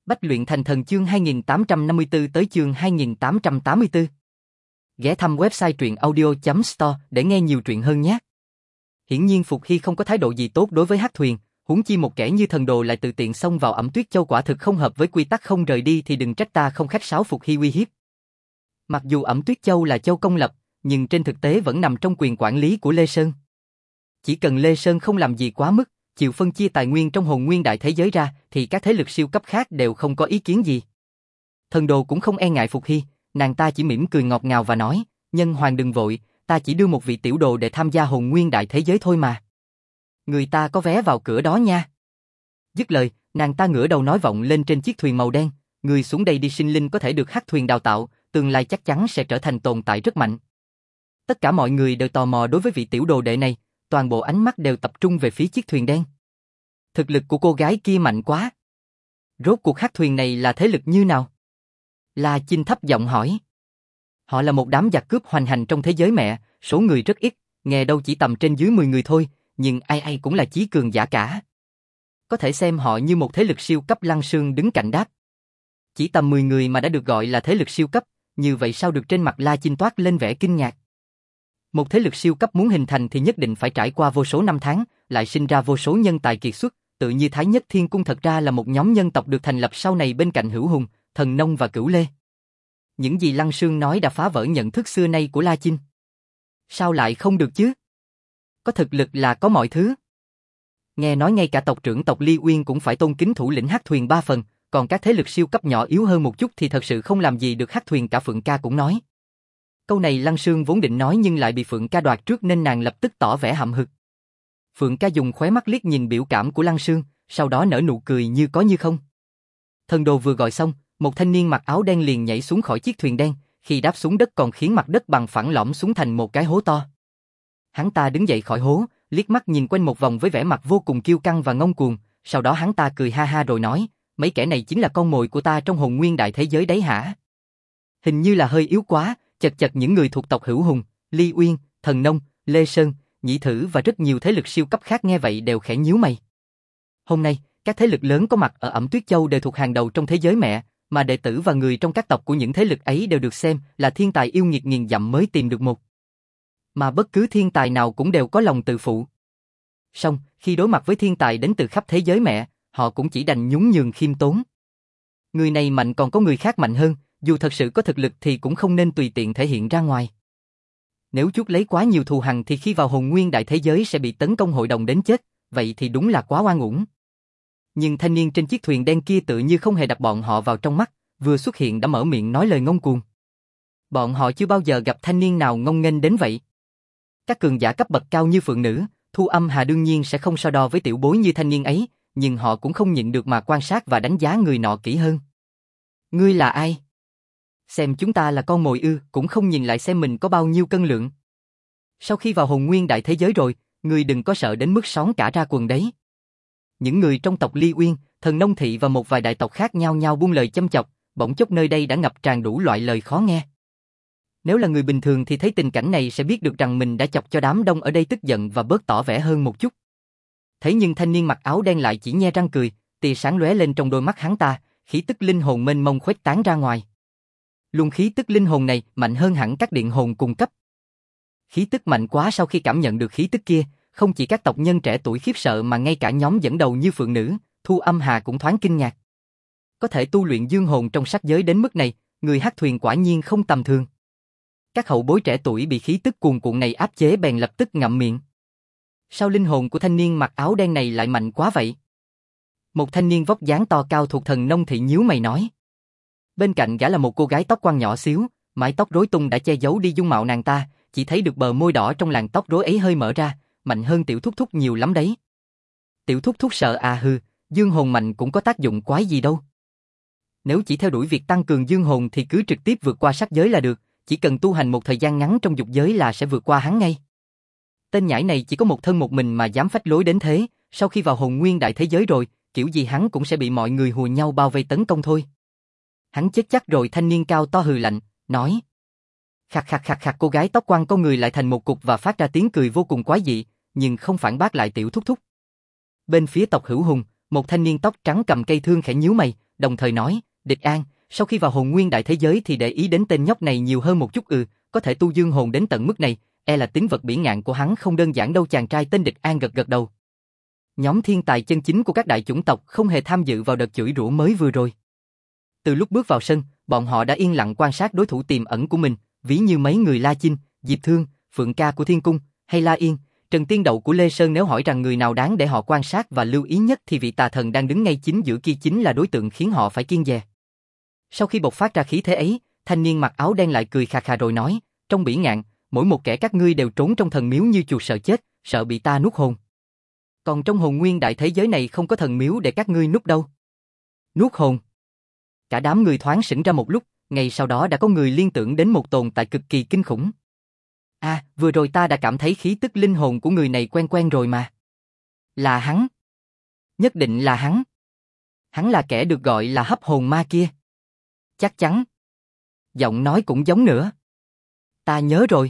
Bách luyện thành thần chương 2854 tới chương 2884. Ghé thăm website truyện audio.store để nghe nhiều truyện hơn nhé. Hiển nhiên Phục Hy không có thái độ gì tốt đối với Hắc Thuyền, huống chi một kẻ như thần đồ lại tự tiện xông vào Ẩm Tuyết Châu quả thực không hợp với quy tắc không rời đi thì đừng trách ta không khách sáo Phục Hy uy hiếp. Mặc dù Ẩm Tuyết Châu là châu công lập, nhưng trên thực tế vẫn nằm trong quyền quản lý của Lê Sơn. Chỉ cần Lê Sơn không làm gì quá mức, chịu phân chia tài nguyên trong hồn nguyên đại thế giới ra, thì các thế lực siêu cấp khác đều không có ý kiến gì. Thần đồ cũng không e ngại Phục Hy, nàng ta chỉ mỉm cười ngọt ngào và nói, nhân hoàng đừng vội, ta chỉ đưa một vị tiểu đồ để tham gia hồn nguyên đại thế giới thôi mà. Người ta có vé vào cửa đó nha. Dứt lời, nàng ta ngửa đầu nói vọng lên trên chiếc thuyền màu đen, người xuống đây đi sinh linh có thể được Hắc Thuyền đào tạo, tương lai chắc chắn sẽ trở thành tồn tại rất mạnh. Tất cả mọi người đều tò mò đối với vị tiểu đồ đệ này, toàn bộ ánh mắt đều tập trung về phía chiếc thuyền đen. Thực lực của cô gái kia mạnh quá. Rốt cuộc Hắc Thuyền này là thế lực như nào? La Chinh thấp giọng hỏi. Họ là một đám giặc cướp hoành hành trong thế giới mẹ, số người rất ít, nghe đâu chỉ tầm trên dưới 10 người thôi, nhưng ai ai cũng là chí cường giả cả. Có thể xem họ như một thế lực siêu cấp. Lăng Sương đứng cạnh đáp. Chỉ tầm 10 người mà đã được gọi là thế lực siêu cấp, như vậy sao được? Trên mặt La Chinh toát lên vẻ kinh ngạc. Một thế lực siêu cấp muốn hình thành thì nhất định phải trải qua vô số năm tháng, lại sinh ra vô số nhân tài kiệt xuất, tự như Thái Nhất Thiên Cung thật ra là một nhóm nhân tộc được thành lập sau này bên cạnh Hữu Hùng, Thần Nông và Cửu Lê. Những gì Lăng Sương nói đã phá vỡ nhận thức xưa nay của La Chinh. Sao lại không được chứ? Có thực lực là có mọi thứ. Nghe nói ngay cả tộc trưởng tộc Ly Uyên cũng phải tôn kính thủ lĩnh Hắc Thuyền 3 phần, còn các thế lực siêu cấp nhỏ yếu hơn một chút thì thật sự không làm gì được Hắc Thuyền. Cả Phượng Ca cũng nói. Câu này Lăng Sương vốn định nói nhưng lại bị Phượng Ca đoạt trước nên nàng lập tức tỏ vẻ hậm hực. Phượng Ca dùng khóe mắt liếc nhìn biểu cảm của Lăng Sương, sau đó nở nụ cười như có như không. Thần đồ vừa gọi xong, một thanh niên mặc áo đen liền nhảy xuống khỏi chiếc thuyền đen, khi đáp xuống đất còn khiến mặt đất bằng phẳng lõm xuống thành một cái hố to. Hắn ta đứng dậy khỏi hố, liếc mắt nhìn quanh một vòng với vẻ mặt vô cùng kiêu căng và ngông cuồng, sau đó hắn ta cười ha ha rồi nói, mấy kẻ này chính là con mồi của ta trong hồn nguyên đại thế giới đấy hả? Hình như là hơi yếu quá. Chật chật, những người thuộc tộc Hữu Hùng, Ly Uyên, Thần Nông, Lê Sơn, Nhị Thử và rất nhiều thế lực siêu cấp khác nghe vậy đều khẽ nhíu mày. Hôm nay, các thế lực lớn có mặt ở Ẩm Tuyết Châu đều thuộc hàng đầu trong thế giới mẹ, mà đệ tử và người trong các tộc của những thế lực ấy đều được xem là thiên tài yêu nghiệt nghìn dặm mới tìm được một. Mà bất cứ thiên tài nào cũng đều có lòng tự phụ. Song, khi đối mặt với thiên tài đến từ khắp thế giới mẹ, họ cũng chỉ đành nhún nhường khiêm tốn. Người này mạnh còn có người khác mạnh hơn, dù thật sự có thực lực thì cũng không nên tùy tiện thể hiện ra ngoài. Nếu chuốc lấy quá nhiều thù hằn thì khi vào hồn nguyên đại thế giới sẽ bị tấn công hội đồng đến chết, vậy thì đúng là quá oan uổng. Nhưng thanh niên trên chiếc thuyền đen kia tự như không hề đặt bọn họ vào trong mắt, vừa xuất hiện đã mở miệng nói lời ngông cuồng. Bọn họ chưa bao giờ gặp thanh niên nào ngông nghênh đến vậy. Các cường giả cấp bậc cao như Phượng Nữ, Thu Âm Hà đương nhiên sẽ không so đo với tiểu bối như thanh niên ấy, nhưng họ cũng không nhịn được mà quan sát và đánh giá người nọ kỹ hơn. Ngươi là ai? Xem chúng ta là con mồi ư? Cũng không nhìn lại xem mình có bao nhiêu cân lượng. Sau khi vào hồn nguyên đại thế giới rồi, ngươi đừng có sợ đến mức xón cả ra quần đấy. Những người trong tộc Ly Uyên, Thần Nông Thị và một vài đại tộc khác nhau nhau buông lời châm chọc, bỗng chốc nơi đây đã ngập tràn đủ loại lời khó nghe. Nếu là người bình thường thì thấy tình cảnh này sẽ biết được rằng mình đã chọc cho đám đông ở đây tức giận và bớt tỏ vẻ hơn một chút. Thế nhưng thanh niên mặc áo đen lại chỉ nhe răng cười, tia sáng lóe lên trong đôi mắt hắn ta, khí tức linh hồn mênh mông khuếch tán ra ngoài. Luồng khí tức linh hồn này mạnh hơn hẳn các điện hồn cùng cấp. Khí tức mạnh quá, sau khi cảm nhận được khí tức kia, không chỉ các tộc nhân trẻ tuổi khiếp sợ mà ngay cả nhóm dẫn đầu như Phượng Nữ, Thu Âm Hà cũng thoáng kinh ngạc. Có thể tu luyện dương hồn trong sắc giới đến mức này, người Hắc Thuyền quả nhiên không tầm thường. Các hậu bối trẻ tuổi bị khí tức cuồn cuộn này áp chế bèn lập tức ngậm miệng. Sao linh hồn của thanh niên mặc áo đen này lại mạnh quá vậy? Một thanh niên vóc dáng to cao thuộc Thần Nông Thị nhíu mày nói. Bên cạnh gã là một cô gái tóc quăn nhỏ xíu, mái tóc rối tung đã che giấu đi dung mạo nàng ta, chỉ thấy được bờ môi đỏ trong làn tóc rối ấy hơi mở ra, mạnh hơn Tiểu Thúc Thúc nhiều lắm đấy. Tiểu Thúc Thúc sợ à? Hừ, dương hồn mạnh cũng có tác dụng quái gì đâu. Nếu chỉ theo đuổi việc tăng cường dương hồn thì cứ trực tiếp vượt qua sắc giới là được, chỉ cần tu hành một thời gian ngắn trong dục giới là sẽ vượt qua hắn ngay. Tên nhãi này chỉ có một thân một mình mà dám phách lối đến thế, sau khi vào hồn nguyên đại thế giới rồi, kiểu gì hắn cũng sẽ bị mọi người hùa nhau bao vây tấn công thôi. Hắn chết chắc rồi. Thanh niên cao to hừ lạnh, nói. Khạc khạc khạc khạc, cô gái tóc quăn con người lại thành một cục và phát ra tiếng cười vô cùng quái dị, nhưng không phản bác lại Tiểu Thúc Thúc. Bên phía tộc Hữu Hùng, một thanh niên tóc trắng cầm cây thương khẽ nhíu mày, đồng thời nói, Địch An, sau khi vào hồn nguyên đại thế giới thì để ý đến tên nhóc này nhiều hơn một chút. Có thể tu dương hồn đến tận mức này, e là tính vật bỉ ngạn của hắn không đơn giản đâu. Chàng trai tên Địch An gật gật đầu. Nhóm thiên tài chân chính của các đại chủng tộc không hề tham dự vào đợt chửi rủa mới vừa rồi. Từ lúc bước vào sân, bọn họ đã yên lặng quan sát đối thủ tiềm ẩn của mình, ví như mấy người La Chinh, Diệp Thương, Phượng Ca của Thiên Cung, hay La Yên, Trần Tiên Đậu của Lê Sơn. Nếu hỏi rằng người nào đáng để họ quan sát và lưu ý nhất thì vị tà thần đang đứng ngay chính giữa kia chính là đối tượng khiến họ phải kiêng dè. Sau khi bộc phát ra khí thế ấy, thanh niên mặc áo đen lại cười khà khà rồi nói, trong bỉ ngạn, mỗi một kẻ các ngươi đều trốn trong thần miếu như chuột sợ chết, sợ bị ta nuốt hồn. Còn trong hồn nguyên đại thế giới này không có thần miếu để các ngươi núp đâu. Nuốt hồn. Cả đám người thoáng sững ra một lúc, ngay sau đó đã có người liên tưởng đến một tồn tại cực kỳ kinh khủng. Vừa rồi ta đã cảm thấy khí tức linh hồn của người này quen quen rồi mà. Là hắn. Nhất định là hắn. Hắn là kẻ được gọi là hấp hồn ma kia. Chắc chắn. Giọng nói cũng giống nữa. Ta nhớ rồi.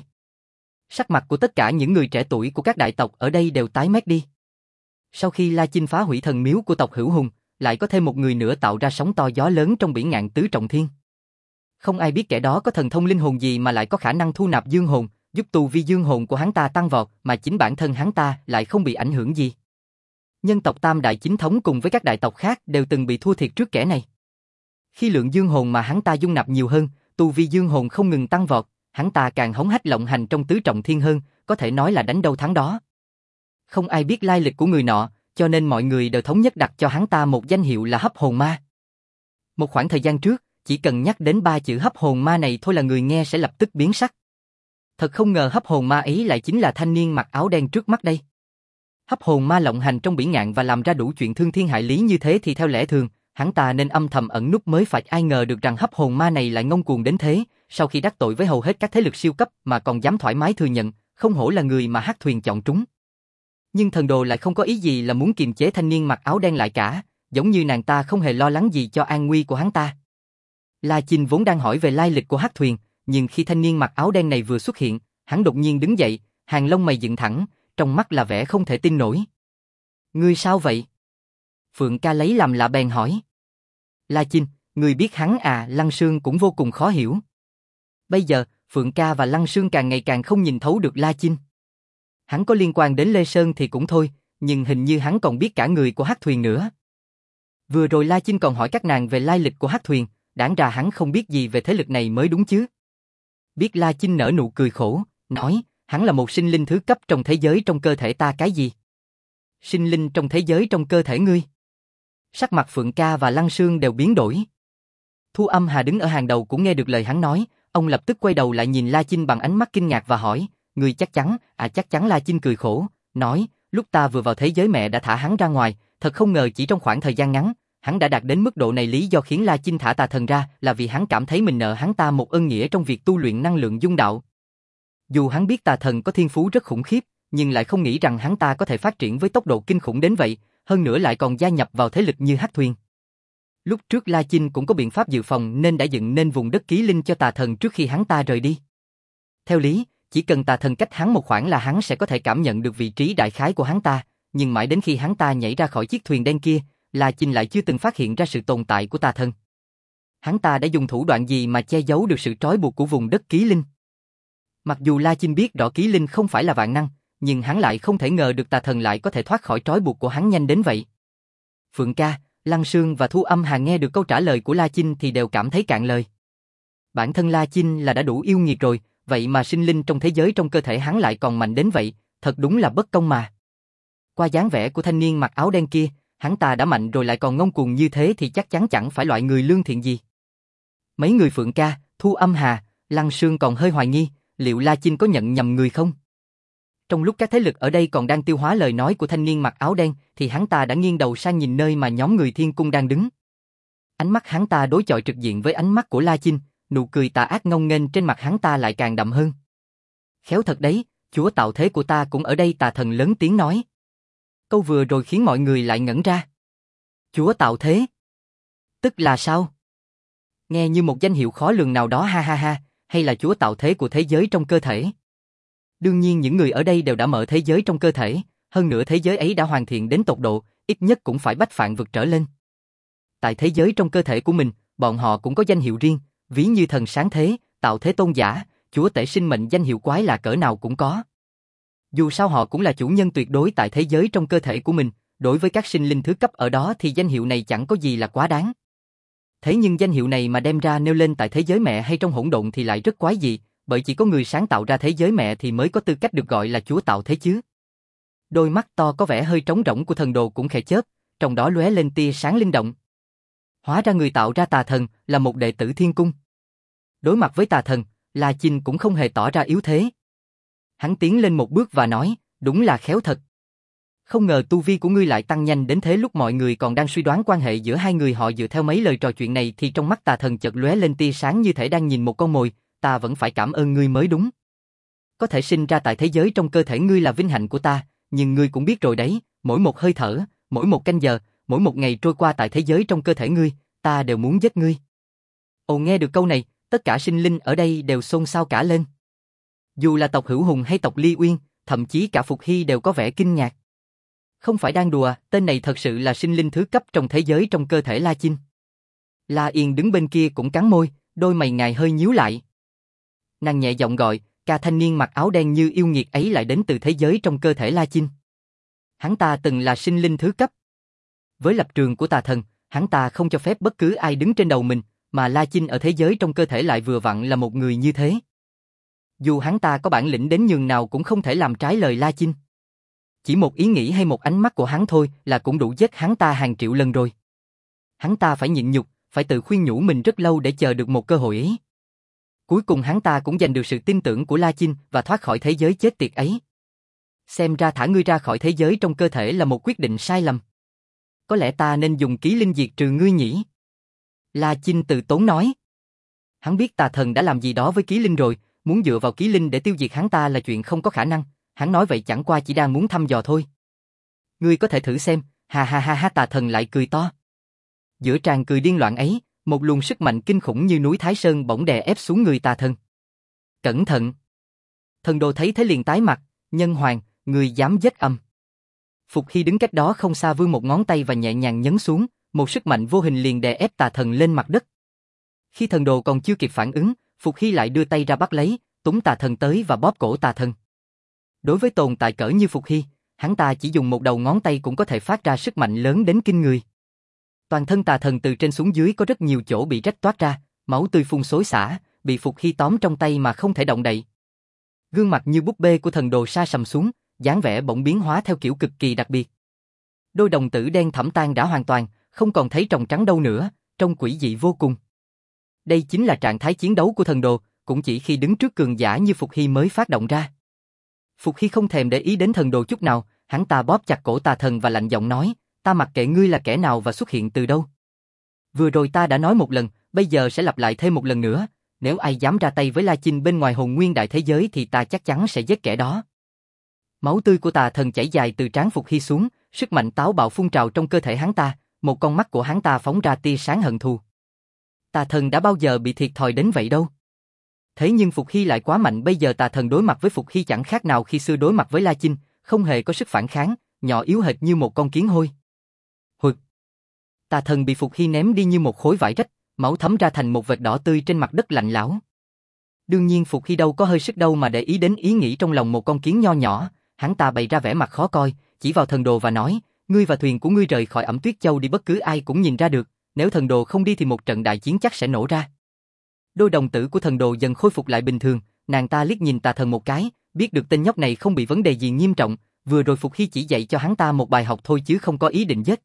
Sắc mặt của tất cả những người trẻ tuổi của các đại tộc ở đây đều tái mét đi. Sau khi La Chinh phá hủy thần miếu của tộc Hữu Hùng, lại có thêm một người nữa tạo ra sóng to gió lớn trong biển ngạn tứ trọng thiên. Không ai biết kẻ đó có thần thông linh hồn gì mà lại có khả năng thu nạp dương hồn, giúp tu vi dương hồn của hắn ta tăng vọt, mà chính bản thân hắn ta lại không bị ảnh hưởng gì. Nhân tộc Tam Đại Chính Thống cùng với các đại tộc khác đều từng bị thua thiệt trước kẻ này. Khi lượng dương hồn mà hắn ta dung nạp nhiều hơn, tu vi dương hồn không ngừng tăng vọt, hắn ta càng hống hách lộng hành trong tứ trọng thiên hơn, có thể nói là đánh đâu thắng đó. Không ai biết lai lịch của người nọ, cho nên mọi người đều thống nhất đặt cho hắn ta một danh hiệu là hấp hồn ma. Một khoảng thời gian trước, chỉ cần nhắc đến 3 chữ hấp hồn ma này thôi là người nghe sẽ lập tức biến sắc. Thật không ngờ hấp hồn ma ấy lại chính là thanh niên mặc áo đen trước mắt đây. Hấp hồn ma lộng hành trong biển ngạn và làm ra đủ chuyện thương thiên hại lý như thế thì theo lẽ thường, hắn ta nên âm thầm ẩn núp mới phải. Ai ngờ được rằng hấp hồn ma này lại ngông cuồng đến thế, sau khi đắc tội với hầu hết các thế lực siêu cấp mà còn dám thoải mái thừa nhận, không hổ là người mà Hắc Thuyền chọn trúng. Nhưng thần đồ lại không có ý gì là muốn kiềm chế thanh niên mặc áo đen lại cả, giống như nàng ta không hề lo lắng gì cho an nguy của hắn ta. La Chinh vốn đang hỏi về lai lịch của Hắc Thuyền, nhưng khi thanh niên mặc áo đen này vừa xuất hiện, hắn đột nhiên đứng dậy, hàng lông mày dựng thẳng, trong mắt là vẻ không thể tin nổi. Ngươi sao vậy? Phượng Ca lấy làm lạ bèn hỏi. La Chinh, ngươi biết hắn à? Lăng Sương cũng vô cùng khó hiểu. Bây giờ, Phượng Ca và Lăng Sương càng ngày càng không nhìn thấu được La Chinh. Hắn có liên quan đến Lê Sơn thì cũng thôi, nhưng hình như hắn còn biết cả người của Hắc Thuyền nữa. Vừa rồi La Chinh còn hỏi các nàng về lai lịch của Hắc Thuyền, đáng ra hắn không biết gì về thế lực này mới đúng chứ. Biết La Chinh nở nụ cười khổ, nói, hắn là một sinh linh thứ cấp trong thế giới trong cơ thể ta. Cái gì? Sinh linh trong thế giới trong cơ thể ngươi? Sắc mặt Phượng Ca và Lăng Sương đều biến đổi. Thu Âm Hà đứng ở hàng đầu cũng nghe được lời hắn nói, ông lập tức quay đầu lại nhìn La Chinh bằng ánh mắt kinh ngạc và hỏi, ngươi chắc chắn? Chắc chắn. La Chinh cười khổ, nói, lúc ta vừa vào thế giới mẹ đã thả hắn ra ngoài, thật không ngờ chỉ trong khoảng thời gian ngắn, hắn đã đạt đến mức độ này. Lý do khiến La Chinh thả tà thần ra là vì hắn cảm thấy mình nợ hắn ta một ân nghĩa trong việc tu luyện năng lượng dung đạo. Dù hắn biết tà thần có thiên phú rất khủng khiếp, nhưng lại không nghĩ rằng hắn ta có thể phát triển với tốc độ kinh khủng đến vậy, hơn nữa lại còn gia nhập vào thế lực như Hắc Thuyền. Lúc trước La Chinh cũng có biện pháp dự phòng nên đã dựng nên vùng đất ký linh cho tà thần trước khi hắn ta rời đi. Theo lý, chỉ cần tà thần cách hắn một khoảng là hắn sẽ có thể cảm nhận được vị trí đại khái của hắn ta, nhưng mãi đến khi hắn ta nhảy ra khỏi chiếc thuyền đen kia, La Chinh lại chưa từng phát hiện ra sự tồn tại của tà thần. Hắn ta đã dùng thủ đoạn gì mà che giấu được sự trói buộc của vùng đất ký linh? Mặc dù La Chinh biết rõ ký linh không phải là vạn năng, nhưng hắn lại không thể ngờ được tà thần lại có thể thoát khỏi trói buộc của hắn nhanh đến vậy. Phượng Ca, Lăng Sương và Thu Âm Hà nghe được câu trả lời của La Chinh thì đều cảm thấy cạn lời. Bản thân La Chinh là đã đủ yêu nghiệt rồi, vậy mà sinh linh trong thế giới trong cơ thể hắn lại còn mạnh đến vậy, thật đúng là bất công mà. Qua dáng vẻ của thanh niên mặc áo đen kia, hắn ta đã mạnh rồi lại còn ngông cuồng như thế thì chắc chắn chẳng phải loại người lương thiện gì. Mấy người Phượng Ca, Thu Âm Hà, Lăng Sương còn hơi hoài nghi, liệu La Chinh có nhận nhầm người không? Trong lúc các thế lực ở đây còn đang tiêu hóa lời nói của thanh niên mặc áo đen, thì hắn ta đã nghiêng đầu sang nhìn nơi mà nhóm người Thiên Cung đang đứng. Ánh mắt hắn ta đối chọi trực diện với ánh mắt của La Chinh, nụ cười tà ác ngông nghênh trên mặt hắn ta lại càng đậm hơn. Khéo thật đấy, chúa tạo thế của ta cũng ở đây. Tà thần lớn tiếng nói. Câu vừa rồi khiến mọi người lại ngẩn ra. Chúa tạo thế? Tức là sao? Nghe như một danh hiệu khó lường nào đó ha ha ha, hay là chúa tạo thế của thế giới trong cơ thể? Đương nhiên những người ở đây đều đã mở thế giới trong cơ thể, hơn nữa thế giới ấy đã hoàn thiện đến tột độ, ít nhất cũng phải bách vạn vực trở lên. tại thế giới trong cơ thể của mình, bọn họ cũng có danh hiệu riêng, ví như thần sáng thế, tạo thế tôn giả, chúa tể sinh mệnh, danh hiệu quái là cỡ nào cũng có. Dù sao họ cũng là chủ nhân tuyệt đối tại thế giới trong cơ thể của mình, đối với các sinh linh thứ cấp ở đó thì danh hiệu này chẳng có gì là quá đáng. Thế nhưng danh hiệu này mà đem ra nêu lên tại thế giới mẹ hay trong hỗn độn thì lại rất quái dị, bởi chỉ có người sáng tạo ra thế giới mẹ thì mới có tư cách được gọi là chúa tạo thế chứ. Đôi mắt to có vẻ hơi trống rỗng của thần đồ cũng khẽ chớp, trong đó lóe lên tia sáng linh động. Hóa ra người tạo ra tà thần là một đệ tử thiên cung. Đối mặt với tà thần, La Chinh cũng không hề tỏ ra yếu thế. Hắn tiến lên một bước và nói, đúng là khéo thật. Không ngờ tu vi của ngươi lại tăng nhanh đến thế. Lúc mọi người còn đang suy đoán quan hệ giữa hai người họ dựa theo mấy lời trò chuyện này thì trong mắt tà thần chợt lóe lên tia sáng như thể đang nhìn một con mồi, ta vẫn phải cảm ơn ngươi mới đúng. Có thể sinh ra tại thế giới trong cơ thể ngươi là vinh hạnh của ta, nhưng ngươi cũng biết rồi đấy, mỗi một hơi thở, mỗi một canh giờ, mỗi một ngày trôi qua tại thế giới trong cơ thể ngươi, ta đều muốn giết ngươi. Ồ, nghe được câu này, tất cả sinh linh ở đây đều xôn xao cả lên. Dù là tộc Hữu Hùng hay tộc Ly Uyên, thậm chí cả Phục Hy đều có vẻ kinh ngạc. Không phải đang đùa, tên này thật sự là sinh linh thứ cấp trong thế giới trong cơ thể La Chinh. La Yên đứng bên kia cũng cắn môi, đôi mày ngài hơi nhíu lại. Nàng nhẹ giọng gọi, ca thanh niên mặc áo đen như yêu nghiệt ấy lại đến từ thế giới trong cơ thể La Chinh. Hắn ta từng là sinh linh thứ cấp. Với lập trường của tà thần, hắn ta không cho phép bất cứ ai đứng trên đầu mình, mà La Chinh ở thế giới trong cơ thể lại vừa vặn là một người như thế. Dù hắn ta có bản lĩnh đến nhường nào cũng không thể làm trái lời La Chinh. Chỉ một ý nghĩ hay một ánh mắt của hắn thôi là cũng đủ giết hắn ta hàng triệu lần rồi. Hắn ta phải nhịn nhục, phải tự khuyên nhủ mình rất lâu để chờ được một cơ hội ấy. Cuối cùng hắn ta cũng giành được sự tin tưởng của La Chinh và thoát khỏi thế giới chết tiệt ấy. Xem ra thả ngươi ra khỏi thế giới trong cơ thể là một quyết định sai lầm. Có lẽ ta nên dùng ký linh diệt trừ ngươi nhỉ? La Chinh từ tốn nói. Hắn biết tà thần đã làm gì đó với ký linh rồi, muốn dựa vào ký linh để tiêu diệt hắn ta là chuyện không có khả năng. Hắn nói vậy chẳng qua chỉ đang muốn thăm dò thôi. Ngươi có thể thử xem, ha ha ha ha, tà thần lại cười to. Giữa tràng cười điên loạn ấy, một luồng sức mạnh kinh khủng như núi Thái Sơn bỗng đè ép xuống người tà thần. Cẩn thận! Thần đồ thấy thế liền tái mặt, nhân hoàng, người dám giết âm. Phục Hy đứng cách đó không xa vươn một ngón tay và nhẹ nhàng nhấn xuống, một sức mạnh vô hình liền đè ép tà thần lên mặt đất. Khi thần đồ còn chưa kịp phản ứng, Phục Hy lại đưa tay ra bắt lấy, túm tà thần tới và bóp cổ tà thần. Đối với tồn tại cỡ như Phục Hy, hắn ta chỉ dùng một đầu ngón tay cũng có thể phát ra sức mạnh lớn đến kinh người. Toàn thân tà thần từ trên xuống dưới có rất nhiều chỗ bị rách toát ra, máu tươi phun xối xả, bị Phục Hy tóm trong tay mà không thể động đậy. Gương mặt như búp bê của thần đồ sa sầm xuống, dáng vẻ bỗng biến hóa theo kiểu cực kỳ đặc biệt. Đôi đồng tử đen thẫm tan đã hoàn toàn, không còn thấy tròng trắng đâu nữa, trông quỷ dị vô cùng. Đây chính là trạng thái chiến đấu của thần đồ, cũng chỉ khi đứng trước cường giả như Phục Hy mới phát động ra. Phục Hy không thèm để ý đến thần đồ chút nào, hắn ta bóp chặt cổ tà thần và lạnh giọng nói, ta mặc kệ ngươi là kẻ nào và xuất hiện từ đâu. Vừa rồi ta đã nói một lần, bây giờ sẽ lặp lại thêm một lần nữa, nếu ai dám ra tay với La Chinh bên ngoài hồn nguyên đại thế giới thì ta chắc chắn sẽ giết kẻ đó. Máu tươi của tà thần chảy dài từ trán Phục Hy xuống, sức mạnh táo bạo phun trào trong cơ thể hắn ta, một con mắt của hắn ta phóng ra tia sáng hận thù. Tà thần đã bao giờ bị thiệt thòi đến vậy đâu. Thế nhưng Phục Hy lại quá mạnh, bây giờ tà thần đối mặt với Phục Hy chẳng khác nào khi xưa đối mặt với La Chinh, không hề có sức phản kháng, nhỏ yếu hệt như một con kiến hôi. Hụt! Tà thần bị Phục Hy ném đi như một khối vải rách, máu thấm ra thành một vệt đỏ tươi trên mặt đất lạnh lẽo. Đương nhiên Phục Hy đâu có hơi sức đâu mà để ý đến ý nghĩ trong lòng một con kiến nho nhỏ, hắn ta bày ra vẻ mặt khó coi, chỉ vào thần đồ và nói, ngươi và thuyền của ngươi rời khỏi Ẩm Tuyết Châu đi, bất cứ ai cũng nhìn ra được, nếu thần đồ không đi thì một trận đại chiến chắc sẽ nổ ra. Đôi đồng tử của thần đồ dần khôi phục lại bình thường, nàng ta liếc nhìn tà thần một cái, biết được tên nhóc này không bị vấn đề gì nghiêm trọng, vừa rồi Phục Hy chỉ dạy cho hắn ta một bài học thôi chứ không có ý định giết.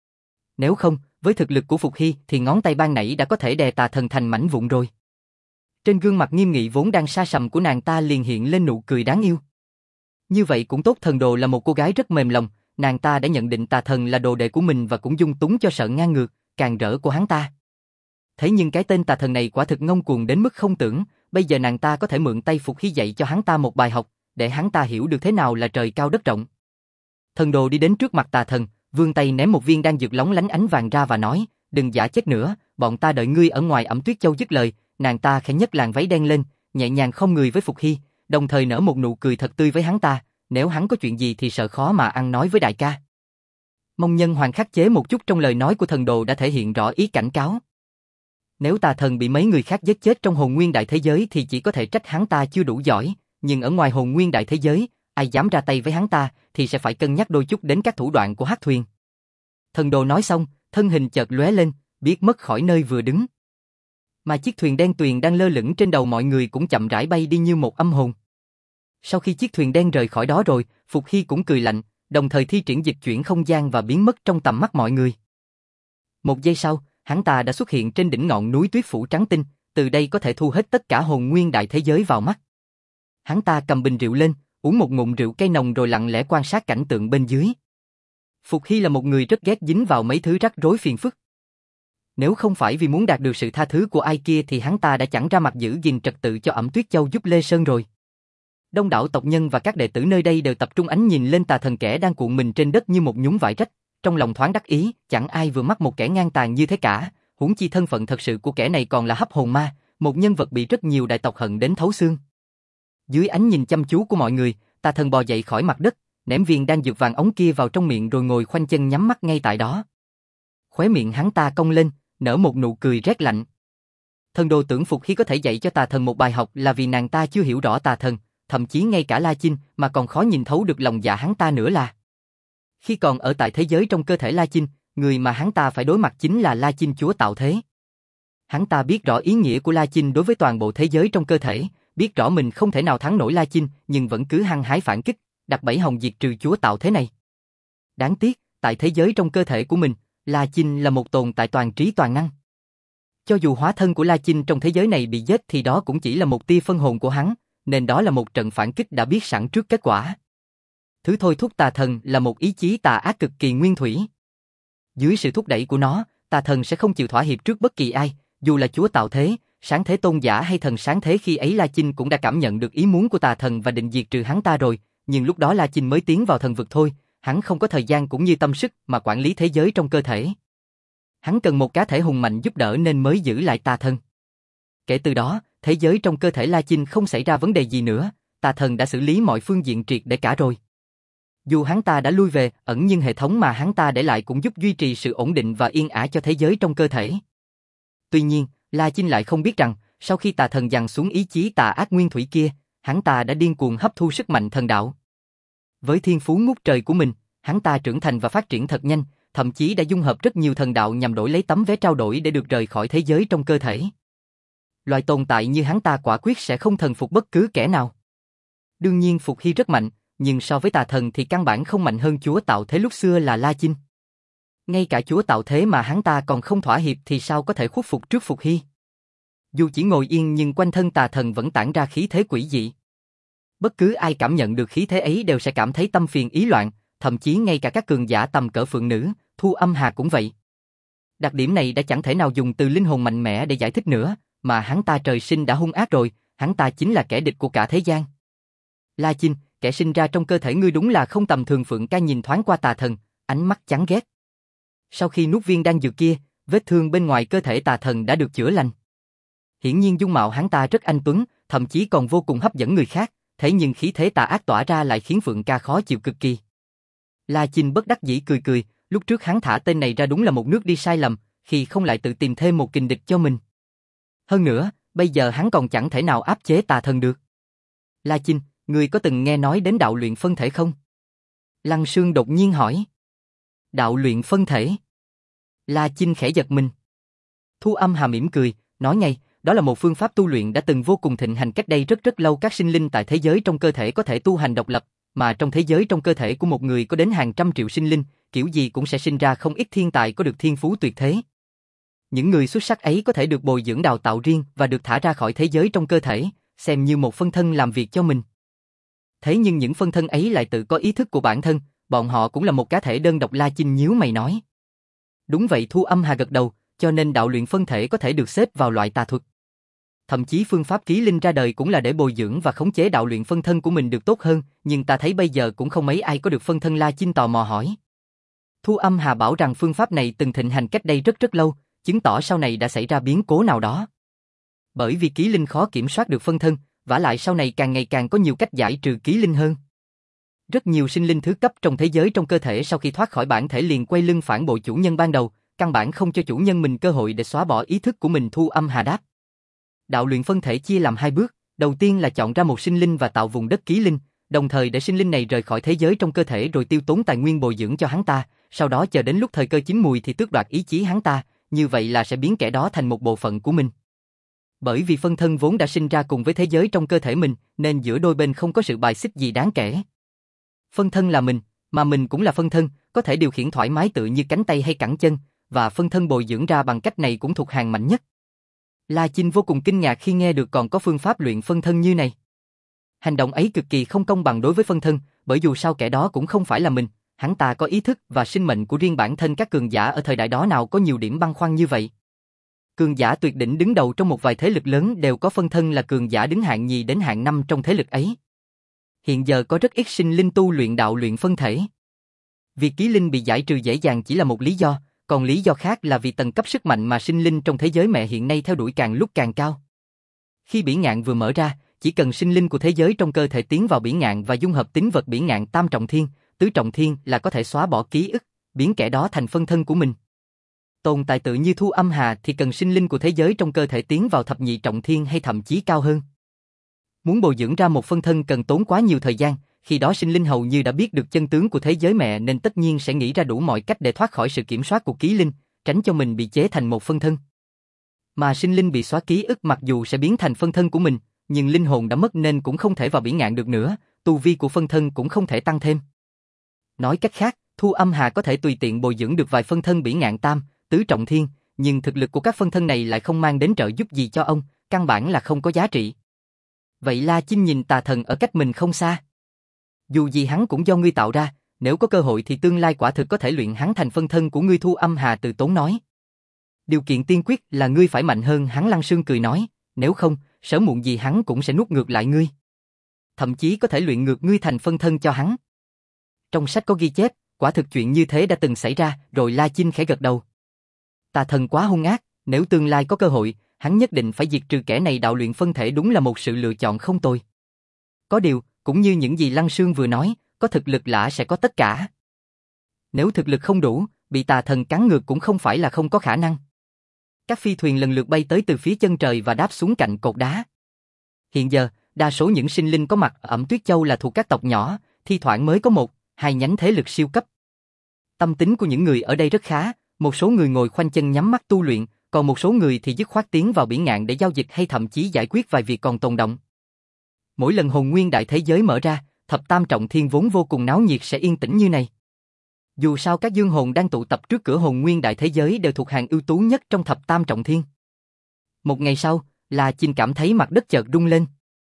Nếu không, với thực lực của Phục Hy thì ngón tay ban nãy đã có thể đè tà thần thành mảnh vụn rồi. Trên gương mặt nghiêm nghị vốn đang sa sầm của nàng ta liền hiện lên nụ cười đáng yêu. Như vậy cũng tốt, thần đồ là một cô gái rất mềm lòng, nàng ta đã nhận định tà thần là đồ đệ của mình và cũng dung túng cho sợ ngang ngược, càng rỡ của hắn ta. Thế nhưng cái tên tà thần này quả thực ngông cuồng đến mức không tưởng, bây giờ nàng ta có thể mượn tay Phục Hy dạy cho hắn ta một bài học, để hắn ta hiểu được thế nào là trời cao đất rộng. Thần đồ đi đến trước mặt tà thần, vươn tay ném một viên đan dược lóng lánh ánh vàng ra và nói, đừng giả chết nữa, bọn ta đợi ngươi ở ngoài Ẩm Tuyết Châu. Dứt lời, nàng ta khẽ nhấc làn váy đen lên, nhẹ nhàng khom người với Phục Hy, đồng thời nở một nụ cười thật tươi với hắn ta, nếu hắn có chuyện gì thì sợ khó mà ăn nói với đại ca. Mông Nhân Hoàng khắc chế một chút trong lời nói của thần đồ đã thể hiện rõ ý cảnh cáo. Nếu tà thần bị mấy người khác giết chết trong hồn nguyên đại thế giới thì chỉ có thể trách hắn ta chưa đủ giỏi, nhưng ở ngoài hồn nguyên đại thế giới, ai dám ra tay với hắn ta thì sẽ phải cân nhắc đôi chút đến các thủ đoạn của Hắc Thuyền. Thần đồ nói xong, thân hình chợt lóe lên, biết mất khỏi nơi vừa đứng. Mà chiếc thuyền đen tuyền đang lơ lửng trên đầu mọi người cũng chậm rãi bay đi như một âm hồn. Sau khi chiếc thuyền đen rời khỏi đó rồi, Phục Hy cũng cười lạnh, đồng thời thi triển dịch chuyển không gian và biến mất trong tầm mắt mọi người. Một giây sau, hắn ta đã xuất hiện trên đỉnh ngọn núi tuyết phủ trắng tinh, từ đây có thể thu hết tất cả hồn nguyên đại thế giới vào mắt. Hắn ta cầm bình rượu lên, uống một ngụm rượu cây nồng rồi lặng lẽ quan sát cảnh tượng bên dưới. Phục Hy là một người rất ghét dính vào mấy thứ rắc rối phiền phức. Nếu không phải vì muốn đạt được sự tha thứ của ai kia thì hắn ta đã chẳng ra mặt giữ gìn trật tự cho Ẩm Tuyết Châu giúp Lê Sơn rồi. Đông đảo tộc nhân và các đệ tử nơi đây đều tập trung ánh nhìn lên tà thần kẻ đang cuộn mình trên đất như một nhúm vải rách, trong lòng thoáng đắc ý, chẳng ai vừa mắt một kẻ ngang tàn như thế cả, huống chi thân phận thật sự của kẻ này còn là hấp hồn ma, một nhân vật bị rất nhiều đại tộc hận đến thấu xương. Dưới ánh nhìn chăm chú của mọi người, tà thần bò dậy khỏi mặt đất, ném viên đan dược vàng ống kia vào trong miệng rồi ngồi khoanh chân nhắm mắt ngay tại đó. Khóe miệng hắn ta cong lên, nở một nụ cười rét lạnh. Thần đồ tưởng Phục Hy có thể dạy cho tà thần một bài học là vì nàng ta chưa hiểu rõ tà thần, thậm chí ngay cả La Chinh mà còn khó nhìn thấu được lòng dạ hắn ta nữa là. Khi còn ở tại thế giới trong cơ thể La Chinh, người mà hắn ta phải đối mặt chính là La Chinh chúa tạo thế. Hắn ta biết rõ ý nghĩa của La Chinh đối với toàn bộ thế giới trong cơ thể, biết rõ mình không thể nào thắng nổi La Chinh nhưng vẫn cứ hăng hái phản kích, đặt bẫy hồng diệt trừ chúa tạo thế này. Đáng tiếc, tại thế giới trong cơ thể của mình, La Chinh là một tồn tại toàn trí toàn năng. Cho dù hóa thân của La Chinh trong thế giới này bị giết thì đó cũng chỉ là một tia phân hồn của hắn, nên đó là một trận phản kích đã biết sẵn trước kết quả. Thứ thôi thúc tà thần là một ý chí tà ác cực kỳ nguyên thủy. Dưới sự thúc đẩy của nó, tà thần sẽ không chịu thỏa hiệp trước bất kỳ ai, dù là chúa tạo thế, sáng thế tôn giả hay thần sáng thế. Khi ấy La Chinh cũng đã cảm nhận được ý muốn của tà thần và định diệt trừ hắn ta rồi, nhưng lúc đó La Chinh mới tiến vào thần vực thôi, hắn không có thời gian cũng như tâm sức mà quản lý thế giới trong cơ thể. Hắn cần một cá thể hùng mạnh giúp đỡ nên mới giữ lại tà thần. Kể từ đó, thế giới trong cơ thể La Chinh không xảy ra vấn đề gì nữa, tà thần đã xử lý mọi phương diện triệt để cả rồi. Dù hắn ta đã lui về ẩn nhưng hệ thống mà hắn ta để lại cũng giúp duy trì sự ổn định và yên ả cho thế giới trong cơ thể. Tuy nhiên, La Chinh lại không biết rằng, sau khi tà thần giằng xuống ý chí tà ác nguyên thủy kia, hắn ta đã điên cuồng hấp thu sức mạnh thần đạo. Với thiên phú ngút trời của mình, hắn ta trưởng thành và phát triển thật nhanh, thậm chí đã dung hợp rất nhiều thần đạo nhằm đổi lấy tấm vé trao đổi để được rời khỏi thế giới trong cơ thể. Loại tồn tại như hắn ta quả quyết sẽ không thần phục bất cứ kẻ nào. Đương nhiên Phục Hy rất mạnh, nhưng so với tà thần thì căn bản không mạnh hơn chúa tạo thế lúc xưa là La Chinh. Ngay cả chúa tạo thế mà hắn ta còn không thỏa hiệp thì sao có thể khuất phục trước Phục Hy. Dù chỉ ngồi yên nhưng quanh thân tà thần vẫn tản ra khí thế quỷ dị. Bất cứ ai cảm nhận được khí thế ấy đều sẽ cảm thấy tâm phiền ý loạn, thậm chí ngay cả các cường giả tầm cỡ phượng nữ, Thu Âm Hà cũng vậy. Đặc điểm này đã chẳng thể nào dùng từ linh hồn mạnh mẽ để giải thích nữa, mà hắn ta trời sinh đã hung ác rồi, hắn ta chính là kẻ địch của cả thế gian. La Chinh, kẻ sinh ra trong cơ thể ngươi đúng là không tầm thường. Phượng Ca nhìn thoáng qua tà thần, ánh mắt chán ghét. Sau khi nuốt viên đan dược kia, vết thương bên ngoài cơ thể tà thần đã được chữa lành. Hiển nhiên dung mạo hắn ta rất anh tuấn, thậm chí còn vô cùng hấp dẫn người khác, thế nhưng khí thế tà ác tỏa ra lại khiến Phượng Ca khó chịu cực kỳ. La Chinh bất đắc dĩ cười cười, lúc trước hắn thả tên này ra đúng là một nước đi sai lầm, khi không lại tự tìm thêm một kình địch cho mình. Hơn nữa, bây giờ hắn còn chẳng thể nào áp chế tà thần được. La Chinh, ngươi có từng nghe nói đến đạo luyện phân thể không? Lăng Sương đột nhiên hỏi. Đạo luyện phân thể? La Chinh khẽ giật mình. Thu Âm Hà mỉm cười, nói ngay, đó là một phương pháp tu luyện đã từng vô cùng thịnh hành cách đây rất lâu. Các sinh linh tại thế giới trong cơ thể có thể tu hành độc lập, mà trong thế giới trong cơ thể của một người có đến hàng trăm triệu sinh linh, kiểu gì cũng sẽ sinh ra không ít thiên tài có được thiên phú tuyệt thế. Những người xuất sắc ấy có thể được bồi dưỡng đào tạo riêng và được thả ra khỏi thế giới trong cơ thể, xem như một phân thân làm việc cho mình. Thế nhưng những phân thân ấy lại tự có ý thức của bản thân, bọn họ cũng là một cá thể đơn độc. La Chinh nhíu mày nói. Đúng vậy, Thu Âm Hà gật đầu, cho nên đạo luyện phân thể có thể được xếp vào loại tà thuật. Thậm chí phương pháp ký linh ra đời cũng là để bồi dưỡng và khống chế đạo luyện phân thân của mình được tốt hơn, nhưng ta thấy bây giờ cũng không mấy ai có được phân thân. La Chinh tò mò hỏi. Thu Âm Hà bảo rằng phương pháp này từng thịnh hành cách đây rất lâu, chứng tỏ sau này đã xảy ra biến cố nào đó. Bởi vì ký linh khó kiểm soát được phân thân, vả lại sau này càng ngày càng có nhiều cách giải trừ ký linh hơn. Rất nhiều sinh linh thứ cấp trong thế giới trong cơ thể sau khi thoát khỏi bản thể liền quay lưng phản bội chủ nhân ban đầu, căn bản không cho chủ nhân mình cơ hội để xóa bỏ ý thức của mình. Thu Âm Hà đáp. Đạo luyện phân thể chia làm hai bước, đầu tiên là chọn ra một sinh linh và tạo vùng đất ký linh, đồng thời để sinh linh này rời khỏi thế giới trong cơ thể rồi tiêu tốn tài nguyên bồi dưỡng cho hắn ta, sau đó chờ đến lúc thời cơ chín mùi thì tước đoạt ý chí hắn ta, như vậy là sẽ biến kẻ đó thành một bộ phận của mình. Bởi vì phân thân vốn đã sinh ra cùng với thế giới trong cơ thể mình, nên giữa đôi bên không có sự bài xích gì đáng kể. Phân thân là mình, mà mình cũng là phân thân, có thể điều khiển thoải mái tự như cánh tay hay cẳng chân, và phân thân bồi dưỡng ra bằng cách này cũng thuộc hàng mạnh nhất. La Chinh vô cùng kinh ngạc khi nghe được còn có phương pháp luyện phân thân như này. Hành động ấy cực kỳ không công bằng đối với phân thân, bởi dù sao kẻ đó cũng không phải là mình, hắn ta có ý thức và sinh mệnh của riêng bản thân. Các cường giả ở thời đại đó nào có nhiều điểm băn khoăn như vậy. Cường giả tuyệt đỉnh đứng đầu trong một vài thế lực lớn đều có phân thân là cường giả đứng hạng nhì đến hạng 5 trong thế lực ấy. Hiện giờ có rất ít sinh linh tu luyện đạo luyện phân thể. Việc ký linh bị giải trừ dễ dàng chỉ là một lý do, còn lý do khác là vì tầng cấp sức mạnh mà sinh linh trong thế giới mẹ hiện nay theo đuổi càng lúc càng cao. Khi bỉ ngạn vừa mở ra, chỉ cần sinh linh của thế giới trong cơ thể tiến vào bỉ ngạn và dung hợp tính vật bỉ ngạn tam trọng thiên, tứ trọng thiên là có thể xóa bỏ ký ức, biến kẻ đó thành phân thân của mình. Tồn tại tự như Thu Âm Hà thì cần sinh linh của thế giới trong cơ thể tiến vào thập nhị trọng thiên hay thậm chí cao hơn. Muốn bồi dưỡng ra một phân thân cần tốn quá nhiều thời gian, khi đó sinh linh hầu như đã biết được chân tướng của thế giới mẹ nên tất nhiên sẽ nghĩ ra đủ mọi cách để thoát khỏi sự kiểm soát của ký linh, tránh cho mình bị chế thành một phân thân. Mà sinh linh bị xóa ký ức mặc dù sẽ biến thành phân thân của mình, nhưng linh hồn đã mất nên cũng không thể vào bỉ ngạn được nữa, tu vi của phân thân cũng không thể tăng thêm. Nói cách khác, Thu Âm Hà có thể tùy tiện bồi dưỡng được vài phân thân bỉ ngạn tam, tứ trọng thiên, nhưng thực lực của các phân thân này lại không mang đến trợ giúp gì cho ông, căn bản là không có giá trị. Vậy La Chinh nhìn Tà Thần ở cách mình không xa. Dù gì hắn cũng do ngươi tạo ra, nếu có cơ hội thì tương lai quả thực có thể luyện hắn thành phân thân của ngươi. Thu Âm Hà từ tốn nói. Điều kiện tiên quyết là ngươi phải mạnh hơn hắn. Lăng Sương cười nói, nếu không, sớm muộn gì hắn cũng sẽ nuốt ngược lại ngươi. Thậm chí có thể luyện ngược ngươi thành phân thân cho hắn. Trong sách có ghi chép, quả thực chuyện như thế đã từng xảy ra, rồi La Chinh khẽ gật đầu. Tà Thần quá hung ác, nếu tương lai có cơ hội, hắn nhất định phải diệt trừ kẻ này. Đạo luyện phân thể đúng là một sự lựa chọn không tồi. Có điều, cũng như những gì Lăng Sương vừa nói, có thực lực lã sẽ có tất cả. Nếu thực lực không đủ, bị Tà Thần cắn ngược cũng không phải là không có khả năng. Các phi thuyền lần lượt bay tới từ phía chân trời và đáp xuống cạnh cột đá. Hiện giờ, đa số những sinh linh có mặt ở Ẩm Tuyết Châu là thuộc các tộc nhỏ, thi thoảng mới có một, hai nhánh thế lực siêu cấp. Tâm tính của những người ở đây rất khá, một số người ngồi khoanh chân nhắm mắt tu luyện, còn một số người thì dứt khoát tiến vào bỉ ngạn để giao dịch hay thậm chí giải quyết vài việc còn tồn đọng. Mỗi lần hồn nguyên đại thế giới mở ra, thập tam trọng thiên vốn vô cùng náo nhiệt sẽ yên tĩnh như này. Dù sao các dương hồn đang tụ tập trước cửa hồn nguyên đại thế giới đều thuộc hàng ưu tú nhất trong thập tam trọng thiên. Một ngày sau, La Chinh cảm thấy mặt đất chợt rung lên.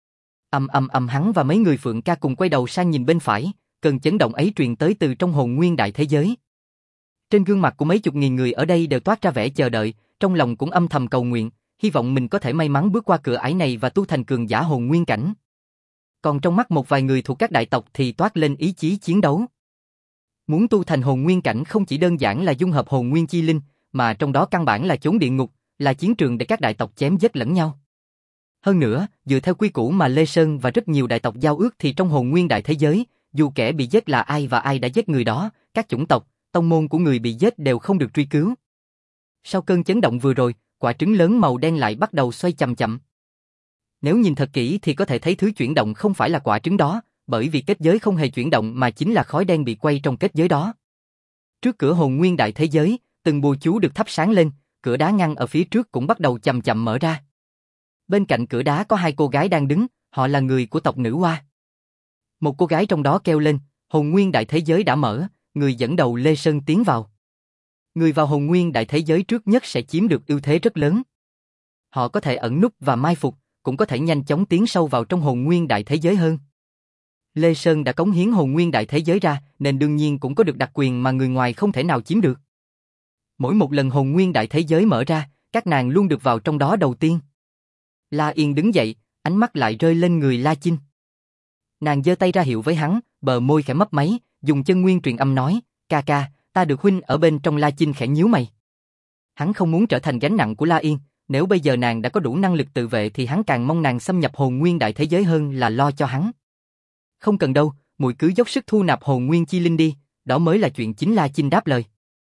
Hắn và mấy người Phượng Ca cùng quay đầu sang nhìn bên phải, cơn chấn động ấy truyền tới từ trong hồn nguyên đại thế giới. Trên gương mặt của mấy chục nghìn người ở đây đều toát ra vẻ chờ đợi, trong lòng cũng âm thầm cầu nguyện, hy vọng mình có thể may mắn bước qua cửa ải này và tu thành cường giả hồn nguyên cảnh. Còn trong mắt một vài người thuộc các đại tộc thì toát lên ý chí chiến đấu. Muốn tu thành hồn nguyên cảnh không chỉ đơn giản là dung hợp hồn nguyên chi linh, mà trong đó căn bản là chốn địa ngục, là chiến trường để các đại tộc chém giết lẫn nhau. Hơn nữa, dựa theo quy củ mà Lê Sơn và rất nhiều đại tộc giao ước thì trong hồn nguyên đại thế giới, dù kẻ bị giết là ai và ai đã giết người đó, các chủng tộc, tông môn của người bị giết đều không được truy cứu. Sau cơn chấn động vừa rồi, quả trứng lớn màu đen lại bắt đầu xoay chậm chậm. Nếu nhìn thật kỹ thì có thể thấy thứ chuyển động không phải là quả trứng đó, bởi vì kết giới không hề chuyển động mà chính là khói đen bị quay trong kết giới đó. Trước cửa hồn nguyên đại thế giới, từng bùa chú được thắp sáng lên, cửa đá ngăn ở phía trước cũng bắt đầu chậm chậm mở ra. Bên cạnh cửa đá có hai cô gái đang đứng, họ là người của tộc Nữ Hoa. Một cô gái trong đó kêu lên, hồn nguyên đại thế giới đã mở, người dẫn đầu Lê Sơn tiến vào. Người vào hồn nguyên đại thế giới trước nhất sẽ chiếm được ưu thế rất lớn. Họ có thể ẩn núp và mai phục, cũng có thể nhanh chóng tiến sâu vào trong hồn nguyên đại thế giới hơn. Lê Sơn đã cống hiến hồn nguyên đại thế giới ra, nên đương nhiên cũng có được đặc quyền mà người ngoài không thể nào chiếm được. Mỗi một lần hồn nguyên đại thế giới mở ra, các nàng luôn được vào trong đó đầu tiên. La Yên đứng dậy, ánh mắt lại rơi lên người La Chinh. Nàng giơ tay ra hiệu với hắn, bờ môi khẽ mấp máy, dùng chân nguyên truyền âm nói, ca ca, ta được huynh ở bên trong. La Chinh khẽ nhíu mày. Hắn không muốn trở thành gánh nặng của La Yên, nếu bây giờ nàng đã có đủ năng lực tự vệ thì hắn càng mong nàng xâm nhập hồn nguyên đại thế giới hơn là lo cho hắn. Không cần đâu, muội cứ dốc sức thu nạp hồn nguyên chi linh đi, đó mới là chuyện chính. La Chinh đáp lời.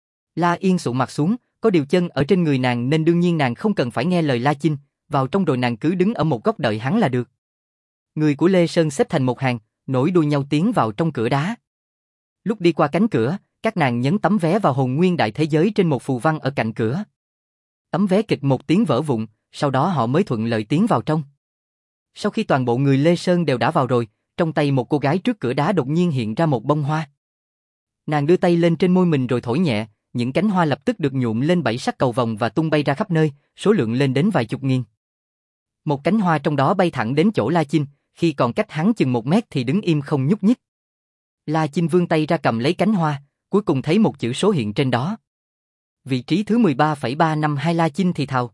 La Yên sụ mặt xuống, có điều chân ở trên người nàng nên đương nhiên nàng không cần phải nghe lời La Chinh, vào trong rồi nàng cứ đứng ở một góc đợi hắn là được. Người của Lê Sơn xếp thành một hàng, nối đuôi nhau tiến vào trong cửa đá. Lúc đi qua cánh cửa, các nàng nhấn tấm vé vào hồn nguyên đại thế giới trên một phù văn ở cạnh cửa. Tấm vé kịch một tiếng vỡ vụn, sau đó họ mới thuận lợi tiến vào trong. Sau khi toàn bộ người Lê Sơn đều đã vào rồi, trong tay một cô gái trước cửa đá đột nhiên hiện ra một bông hoa. Nàng đưa tay lên trên môi mình rồi thổi nhẹ, những cánh hoa lập tức được nhuộm lên 7 sắc cầu vồng và tung bay ra khắp nơi, số lượng lên đến vài chục nghìn. Một cánh hoa trong đó bay thẳng đến chỗ La Chinh, khi còn cách hắn chừng 1 mét thì đứng im không nhúc nhích. La Chinh vươn tay ra cầm lấy cánh hoa, cuối cùng thấy một chữ số hiện trên đó. Vị trí thứ 13,352. La Chinh thì thào.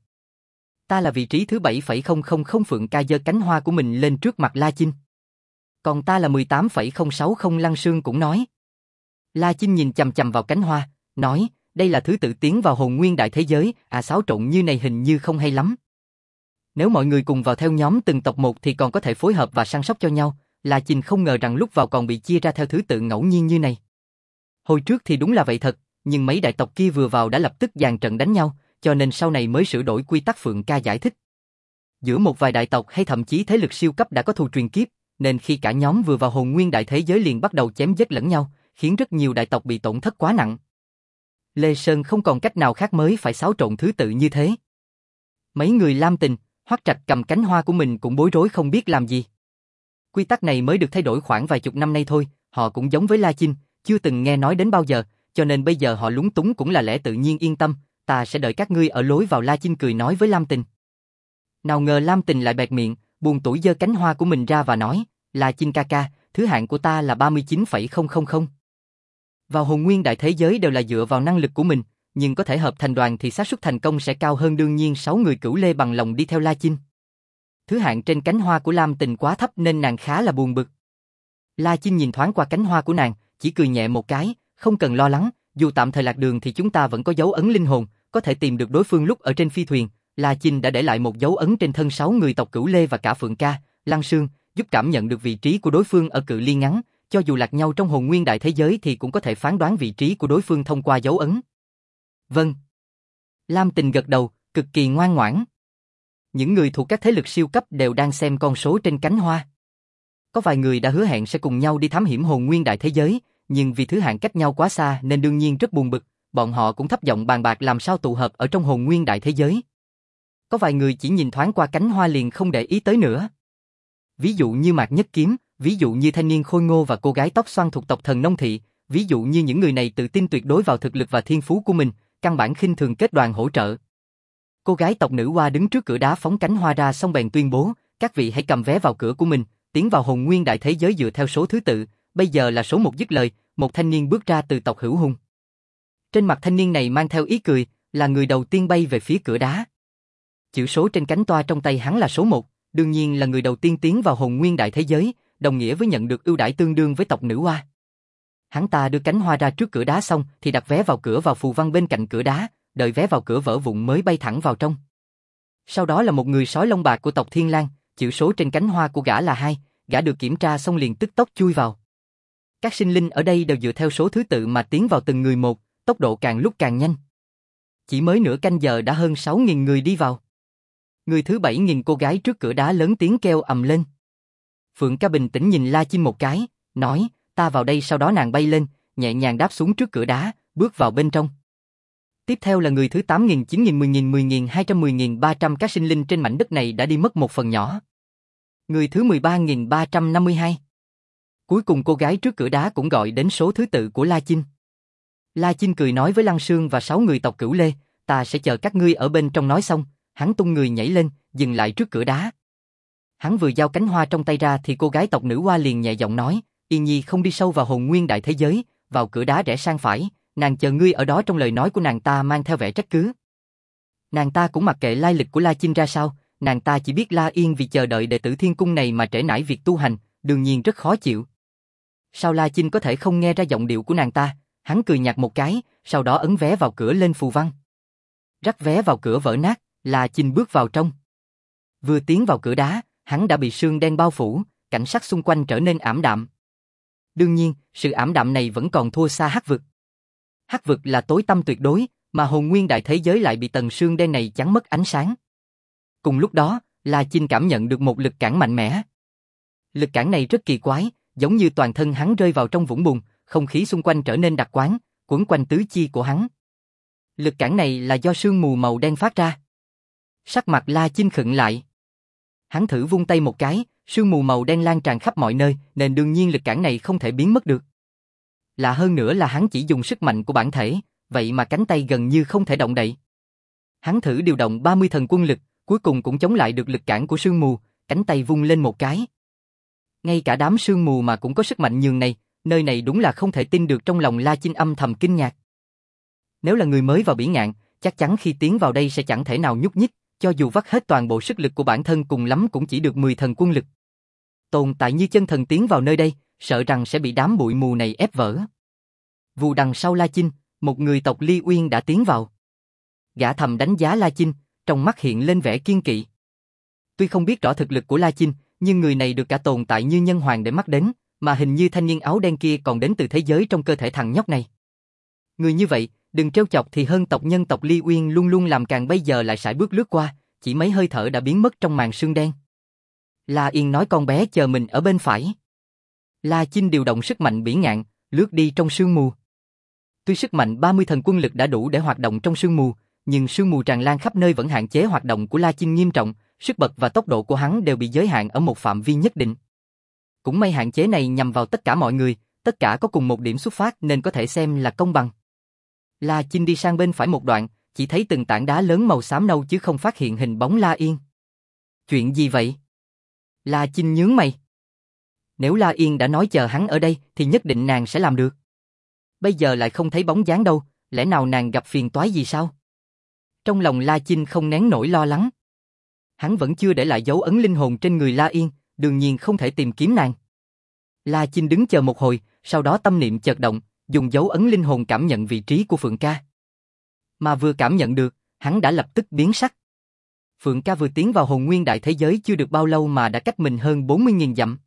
Ta là vị trí thứ 7,000. Phượng Ca giơ cánh hoa của mình lên trước mặt La Chinh. Còn ta là 18,060. Lăng Sương cũng nói. La Chinh nhìn chằm chằm vào cánh hoa, nói, đây là thứ tự tiến vào hồn nguyên đại thế giới, xáo trộn như này hình như không hay lắm. Nếu mọi người cùng vào theo nhóm từng tộc một thì còn có thể phối hợp và săn sóc cho nhau. La Chinh không ngờ rằng lúc vào còn bị chia ra theo thứ tự ngẫu nhiên như này. Hồi trước thì đúng là vậy thật, nhưng mấy đại tộc kia vừa vào đã lập tức dàn trận đánh nhau, cho nên sau này mới sửa đổi quy tắc. Phượng Ca giải thích. Giữa một vài đại tộc hay thậm chí thế lực siêu cấp đã có thù truyền kiếp, nên khi cả nhóm vừa vào hồn nguyên đại thế giới liền bắt đầu chém giết lẫn nhau, khiến rất nhiều đại tộc bị tổn thất quá nặng. Lê Sơn không còn cách nào khác mới phải xáo trộn thứ tự như thế. Mấy người Lam Tình, Hoắc Trạch cầm cánh hoa của mình cũng bối rối không biết làm gì. Quy tắc này mới được thay đổi khoảng vài chục năm nay thôi, họ cũng giống với La Chinh, chưa từng nghe nói đến bao giờ, cho nên bây giờ họ lúng túng cũng là lẽ tự nhiên. Yên tâm, ta sẽ đợi các ngươi ở lối vào. La Chinh cười nói với Lam Tình. Nào ngờ Lam Tình lại bẹt miệng, buồn tủi giơ cánh hoa của mình ra và nói, La Chinh ca ca, thứ hạng của ta là 39,000. Vào hồn nguyên đại thế giới đều là dựa vào năng lực của mình, nhưng có thể hợp thành đoàn thì xác suất thành công sẽ cao hơn. Đương nhiên 6 người Cửu Lê bằng lòng đi theo La Chinh. Thứ hạng trên cánh hoa của Lam Tình quá thấp nên nàng khá là buồn bực. La Chinh nhìn thoáng qua cánh hoa của nàng, chỉ cười nhẹ một cái, không cần lo lắng, dù tạm thời lạc đường thì chúng ta vẫn có dấu ấn linh hồn, có thể tìm được đối phương lúc ở trên phi thuyền. La Chinh đã để lại một dấu ấn trên thân 6 người tộc Cửu Lê và cả Phượng Ca, Lăng Sương, giúp cảm nhận được vị trí của đối phương ở cự ly ngắn, cho dù lạc nhau trong hồn nguyên đại thế giới thì cũng có thể phán đoán vị trí của đối phương thông qua dấu ấn. Vâng. Lam Tình gật đầu, cực kỳ ngoan ngoãn. Những người thuộc các thế lực siêu cấp đều đang xem con số trên cánh hoa. Có vài người đã hứa hẹn sẽ cùng nhau đi thám hiểm hồn nguyên đại thế giới, nhưng vì thứ hạng cách nhau quá xa nên đương nhiên rất buồn bực, bọn họ cũng thấp giọng bàn bạc làm sao tụ hợp ở trong hồn nguyên đại thế giới. Có vài người chỉ nhìn thoáng qua cánh hoa liền không để ý tới nữa. Ví dụ như Mạc Nhất Kiếm, ví dụ như thanh niên khôi ngô và cô gái tóc xoăn thuộc tộc Thần Nông Thị, ví dụ như những người này tự tin tuyệt đối vào thực lực và thiên phú của mình, căn bản khinh thường kết đoàn hỗ trợ. Cô gái tộc Nữ Hoa đứng trước cửa đá phóng cánh hoa ra xong bèn tuyên bố, các vị hãy cầm vé vào cửa của mình, tiến vào hồn nguyên đại thế giới dựa theo số thứ tự, bây giờ là số 1. Dứt lời, một thanh niên bước ra từ tộc Hữu Hùng. Trên mặt thanh niên này mang theo ý cười, là người đầu tiên bay về phía cửa đá. Chữ số trên cánh toa trong tay hắn là số 1, đương nhiên là người đầu tiên tiến vào hồn nguyên đại thế giới, đồng nghĩa với nhận được ưu đãi tương đương với tộc Nữ Hoa. Hắn ta đưa cánh hoa ra trước cửa đá xong thì đặt vé vào cửa vào phù văn bên cạnh cửa đá, đợi vé vào cửa vỡ vụn mới bay thẳng vào trong. Sau đó là một người sói lông bạc của tộc Thiên Lang, chữ số trên cánh hoa của gã là 2, gã được kiểm tra xong liền tức tốc chui vào. Các sinh linh ở đây đều dựa theo số thứ tự mà tiến vào từng người một, tốc độ càng lúc càng nhanh. Chỉ mới nửa canh giờ đã hơn 6.000 người đi vào. Người thứ 7.000 cô gái trước cửa đá lớn tiếng kêu ầm lên. Phượng Ca bình tĩnh nhìn La Chinh một cái, nói, ta vào đây. Sau đó nàng bay lên, nhẹ nhàng đáp xuống trước cửa đá, bước vào bên trong. Tiếp theo là người thứ 8.000, 9.000, 10.000, 10.000, 200, 10.300. Các sinh linh trên mảnh đất này đã đi mất một phần nhỏ. Người thứ 13.352. Cuối cùng cô gái trước cửa đá cũng gọi đến số thứ tự của La Chinh. La Chinh cười nói với Lăng Sương và 6 người tộc Cửu Lê, ta sẽ chờ các ngươi ở bên trong. Nói xong, hắn tung người nhảy lên, dừng lại trước cửa đá. Hắn vừa giao cánh hoa trong tay ra thì cô gái tộc Nữ Hoa liền nhẹ giọng nói, Yên Nhi không đi sâu vào hồn nguyên đại thế giới, vào cửa đá rẽ sang phải, nàng chờ ngươi ở đó. Trong lời nói của nàng ta mang theo vẻ trách cứ. Nàng ta cũng mặc kệ lai lịch của La Chinh ra sao, nàng ta chỉ biết La Yên vì chờ đợi đệ tử Thiên Cung này mà trễ nải việc tu hành, đương nhiên rất khó chịu. Sao La Chinh có thể không nghe ra giọng điệu của nàng ta? Hắn cười nhạt một cái, sau đó ấn vé vào cửa lên phù văn. Rắc vé vào cửa vỡ nát, La Chinh bước vào trong. Vừa tiến vào cửa đá, hắn đã bị sương đen bao phủ, cảnh sắc xung quanh trở nên ảm đạm. Đương nhiên, sự ảm đạm này vẫn còn thua xa Hắc vực. Hắc vực là tối tăm tuyệt đối, mà hồn nguyên đại thế giới lại bị tầng sương đen này chắn mất ánh sáng. Cùng lúc đó, La Chinh cảm nhận được một lực cản mạnh mẽ. Lực cản này rất kỳ quái, giống như toàn thân hắn rơi vào trong vũng bùn, không khí xung quanh trở nên đặc quánh, quấn quanh tứ chi của hắn. Lực cản này là do sương mù màu đen phát ra. Sắc mặt La Chinh khựng lại. Hắn thử vung tay một cái, sương mù màu đen lan tràn khắp mọi nơi, nên đương nhiên lực cản này không thể biến mất được. Lạ hơn nữa là hắn chỉ dùng sức mạnh của bản thể, vậy mà cánh tay gần như không thể động đậy. Hắn thử điều động 30 thần quân lực, cuối cùng cũng chống lại được lực cản của sương mù, cánh tay vung lên một cái. Ngay cả đám sương mù mà cũng có sức mạnh nhường này, nơi này đúng là không thể tin được, trong lòng La Chinh âm thầm kinh ngạc. Nếu là người mới vào Bỉ Ngạn, chắc chắn khi tiến vào đây sẽ chẳng thể nào nhúc nhích, cho dù vắt hết toàn bộ sức lực của bản thân cùng lắm cũng chỉ được 10 thần quân lực. Tồn tại như chân thần tiến vào nơi đây, sợ rằng sẽ bị đám bụi mù này ép vỡ. Vù đằng sau La Chinh, một người tộc Ly Uyên đã tiến vào. Gã thầm đánh giá La Chinh, trong mắt hiện lên vẻ kiên kỵ. Tuy không biết rõ thực lực của La Chinh, nhưng người này được cả tồn tại như nhân hoàng để mắt đến, mà hình như thanh niên áo đen kia còn đến từ thế giới trong cơ thể thằng nhóc này. Người như vậy, đừng trêu chọc thì hơn. Tộc nhân tộc Ly Uyên luôn luôn làm càng, bây giờ lại sải bước lướt qua, chỉ mấy hơi thở đã biến mất trong màn sương đen. La Yên nói con bé chờ mình ở bên phải. La Chinh điều động sức mạnh Bỉ Ngạn, lướt đi trong sương mù. Tuy sức mạnh 30 thần quân lực đã đủ để hoạt động trong sương mù, nhưng sương mù tràn lan khắp nơi vẫn hạn chế hoạt động của La Chinh nghiêm trọng, sức bật và tốc độ của hắn đều bị giới hạn ở một phạm vi nhất định. Cũng may hạn chế này nhằm vào tất cả mọi người, tất cả có cùng một điểm xuất phát nên có thể xem là công bằng. La Chinh đi sang bên phải một đoạn, chỉ thấy từng tảng đá lớn màu xám nâu chứ không phát hiện hình bóng La Yên. Chuyện gì vậy? La Chinh nhướng mày. Nếu La Yên đã nói chờ hắn ở đây thì nhất định nàng sẽ làm được. Bây giờ lại không thấy bóng dáng đâu, lẽ nào nàng gặp phiền toái gì sao? Trong lòng La Chinh không nén nổi lo lắng. Hắn vẫn chưa để lại dấu ấn linh hồn trên người La Yên, đương nhiên không thể tìm kiếm nàng. La Chinh đứng chờ một hồi, sau đó tâm niệm chợt động, dùng dấu ấn linh hồn cảm nhận vị trí của Phượng Ca. Mà vừa cảm nhận được, hắn đã lập tức biến sắc. Phượng Ca vừa tiến vào hồn nguyên đại thế giới chưa được bao lâu mà đã cách mình hơn 40.000 dặm.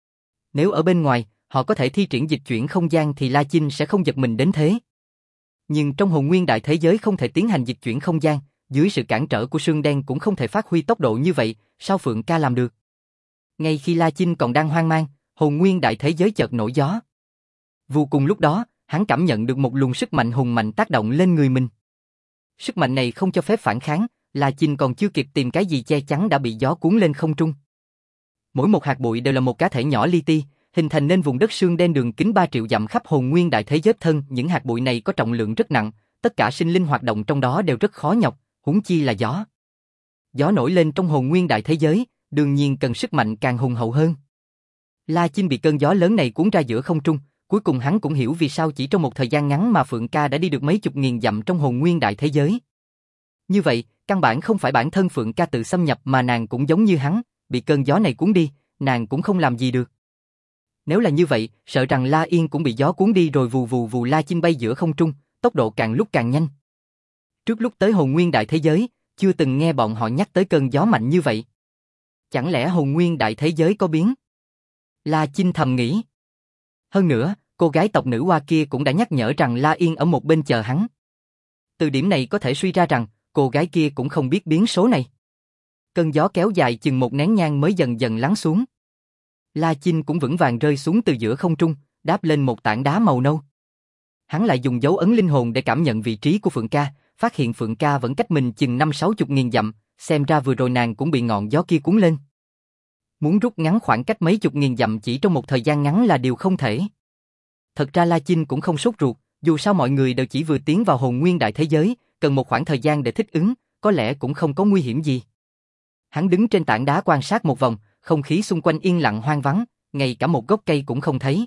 Nếu ở bên ngoài, họ có thể thi triển dịch chuyển không gian thì La Chinh sẽ không giật mình đến thế. Nhưng trong hồn nguyên đại thế giới không thể tiến hành dịch chuyển không gian, dưới sự cản trở của sương đen cũng không thể phát huy tốc độ như vậy, sao Phượng Ca làm được? Ngay khi La Chinh còn đang hoang mang, hồn nguyên đại thế giới chợt nổi gió. Vô cùng lúc đó, hắn cảm nhận được một luồng sức mạnh hùng mạnh tác động lên người mình. Sức mạnh này không cho phép phản kháng, La Chinh còn chưa kịp tìm cái gì che chắn đã bị gió cuốn lên không trung. Mỗi một hạt bụi đều là một cá thể nhỏ li ti, hình thành nên vùng đất sương đen đường kính 3 triệu dặm khắp hồn nguyên đại thế giới thân. Những hạt bụi này có trọng lượng rất nặng, tất cả sinh linh hoạt động trong đó đều rất khó nhọc, huống chi là gió. Gió nổi lên trong hồn nguyên đại thế giới, đương nhiên cần sức mạnh càng hùng hậu hơn. La Chinh bị cơn gió lớn này cuốn ra giữa không trung, cuối cùng hắn cũng hiểu vì sao chỉ trong một thời gian ngắn mà Phượng Ca đã đi được mấy chục nghìn dặm trong hồn nguyên đại thế giới. Như vậy, căn bản không phải bản thân Phượng Ca tự xâm nhập mà nàng cũng giống như hắn, bị cơn gió này cuốn đi, nàng cũng không làm gì được. Nếu là như vậy, sợ rằng La Yên cũng bị gió cuốn đi rồi. Vù vù vù. La Chinh bay giữa không trung, tốc độ càng lúc càng nhanh. Trước lúc tới hồn nguyên đại thế giới, chưa từng nghe bọn họ nhắc tới cơn gió mạnh như vậy. Chẳng lẽ hồn nguyên đại thế giới có biến? La Chinh thầm nghĩ. Hơn nữa, cô gái tộc nữ Hoa kia cũng đã nhắc nhở rằng La Yên ở một bên chờ hắn. Từ điểm này có thể suy ra rằng, cô gái kia cũng không biết biến số này. Cơn gió kéo dài chừng một nén nhang mới dần dần lắng xuống. La Chinh cũng vững vàng rơi xuống từ giữa không trung, đáp lên một tảng đá màu nâu. Hắn lại dùng dấu ấn linh hồn để cảm nhận vị trí của Phượng Ca, phát hiện Phượng Ca vẫn cách mình chừng 50-60 nghìn dặm, xem ra vừa rồi nàng cũng bị ngọn gió kia cuốn lên. Muốn rút ngắn khoảng cách mấy chục nghìn dặm chỉ trong một thời gian ngắn là điều không thể. Thật ra La Chinh cũng không sốt ruột, dù sao mọi người đều chỉ vừa tiến vào hồn nguyên đại thế giới, cần một khoảng thời gian để thích ứng, có lẽ cũng không có nguy hiểm gì. Hắn đứng trên tảng đá quan sát một vòng, không khí xung quanh yên lặng hoang vắng, ngay cả một gốc cây cũng không thấy.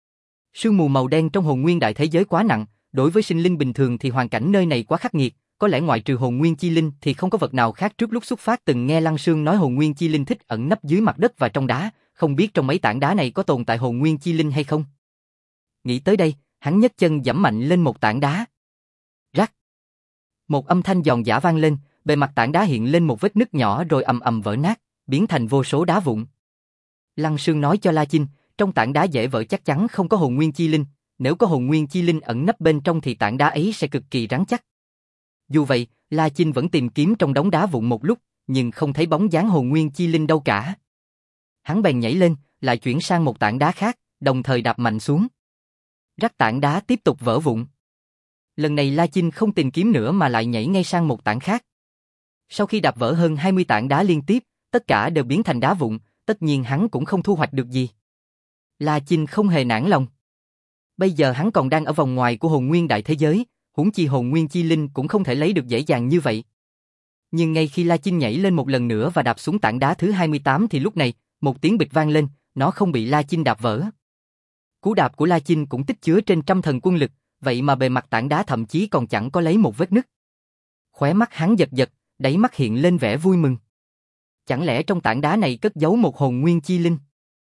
Sương mù màu đen trong hồn nguyên đại thế giới quá nặng, đối với sinh linh bình thường thì hoàn cảnh nơi này quá khắc nghiệt, có lẽ ngoại trừ hồn nguyên chi linh thì không có vật nào khác. Trước lúc xuất phát từng nghe Lăng Sương nói hồn nguyên chi linh thích ẩn nấp dưới mặt đất và trong đá, không biết trong mấy tảng đá này có tồn tại hồn nguyên chi linh hay không. Nghĩ tới đây, hắn nhấc chân giẫm mạnh lên một tảng đá. Rắc. Một âm thanh giòn giã vang lên, bề mặt tảng đá hiện lên một vết nứt nhỏ rồi ầm ầm vỡ nát, biến thành vô số đá vụn. Lăng Sương nói cho La Chinh, Trong tảng đá dễ vỡ chắc chắn không có hồn nguyên chi linh, nếu có hồn nguyên chi linh ẩn nấp bên trong thì tảng đá ấy sẽ cực kỳ rắn chắc. Dù vậy, La Chinh vẫn tìm kiếm trong đống đá vụn một lúc, nhưng không thấy bóng dáng hồn nguyên chi linh đâu cả. Hắn bèn nhảy lên, lại chuyển sang một tảng đá khác, đồng thời đạp mạnh xuống. Rắc tảng đá tiếp tục vỡ vụn. Lần này La Chinh không tìm kiếm nữa mà lại nhảy ngay sang một tảng khác. Sau khi đạp vỡ hơn 20 tảng đá liên tiếp, tất cả đều biến thành đá vụn, tất nhiên hắn cũng không thu hoạch được gì. La Chinh không hề nản lòng. Bây giờ hắn còn đang ở vòng ngoài của hồn nguyên đại thế giới, huống chi hồn nguyên chi linh cũng không thể lấy được dễ dàng như vậy. Nhưng ngay khi La Chinh nhảy lên một lần nữa và đạp xuống tảng đá thứ 28 thì lúc này, một tiếng bịch vang lên, nó không bị La Chinh đạp vỡ. Cú đạp của La Chinh cũng tích chứa trên trăm thần quân lực, vậy mà bề mặt tảng đá thậm chí còn chẳng có lấy một vết nứt. Khóe mắt hắn giật giật, đáy mắt hiện lên vẻ vui mừng. Chẳng lẽ trong tảng đá này cất giấu một hồn nguyên chi linh?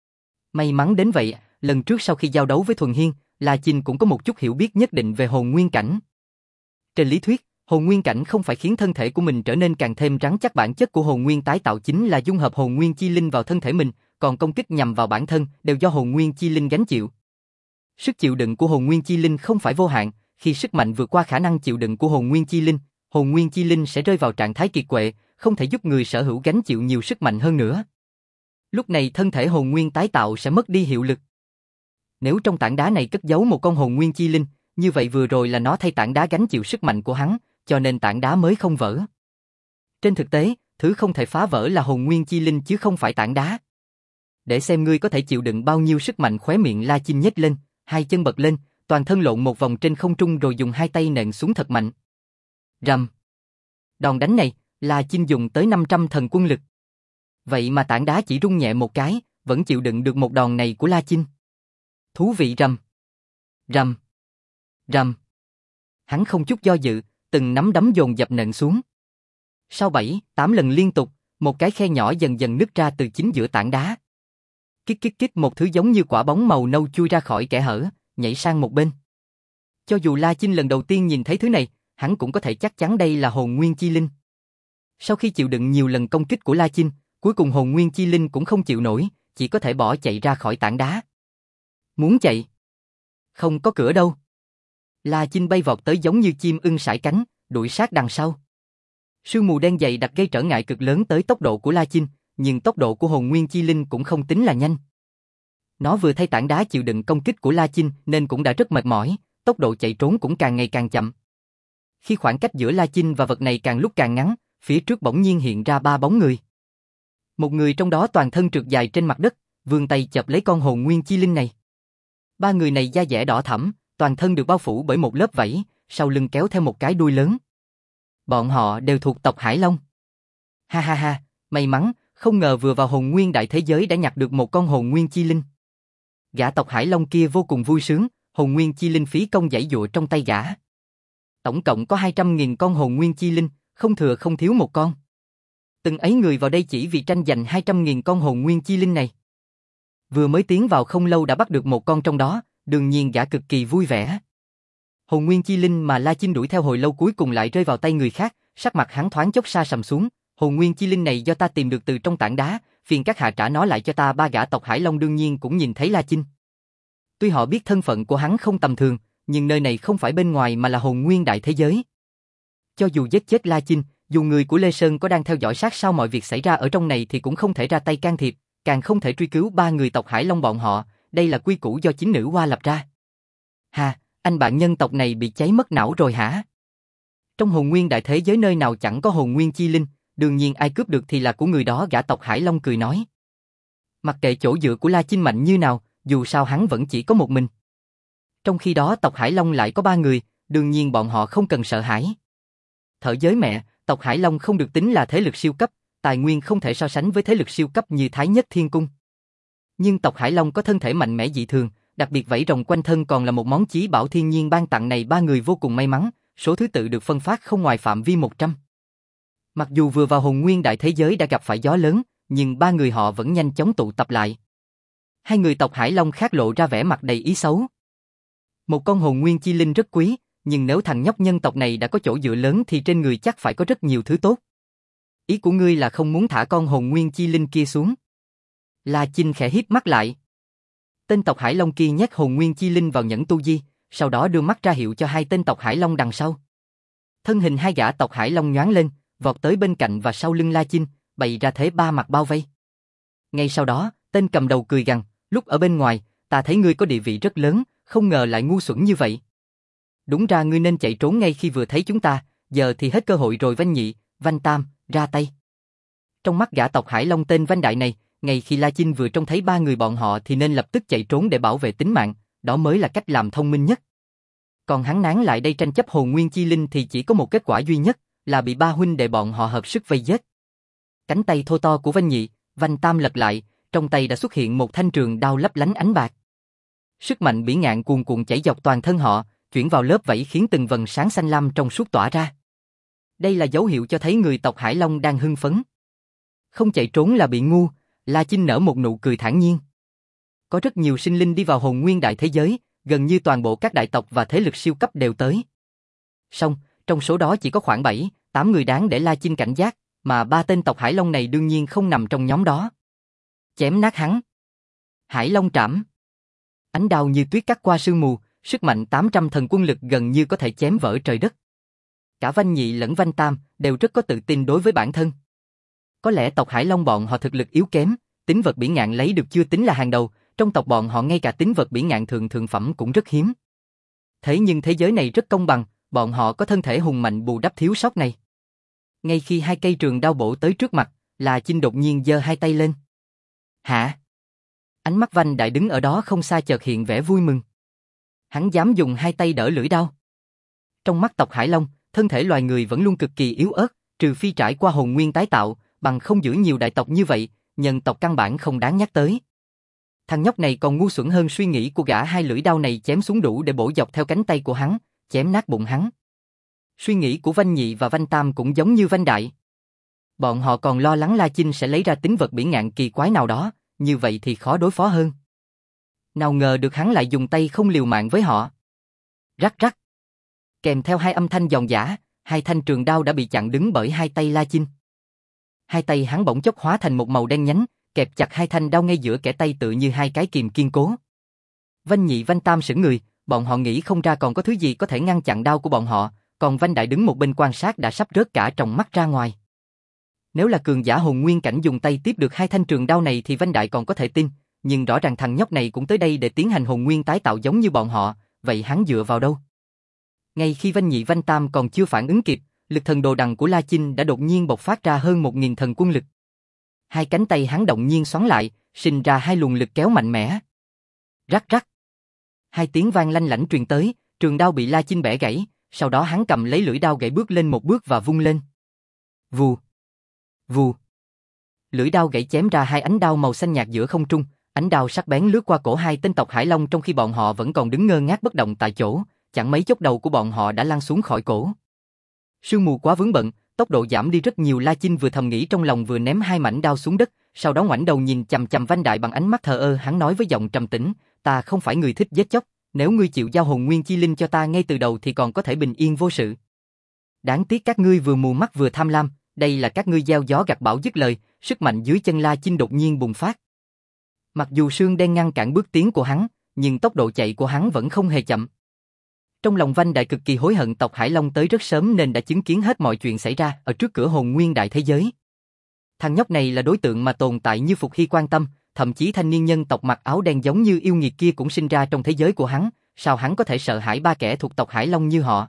May mắn đến vậy, lần trước sau khi giao đấu với Thuần Hiên, La Chinh cũng có một chút hiểu biết nhất định về hồn nguyên cảnh. Trên lý thuyết, hồn nguyên cảnh không phải khiến thân thể của mình trở nên càng thêm rắn chắc, bản chất của hồn nguyên tái tạo chính là dung hợp hồn nguyên chi linh vào thân thể mình, còn công kích nhằm vào bản thân đều do hồn nguyên chi linh gánh chịu. Sức chịu đựng của hồn nguyên chi linh không phải vô hạn, khi sức mạnh vượt qua khả năng chịu đựng của hồn nguyên chi linh sẽ rơi vào trạng thái kiệt quệ, không thể giúp người sở hữu gánh chịu nhiều sức mạnh hơn nữa. Lúc này thân thể hồn nguyên tái tạo sẽ mất đi hiệu lực. Nếu trong tảng đá này cất giấu một con hồn nguyên chi linh, như vậy vừa rồi là nó thay tảng đá gánh chịu sức mạnh của hắn, cho nên tảng đá mới không vỡ. Trên thực tế, thứ không thể phá vỡ là hồn nguyên chi linh chứ không phải tảng đá. Để xem ngươi có thể chịu đựng bao nhiêu sức mạnh, khóe miệng La Chinh nhếch lên, hai chân bật lên, toàn thân lộn một vòng trên không trung rồi dùng hai tay nện xuống thật mạnh. Rầm. Đòn đánh này, La Chinh dùng tới 500 thần quân lực. Vậy mà tảng đá chỉ rung nhẹ một cái, vẫn chịu đựng được một đòn này của La Chinh. Thú vị. Rầm. Rầm. Rầm. Hắn không chút do dự, từng nắm đấm dồn dập nện xuống. Sau 7-8 lần liên tục, một cái khe nhỏ dần dần nứt ra từ chính giữa tảng đá. Kích kích kích, một thứ giống như quả bóng màu nâu chui ra khỏi kẽ hở, nhảy sang một bên. Cho dù La Chinh lần đầu tiên nhìn thấy thứ này, hắn cũng có thể chắc chắn đây là hồn nguyên chi linh. Sau khi chịu đựng nhiều lần công kích của La Chinh, cuối cùng hồn nguyên chi linh cũng không chịu nổi, chỉ có thể bỏ chạy ra khỏi tảng đá. Muốn chạy? Không có cửa đâu. La Chinh bay vọt tới giống như chim ưng sải cánh, đuổi sát đằng sau. Sương mù đen dày đặc gây trở ngại cực lớn tới tốc độ của La Chinh, nhưng tốc độ của hồn nguyên chi linh cũng không tính là nhanh. Nó vừa thay tảng đá chịu đựng công kích của La Chinh nên cũng đã rất mệt mỏi, tốc độ chạy trốn cũng càng ngày càng chậm. Khi khoảng cách giữa La Chinh và vật này càng lúc càng ngắn, phía trước bỗng nhiên hiện ra 3 bóng người. Một người trong đó toàn thân trượt dài trên mặt đất, vươn tay chộp lấy con hồn nguyên chi linh này. 3 người này da dẻ đỏ thẫm, toàn thân được bao phủ bởi một lớp vảy, sau lưng kéo theo một cái đuôi lớn. Bọn họ đều thuộc tộc Hải Long. Ha ha ha, may mắn, không ngờ vừa vào hồn nguyên đại thế giới đã nhặt được một con hồn nguyên chi linh. Gã tộc Hải Long kia vô cùng vui sướng, hồn nguyên chi linh phí công giãy giụa trong tay gã. Tổng cộng có 200.000 con hồn nguyên chi linh, không thừa không thiếu một con. Từng ấy người vào đây chỉ vì tranh giành 200.000 con hồn nguyên chi linh này. Vừa mới tiến vào không lâu đã bắt được một con trong đó, đương nhiên gã cực kỳ vui vẻ. Hồn nguyên chi linh mà La Chinh đuổi theo hồi lâu cuối cùng lại rơi vào tay người khác, sắc mặt hắn thoáng chốc sa sầm xuống. Hồn nguyên chi linh này do ta tìm được từ trong tảng đá, phiền các hạ trả nó lại cho ta. 3 gã tộc Hải Long đương nhiên cũng nhìn thấy La Chinh. Tuy họ biết thân phận của hắn không tầm thường, nhưng nơi này không phải bên ngoài mà là hồn nguyên đại thế giới. Cho dù giết chết La Chinh, dù người của Lê Sơn có đang theo dõi sát sao mọi việc xảy ra ở trong này thì cũng không thể ra tay can thiệp, càng không thể truy cứu 3 người tộc Hải Long bọn họ, đây là quy củ do chính nữ hoa lập ra. Hà, anh bạn nhân tộc này bị cháy mất não rồi hả? Trong hồn nguyên đại thế giới nơi nào chẳng có hồn nguyên chi linh, đương nhiên ai cướp được thì là của người đó. Gã tộc Hải Long cười nói. Mặc kệ chỗ dựa của La Chinh mạnh như nào, dù sao hắn vẫn chỉ có một mình. Trong khi đó tộc Hải Long lại có 3 người, đương nhiên bọn họ không cần sợ hãi. Thở giới mẹ, tộc Hải Long không được tính là thế lực siêu cấp, tài nguyên không thể so sánh với thế lực siêu cấp như Thái Nhất Thiên Cung. Nhưng tộc Hải Long có thân thể mạnh mẽ dị thường, đặc biệt vảy rồng quanh thân còn là một món chí bảo thiên nhiên ban tặng này. 3 người vô cùng may mắn, số thứ tự được phân phát không ngoài phạm vi 100. Mặc dù vừa vào hồn nguyên đại thế giới đã gặp phải gió lớn, nhưng 3 người họ vẫn nhanh chóng tụ tập lại. 2 người tộc Hải Long khác lộ ra vẻ mặt đầy ý xấu. Một con hồn nguyên chi linh rất quý, nhưng nếu thằng nhóc nhân tộc này đã có chỗ dựa lớn thì trên người chắc phải có rất nhiều thứ tốt. Ý của ngươi là không muốn thả con hồn nguyên chi linh kia xuống? La Chinh khẽ híp mắt lại. Tên tộc Hải Long kia nhét hồn nguyên chi linh vào nhẫn tu di, sau đó đưa mắt ra hiệu cho hai tên tộc Hải Long đằng sau. Thân hình hai gã tộc Hải Long nhoáng lên, vọt tới bên cạnh và sau lưng La Chinh, bày ra thế ba mặt bao vây. Ngay sau đó, tên cầm đầu cười gằn, lúc ở bên ngoài, ta thấy ngươi có địa vị rất lớn, không ngờ lại ngu xuẩn như vậy. Đúng ra ngươi nên chạy trốn ngay khi vừa thấy chúng ta, giờ thì hết cơ hội rồi. Vanh Nhị, Vanh Tam, ra tay. Trong mắt gã tộc Hải Long tên Vanh Đại này, ngay khi La Chinh vừa trông thấy ba người bọn họ thì nên lập tức chạy trốn để bảo vệ tính mạng, đó mới là cách làm thông minh nhất. Còn hắn nán lại đây tranh chấp hồn nguyên chi linh thì chỉ có một kết quả duy nhất, là bị ba huynh đệ bọn họ hợp sức vây giết. Cánh tay thô to của Vanh Nhị, Vanh Tam lật lại, trong tay đã xuất hiện một thanh trường đao lấp lánh ánh bạc. Sức mạnh bỉ ngạn cuồn cuộn chảy dọc toàn thân họ, chuyển vào lớp vảy khiến từng vầng sáng xanh lam trong suốt tỏa ra. Đây là dấu hiệu cho thấy người tộc Hải Long đang hưng phấn. Không chạy trốn là bị ngu, La Chinh nở một nụ cười thản nhiên. Có rất nhiều sinh linh đi vào hồn nguyên đại thế giới, gần như toàn bộ các đại tộc và thế lực siêu cấp đều tới. Song, trong số đó chỉ có khoảng 7, 8 người đáng để La Chinh cảnh giác, mà ba tên tộc Hải Long này đương nhiên không nằm trong nhóm đó. Chém nát hắn. Hải Long trảm. Ánh đao như tuyết cắt qua sương mù, sức mạnh 800 thần quân lực gần như có thể chém vỡ trời đất. Cả Vanh Nhị lẫn Vanh Tam đều rất có tự tin đối với bản thân. Có lẽ tộc Hải Long bọn họ thực lực yếu kém, tính vật bỉ ngạn lấy được chưa tính là hàng đầu, trong tộc bọn họ ngay cả tính vật bỉ ngạn thượng phẩm cũng rất hiếm. Thế nhưng thế giới này rất công bằng, bọn họ có thân thể hùng mạnh bù đắp thiếu sót này. Ngay khi hai cây trường đao bổ tới trước mặt, La Chinh đột nhiên giơ hai tay lên. Hả? Ánh mắt Vanh Đại đứng ở đó không xa chợt hiện vẻ vui mừng. Hắn dám dùng hai tay đỡ lưỡi đao. Trong mắt tộc Hải Long, thân thể loài người vẫn luôn cực kỳ yếu ớt, trừ phi trải qua hồn nguyên tái tạo, bằng không giữ nhiều đại tộc như vậy, nhân tộc căn bản không đáng nhắc tới. Thằng nhóc này còn ngu xuẩn hơn suy nghĩ của gã, hai lưỡi đao này chém xuống đủ để bổ dọc theo cánh tay của hắn, chém nát bụng hắn. Suy nghĩ của Vanh Nhị và Vanh Tam cũng giống như Vanh Đại. Bọn họ còn lo lắng La Chinh sẽ lấy ra tính vật bỉ ngạn kỳ quái nào đó, như vậy thì khó đối phó hơn. Nào ngờ được hắn lại dùng tay không liều mạng với họ. Rắc rắc. Kèm theo hai âm thanh giòn giã, hai thanh trường đao đã bị chặn đứng bởi hai tay La Chinh. Hai tay hắn bỗng chốc hóa thành một màu đen nhánh, kẹp chặt hai thanh đao ngay giữa kẽ tay tựa như hai cái kìm kiên cố. Vanh Nhị Vanh Tam sững người, bọn họ nghĩ không ra còn có thứ gì có thể ngăn chặn đao của bọn họ, còn Vanh Đại đứng một bên quan sát đã sắp rớt cả tròng mắt ra ngoài. Nếu là cường giả hồn nguyên cảnh dùng tay tiếp được hai thanh trường đao này thì Vanh Đại còn có thể tin, nhưng rõ ràng thằng nhóc này cũng tới đây để tiến hành hồn nguyên tái tạo giống như bọn họ, vậy hắn dựa vào đâu? Ngay khi Vanh Nhị Vanh Tam còn chưa phản ứng kịp, lực thần đồ đằng của La Chinh đã đột nhiên bộc phát ra hơn 1000 thần quân lực. Hai cánh tay hắn động nhiên xoắn lại, sinh ra hai luồng lực kéo mạnh mẽ. Rắc rắc. Hai tiếng vang lanh lảnh truyền tới, trường đao bị La Chinh bẻ gãy, sau đó hắn cầm lấy lưỡi đao gãy bước lên một bước và vung lên. Vù. Vù. Lưỡi đao gãy chém ra hai ánh đao màu xanh nhạt giữa không trung, ánh đao sắc bén lướt qua cổ hai tên tộc Hải Long trong khi bọn họ vẫn còn đứng ngơ ngác bất động tại chỗ, chẳng mấy chốc đầu của bọn họ đã lăn xuống khỏi cổ. Sương mù quá vướng bận, tốc độ giảm đi rất nhiều. La Chinh vừa thầm nghĩ trong lòng vừa ném hai mảnh đao xuống đất, sau đó ngoảnh đầu nhìn chằm chằm Vanh Đại bằng ánh mắt thờ ơ. Hắn nói với giọng trầm tĩnh, ta không phải người thích giết chóc, nếu ngươi chịu giao hồn nguyên chi linh cho ta ngay từ đầu thì còn có thể bình yên vô sự. Đáng tiếc các ngươi vừa mù mắt vừa tham lam, đây là các ngươi gieo gió gặt bão. Dứt lời, sức mạnh dưới chân La Chinh đột nhiên bùng phát. Mặc dù sương đen ngăn cản bước tiến của hắn, nhưng tốc độ chạy của hắn vẫn không hề chậm. Trong lòng Vanh Đại cực kỳ hối hận tộc Hải Long tới rất sớm nên đã chứng kiến hết mọi chuyện xảy ra ở trước cửa hồn nguyên đại thế giới. Thằng nhóc này là đối tượng mà tồn tại như Phục Hy quan tâm, thậm chí thanh niên nhân tộc mặc áo đen giống như yêu nghiệt kia cũng sinh ra trong thế giới của hắn, sao hắn có thể sợ hãi ba kẻ thuộc tộc Hải Long như họ.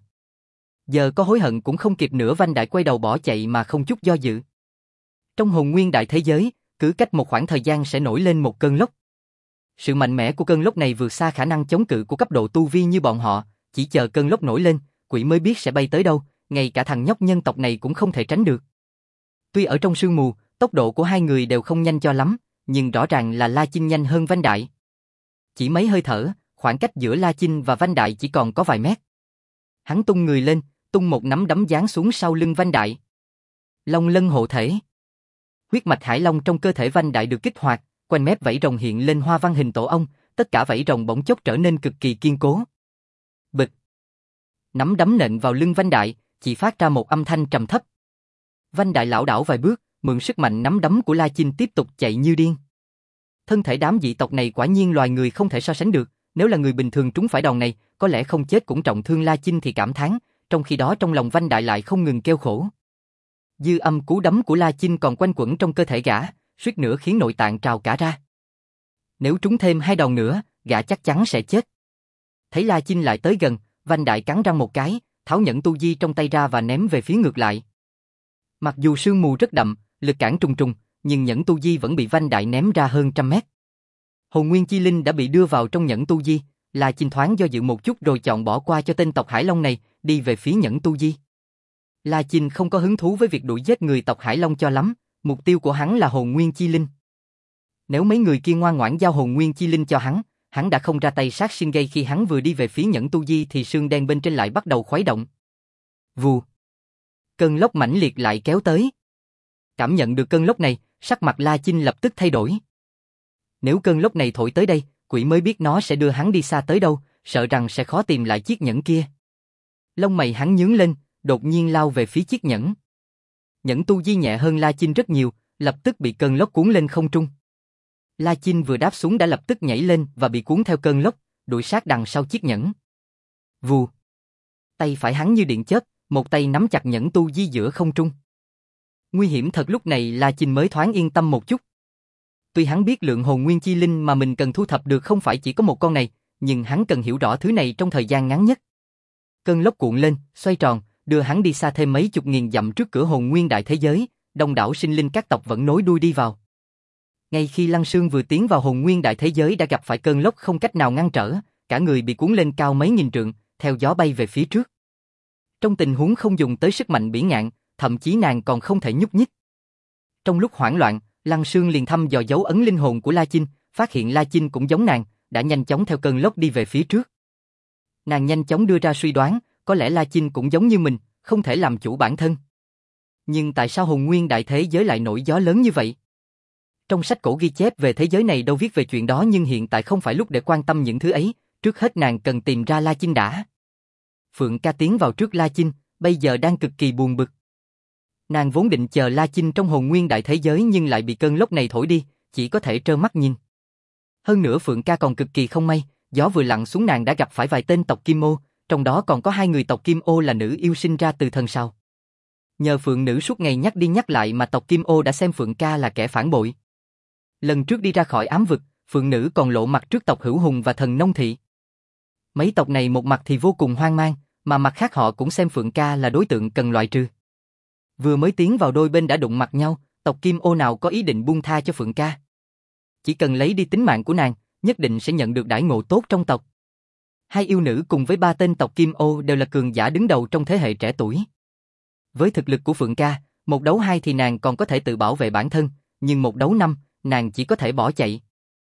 Giờ có hối hận cũng không kịp nữa. Vanh Đại quay đầu bỏ chạy mà không chút do dự. Trong hồn nguyên đại thế giới, cứ cách một khoảng thời gian sẽ nổi lên một cơn lốc. Sự mạnh mẽ của cơn lốc này vượt xa khả năng chống cự của cấp độ tu vi như bọn họ, chỉ chờ cơn lốc nổi lên, quỷ mới biết sẽ bay tới đâu, ngay cả thằng nhóc nhân tộc này cũng không thể tránh được. Tuy ở trong sương mù, tốc độ của hai người đều không nhanh cho lắm, nhưng rõ ràng là La Chinh nhanh hơn Vanh Đại. Chỉ mấy hơi thở, khoảng cách giữa La Chinh và Vanh Đại chỉ còn có vài mét. Hắn tung người lên, tung một nắm đấm giáng xuống sau lưng Vanh Đại. Long lân hộ thể. Huyết mạch Hải Long trong cơ thể Vanh Đại được kích hoạt, quanh mép vảy rồng hiện lên hoa văn hình tổ ong, tất cả vảy rồng bỗng chốc trở nên cực kỳ kiên cố. Bịch. Nắm đấm nện vào lưng Vanh Đại, chỉ phát ra một âm thanh trầm thấp. Vanh Đại lảo đảo vài bước, mượn sức mạnh nắm đấm của La Chinh tiếp tục chạy như điên. thân thể đám dị tộc này quả nhiên loài người không thể so sánh được, nếu là người bình thường trúng phải đòn này, có lẽ không chết cũng trọng thương. La Chinh thì cảm thán, trong khi đó trong lòng Vanh Đại lại không ngừng kêu khổ. Dư âm cú đấm của La Chinh còn quanh quẩn trong cơ thể gã, suýt nữa khiến nội tạng trào cả ra. Nếu trúng thêm 2 đòn nữa, gã chắc chắn sẽ chết. Thấy La Chinh lại tới gần, Vanh Đại cắn răng một cái, tháo nhẫn tu di trong tay ra và ném về phía ngược lại. Mặc dù sương mù rất đậm, lực cản trùng trùng, nhưng nhẫn tu di vẫn bị Vanh Đại ném ra hơn 100 mét. Hồn nguyên chi linh đã bị đưa vào trong nhẫn tu di, La Chinh thoáng do dự một chút rồi chọn bỏ qua cho tên tộc Hải Long này, đi về phía nhẫn tu di. La Chinh không có hứng thú với việc đuổi giết người tộc Hải Long cho lắm, mục tiêu của hắn là hồn nguyên chi linh. Nếu mấy người kia ngoan ngoãn giao hồn nguyên chi linh cho hắn đã không ra tay sát Shinigami. Khi hắn vừa đi về phía nhẫn tu di thì sương đen bên trên lại bắt đầu khuấy động. Vù. Cơn lốc mãnh liệt lại kéo tới. Cảm nhận được cơn lốc này, sắc mặt La Chinh lập tức thay đổi. Nếu cơn lốc này thổi tới đây, quỷ mới biết nó sẽ đưa hắn đi xa tới đâu, sợ rằng sẽ khó tìm lại chiếc nhẫn kia. Lông mày hắn nhướng lên, đột nhiên lao về phía chiếc nhẫn. Nhẫn tu di nhẹ hơn La Chinh rất nhiều, lập tức bị cơn lốc cuốn lên không trung. La Chinh vừa đáp xuống đã lập tức nhảy lên và bị cuốn theo cơn lốc, đuổi sát đằng sau chiếc nhẫn. Vù. Tay phải hắn như điện chớp, một tay nắm chặt nhẫn tu di giữa không trung. Nguy hiểm thật, lúc này La Chinh mới thoáng yên tâm một chút. Tuy hắn biết lượng hồn nguyên chi linh mà mình cần thu thập được không phải chỉ có một con này, nhưng hắn cần hiểu rõ thứ này trong thời gian ngắn nhất. Cơn lốc cuộn lên, xoay tròn, đưa hắn đi xa thêm mấy chục nghìn dặm. Trước cửa hồn nguyên đại thế giới, đông đảo sinh linh các tộc vẫn nối đuôi đi vào. Ngay khi Lăng Sương vừa tiến vào hồn nguyên đại thế giới đã gặp phải cơn lốc không cách nào ngăn trở, cả người bị cuốn lên cao mấy nghìn trượng, theo gió bay về phía trước. Trong tình huống không dùng tới sức mạnh bỉ ngạn, thậm chí nàng còn không thể nhúc nhích. Trong lúc hoảng loạn, Lăng Sương liền thăm dò dấu ấn linh hồn của La Chinh, phát hiện La Chinh cũng giống nàng, đã nhanh chóng theo cơn lốc đi về phía trước. Nàng nhanh chóng đưa ra suy đoán, có lẽ La Chinh cũng giống như mình, không thể làm chủ bản thân. Nhưng tại sao hồn nguyên đại thế giới lại nổi gió lớn như vậy? Trong sách cổ ghi chép về thế giới này đâu viết về chuyện đó, nhưng hiện tại không phải lúc để quan tâm những thứ ấy, trước hết nàng cần tìm ra La Chinh đã. Phượng Ca tiến vào trước La Chinh, bây giờ đang cực kỳ buồn bực. Nàng vốn định chờ La Chinh trong hồn nguyên đại thế giới nhưng lại bị cơn lốc này thổi đi, chỉ có thể trơ mắt nhìn. Hơn nữa Phượng Ca còn cực kỳ không may, gió vừa lặn xuống nàng đã gặp phải vài tên tộc Kim Ô, trong đó còn có 2 người tộc Kim Ô là nữ yêu sinh ra từ thần sao. Nhờ Phượng nữ suốt ngày nhắc đi nhắc lại mà tộc Kim Ô đã xem Phượng Ca là kẻ phản bội. Lần trước đi ra khỏi ám vực, Phượng nữ còn lộ mặt trước tộc Hữu Hùng và thần Nông Thị. Mấy tộc này một mặt thì vô cùng hoang mang, mà mặt khác họ cũng xem Phượng Ca là đối tượng cần loại trừ. Vừa mới tiến vào đôi bên đã đụng mặt nhau, tộc Kim Ô nào có ý định buông tha cho Phượng Ca. Chỉ cần lấy đi tính mạng của nàng, nhất định sẽ nhận được đãi ngộ tốt trong tộc. 2 yêu nữ cùng với 3 tên tộc Kim Ô đều là cường giả đứng đầu trong thế hệ trẻ tuổi. Với thực lực của Phượng Ca, 1 đấu 2 thì nàng còn có thể tự bảo vệ bản thân, nhưng 1 đấu 5, nàng chỉ có thể bỏ chạy.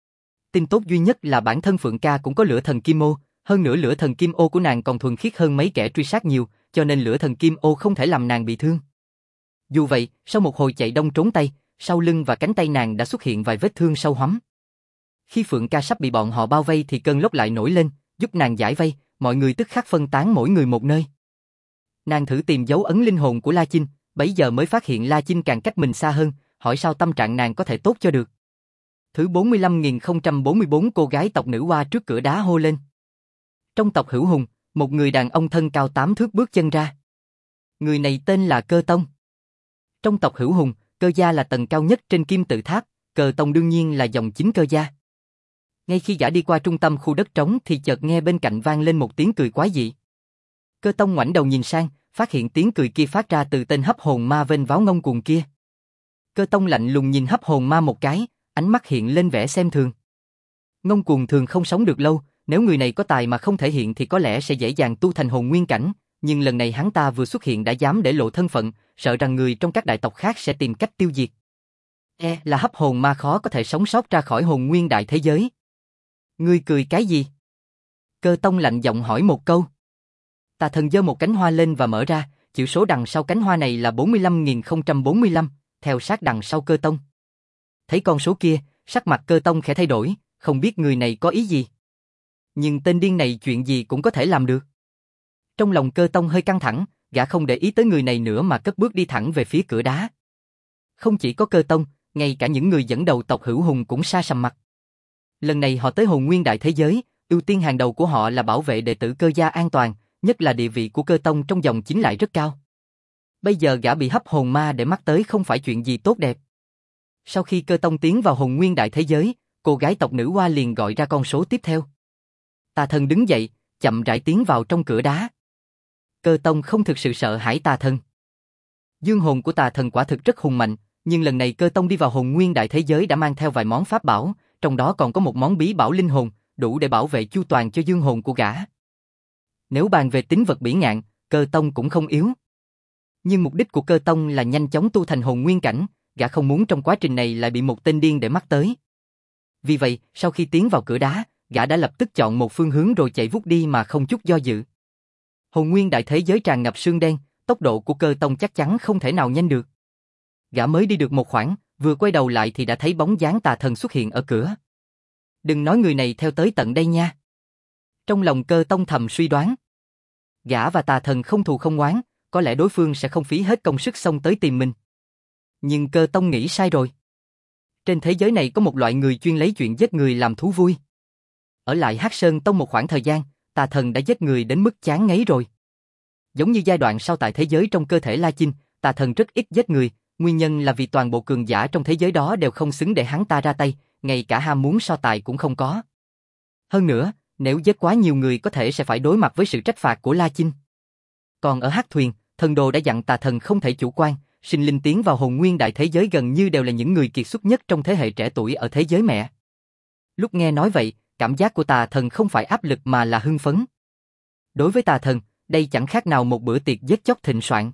Tin tốt duy nhất là bản thân Phượng Ca cũng có lửa thần Kim Ô, hơn nữa lửa thần Kim Ô của nàng còn thuần khiết hơn mấy kẻ truy sát nhiều, cho nên lửa thần Kim Ô không thể làm nàng bị thương. Dù vậy, sau một hồi chạy đông trốn tây, sau lưng và cánh tay nàng đã xuất hiện vài vết thương sâu hoắm. Khi Phượng Ca sắp bị bọn họ bao vây thì cơn lốc lại nổi lên, giúp nàng giải vây, mọi người tức khắc phân tán mỗi người một nơi. Nàng thử tìm dấu ấn linh hồn của La Chinh, bấy giờ mới phát hiện La Chinh càng cách mình xa hơn, hỏi sao tâm trạng nàng có thể tốt cho được. Thứ 45.044 cô gái tộc nữ Hoa trước cửa đá hô lên. Trong tộc Hữu Hùng, một người đàn ông thân cao 8 thước bước chân ra. Người này tên là Cơ Tông. Trong tộc Hữu Hùng, Cơ gia là tầng cao nhất trên kim tự tháp, Cơ Tông đương nhiên là dòng chính Cơ gia. Ngay khi gã đi qua trung tâm khu đất trống thì chợt nghe bên cạnh vang lên một tiếng cười quái dị. Cơ Tông ngoảnh đầu nhìn sang, phát hiện tiếng cười kia phát ra từ tên hấp hồn ma vênh váo ngông cuồng kia. Cơ Tông lạnh lùng nhìn hấp hồn ma một cái, ánh mắt hiện lên vẻ xem thường. Ngông cuồng thường không sống được lâu, nếu người này có tài mà không thể hiện thì có lẽ sẽ dễ dàng tu thành hồn nguyên cảnh, nhưng lần này hắn ta vừa xuất hiện đã dám để lộ thân phận, sợ rằng người trong các đại tộc khác sẽ tìm cách tiêu diệt. Là hấp hồn ma khó có thể sống sót ra khỏi hồn nguyên đại thế giới. Ngươi cười cái gì? Cơ Tông lạnh giọng hỏi một câu. Tà thần giơ một cánh hoa lên và mở ra, chữ số đằng sau cánh hoa này là 45.045, theo sát đằng sau Cơ Tông. Thấy con số kia, sắc mặt Cơ Tông khẽ thay đổi, không biết người này có ý gì. Nhưng tên điên này chuyện gì cũng có thể làm được. Trong lòng Cơ Tông hơi căng thẳng, gã không để ý tới người này nữa mà cất bước đi thẳng về phía cửa đá. Không chỉ có Cơ Tông, ngay cả những người dẫn đầu tộc Hữu Hùng cũng sa sầm mặt. Lần này họ tới hồn nguyên đại thế giới, ưu tiên hàng đầu của họ là bảo vệ đệ tử Cơ gia an toàn, nhất là địa vị của Cơ tông trong dòng chính lại rất cao. Bây giờ gã bị hấp hồn ma để mắt tới không phải chuyện gì tốt đẹp. Sau khi Cơ tông tiến vào hồn nguyên đại thế giới, cô gái tộc nữ Hoa liền gọi ra con số tiếp theo. Tà thần đứng dậy, chậm rãi tiến vào trong cửa đá. Cơ tông không thực sự sợ hãi tà thần. Dương hồn của tà thần quả thực rất hùng mạnh, nhưng lần này Cơ tông đi vào hồn nguyên đại thế giới đã mang theo vài món pháp bảo, trong đó còn có một món bí bảo linh hồn, đủ để bảo vệ chu toàn cho dương hồn của gã. Nếu bàn về tính vật bỉ ngạn, Cơ tông cũng không yếu. Nhưng mục đích của Cơ tông là nhanh chóng tu thành hồn nguyên cảnh, gã không muốn trong quá trình này lại bị một tên điên để mắt tới. Vì vậy, sau khi tiến vào cửa đá, gã đã lập tức chọn một phương hướng rồi chạy vút đi mà không chút do dự. Hồn nguyên đại thế giới tràn ngập sương đen, tốc độ của Cơ tông chắc chắn không thể nào nhanh được. Gã mới đi được một khoảng, vừa quay đầu lại thì đã thấy bóng dáng tà thần xuất hiện ở cửa. Đừng nói người này theo tới tận đây nha. Trong lòng Cơ tông thầm suy đoán. Gã và tà thần không thù không oán, có lẽ đối phương sẽ không phí hết công sức xông tới tìm mình. Nhưng Cơ tông nghĩ sai rồi. Trên thế giới này có một loại người chuyên lấy chuyện giết người làm thú vui. Ở lại Hắc Sơn Tông một khoảng thời gian, tà thần đã giết người đến mức chán ngấy rồi. Giống như giai đoạn sau tại thế giới trong cơ thể La Chinh, tà thần rất ít giết người, nguyên nhân là vì toàn bộ cường giả trong thế giới đó đều không xứng để hắn ta ra tay, ngay cả ham muốn so tài cũng không có. Hơn nữa, nếu giết quá nhiều người có thể sẽ phải đối mặt với sự trách phạt của La Chinh. Còn ở Hắc Thuyền, thần đồ đã dặn tà thần không thể chủ quan, sinh linh tiến vào hồn nguyên đại thế giới gần như đều là những người kiệt xuất nhất trong thế hệ trẻ tuổi ở thế giới mẹ. Lúc nghe nói vậy, cảm giác của tà thần không phải áp lực mà là hưng phấn. Đối với tà thần, đây chẳng khác nào một bữa tiệc giết chóc thịnh soạn.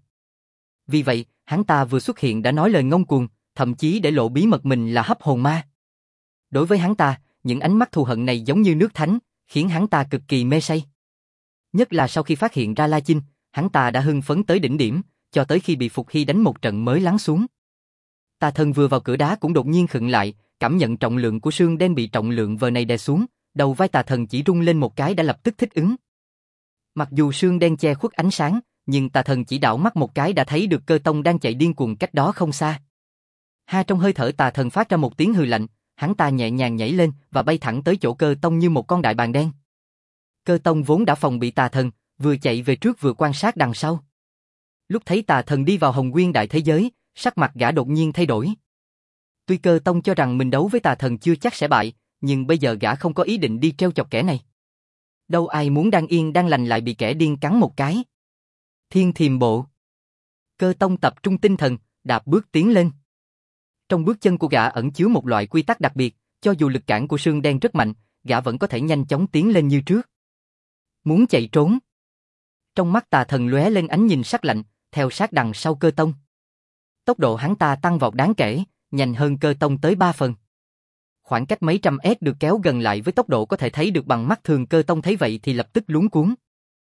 Vì vậy, hắn ta vừa xuất hiện đã nói lời ngông cuồng, thậm chí để lộ bí mật mình là hấp hồn ma. Đối với hắn ta, những ánh mắt thù hận này giống như nước thánh, khiến hắn ta cực kỳ mê say. Nhất là sau khi phát hiện ra La Chinh, hắn ta đã hưng phấn tới đỉnh điểm, cho tới khi bị Phục Hy đánh một trận mới lắng xuống. Tà thần vừa vào cửa đá cũng đột nhiên khựng lại, cảm nhận trọng lượng của xương đen bị trọng lượng vờ này đè xuống, đầu vai tà thần chỉ rung lên một cái đã lập tức thích ứng. Mặc dù xương đen che khuất ánh sáng, nhưng tà thần chỉ đảo mắt một cái đã thấy được Cơ tông đang chạy điên cuồng cách đó không xa. Trong hơi thở tà thần phát ra một tiếng hừ lạnh, hắn ta nhẹ nhàng nhảy lên và bay thẳng tới chỗ Cơ tông như một con đại bàng đen. Cơ tông vốn đã phòng bị tà thần, vừa chạy về trước vừa quan sát đằng sau. Lúc thấy tà thần đi vào hồng nguyên đại thế giới, sắc mặt gã đột nhiên thay đổi. Tuy Cơ tông cho rằng mình đấu với tà thần chưa chắc sẽ bại, nhưng bây giờ gã không có ý định đi trêu chọc kẻ này. Đâu ai muốn đang yên đang lành lại bị kẻ điên cắn một cái. Thiên Thiềm Bộ. Cơ tông tập trung tinh thần, đạp bước tiến lên. Trong bước chân của gã ẩn chứa một loại quy tắc đặc biệt, cho dù lực cản của xương đen rất mạnh, gã vẫn có thể nhanh chóng tiến lên như trước. Muốn chạy trốn. Trong mắt tà thần lóe lên ánh nhìn sắc lạnh, theo sát đằng sau Cơ tông. Tốc độ hắn ta tăng vọt đáng kể, nhanh hơn Cơ tông tới 3 phần. Khoảng cách mấy trăm mét được kéo gần lại với tốc độ có thể thấy được bằng mắt thường. Cơ tông thấy vậy thì lập tức luống cuống.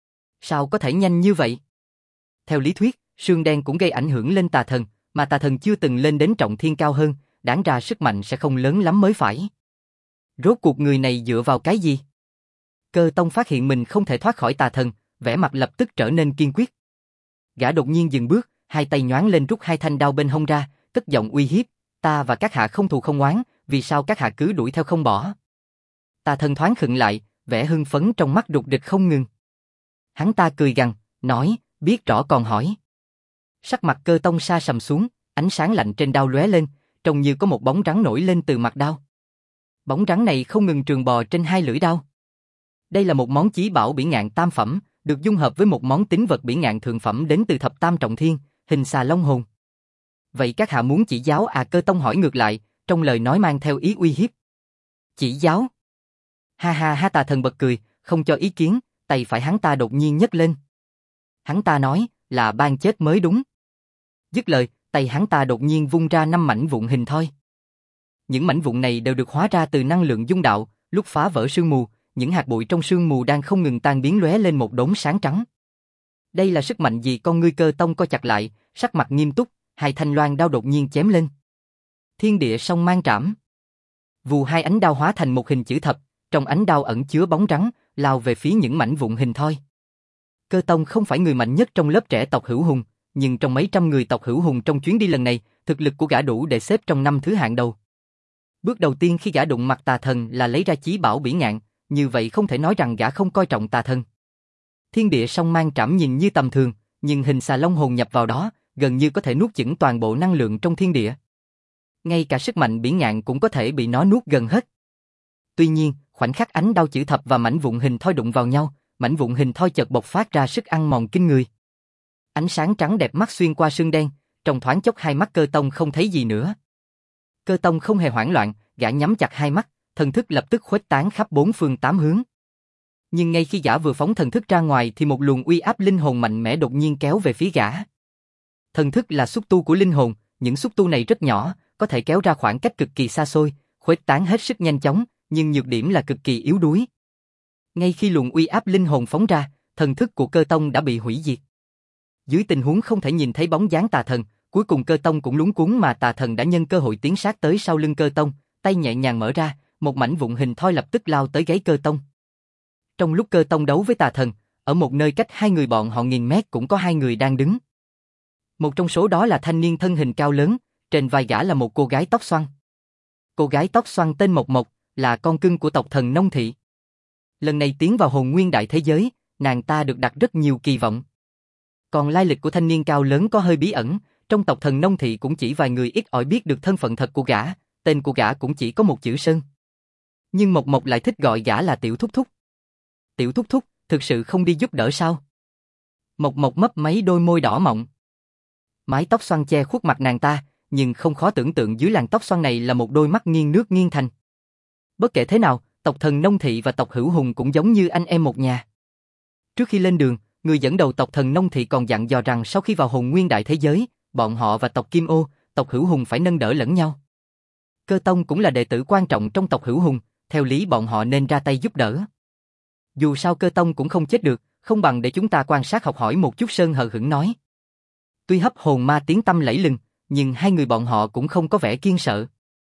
Sao có thể nhanh như vậy? Theo lý thuyết, sương đen cũng gây ảnh hưởng lên tà thần, mà tà thần chưa từng lên đến trọng thiên cao hơn, đáng ra sức mạnh sẽ không lớn lắm mới phải. Rốt cuộc người này dựa vào cái gì? Cơ tông phát hiện mình không thể thoát khỏi tà thần, vẻ mặt lập tức trở nên kiên quyết. Gã đột nhiên dừng bước, hai tay nhoáng lên rút hai thanh đao bên hông ra, cất giọng uy hiếp, ta và các hạ không thù không oán, vì sao các hạ cứ đuổi theo không bỏ? Tà thần thoáng khựng lại, vẻ hưng phấn trong mắt đục địch không ngừng. Hắn ta cười gằn, nói, biết rõ còn hỏi. Sắc mặt Cơ tông sa sầm xuống, ánh sáng lạnh trên đao lóe lên, trông như có một bóng rắn nổi lên từ mặt đao. Bóng rắn này không ngừng trường bò trên hai lưỡi đao. Đây là một món chí bảo bỉ ngạn tam phẩm, được dung hợp với một món tín vật bỉ ngạn thượng phẩm đến từ thập tam trọng thiên, hình xà long hồn. Vậy các hạ muốn chỉ giáo à? Cơ tông hỏi ngược lại, trong lời nói mang theo ý uy hiếp. Chỉ giáo? Ha ha ha, tà thần bật cười, không cho ý kiến, tay phải hắn ta đột nhiên nhấc lên. Hắn ta nói, là ban chết mới đúng. Dứt lời, tay hắn ta đột nhiên vung ra 5 mảnh vụn hình thoi. Những mảnh vụn này đều được hóa ra từ năng lượng dung đạo, lúc phá vỡ sương mù, những hạt bụi trong sương mù đang không ngừng tan biến lóe lên một đốm sáng trắng. Đây là sức mạnh gì? Con ngươi Cơ tông co chặt lại, sắc mặt nghiêm túc, hai thanh loan đao đột nhiên chém lên. Thiên địa song mang trảm. Vù, hai ánh đao hóa thành một hình chữ thập, trong ánh đao ẩn chứa bóng rắn, lao về phía những mảnh vụn hình thoi. Cơ tông không phải người mạnh nhất trong lớp trẻ tộc Hữu Hùng, nhưng trong mấy trăm người tộc Hữu Hùng trong chuyến đi lần này, thực lực của gã đủ để xếp trong 5 thứ hạng đầu. Bước đầu tiên khi gã đụng mặt tà thần là lấy ra chí bảo bỉ ngạn, như vậy không thể nói rằng gã không coi trọng tà thần. Thiên địa song mang trảm nhìn như tầm thường, nhưng hình xà long hồn nhập vào đó, gần như có thể nuốt chửng toàn bộ năng lượng trong thiên địa. Ngay cả sức mạnh bỉ ngạn cũng có thể bị nó nuốt gần hết. Tuy nhiên, khoảnh khắc ánh đao chữ thập và mảnh vụn hình thoi đụng vào nhau, mảnh vụn hình thoi chợt bộc phát ra sức ăn mòn kinh người. Ánh sáng trắng đẹp mắt xuyên qua xương đen, trong thoáng chốc hai mắt Cơ Tông không thấy gì nữa. Cơ Tông không hề hoảng loạn, gã nhắm chặt hai mắt, thần thức lập tức khuếch tán khắp bốn phương tám hướng. Nhưng ngay khi gã vừa phóng thần thức ra ngoài thì một luồng uy áp linh hồn mạnh mẽ đột nhiên kéo về phía gã. Thần thức là xúc tu của linh hồn, những xúc tu này rất nhỏ, có thể kéo ra khoảng cách cực kỳ xa xôi, khuếch tán hết sức nhanh chóng, nhưng nhược điểm là cực kỳ yếu đuối. Ngay khi luồng uy áp linh hồn phóng ra, thần thức của Cơ Tông đã bị hủy diệt. Dưới tình huống không thể nhìn thấy bóng dáng tà thần, cuối cùng Cơ Tông cũng luống cuống mà tà thần đã nhân cơ hội tiến sát tới sau lưng Cơ Tông, tay nhẹ nhàng mở ra, một mảnh vụn hình thoi lập tức lao tới gáy Cơ Tông. Trong lúc Cơ Tông đấu với tà thần, ở một nơi cách hai người bọn họ nghìn mét cũng có hai người đang đứng. Một trong số đó là thanh niên thân hình cao lớn, trên vai gã là một cô gái tóc xoăn. Cô gái tóc xoăn tên Mộc Mộc, là con cưng của tộc thần Nông Thị. Lần này tiến vào hồn nguyên đại thế giới, nàng ta được đặt rất nhiều kỳ vọng. Còn lai lịch của thanh niên cao lớn có hơi bí ẩn, trong tộc thần Nông Thị cũng chỉ vài người ít ỏi biết được thân phận thật của gã, tên của gã cũng chỉ có một chữ Sơn. Nhưng Mộc Mộc lại thích gọi gã là Tiểu Thúc Thúc. Tiểu Thúc Thúc, thực sự không đi giúp đỡ sao? Mộc Mộc mấp mấy đôi môi đỏ mọng. Mái tóc xoăn che khuất mặt nàng ta, nhưng không khó tưởng tượng dưới làn tóc xoăn này là một đôi mắt nghiêng nước nghiêng thành. Bất kể thế nào, tộc thần Nông Thị và tộc Hữu Hùng cũng giống như anh em một nhà. Trước khi lên đường, người dẫn đầu tộc thần Nông Thị còn dặn dò rằng sau khi vào hồn nguyên đại thế giới, bọn họ và tộc Kim Ô, tộc Hữu Hùng phải nâng đỡ lẫn nhau. Cơ Tông cũng là đệ tử quan trọng trong tộc Hữu Hùng, theo lý bọn họ nên ra tay giúp đỡ. Dù sao Cơ Tông cũng không chết được, không bằng để chúng ta quan sát học hỏi một chút. Sơn hờ hững nói. Tuy hấp hồn ma tiếng tăm lẫy lừng, nhưng hai người bọn họ cũng không có vẻ kiêng sợ.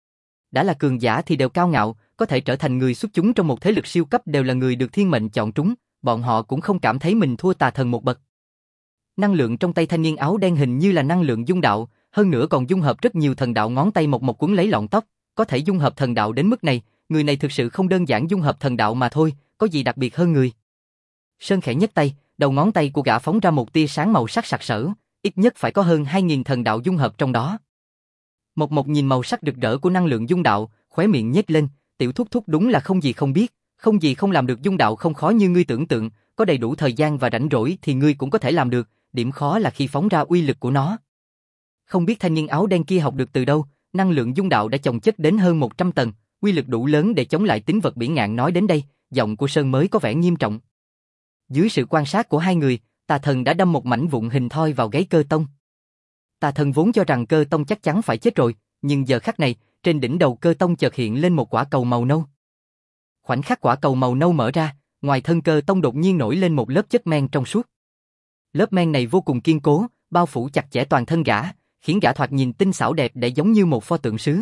Đã là cường giả thì đều cao ngạo, có thể trở thành người xuất chúng trong một thế lực siêu cấp đều là người được thiên mệnh chọn trúng, bọn họ cũng không cảm thấy mình thua tà thần một bậc. Năng lượng trong tay thanh niên áo đen hình như là năng lượng dung đạo, hơn nữa còn dung hợp rất nhiều thần đạo. Ngón tay Mộc Mộc quấn lấy lọn tóc, có thể dung hợp thần đạo đến mức này, người này thực sự không đơn giản dung hợp thần đạo mà thôi, có gì đặc biệt hơn người. Sơn khẽ nhấc tay, đầu ngón tay của gã phóng ra một tia sáng màu sắc sặc sỡ, ít nhất phải có hơn 2000 thần đạo dung hợp trong đó. Mộc Mộc nhìn màu sắc rực rỡ của năng lượng dung đạo, khóe miệng nhếch lên, Tiểu Thúc Thúc đúng là không gì không biết, không gì không làm được. Dung đạo không khó như ngươi tưởng tượng, có đầy đủ thời gian và rảnh rỗi thì ngươi cũng có thể làm được, điểm khó là khi phóng ra uy lực của nó. Không biết thanh niên áo đen kia học được từ đâu, năng lượng dung đạo đã chồng chất đến hơn 100 tầng, uy lực đủ lớn để chống lại tính vật bỉ ngạn. Nói đến đây, giọng của Sơn mới có vẻ nghiêm trọng. Dưới sự quan sát của hai người, tà thần đã đâm một mảnh vụn hình thoi vào gáy Cơ Tông. Tà thần vốn cho rằng Cơ Tông chắc chắn phải chết rồi, nhưng giờ khắc này, trên đỉnh đầu Cơ Tông chợt hiện lên một quả cầu màu nâu. Khoảnh khắc quả cầu màu nâu mở ra, ngoài thân Cơ Tông đột nhiên nổi lên một lớp chất men trong suốt. Lớp men này vô cùng kiên cố, bao phủ chặt chẽ toàn thân gã, khiến gã thoạt nhìn tinh xảo đẹp để giống như một pho tượng sứ.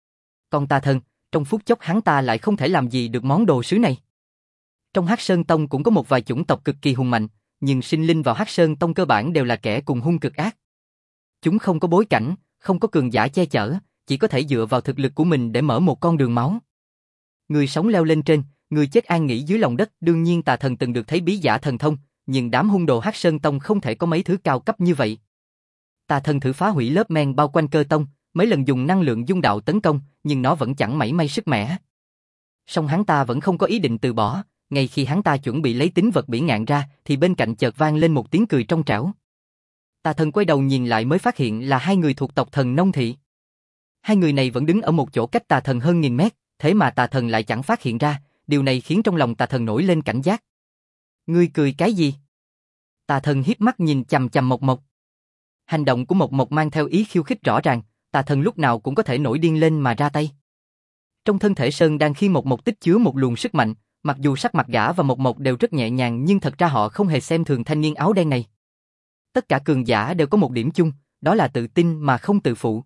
Còn tà thần, trong phút chốc hắn ta lại không thể làm gì được món đồ sứ này. Trong Hắc Sơn Tông cũng có một vài chủng tộc cực kỳ hùng mạnh, nhưng sinh linh vào Hắc Sơn Tông cơ bản đều là kẻ cùng hung cực ác. Chúng không có bối cảnh, không có cường giả che chở, chỉ có thể dựa vào thực lực của mình để mở một con đường máu. Người sống leo lên trên, người chết an nghỉ dưới lòng đất. Đương nhiên tà thần từng được thấy bí giả thần thông, nhưng đám hung đồ Hắc Sơn Tông không thể có mấy thứ cao cấp như vậy. Tà thần thử phá hủy lớp men bao quanh Cơ Tông, mấy lần dùng năng lượng dung đạo tấn công, nhưng nó vẫn chẳng mảy may sức mẻ. Song hắn ta vẫn không có ý định từ bỏ, ngay khi hắn ta chuẩn bị lấy tính vật bỉ ngạn ra, thì bên cạnh chợt vang lên một tiếng cười trong trẻo. Tà thần quay đầu nhìn lại mới phát hiện là hai người thuộc tộc thần Nông Thị. Hai người này vẫn đứng ở một chỗ cách tà thần hơn 1000 mét, thế mà tà thần lại chẳng phát hiện ra, điều này khiến trong lòng tà thần nổi lên cảnh giác. Ngươi cười cái gì? Tà thần hiếp mắt nhìn chằm chằm Mộc Mộc. Hành động của Mộc Mộc mang theo ý khiêu khích rõ ràng, tà thần lúc nào cũng có thể nổi điên lên mà ra tay. Trong thân thể Sơn đang khi Mộc Mộc tích chứa một luồng sức mạnh, mặc dù sắc mặt gã và Mộc Mộc đều rất nhẹ nhàng nhưng thật ra họ không hề xem thường thanh niên áo đen này. Tất cả cường giả đều có một điểm chung, đó là tự tin mà không tự phụ.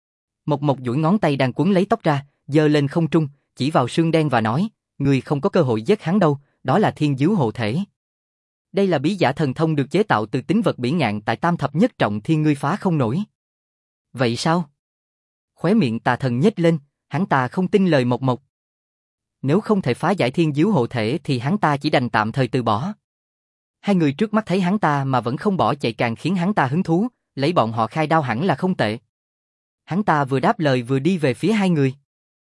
Mộc Mộc duỗi ngón tay đang quấn lấy tóc ra, giơ lên không trung, chỉ vào xương đen và nói, ngươi không có cơ hội giết hắn đâu, đó là thiên dứu hộ thể. Đây là bí giả thần thông được chế tạo từ tính vật bỉ ngạn tại Tam Thập Nhất Trọng Thiên, ngươi phá không nổi. Vậy sao? Khóe miệng tà thần nhếch lên, hắn ta không tin lời Mộc Mộc. Nếu không thể phá giải thiên diếu hộ thể thì hắn ta chỉ đành tạm thời từ bỏ. Hai người trước mắt thấy hắn ta mà vẫn không bỏ chạy càng khiến hắn ta hứng thú, lấy bọn họ khai đao hẳn là không tệ. Hắn ta vừa đáp lời vừa đi về phía hai người.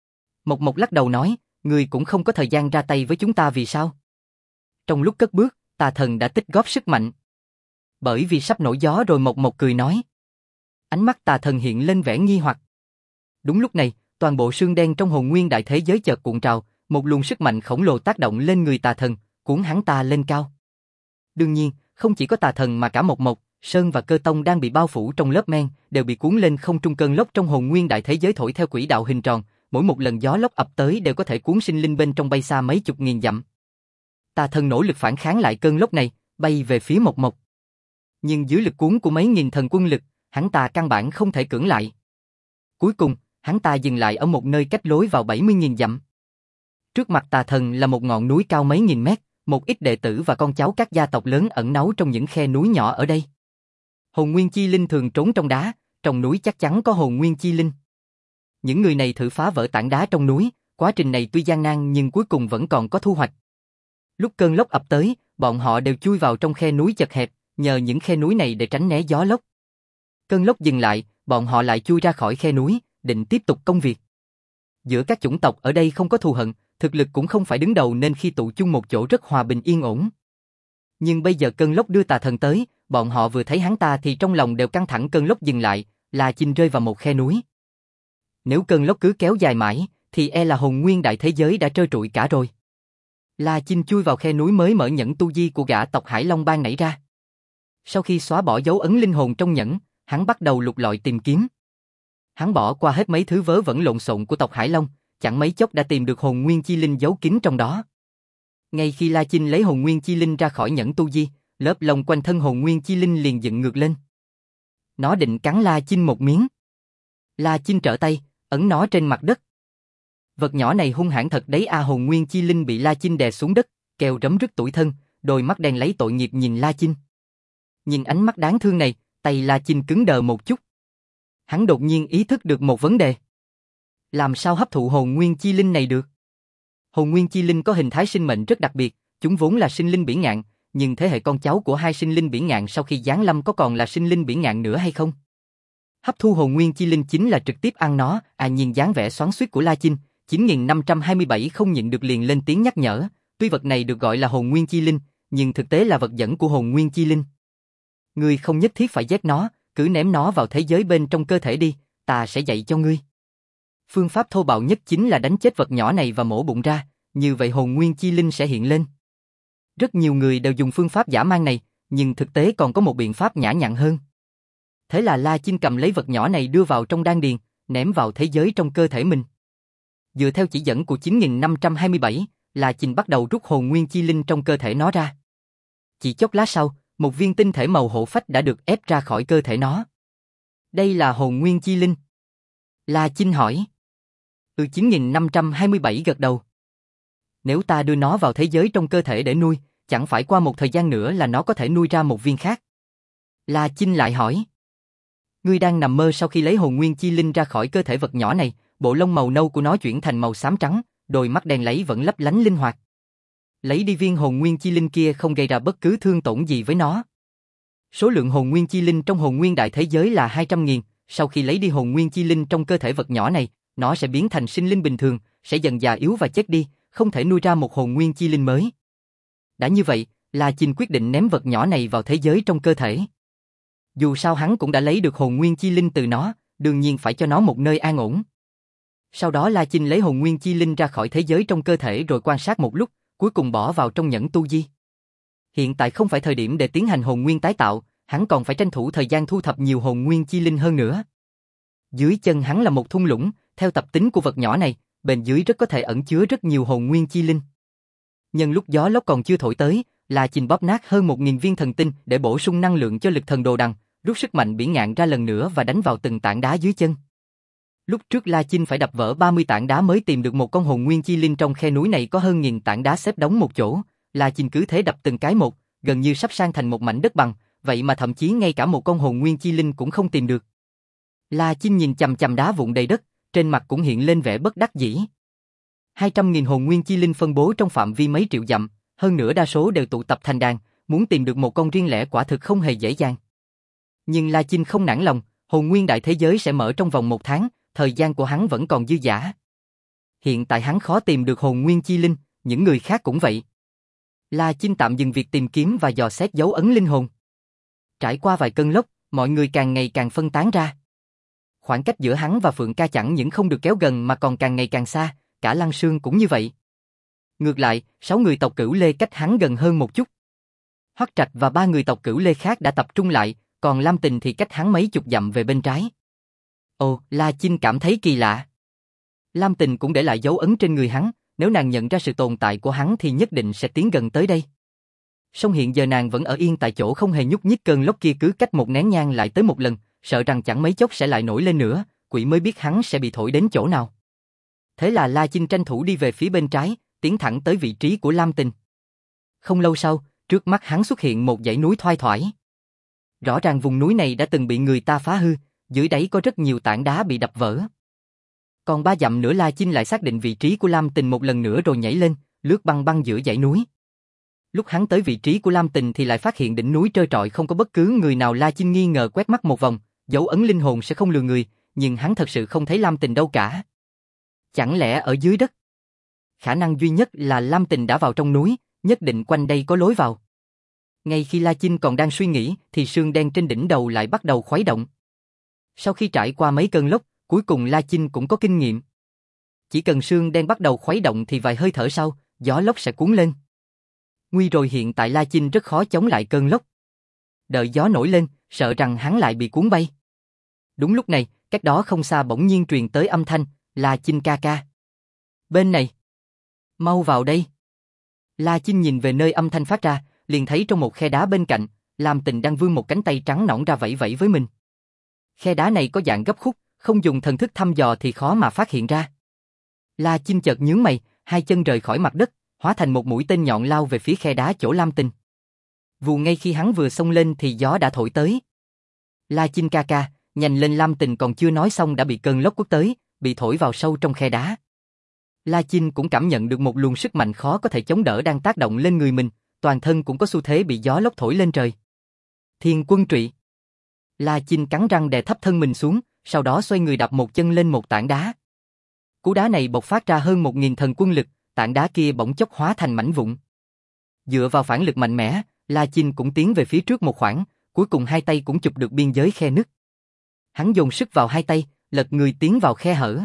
Mộc Mộc lắc đầu nói, người cũng không có thời gian ra tay với chúng ta vì sao? Trong lúc cất bước, tà thần đã tích góp sức mạnh. Bởi vì sắp nổi gió rồi. Mộc Mộc cười nói. Ánh mắt tà thần hiện lên vẻ nghi hoặc. Đúng lúc này, toàn bộ xương đen trong hồn nguyên đại thế giới chợt cuộn trào, một luồng sức mạnh khổng lồ tác động lên người tà thần, cuốn hắn ta lên cao. Đương nhiên, không chỉ có tà thần mà cả Mộc Mộc, Sơn và Cơ Tông đang bị bao phủ trong lớp men, đều bị cuốn lên không trung. Cơn lốc trong hồn nguyên đại thế giới thổi theo quỹ đạo hình tròn, mỗi một lần gió lốc ập tới đều có thể cuốn sinh linh bên trong bay xa mấy chục nghìn dặm. Tà thần nỗ lực phản kháng lại cơn lốc này, bay về phía Mộc Mộc. Nhưng dưới lực cuốn của mấy nghìn thần quân lực, hắn ta căn bản không thể cưỡng lại. Cuối cùng, hắn ta dừng lại ở một nơi cách lối vào 70.000 dặm. Trước mặt tà thần là một ngọn núi cao mấy nghìn mét, một ít đệ tử và con cháu các gia tộc lớn ẩn náu trong những khe núi nhỏ ở đây. Hồn nguyên chi linh thường trốn trong đá, trong núi chắc chắn có hồn nguyên chi linh. Những người này thử phá vỡ tảng đá trong núi, quá trình này tuy gian nan nhưng cuối cùng vẫn còn có thu hoạch. Lúc cơn lốc ập tới, bọn họ đều chui vào trong khe núi chật hẹp, nhờ những khe núi này để tránh né gió lốc. Cơn lốc dừng lại, bọn họ lại chui ra khỏi khe núi, định tiếp tục công việc. Giữa các chủng tộc ở đây không có thù hận, thực lực cũng không phải đứng đầu nên khi tụ chung một chỗ rất hòa bình yên ổn. Nhưng bây giờ cơn lốc đưa tà thần tới, bọn họ vừa thấy hắn ta thì trong lòng đều căng thẳng. Cơn lốc dừng lại, La Chinh rơi vào một khe núi. Nếu cơn lốc cứ kéo dài mãi, thì e là hồn nguyên đại thế giới đã trơ trụi cả rồi. La Chinh chui vào khe núi mới mở nhẫn tu di của gã tộc Hải Long Bang nảy ra. Sau khi xóa bỏ dấu ấn linh hồn trong nhẫn, hắn bắt đầu lục lọi tìm kiếm. Hắn bỏ qua hết mấy thứ vớ vẩn lộn xộn của tộc Hải Long, chẳng mấy chốc đã tìm được hồn nguyên chi linh giấu kín trong đó. Ngay khi La Chinh lấy hồn nguyên chi linh ra khỏi nhẫn tu di, lớp lông quanh thân hồn nguyên chi linh liền dựng ngược lên. Nó định cắn La Chinh một miếng. La Chinh trở tay, ấn nó trên mặt đất. Vật nhỏ này hung hãn thật đấy a. Hồn nguyên chi linh bị La Chinh đè xuống đất, kêu rấm rứt tủi thân, đôi mắt đen lấy tội nghiệp nhìn La Chinh. Nhìn ánh mắt đáng thương này, tay La Chinh cứng đờ một chút. Hắn đột nhiên ý thức được một vấn đề. Làm sao hấp thụ hồn nguyên chi linh này được? Hồn nguyên chi linh có hình thái sinh mệnh rất đặc biệt, chúng vốn là sinh linh bỉ ngạn, nhưng thế hệ con cháu của hai sinh linh bỉ ngạn sau khi giáng lâm có còn là sinh linh bỉ ngạn nữa hay không? Hấp thu hồn nguyên chi linh chính là trực tiếp ăn nó. Nhìn dáng vẻ xoắn xuýt của La Chinh, 9527 không nhịn được liền lên tiếng nhắc nhở, tuy vật này được gọi là hồn nguyên chi linh, nhưng thực tế là vật dẫn của hồn nguyên chi linh. Ngươi không nhất thiết phải giết nó, cứ ném nó vào thế giới bên trong cơ thể đi, ta sẽ dạy cho ngươi. Phương pháp thô bạo nhất chính là đánh chết vật nhỏ này và mổ bụng ra, như vậy hồn nguyên chi linh sẽ hiện lên. Rất nhiều người đều dùng phương pháp dã man này, nhưng thực tế còn có một biện pháp nhã nhặn hơn. Thế là La Chinh cầm lấy vật nhỏ này đưa vào trong đan điền, ném vào thế giới trong cơ thể mình. Dựa theo chỉ dẫn của 9527, La Chinh bắt đầu rút hồn nguyên chi linh trong cơ thể nó ra. Chỉ chốc lát sau, một viên tinh thể màu hổ phách đã được ép ra khỏi cơ thể nó. Đây là hồn nguyên chi linh. La Chinh hỏi. 9527 gật đầu. Nếu ta đưa nó vào thế giới trong cơ thể để nuôi, chẳng phải qua một thời gian nữa là nó có thể nuôi ra một viên khác. La Chinh lại hỏi. Ngươi đang nằm mơ. Sau khi lấy hồn nguyên chi linh ra khỏi cơ thể vật nhỏ này, bộ lông màu nâu của nó chuyển thành màu xám trắng, đôi mắt đen lấy vẫn lấp lánh linh hoạt. Lấy đi viên hồn nguyên chi linh kia không gây ra bất cứ thương tổn gì với nó. Số lượng hồn nguyên chi linh trong hồn nguyên đại thế giới là 200.000, sau khi lấy đi hồn nguyên chi linh trong cơ thể vật nhỏ này, nó sẽ biến thành sinh linh bình thường, sẽ dần già yếu và chết đi, không thể nuôi ra một hồn nguyên chi linh mới. Đã như vậy, La Chinh quyết định ném vật nhỏ này vào thế giới trong cơ thể. Dù sao hắn cũng đã lấy được hồn nguyên chi linh từ nó, đương nhiên phải cho nó một nơi an ổn. Sau đó La Chinh lấy hồn nguyên chi linh ra khỏi thế giới trong cơ thể rồi quan sát một lúc, cuối cùng bỏ vào trong nhẫn tu di. Hiện tại không phải thời điểm để tiến hành hồn nguyên tái tạo, hắn còn phải tranh thủ thời gian thu thập nhiều hồn nguyên chi linh hơn nữa. Dưới chân hắn là một thung lũng, theo tập tính của vật nhỏ này, bên dưới rất có thể ẩn chứa rất nhiều hồn nguyên chi linh. Nhân lúc gió lốc còn chưa thổi tới, La Chinh bóp nát hơn 1000 viên thần tinh để bổ sung năng lượng cho lực thần đồ đằng, rút sức mạnh bỉ ngạn ra lần nữa và đánh vào từng tảng đá dưới chân. Lúc trước La Chinh phải đập vỡ 30 tảng đá mới tìm được một con hồn nguyên chi linh. Trong khe núi này có hơn 1000 tảng đá xếp đống một chỗ, La Chinh cứ thế đập từng cái một, gần như sắp san thành một mảnh đất bằng, vậy mà thậm chí ngay cả một con hồn nguyên chi linh cũng không tìm được. La Chinh nhìn chằm chằm đá vụn đầy đất, trên mặt cũng hiện lên vẻ bất đắc dĩ. 200.000 hồn nguyên chi linh phân bố trong phạm vi mấy triệu dặm, hơn nữa đa số đều tụ tập thành đàn, muốn tìm được một con riêng lẻ quả thực không hề dễ dàng. Nhưng La Chinh không nản lòng, hồn nguyên đại thế giới sẽ mở trong vòng 1 tháng, thời gian của hắn vẫn còn dư dả. Hiện tại hắn khó tìm được hồn nguyên chi linh, những người khác cũng vậy. La Chinh tạm dừng việc tìm kiếm và dò xét dấu ấn linh hồn. Trải qua vài cơn lốc, mọi người càng ngày càng phân tán ra. Khoảng cách giữa hắn và Phượng Ca chẳng những không được kéo gần mà còn càng ngày càng xa, cả Lăng Sương cũng như vậy. Ngược lại, 6 người tộc Cửu Lê cách hắn gần hơn một chút. Hoắc Trạch và 3 người tộc Cửu Lê khác đã tập trung lại, còn Lam Tình thì cách hắn mấy chục dặm về bên trái. Ồ, La Chinh cảm thấy kỳ lạ. Lam Tình cũng để lại dấu ấn trên người hắn, nếu nàng nhận ra sự tồn tại của hắn thì nhất định sẽ tiến gần tới đây. Song hiện giờ nàng vẫn ở yên tại chỗ không hề nhúc nhích, cơn lốc kia cứ cách một nén nhang lại tới một lần, sợ rằng chẳng mấy chốc sẽ lại nổi lên nữa, quỷ mới biết hắn sẽ bị thổi đến chỗ nào. Thế là La Chinh tranh thủ đi về phía bên trái, tiến thẳng tới vị trí của Lam Tình. Không lâu sau, trước mắt hắn xuất hiện một dãy núi thoai thoải. Rõ ràng vùng núi này đã từng bị người ta phá hư, dưới đáy có rất nhiều tảng đá bị đập vỡ. Còn 3 dặm nữa La Chinh lại xác định vị trí của Lam Tình một lần nữa rồi nhảy lên, lướt băng băng giữa dãy núi. Lúc hắn tới vị trí của Lam Tình thì lại phát hiện đỉnh núi trơ trọi không có bất cứ người nào. La Chinh nghi ngờ quét mắt một vòng, dấu ấn linh hồn sẽ không lừa người, nhưng hắn thật sự không thấy Lam Tình đâu cả. Chẳng lẽ ở dưới đất? Khả năng duy nhất là Lam Tình đã vào trong núi, nhất định quanh đây có lối vào. Ngay khi La Chinh còn đang suy nghĩ thì sương đen trên đỉnh đầu lại bắt đầu khuấy động. Sau khi trải qua mấy cơn lốc, cuối cùng La Chinh cũng có kinh nghiệm. Chỉ cần sương đen bắt đầu khuấy động thì vài hơi thở sau, gió lốc sẽ cuốn lên. Nguy rồi, hiện tại La Chinh rất khó chống lại cơn lốc. Đợi gió nổi lên, sợ rằng hắn lại bị cuốn bay. Đúng lúc này, cách đó không xa bỗng nhiên truyền tới âm thanh, La Chinh ca ca. Bên này. Mau vào đây. La Chinh nhìn về nơi âm thanh phát ra, liền thấy trong một khe đá bên cạnh, Lam Tình đang vươn một cánh tay trắng nõn ra vẫy vẫy với mình. Khe đá này có dạng gấp khúc, không dùng thần thức thăm dò thì khó mà phát hiện ra. La Chinh chợt nhướng mày, hai chân rời khỏi mặt đất, hóa thành một mũi tên nhọn lao về phía khe đá chỗ Lam Tình. Vù, ngay khi hắn vừa xông lên thì gió đã thổi tới. La Chinh ca ca, nhanh lên! Lam Tình còn chưa nói xong đã bị cơn lốc quất tới, bị thổi vào sâu trong khe đá. La Chinh cũng cảm nhận được một luồng sức mạnh khó có thể chống đỡ đang tác động lên người mình, toàn thân cũng có xu thế bị gió lốc thổi lên trời. Thiên Quân Trụy. La Chinh cắn răng đè thấp thân mình xuống, sau đó xoay người đạp một chân lên một tảng đá. Cú đá này bộc phát ra hơn 1.000 thần quân lực, tảng đá kia bỗng chốc hóa thành mảnh vụn. Dựa vào phản lực mạnh mẽ, La Chinh cũng tiến về phía trước một khoảng, cuối cùng hai tay cũng chụp được biên giới khe nứt. Hắn dồn sức vào hai tay, lật người tiến vào khe hở.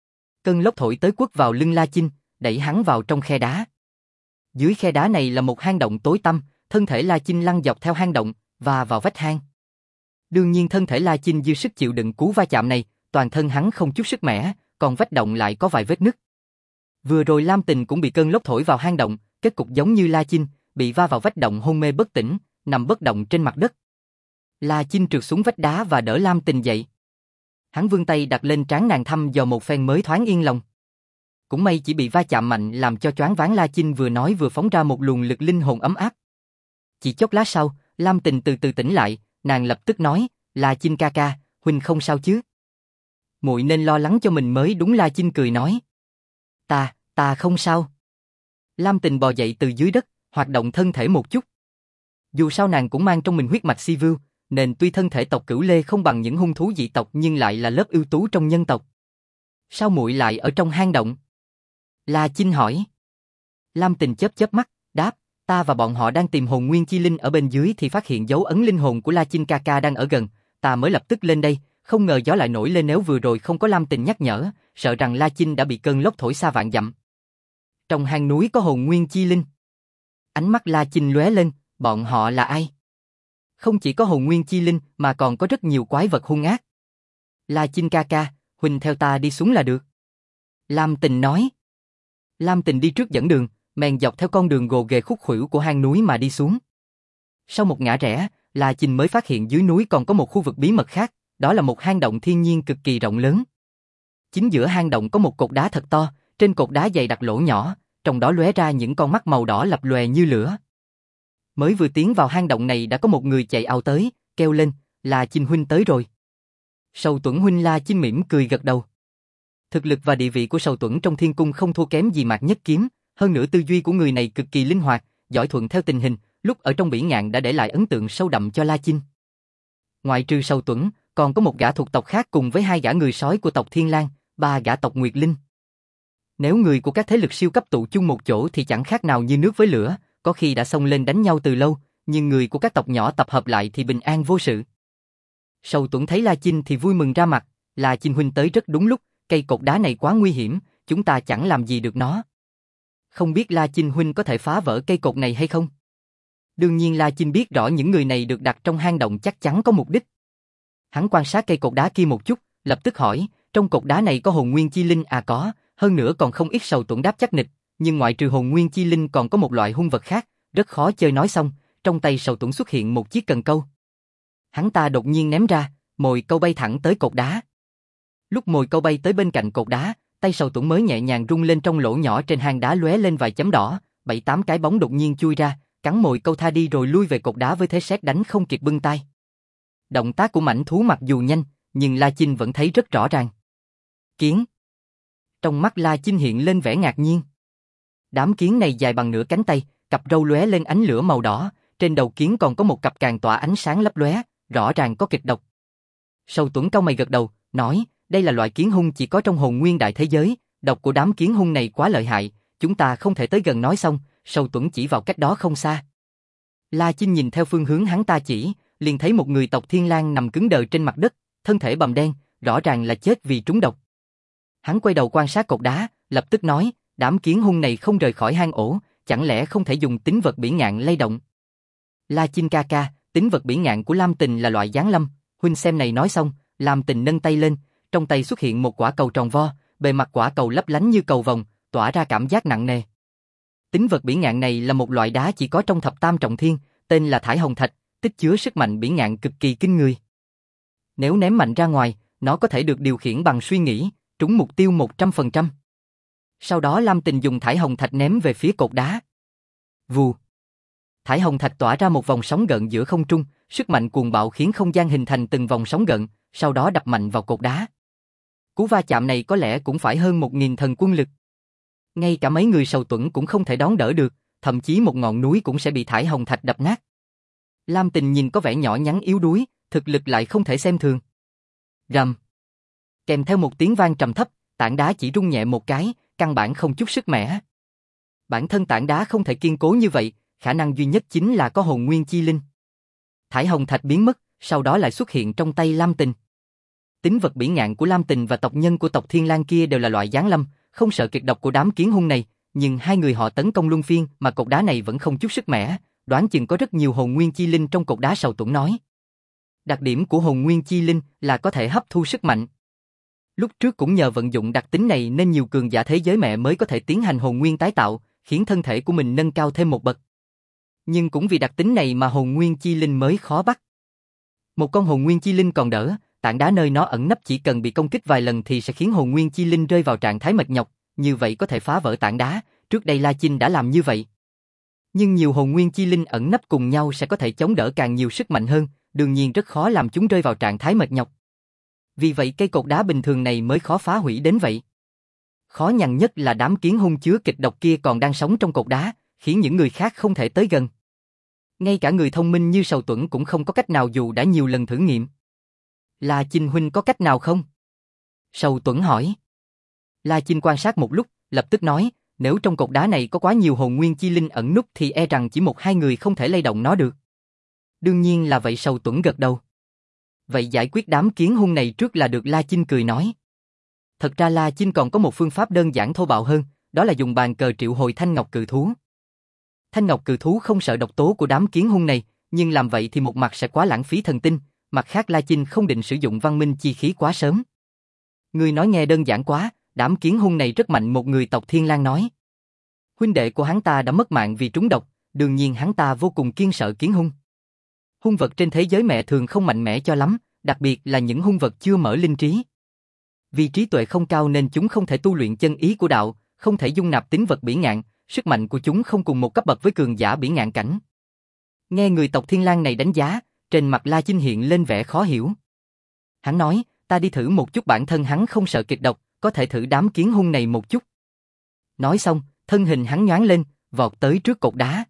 Cơn lốc thổi tới quất vào lưng La Chinh, đẩy hắn vào trong khe đá. Dưới khe đá này là một hang động tối tăm, thân thể La Chinh lăn dọc theo hang động và vào vách hang. Đương nhiên thân thể La Chinh dư sức chịu đựng cú va chạm này, toàn thân hắn không chút sức mẻ, còn vách động lại có vài vết nứt. Vừa rồi Lam Tình cũng bị cơn lốc thổi vào hang động, kết cục giống như La Chinh, bị va vào vách động hôn mê bất tỉnh, nằm bất động trên mặt đất. La Chinh trượt xuống vách đá và đỡ Lam Tình dậy. Hắn vươn tay đặt lên trán nàng thăm dò một phen mới thoáng yên lòng. Cũng may chỉ bị va chạm mạnh làm cho choáng váng. La Chinh vừa nói vừa phóng ra một luồng lực linh hồn ấm áp. Chỉ chốc lát sau, Lam Tình từ từ tỉnh lại, nàng lập tức nói, La Chinh ca ca, huynh không sao chứ? Muội nên lo lắng cho mình mới đúng. La Chinh cười nói. Ta không sao. Lam Tình bò dậy từ dưới đất, hoạt động thân thể một chút. Dù sao nàng cũng mang trong mình huyết mạch Si Vưu, nên tuy thân thể tộc Cửu Lê không bằng những hung thú dị tộc nhưng lại là lớp ưu tú trong nhân tộc. Sao muội lại ở trong hang động? La Chinh hỏi. Lam Tình chớp chớp mắt, đáp, ta và bọn họ đang tìm hồn nguyên chi linh ở bên dưới thì phát hiện dấu ấn linh hồn của La Chinh ca ca đang ở gần, ta mới lập tức lên đây, không ngờ gió lại nổi lên, nếu vừa rồi không có Lam Tình nhắc nhở, sợ rằng La Chinh đã bị cơn lốc thổi xa vạn dặm. Trong hang núi có hồn nguyên chi linh. Ánh mắt La Chinh lóe lên, bọn họ là ai? Không chỉ có hồn nguyên chi linh mà còn có rất nhiều quái vật hung ác. La Chinh ca ca, huynh theo ta đi xuống là được. Lam Tình nói. Lam Tình đi trước dẫn đường, men dọc theo con đường gồ ghề khúc khuỷu của hang núi mà đi xuống. Sau một ngã rẽ, La Chinh mới phát hiện dưới núi còn có một khu vực bí mật khác, đó là một hang động thiên nhiên cực kỳ rộng lớn. Chính giữa hang động có một cột đá thật to, trên cột đá dày đặc lỗ nhỏ, trong đó lóe ra những con mắt màu đỏ lập lòe như lửa. Mới vừa tiến vào hang động này đã có một người chạy ào tới, kêu lên, La Chinh huynh tới rồi. Sầu Tuẫn huynh. La Chinh mỉm cười gật đầu. Thực lực và địa vị của Sầu Tuẫn trong thiên cung không thua kém gì Mạc Nhất Kiếm, hơn nữa tư duy của người này cực kỳ linh hoạt, giỏi thuận theo tình hình, lúc ở trong Bỉ Ngạn đã để lại ấn tượng sâu đậm cho La Chinh. Ngoại trừ Sầu Tuẫn, còn có một gã thuộc tộc khác cùng với 2 gã người sói của tộc Thiên Lang, 3 gã tộc Nguyệt Linh. Nếu người của các thế lực siêu cấp tụ chung một chỗ thì chẳng khác nào như nước với lửa, có khi đã xông lên đánh nhau từ lâu, nhưng người của các tộc nhỏ tập hợp lại thì bình an vô sự. Sầu Tuẫn thấy La Chinh thì vui mừng ra mặt, La Chinh huynh tới rất đúng lúc, cây cột đá này quá nguy hiểm, chúng ta chẳng làm gì được nó. Không biết La Chinh huynh có thể phá vỡ cây cột này hay không? Đương nhiên La Chinh biết rõ những người này được đặt trong hang động chắc chắn có mục đích. Hắn quan sát cây cột đá kia một chút, lập tức hỏi, trong cột đá này có hồn nguyên chi linh à? Có, hơn nữa còn không ít. Sầu Tuẫn đáp chắc nịch, nhưng ngoại trừ hồn nguyên chi linh còn có một loại hung vật khác, rất khó chơi. Nói xong, trong tay Sầu Tuẫn xuất hiện một chiếc cần câu. Hắn ta đột nhiên ném ra, mồi câu bay thẳng tới cột đá. Lúc mồi câu bay tới bên cạnh cột đá, tay Sầu Tuẫn mới nhẹ nhàng rung lên, trong lỗ nhỏ trên hang đá lóe lên vài chấm đỏ, 7-8 cái bóng đột nhiên chui ra, cắn mồi câu tha đi rồi lui về cột đá với thế sét đánh không kịp bưng tay. Động tác của mãnh thú mặc dù nhanh, nhưng La Chinh vẫn thấy rất rõ ràng. Kiến. Trong mắt La Chinh hiện lên vẻ ngạc nhiên. Đám kiến này dài bằng nửa cánh tay, cặp râu lóe lên ánh lửa màu đỏ, trên đầu kiến còn có một cặp càng tỏa ánh sáng lấp lóe, rõ ràng có kịch độc. Sầu Tuẫn cau mày gật đầu, nói, đây là loại kiến hung chỉ có trong hồn nguyên đại thế giới, độc của đám kiến hung này quá lợi hại, chúng ta không thể tới gần. Nói xong, Sầu Tuẫn chỉ vào cách đó không xa. La Chinh nhìn theo phương hướng hắn ta chỉ, liền thấy một người tộc Thiên Lang nằm cứng đờ trên mặt đất, thân thể bầm đen, rõ ràng là chết vì trúng độc. Hắn quay đầu quan sát cột đá, lập tức nói, đám kiến hung này không rời khỏi hang ổ, chẳng lẽ không thể dùng tính vật Bỉ Ngạn lay động? La Chinh ca ca, tính vật Bỉ Ngạn của Lam Tình là loại giáng lâm, huynh xem này. Nói xong, Lam Tình nâng tay lên, trong tay xuất hiện một quả cầu tròn vo, bề mặt quả cầu lấp lánh như cầu vồng, tỏa ra cảm giác nặng nề. Tính vật Bỉ Ngạn này là một loại đá chỉ có trong thập tam trọng thiên, tên là Thải Hồng Thạch, tích chứa sức mạnh Bỉ Ngạn cực kỳ kinh người. Nếu ném mạnh ra ngoài, nó có thể được điều khiển bằng suy nghĩ, trúng mục tiêu 100%. Sau đó Lam Tình dùng Thải Hồng Thạch ném về phía cột đá. Vù. Thải Hồng Thạch tỏa ra một vòng sóng gợn giữa không trung, sức mạnh cuồng bạo khiến không gian hình thành từng vòng sóng gợn, sau đó đập mạnh vào cột đá. Cú va chạm này có lẽ cũng phải hơn 1000 thần quân lực. Ngay cả mấy người Sầu Tuẫn cũng không thể đón đỡ được, thậm chí một ngọn núi cũng sẽ bị Thải Hồng Thạch đập nát. Lam Tình nhìn có vẻ nhỏ nhắn yếu đuối, thực lực lại không thể xem thường. Rầm. Kèm theo một tiếng vang trầm thấp, tảng đá chỉ rung nhẹ một cái, căn bản không chút sức mẻ. Bản thân tảng đá không thể kiên cố như vậy, khả năng duy nhất chính là có hồn nguyên chi linh. Thải Hồng Thạch biến mất, sau đó lại xuất hiện trong tay Lam Tình. Tính vật Bỉ Ngạn của Lam Tình và tộc nhân của tộc Thiên Lang kia đều là loại giáng lâm, không sợ kịch độc của đám kiến hung này, nhưng hai người họ tấn công luân phiên mà cột đá này vẫn không chút sức mẻ, đoán chừng có rất nhiều hồn nguyên chi linh trong cột đá. Sầu Tuẫn nói. Đặc điểm của hồn nguyên chi linh là có thể hấp thu sức mạnh. Lúc trước cũng nhờ vận dụng đặc tính này nên nhiều cường giả thế giới mẹ mới có thể tiến hành hồn nguyên tái tạo, khiến thân thể của mình nâng cao thêm một bậc. Nhưng cũng vì đặc tính này mà hồn nguyên chi linh mới khó bắt. Một con hồn nguyên chi linh còn đỡ, tảng đá nơi nó ẩn nấp chỉ cần bị công kích vài lần thì sẽ khiến hồn nguyên chi linh rơi vào trạng thái mệt nhọc, như vậy có thể phá vỡ tảng đá, trước đây La Chinh đã làm như vậy. Nhưng nhiều hồn nguyên chi linh ẩn nấp cùng nhau sẽ có thể chống đỡ càng nhiều sức mạnh hơn, đương nhiên rất khó làm chúng rơi vào trạng thái mệt nhọc. Vì vậy cây cột đá bình thường này mới khó phá hủy đến vậy. Khó nhằn nhất là đám kiến hung chứa kịch độc kia còn đang sống trong cột đá, khiến những người khác không thể tới gần. Ngay cả người thông minh như Sầu Tuẫn cũng không có cách nào dù đã nhiều lần thử nghiệm. La Chinh huynh có cách nào không? Sầu Tuẫn hỏi. La Chinh quan sát một lúc, lập tức nói, nếu trong cột đá này có quá nhiều hồn nguyên chi linh ẩn núp thì e rằng chỉ 1-2 người không thể lay động nó được. Đương nhiên là vậy. Sầu Tuẫn gật đầu. Vậy giải quyết đám kiến hung này trước là được. La Chinh cười nói. Thật ra La Chinh còn có một phương pháp đơn giản thô bạo hơn, đó là dùng bàn cờ triệu hồi thanh ngọc cự thú. Thanh ngọc cự thú không sợ độc tố của đám kiến hung này, nhưng làm vậy thì một mặt sẽ quá lãng phí thần tinh, mặt khác La Chinh không định sử dụng văn minh chi khí quá sớm. Người nói nghe đơn giản quá, đám kiến hung này rất mạnh. Một người tộc Thiên Lang nói. Huynh đệ của hắn ta đã mất mạng vì trúng độc, đương nhiên hắn ta vô cùng kiêng sợ kiến hung. Hung vật trên thế giới mẹ thường không mạnh mẽ cho lắm, đặc biệt là những hung vật chưa mở linh trí. Vì trí tuệ không cao nên chúng không thể tu luyện chân ý của đạo, không thể dung nạp tính vật Bỉ Ngạn, sức mạnh của chúng không cùng một cấp bậc với cường giả Bỉ Ngạn cảnh. Nghe người tộc Thiên Lang này đánh giá, trên mặt La Chinh hiện lên vẻ khó hiểu. Hắn nói, ta đi thử một chút. Bản thân hắn không sợ kịch độc, có thể thử đám kiến hung này một chút. Nói xong, thân hình hắn nhoáng lên, vọt tới trước cột đá.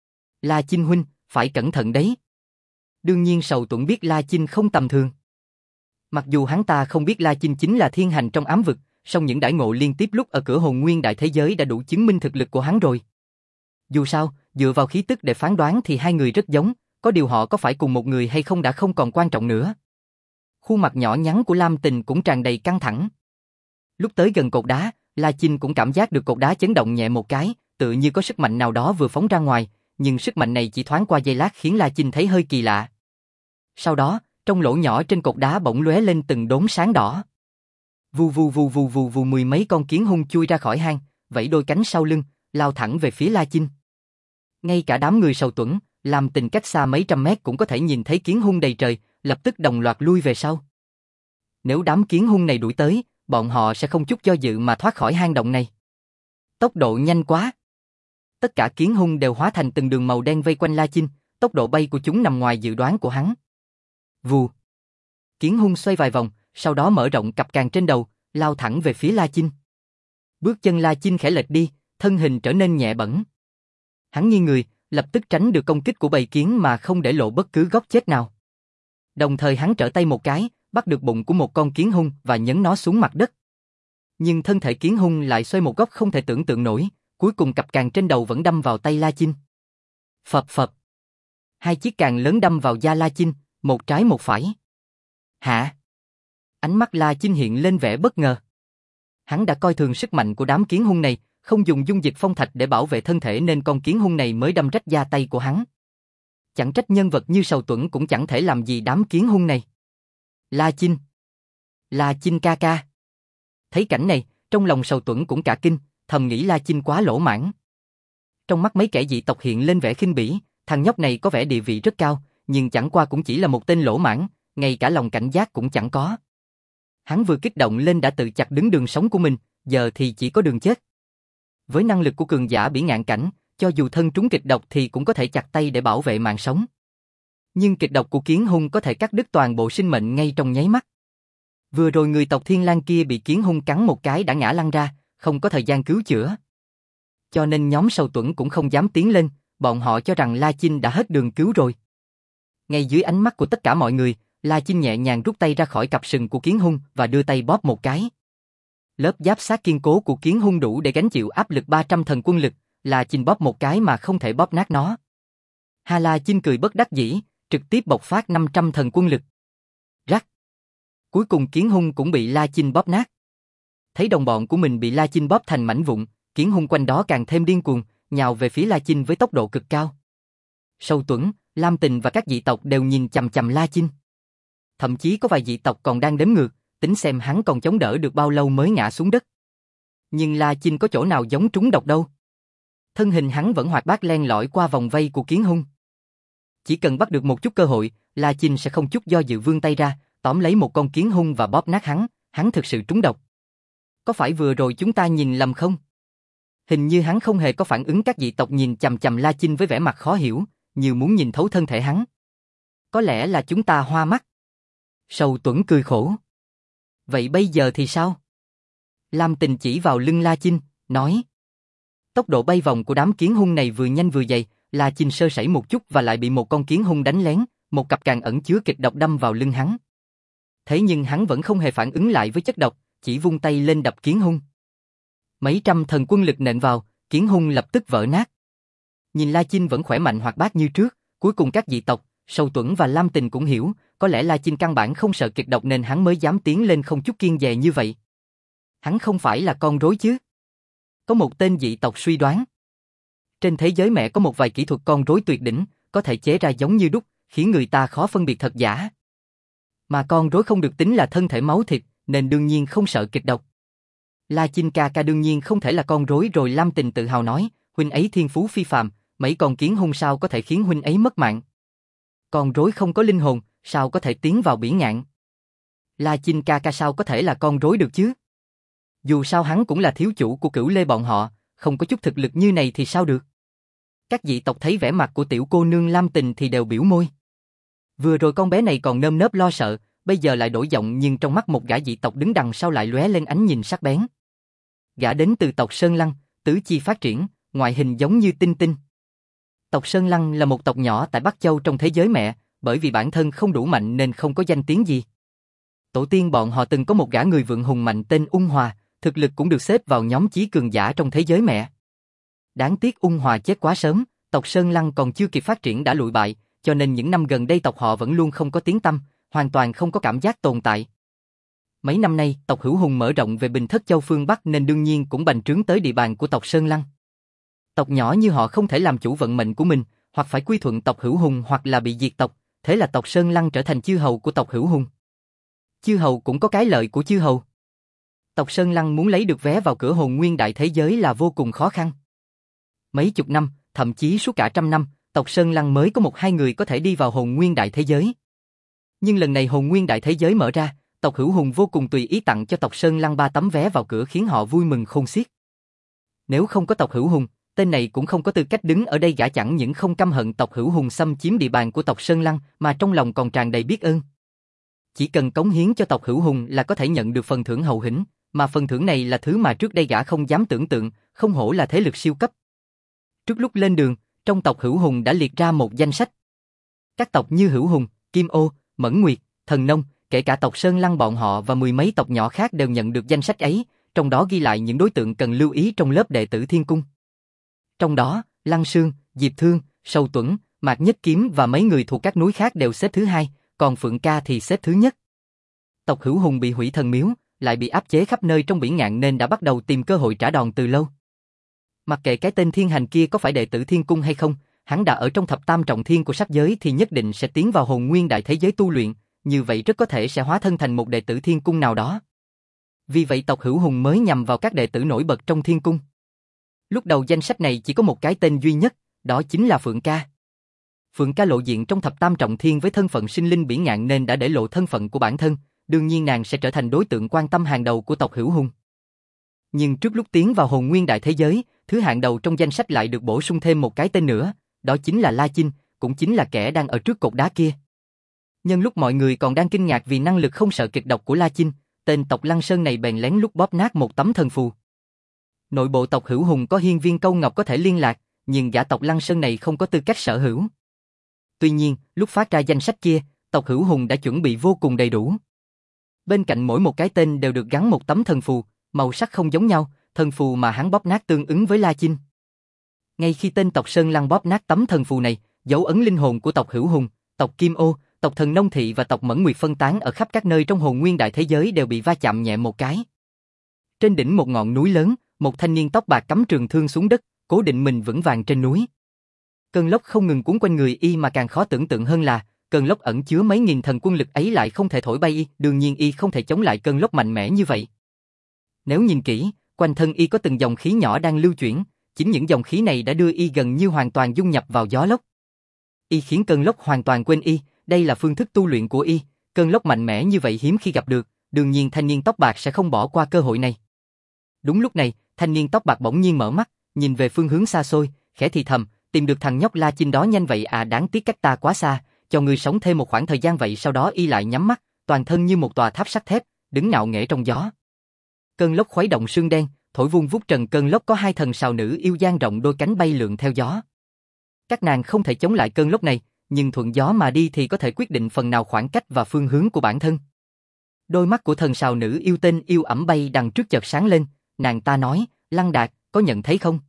La Chinh huynh, phải cẩn thận đấy. Đương nhiên Sầu Tuẫn biết La Chinh không tầm thường. Mặc dù hắn ta không biết La Chinh chính là thiên hành trong ám vực, song những đãi ngộ liên tiếp lúc ở cửa hồn nguyên đại thế giới đã đủ chứng minh thực lực của hắn rồi. Dù sao, dựa vào khí tức để phán đoán thì hai người rất giống, có điều họ có phải cùng một người hay không đã không còn quan trọng nữa. Khuôn mặt nhỏ nhắn của Lam Tình cũng tràn đầy căng thẳng. Lúc tới gần cột đá, La Chinh cũng cảm giác được cột đá chấn động nhẹ một cái, tự như có sức mạnh nào đó vừa phóng ra ngoài, nhưng sức mạnh này chỉ thoáng qua giây lát khiến La Chinh thấy hơi kỳ lạ. Sau đó, trong lỗ nhỏ trên cột đá bỗng lóe lên từng đốm sáng đỏ. Vù vù vù vù vù vù, mười mấy con kiến hung chui ra khỏi hang, vẫy đôi cánh sau lưng, lao thẳng về phía La Chinh. Ngay cả đám người Sầu Tuẫn, Lam Tình cách xa mấy trăm mét cũng có thể nhìn thấy kiến hung đầy trời, lập tức đồng loạt lui về sau. Nếu đám kiến hung này đuổi tới, bọn họ sẽ không chút do dự mà thoát khỏi hang động này. Tốc độ nhanh quá. Tất cả kiến hung đều hóa thành từng đường màu đen vây quanh La Chinh, tốc độ bay của chúng nằm ngoài dự đoán của hắn. Vù. Kiến hung xoay vài vòng, sau đó mở rộng cặp càng trên đầu, lao thẳng về phía La Chinh. Bước chân La Chinh khẽ lệch đi, thân hình trở nên nhẹ bẫng. Hắn nghiêng người, lập tức tránh được công kích của bầy kiến mà không để lộ bất cứ góc chết nào. Đồng thời hắn trở tay một cái, bắt được bụng của một con kiến hung và nhấn nó xuống mặt đất. Nhưng thân thể kiến hung lại xoay một góc không thể tưởng tượng nổi, cuối cùng cặp càng trên đầu vẫn đâm vào tay La Chinh. Phập phập. Hai chiếc càng lớn đâm vào da La Chinh, một trái một phải. Hả? Ánh mắt La Chinh hiện lên vẻ bất ngờ. Hắn đã coi thường sức mạnh của đám kiến hung này, không dùng dung dịch phong thạch để bảo vệ thân thể nên con kiến hung này mới đâm rách da tay của hắn. Chẳng trách nhân vật như Sầu Tuẫn cũng chẳng thể làm gì đám kiến hung này. La Chinh. La Chinh ca ca. Thấy cảnh này, trong lòng Sầu Tuẫn cũng cả kinh, thầm nghĩ La Chinh quá lỗ mãn. Trong mắt mấy kẻ dị tộc hiện lên vẻ khinh bỉ, thằng nhóc này có vẻ địa vị rất cao, nhưng chẳng qua cũng chỉ là một tên lỗ mãn, ngay cả lòng cảnh giác cũng chẳng có. Hắn vừa kích động lên đã tự chặt đứng đường sống của mình, giờ thì chỉ có đường chết. Với năng lực của cường giả bỉ ngạn cảnh, cho dù thân trúng kịch độc thì cũng có thể chặt tay để bảo vệ mạng sống. Nhưng kịch độc của kiến hung có thể cắt đứt toàn bộ sinh mệnh ngay trong nháy mắt. Vừa rồi người tộc Thiên Lang kia bị kiến hung cắn một cái đã ngã lăn ra, không có thời gian cứu chữa. Cho nên nhóm Sầu Tuẫn cũng không dám tiến lên, bọn họ cho rằng La Chinh đã hết đường cứu rồi. Ngay dưới ánh mắt của tất cả mọi người, La Chinh nhẹ nhàng rút tay ra khỏi cặp sừng của kiến hung và đưa tay bóp một cái. Lớp giáp sát kiên cố của kiến hung đủ để gánh chịu áp lực 300 thần quân lực, La Chinh bóp một cái mà không thể bóp nát nó. La Chinh cười bất đắc dĩ, trực tiếp bộc phát 500 thần quân lực. Rắc. Cuối cùng kiến hung cũng bị La Chinh bóp nát. Thấy đồng bọn của mình bị La Chinh bóp thành mảnh vụn, kiến hung quanh đó càng thêm điên cuồng, nhào về phía La Chinh với tốc độ cực cao. Sầu Tuẫn, Lam Tình và các dị tộc đều nhìn chằm chằm La Chinh. Thậm chí có vài dị tộc còn đang đếm ngược, tính xem hắn còn chống đỡ được bao lâu mới ngã xuống đất. Nhưng La Chinh có chỗ nào giống trúng độc đâu. Thân hình hắn vẫn hoạt bát len lỏi qua vòng vây của kiến hung. Chỉ cần bắt được một chút cơ hội, La Chinh sẽ không chút do dự vươn tay ra, tóm lấy một con kiến hung và bóp nát hắn thực sự trúng độc. Có phải vừa rồi chúng ta nhìn lầm không? Hình như hắn không hề có phản ứng, các dị tộc nhìn chằm chằm La Chinh với vẻ mặt khó hiểu, như muốn nhìn thấu thân thể hắn. Có lẽ là chúng ta hoa mắt. Sầu Tuẫn cười khổ. Vậy bây giờ thì sao? Lam Tình chỉ vào lưng La Chinh, nói. Tốc độ bay vòng của đám kiến hung này vừa nhanh vừa dày, La Chinh sơ sẩy một chút và lại bị một con kiến hung đánh lén, một cặp càng ẩn chứa kịch độc đâm vào lưng hắn. Thế nhưng hắn vẫn không hề phản ứng lại với chất độc, chỉ vung tay lên đập kiến hung. Mấy trăm thần quân lực nện vào, kiến hung lập tức vỡ nát. Nhìn La Chinh vẫn khỏe mạnh hoạt bát như trước, cuối cùng các dị tộc, Sầu Tuẫn và Lam Tình cũng hiểu, có lẽ La Chinh căn bản không sợ kịch độc nên hắn mới dám tiến lên không chút kiêng dè như vậy. Hắn không phải là con rối chứ? Có một tên dị tộc suy đoán. Trên thế giới mẹ có một vài kỹ thuật con rối tuyệt đỉnh, có thể chế ra giống như đúc, khiến người ta khó phân biệt thật giả. Mà con rối không được tính là thân thể máu thịt, nên đương nhiên không sợ kịch độc. La Chinh ca ca đương nhiên không thể là con rối rồi. Lam Tình tự hào nói, huynh ấy thiên phú phi phàm, mấy con kiến hung sao có thể khiến huynh ấy mất mạng. Con rối không có linh hồn, sao có thể tiến vào bỉ ngạn. La Chinh ca ca sao có thể là con rối được chứ? Dù sao hắn cũng là thiếu chủ của Cửu Lê bọn họ, không có chút thực lực như này thì sao được? Các dị tộc thấy vẻ mặt của tiểu cô nương Lam Tình thì đều biểu môi. Vừa rồi con bé này còn nơm nớp lo sợ, bây giờ lại đổi giọng nhưng trong mắt một gã dị tộc đứng đằng sau lại lóe lên ánh nhìn sắc bén. Gã đến từ tộc Sơn Lăng, tứ chi phát triển, ngoại hình giống như tinh tinh. Tộc Sơn Lăng là một tộc nhỏ tại Bắc Châu trong thế giới mẹ, bởi vì bản thân không đủ mạnh nên không có danh tiếng gì. Tổ tiên bọn họ từng có một gã người vượn hùng mạnh tên Ung Hòa, thực lực cũng được xếp vào nhóm chí cường giả trong thế giới mẹ. Đáng tiếc Ung Hòa chết quá sớm, tộc Sơn Lăng còn chưa kịp phát triển đã lụi bại, cho nên những năm gần đây tộc họ vẫn luôn không có tiếng tăm, hoàn toàn không có cảm giác tồn tại. Mấy năm nay, tộc Hữu Hùng mở rộng về Bình Thất Châu phương Bắc nên đương nhiên cũng bành trướng tới địa bàn của tộc Sơn Lăng. Tộc nhỏ như họ không thể làm chủ vận mệnh của mình, hoặc phải quy thuận tộc Hữu Hùng hoặc là bị diệt tộc, thế là tộc Sơn Lăng trở thành chư hầu của tộc Hữu Hùng. Chư hầu cũng có cái lợi của chư hầu. Tộc Sơn Lăng muốn lấy được vé vào cửa hồn nguyên đại thế giới là vô cùng khó khăn. Mấy chục năm, thậm chí suốt cả trăm năm, tộc Sơn Lăng mới có 1-2 người có thể đi vào hồn nguyên đại thế giới. Nhưng lần này hồn nguyên đại thế giới mở ra, tộc Hữu Hùng vô cùng tùy ý tặng cho tộc Sơn Lăng 3 tấm vé vào cửa khiến họ vui mừng khôn xiết. Nếu không có tộc Hữu Hùng, tên này cũng không có tư cách đứng ở đây, gã chẳng những không căm hận tộc Hữu Hùng xâm chiếm địa bàn của tộc Sơn Lăng mà trong lòng còn tràn đầy biết ơn. Chỉ cần cống hiến cho tộc Hữu Hùng là có thể nhận được phần thưởng hậu hĩnh, mà phần thưởng này là thứ mà trước đây gã không dám tưởng tượng, không hổ là thế lực siêu cấp. Trước lúc lên đường, trong tộc Hữu Hùng đã liệt ra một danh sách. Các tộc như Hữu Hùng, Kim Ô, Mẫn Nguyệt, Thần Nông, kể cả tộc Sơn Lăng bọn họ và 10 mấy tộc nhỏ khác đều nhận được danh sách ấy, trong đó ghi lại những đối tượng cần lưu ý trong lớp đệ tử Thiên Cung. Trong đó, Lăng Sương, Diệp Thương, Sầu Tuẫn, Mạc Nhất Kiếm và mấy người thuộc các núi khác đều xếp thứ 2, còn Phượng Ca thì xếp thứ nhất. Tộc Hữu Hùng bị hủy thần miếu, lại bị áp chế khắp nơi trong biển ngạn nên đã bắt đầu tìm cơ hội trả đòn từ lâu. Mặc kệ cái tên Thiên Hành kia có phải đệ tử Thiên Cung hay không, hắn đã ở trong thập tam trọng thiên của sắc giới thì nhất định sẽ tiến vào hồn nguyên đại thế giới tu luyện, như vậy rất có thể sẽ hóa thân thành một đệ tử Thiên Cung nào đó. Vì vậy tộc Hữu Hùng mới nhằm vào các đệ tử nổi bật trong Thiên Cung. Lúc đầu danh sách này chỉ có một cái tên duy nhất, đó chính là Phượng Ca. Phượng Ca lộ diện trong thập tam trọng thiên với thân phận sinh linh biển ngạn nên đã để lộ thân phận của bản thân, đương nhiên nàng sẽ trở thành đối tượng quan tâm hàng đầu của tộc Hữu Hùng. Nhưng trước lúc tiến vào hồn nguyên đại thế giới, thứ hạng đầu trong danh sách lại được bổ sung thêm một cái tên nữa, đó chính là La Chinh, cũng chính là kẻ đang ở trước cột đá kia. Nhân lúc mọi người còn đang kinh ngạc vì năng lực không sợ kịch độc của La Chinh, tên tộc Lăng Sơn này bèn lén lút bóp nát một tấm thần phù. Nội bộ tộc Hữu Hùng có hiên viên câu ngọc có thể liên lạc, nhưng gã tộc Lăng Sơn này không có tư cách sở hữu. Tuy nhiên, lúc phát ra danh sách kia, tộc Hữu Hùng đã chuẩn bị vô cùng đầy đủ. Bên cạnh mỗi một cái tên đều được gắn một tấm thần phù, màu sắc không giống nhau, thần phù mà hắn bóp nát tương ứng với La Chinh. Ngay khi tên tộc Sơn Lăng bóp nát tấm thần phù này, dấu ấn linh hồn của tộc Hữu Hùng, tộc Kim Ô, tộc Thần Nông Thị và tộc Mẫn Nguyệt phân tán ở khắp các nơi trong hồn nguyên đại thế giới đều bị va chạm nhẹ một cái. Trên đỉnh một ngọn núi lớn, một thanh niên tóc bạc cắm trường thương xuống đất, cố định mình vững vàng trên núi. Cơn lốc không ngừng cuốn quanh người y mà càng khó tưởng tượng hơn là, cơn lốc ẩn chứa mấy nghìn thần quân lực ấy lại không thể thổi bay y, đương nhiên y không thể chống lại cơn lốc mạnh mẽ như vậy. Nếu nhìn kỹ, quanh thân y có từng dòng khí nhỏ đang lưu chuyển, chính những dòng khí này đã đưa y gần như hoàn toàn dung nhập vào gió lốc. Y khiến cơn lốc hoàn toàn quên y, đây là phương thức tu luyện của y, cơn lốc mạnh mẽ như vậy hiếm khi gặp được, đương nhiên thanh niên tóc bạc sẽ không bỏ qua cơ hội này. Đúng lúc này, thanh niên tóc bạc bỗng nhiên mở mắt, nhìn về phương hướng xa xôi, khẽ thì thầm, tìm được thằng nhóc La Chinh đó nhanh vậy à, đáng tiếc cách ta quá xa, cho ngươi sống thêm một khoảng thời gian vậy. Sau đó y lại nhắm mắt, toàn thân như một tòa tháp sắt thép, đứng ngạo nghễ trong gió. Cơn lốc khuấy động sương đen, thổi vung vút trần cơn lốc có 2 thần sào nữ yêu dang rộng đôi cánh bay lượn theo gió. Các nàng không thể chống lại cơn lốc này, nhưng thuận gió mà đi thì có thể quyết định phần nào khoảng cách và phương hướng của bản thân. Đôi mắt của thần sào nữ yêu tên yêu ẩm bay đằng trước chợt sáng lên, nàng ta nói, Lăng Đạt, có nhận thấy không?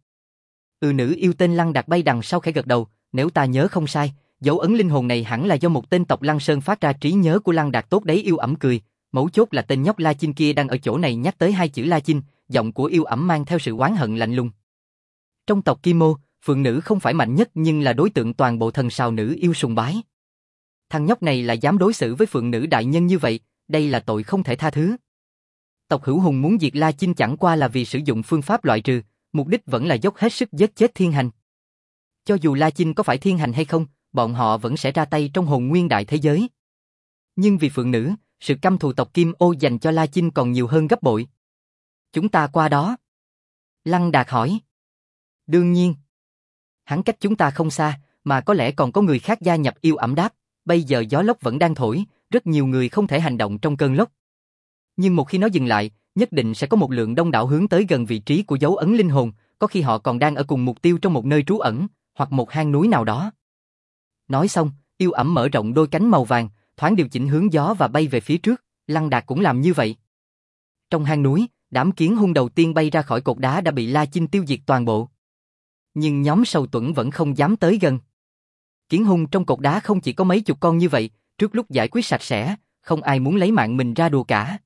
Nữ yêu tên Lăng Đạt bay đằng sau khẽ gật đầu, nếu ta nhớ không sai, dấu ấn linh hồn này hẳn là do một tên tộc Lăng Sơn phát ra. Trí nhớ của Lăng Đạt tốt đấy. Yêu ẩm cười, mấu chốt là tên nhóc La Chinh kia đang ở chỗ này. Nhắc tới 2 chữ La Chinh, giọng của yêu ẩm mang theo sự oán hận lạnh lùng. Trong tộc Kim Ô, phượng nữ không phải mạnh nhất nhưng là đối tượng toàn bộ thần sào nữ yêu sùng bái. Thằng nhóc này lại dám đối xử với phượng nữ đại nhân như vậy, đây là tội không thể tha thứ. Tộc Hữu Hùng muốn diệt La Chinh chẳng qua là vì sử dụng phương pháp loại trừ, mục đích vẫn là dốc hết sức giết chết Thiên Hành. Cho dù La Chinh có phải Thiên Hành hay không, bọn họ vẫn sẽ ra tay trong hồn nguyên đại thế giới. Nhưng vì phượng nữ, sự căm thù tộc Kim Ô dành cho La Chinh còn nhiều hơn gấp bội. Chúng ta qua đó. Lăng Đạt hỏi. Đương nhiên. Hắn cách chúng ta không xa, mà có lẽ còn có người khác gia nhập. Yêu ẩm đáp, bây giờ gió lốc vẫn đang thổi, rất nhiều người không thể hành động trong cơn lốc. Nhưng một khi nó dừng lại, nhất định sẽ có một lượng đông đảo hướng tới gần vị trí của dấu ấn linh hồn, có khi họ còn đang ở cùng mục tiêu trong một nơi trú ẩn, hoặc một hang núi nào đó. Nói xong, Yêu Ẩm mở rộng đôi cánh màu vàng, thoáng điều chỉnh hướng gió và bay về phía trước, Lăng Đạt cũng làm như vậy. Trong hang núi, đám kiến hung đầu tiên bay ra khỏi cột đá đã bị La Chinh tiêu diệt toàn bộ. Nhưng nhóm sâu tuẫn vẫn không dám tới gần. Kiến hung trong cột đá không chỉ có mấy chục con như vậy, trước lúc giải quyết sạch sẽ, không ai muốn lấy mạng mình ra đùa cả.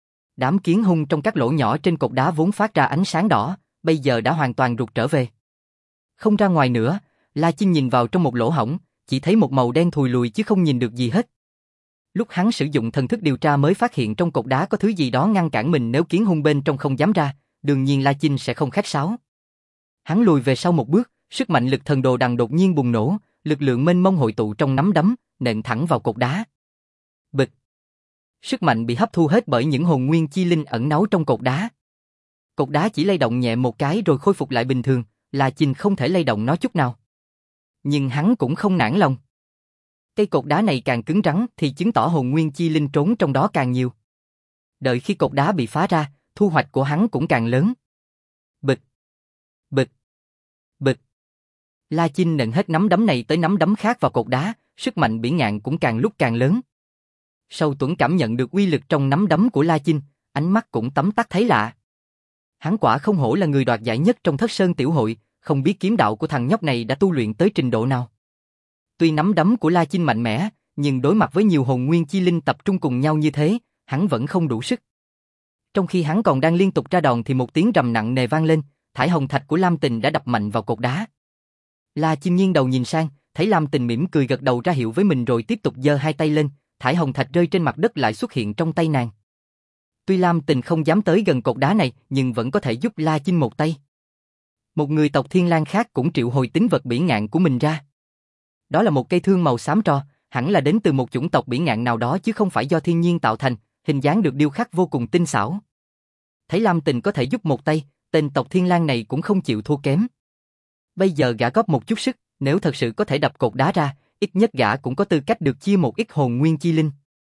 Đám kiến hung trong các lỗ nhỏ trên cột đá vốn phát ra ánh sáng đỏ, bây giờ đã hoàn toàn rụt trở về. Không ra ngoài nữa, La Chinh nhìn vào trong một lỗ hổng, chỉ thấy một màu đen thùi lùi chứ không nhìn được gì hết. Lúc hắn sử dụng thần thức điều tra mới phát hiện trong cột đá có thứ gì đó ngăn cản mình, nếu kiến hung bên trong không dám ra, đương nhiên La Chinh sẽ không khách sáo. Hắn lùi về sau một bước, sức mạnh lực thần đồ đằng đột nhiên bùng nổ, lực lượng mênh mông hội tụ trong nắm đấm, nện thẳng vào cột đá. Bịch. Sức mạnh bị hấp thu hết bởi những hồn nguyên chi linh ẩn náu trong cột đá. Cột đá chỉ lay động nhẹ một cái rồi khôi phục lại bình thường, La Chinh không thể lay động nó chút nào. Nhưng hắn cũng không nản lòng. Cây cột đá này càng cứng rắn thì chứng tỏ hồn nguyên chi linh trốn trong đó càng nhiều. Đợi khi cột đá bị phá ra, thu hoạch của hắn cũng càng lớn. Bịch. Bịch. Bịch. La Chinh nện hết nắm đấm này tới nắm đấm khác vào cột đá, sức mạnh bỉ ngạn cũng càng lúc càng lớn. Sâu Tuẫn cảm nhận được uy lực trong nắm đấm của La Chinh, ánh mắt cũng tấm tắc thấy lạ. Hắn quả không hổ là người đoạt giải nhất trong Thất Sơn Tiểu Hội, không biết kiếm đạo của thằng nhóc này đã tu luyện tới trình độ nào. Tuy nắm đấm của La Chinh mạnh mẽ, nhưng đối mặt với nhiều hồn nguyên chi linh tập trung cùng nhau như thế, hắn vẫn không đủ sức. Trong khi hắn còn đang liên tục ra đòn thì một tiếng rầm nặng nề vang lên, thải hồng thạch của Lam Tình đã đập mạnh vào cột đá. La Chinh nghiêng đầu nhìn sang, thấy Lam Tình mỉm cười gật đầu ra hiệu với mình rồi tiếp tục giơ hai tay lên, thải hồng thạch rơi trên mặt đất lại xuất hiện trong tay nàng. Tuy Lam Tình không dám tới gần cột đá này, nhưng vẫn có thể giúp La Chinh một tay. Một người tộc Thiên Lang khác cũng triệu hồi tính vật bỉ ngạn của mình ra. Đó là một cây thương màu xám tro, hẳn là đến từ một chủng tộc bỉ ngạn nào đó chứ không phải do thiên nhiên tạo thành, hình dáng được điêu khắc vô cùng tinh xảo. Thấy Lam Tình có thể giúp một tay, tên tộc Thiên Lang này cũng không chịu thua kém. Bây giờ gã góp một chút sức, nếu thật sự có thể đập cột đá ra, ít nhất gã cũng có tư cách được chia một ít hồn nguyên chi linh.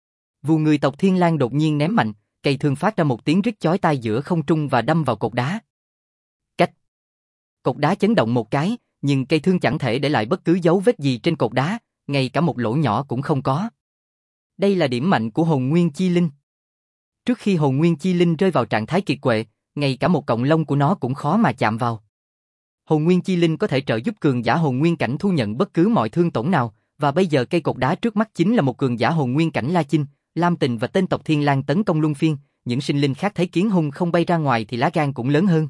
Vù người tộc Thiên Lang đột nhiên ném mạnh, cây thương phát ra một tiếng rít chói tai giữa không trung và đâm vào cột đá. Cách. Cột đá chấn động một cái, nhưng cây thương chẳng thể để lại bất cứ dấu vết gì trên cột đá, ngay cả một lỗ nhỏ cũng không có. Đây là điểm mạnh của hồn nguyên chi linh. Trước khi hồn nguyên chi linh rơi vào trạng thái kiệt quệ, ngay cả một cọng lông của nó cũng khó mà chạm vào. Hồn nguyên chi linh có thể trợ giúp cường giả hồn nguyên cảnh thu nhận bất cứ mọi thương tổn nào, và bây giờ cây cột đá trước mắt chính là một cường giả hồn nguyên cảnh La Chinh, Lam Tình và tên tộc Thiên Lang tấn công luân phiên, những sinh linh khác thấy kiến hung không bay ra ngoài thì lá gan cũng lớn hơn.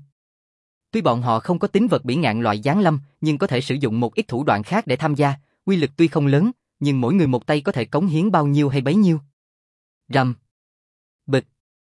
Tuy bọn họ không có tính vật bỉ ngạn loại giáng lâm, nhưng có thể sử dụng một ít thủ đoạn khác để tham gia, uy lực tuy không lớn, nhưng mỗi người một tay có thể cống hiến bao nhiêu hay bấy nhiêu. Rầm. Bịch.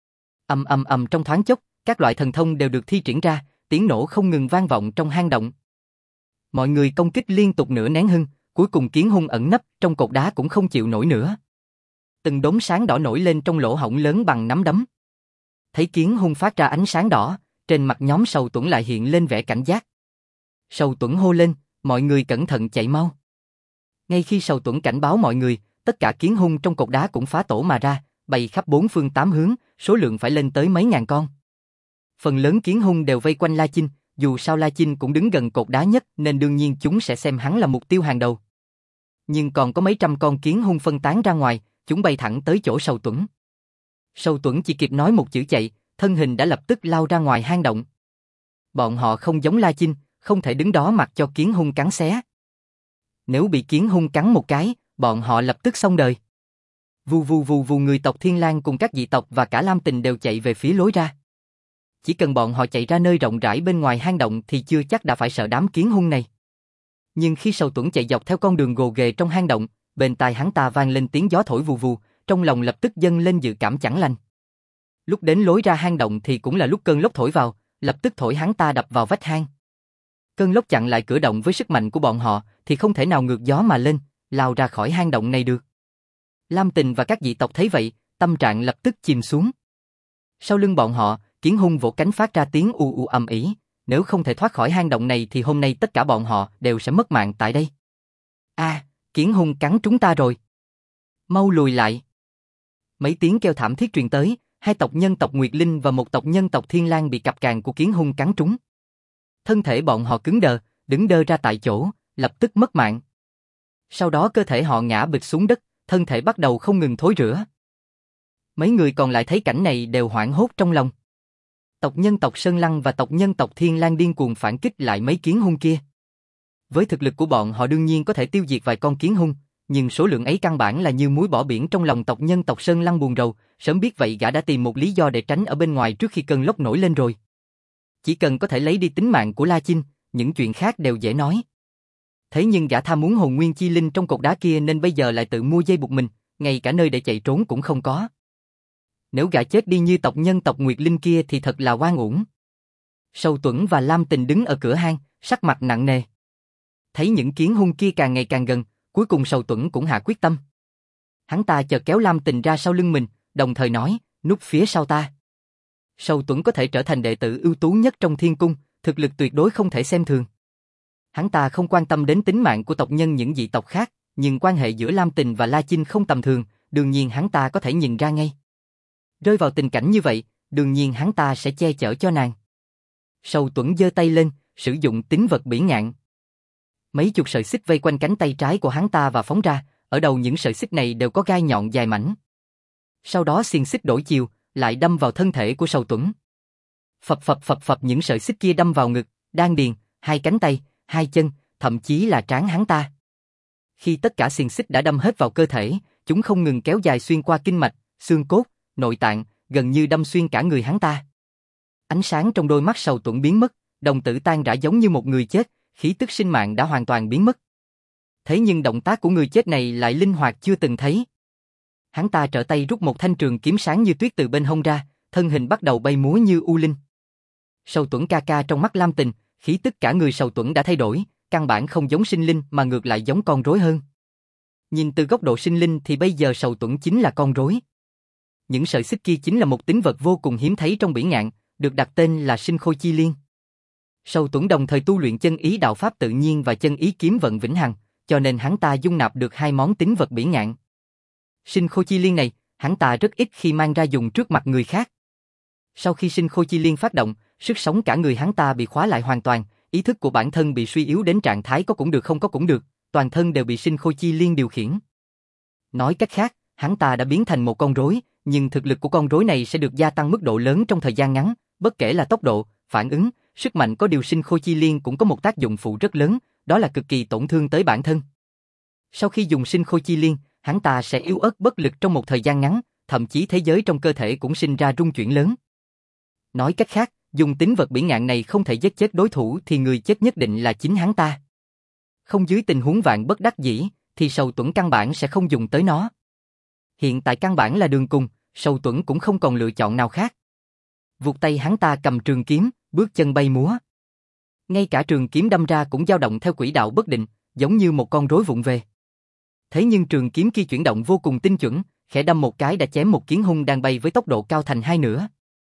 Ầm trong thoáng chốc, các loại thần thông đều được thi triển ra, tiếng nổ không ngừng vang vọng trong hang động. Mọi người công kích liên tục nửa nén hưng, cuối cùng kiến hung ẩn nấp trong cột đá cũng không chịu nổi nữa. Từng đốm sáng đỏ nổi lên trong lỗ hổng lớn bằng nắm đấm. Thấy kiến hung phát ra ánh sáng đỏ, trên mặt nhóm Sâu Tuẫn lại hiện lên vẻ cảnh giác. Sâu Tuẫn hô lên, mọi người cẩn thận chạy mau. Ngay khi Sâu Tuẫn cảnh báo mọi người, tất cả kiến hung trong cột đá cũng phá tổ mà ra, bay khắp bốn phương tám hướng, số lượng phải lên tới mấy ngàn con. Phần lớn kiến hung đều vây quanh La Chinh, dù sao La Chinh cũng đứng gần cột đá nhất nên đương nhiên chúng sẽ xem hắn là mục tiêu hàng đầu. Nhưng còn có mấy trăm con kiến hung phân tán ra ngoài, chúng bay thẳng tới chỗ Sâu Tuẫn. Sâu Tuẫn chỉ kịp nói một chữ chạy, thân hình đã lập tức lao ra ngoài hang động. Bọn họ không giống La Chinh, không thể đứng đó mặc cho kiến hung cắn xé. Nếu bị kiến hung cắn một cái, bọn họ lập tức xong đời. Vù người tộc Thiên Lang cùng các dị tộc và cả Lam Tình đều chạy về phía lối ra. Chỉ cần bọn họ chạy ra nơi rộng rãi bên ngoài hang động thì chưa chắc đã phải sợ đám kiến hung này. Nhưng khi Sâu Tuẫn chạy dọc theo con đường gồ ghề trong hang động, bên tai hắn ta vang lên tiếng gió thổi vù vù, trong lòng lập tức dâng lên dự cảm chẳng lành. Lúc đến lối ra hang động thì cũng là lúc cơn lốc thổi vào, lập tức thổi hắn ta đập vào vách hang. Cơn lốc chặn lại cửa động với sức mạnh của bọn họ thì không thể nào ngược gió mà lên, lao ra khỏi hang động này được. Lam Tình và các dị tộc thấy vậy, tâm trạng lập tức chìm xuống. Sau lưng bọn họ, kiến hung vỗ cánh phát ra tiếng u u ầm ĩ, nếu không thể thoát khỏi hang động này thì hôm nay tất cả bọn họ đều sẽ mất mạng tại đây. Kiến hung cắn chúng ta rồi. Mau lùi lại. Mấy tiếng kêu thảm thiết truyền tới, hai tộc nhân tộc Nguyệt Linh và một tộc nhân tộc Thiên Lang bị cặp càng của kiến hung cắn trúng. Thân thể bọn họ cứng đờ, đứng đơ ra tại chỗ, lập tức mất mạng. Sau đó cơ thể họ ngã bịch xuống đất, thân thể bắt đầu không ngừng thối rữa. Mấy người còn lại thấy cảnh này đều hoảng hốt trong lòng. Tộc nhân tộc Sơn Lăng và tộc nhân tộc Thiên Lang điên cuồng phản kích lại mấy kiến hung kia. Với thực lực của bọn họ đương nhiên có thể tiêu diệt vài con kiến hung, nhưng số lượng ấy căn bản là như muối bỏ biển trong lòng tộc nhân tộc Sơn Lăng buồn rầu, sớm biết vậy gã đã tìm một lý do để tránh ở bên ngoài trước khi cơn lốc nổi lên rồi. Chỉ cần có thể lấy đi tính mạng của La Chinh, những chuyện khác đều dễ nói. Thế nhưng gã tham muốn hồn nguyên chi linh trong cột đá kia nên bây giờ lại tự mua dây buộc mình, ngay cả nơi để chạy trốn cũng không có. Nếu gã chết đi như tộc nhân tộc Nguyệt Linh kia thì thật là oan uổng. Sầu Tuẫn và Lam Tình đứng ở cửa hang, sắc mặt nặng nề. Thấy những kiến hung kia càng ngày càng gần, cuối cùng Sầu Tuẫn cũng hạ quyết tâm. Hắn ta chợt kéo Lam Tình ra sau lưng mình, đồng thời nói, núp phía sau ta. Sầu Tuẫn có thể trở thành đệ tử ưu tú nhất trong thiên cung, thực lực tuyệt đối không thể xem thường. Hắn ta không quan tâm đến tính mạng của tộc nhân những dị tộc khác, nhưng quan hệ giữa Lam Tình và La Chinh không tầm thường, đương nhiên hắn ta có thể nhìn ra ngay. Rơi vào tình cảnh như vậy, đương nhiên hắn ta sẽ che chở cho nàng. Sầu Tuẫn giơ tay lên, sử dụng tín vật bỉ ngạn. Mấy chục sợi xích vây quanh cánh tay trái của hắn ta và phóng ra, ở đầu những sợi xích này đều có gai nhọn dài mảnh. Sau đó xiềng xích đổi chiều, lại đâm vào thân thể của Sầu Tuẫn. Phập phập phập phập những sợi xích kia đâm vào ngực, đan điền, hai cánh tay, hai chân, thậm chí là trán hắn ta. Khi tất cả xiềng xích đã đâm hết vào cơ thể, chúng không ngừng kéo dài xuyên qua kinh mạch, xương cốt, nội tạng, gần như đâm xuyên cả người hắn ta. Ánh sáng trong đôi mắt Sầu Tuẫn biến mất, đồng tử tan rã giống như một người chết, khí tức sinh mạng đã hoàn toàn biến mất. Thế nhưng động tác của người chết này lại linh hoạt chưa từng thấy. Hắn ta trở tay rút một thanh trường kiếm sáng như tuyết từ bên hông ra, thân hình bắt đầu bay múa như u linh. Sầu Tuẫn ca ca trong mắt Lam Tình, khí tức cả người Sầu Tuẫn đã thay đổi, căn bản không giống sinh linh mà ngược lại giống con rối hơn. Nhìn từ góc độ sinh linh thì bây giờ Sầu Tuẫn chính là con rối. Những sợi xích kia chính là một tín vật vô cùng hiếm thấy trong bỉ ngạn, được đặt tên là Sinh Khôi Chi Liên. Sầu Tuẫn đồng thời tu luyện chân ý đạo pháp tự nhiên và chân ý kiếm vận vĩnh hằng, cho nên hắn ta dung nạp được hai món tín vật bỉ ngạn. Sinh Khôi Chi Liên này, hắn ta rất ít khi mang ra dùng trước mặt người khác. Sau khi Sinh Khôi Chi Liên phát động, sức sống cả người hắn ta bị khóa lại hoàn toàn, ý thức của bản thân bị suy yếu đến trạng thái có cũng được không có cũng được, toàn thân đều bị Sinh Khôi Chi Liên điều khiển. Nói cách khác, hắn ta đã biến thành một con rối, nhưng thực lực của con rối này sẽ được gia tăng mức độ lớn trong thời gian ngắn, bất kể là tốc độ, phản ứng, sức mạnh có điều Sinh Khôi Chi Liên cũng có một tác dụng phụ rất lớn, đó là cực kỳ tổn thương tới bản thân. Sau khi dùng Sinh Khôi Chi Liên, hắn ta sẽ yếu ớt bất lực trong một thời gian ngắn, thậm chí thế giới trong cơ thể cũng sinh ra rung chuyển lớn. Nói cách khác, dùng tín vật bỉ ngạn này không thể giết chết đối thủ thì người chết nhất định là chính hắn ta. Không dưới tình huống vạn bất đắc dĩ, thì Sầu Tuẫn căn bản sẽ không dùng tới nó. Hiện tại căn bản là đường cùng, Sầu Tuẫn cũng không còn lựa chọn nào khác. Vụt tay hắn ta cầm trường kiếm, bước chân bay múa. Ngay cả trường kiếm đâm ra cũng dao động theo quỹ đạo bất định, giống như một con rối vụng về. Thế nhưng trường kiếm kia chuyển động vô cùng tinh chuẩn, khẽ đâm một cái đã chém một kiến hung đang bay với tốc độ cao thành hai nửa.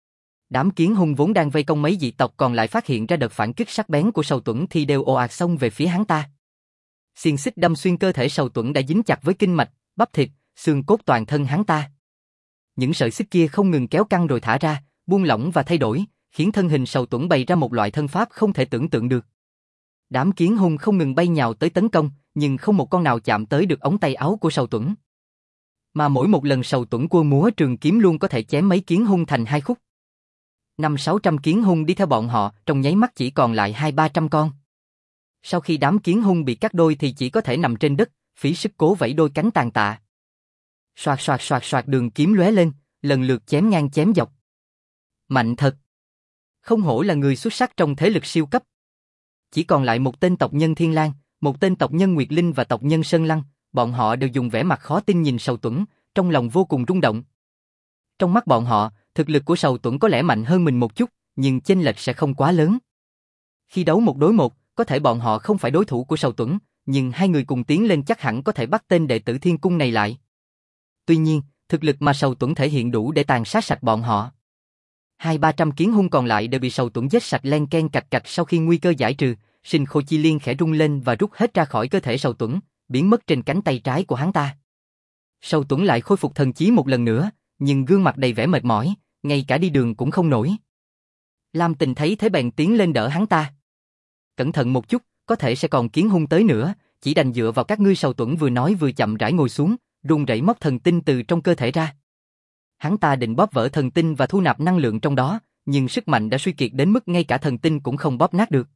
Đám kiến hung vốn đang vây công mấy dị tộc còn lại phát hiện ra đợt phản kích sắc bén của Sầu Tuẫn thì đều ồ ạt xông về phía hắn ta. Xiềng xích đâm xuyên cơ thể Sầu Tuẫn đã dính chặt với kinh mạch, bắp thịt, xương cốt toàn thân hắn ta. Những sợi xích kia không ngừng kéo căng rồi thả ra, buông lỏng và thay đổi, khiến thân hình Sầu Tuẫn bày ra một loại thân pháp không thể tưởng tượng được. Đám kiến hung không ngừng bay nhào tới tấn công, nhưng không một con nào chạm tới được ống tay áo của Sầu Tuẫn. Mà mỗi một lần Sầu Tuẫn quơ múa trường kiếm luôn có thể chém mấy kiến hung thành hai khúc. 500-600 kiến hung đi theo bọn họ, trong nháy mắt chỉ còn lại 200-300 con. Sau khi đám kiến hung bị cắt đôi thì chỉ có thể nằm trên đất, phí sức cố vẫy đôi cánh tàn tạ. Soạt soạt soạt soạt đường kiếm lóe lên, lần lượt chém ngang chém dọc. Mạnh thật. Không hổ là người xuất sắc trong thế lực siêu cấp. Chỉ còn lại một tên tộc nhân Thiên Lang, một tên tộc nhân Nguyệt Linh và tộc nhân Sơn Lăng, bọn họ đều dùng vẻ mặt khó tin nhìn Sầu Tuẫn, trong lòng vô cùng rung động. Trong mắt bọn họ, thực lực của Sầu Tuẫn có lẽ mạnh hơn mình một chút, nhưng chênh lệch sẽ không quá lớn. Khi đấu một đối một, có thể bọn họ không phải đối thủ của Sầu Tuẫn, nhưng hai người cùng tiến lên chắc hẳn có thể bắt tên đệ tử Thiên Cung này lại. Tuy nhiên, thực lực mà Sầu Tuẫn thể hiện đủ để tàn sát sạch bọn họ. 200-300 kiến hung còn lại đều bị Sầu Tuẫn giết sạch len ken cạch cạch sau khi nguy cơ giải trừ, Sinh Khôi Chi Liên khẽ rung lên và rút hết ra khỏi cơ thể Sầu Tuẫn, biến mất trên cánh tay trái của hắn ta. Sầu Tuẫn lại khôi phục thần trí một lần nữa, nhưng gương mặt đầy vẻ mệt mỏi, ngay cả đi đường cũng không nổi. Lam Tình thấy thế bèn tiến lên đỡ hắn ta. Cẩn thận một chút, có thể sẽ còn kiến hung tới nữa, chỉ đành dựa vào các ngươi. Sầu Tuẫn vừa nói vừa chậm rãi ngồi xuống, run rẩy móc thần tinh từ trong cơ thể ra. Hắn ta định bóp vỡ thần tinh và thu nạp năng lượng trong đó, nhưng sức mạnh đã suy kiệt đến mức ngay cả thần tinh cũng không bóp nát được.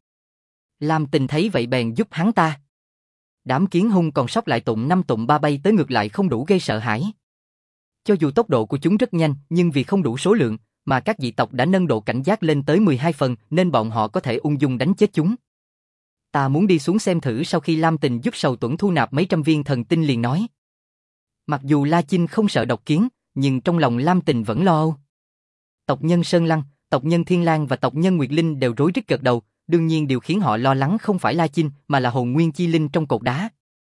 Lam Tình thấy vậy bèn giúp hắn ta. Đám kiến hung còn sót lại tụng 5 tụng 3 bay tới ngược lại không đủ gây sợ hãi. Cho dù tốc độ của chúng rất nhanh, nhưng vì không đủ số lượng, mà các dị tộc đã nâng độ cảnh giác lên tới 12 phần, nên bọn họ có thể ung dung đánh chết chúng. Ta muốn đi xuống xem thử. Sau khi Lam Tình giúp Sầu Tuẫn thu nạp mấy trăm viên thần tinh liền nói. Mặc dù La Chinh không sợ độc kiến, nhưng trong lòng Lam Tình vẫn lo âu. Tộc nhân Sơn Lăng, tộc nhân Thiên Lang và tộc nhân Nguyệt Linh đều rối rít gật đầu, đương nhiên điều khiến họ lo lắng không phải La Chinh mà là hồn nguyên chi linh trong cột đá.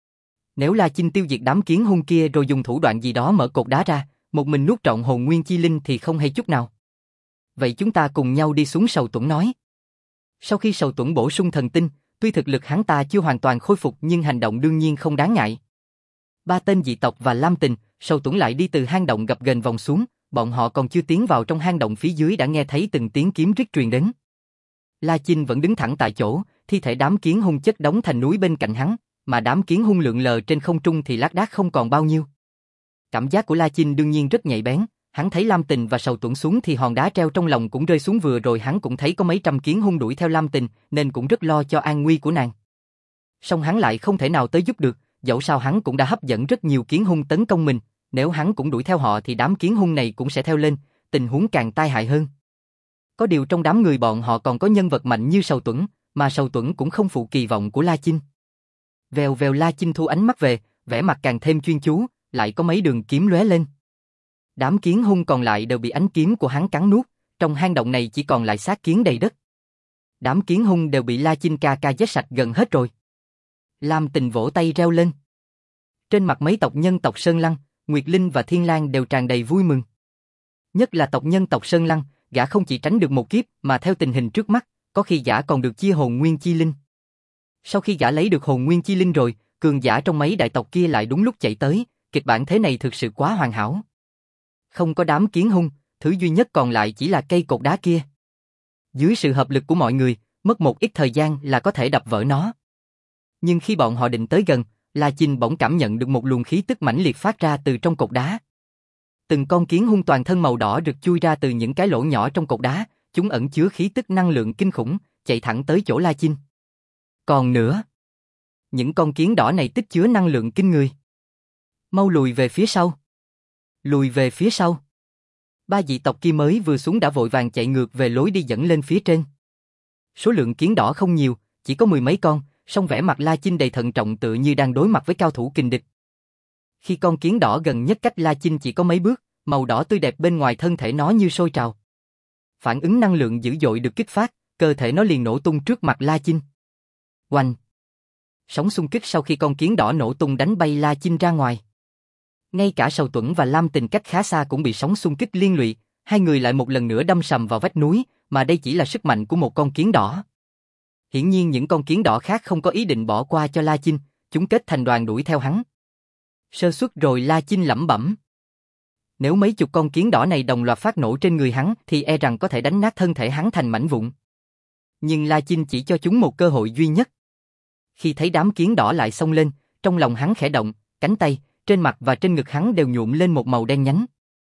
Nếu La Chinh tiêu diệt đám kiến hung kia rồi dùng thủ đoạn gì đó mở cột đá ra, một mình nuốt trọn hồn nguyên chi linh thì không hay chút nào. Vậy chúng ta cùng nhau đi xuống. Sầu Tuẫn nói. Sau khi Sầu Tuẫn bổ sung thần tinh, tuy thực lực hắn ta chưa hoàn toàn khôi phục nhưng hành động đương nhiên không đáng ngại. 3 tên dị tộc và Lam Tình, Sầu Tuẫn lại đi từ hang động gập ghềnh vòng xuống, bọn họ còn chưa tiến vào trong hang động phía dưới đã nghe thấy từng tiếng kiếm rít truyền đến. La Chinh vẫn đứng thẳng tại chỗ, thi thể đám kiến hung chất đống thành núi bên cạnh hắn, mà đám kiến hung lượn lờ trên không trung thì lác đác không còn bao nhiêu. Cảm giác của La Chinh đương nhiên rất nhạy bén, hắn thấy Lam Tình và Sầu Tuẫn xuống thì hòn đá treo trong lòng cũng rơi xuống. Vừa rồi hắn cũng thấy có mấy trăm kiến hung đuổi theo Lam Tình, nên cũng rất lo cho an nguy của nàng. Song hắn lại không thể nào tới giúp được, dẫu sao hắn cũng đã hấp dẫn rất nhiều kiến hung tấn công mình, nếu hắn cũng đuổi theo họ thì đám kiến hung này cũng sẽ theo lên, tình huống càng tai hại hơn. Có điều trong đám người bọn họ còn có nhân vật mạnh như Sầu Tuẫn, mà Sầu Tuẫn cũng không phụ kỳ vọng của La Chinh. Vèo vèo, La Chinh thu ánh mắt về, vẻ mặt càng thêm chuyên chú, lại có mấy đường kiếm lóe lên. Đám kiến hung còn lại đều bị ánh kiếm của hắn cắn nuốt, trong hang động này chỉ còn lại xác kiến đầy đất. Đám kiến hung đều bị La Chinh ca giết sạch gần hết rồi. Lam Tình vỗ tay reo lên. Trên mặt mấy tộc nhân tộc Sơn Lăng, Nguyệt Linh và Thiên Lang đều tràn đầy vui mừng. Nhất là tộc nhân tộc Sơn Lăng, gã không chỉ tránh được một kiếp mà theo tình hình trước mắt, có khi gã còn được chia hồn nguyên chi linh. Sau khi gã lấy được hồn nguyên chi linh rồi, cường giả trong mấy đại tộc kia lại đúng lúc chạy tới, kịch bản thế này thực sự quá hoàn hảo. Không có đám kiến hung, thứ duy nhất còn lại chỉ là cây cột đá kia. Dưới sự hợp lực của mọi người, mất một ít thời gian là có thể đập vỡ nó. Nhưng khi bọn họ định tới gần, La Chinh bỗng cảm nhận được một luồng khí tức mãnh liệt phát ra từ trong cột đá. Từng con kiến hung toàn thân màu đỏ rực chui ra từ những cái lỗ nhỏ trong cột đá, chúng ẩn chứa khí tức năng lượng kinh khủng, chạy thẳng tới chỗ La Chinh. Còn nữa, những con kiến đỏ này tích chứa năng lượng kinh người. Mau lùi về phía sau. Lùi về phía sau. 3 dị tộc kia mới vừa xuống đã vội vàng chạy ngược về lối đi dẫn lên phía trên. Số lượng kiến đỏ không nhiều, chỉ có 10 mấy con, song vẻ mặt La Chinh đầy thận trọng tựa như đang đối mặt với cao thủ kình địch. Khi con kiến đỏ gần nhất cách La Chinh chỉ có mấy bước, màu đỏ tươi đẹp bên ngoài thân thể nó như sôi trào. Phản ứng năng lượng dữ dội được kích phát, cơ thể nó liền nổ tung trước mặt La Chinh. Oanh! Sóng xung kích sau khi con kiến đỏ nổ tung đánh bay La Chinh ra ngoài. Ngay cả Sầu Tuẫn và Lam Tình cách khá xa cũng bị sóng xung kích liên lụy, hai người lại một lần nữa đâm sầm vào vách núi, mà đây chỉ là sức mạnh của một con kiến đỏ. Hiển nhiên những con kiến đỏ khác không có ý định bỏ qua cho La Chinh, chúng kết thành đoàn đuổi theo hắn. Sơ suất rồi. La Chinh lẩm bẩm. Nếu mấy chục con kiến đỏ này đồng loạt phát nổ trên người hắn thì e rằng có thể đánh nát thân thể hắn thành mảnh vụn. Nhưng La Chinh chỉ cho chúng một cơ hội duy nhất. Khi thấy đám kiến đỏ lại xông lên, trong lòng hắn khẽ động, cánh tay, trên mặt và trên ngực hắn đều nhuộm lên một màu đen nhánh.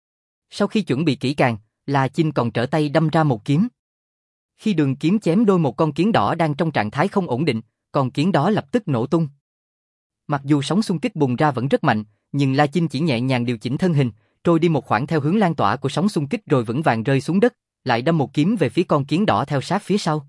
Sau khi chuẩn bị kỹ càng, La Chinh còn trở tay đâm ra một kiếm. Khi đường kiếm chém đôi một con kiến đỏ đang trong trạng thái không ổn định, con kiến đó lập tức nổ tung. Mặc dù sóng xung kích bùng ra vẫn rất mạnh, nhưng La Chinh chỉ nhẹ nhàng điều chỉnh thân hình, trôi đi một khoảng theo hướng lan tỏa của sóng xung kích rồi vững vàng rơi xuống đất, lại đâm một kiếm về phía con kiến đỏ theo sát phía sau.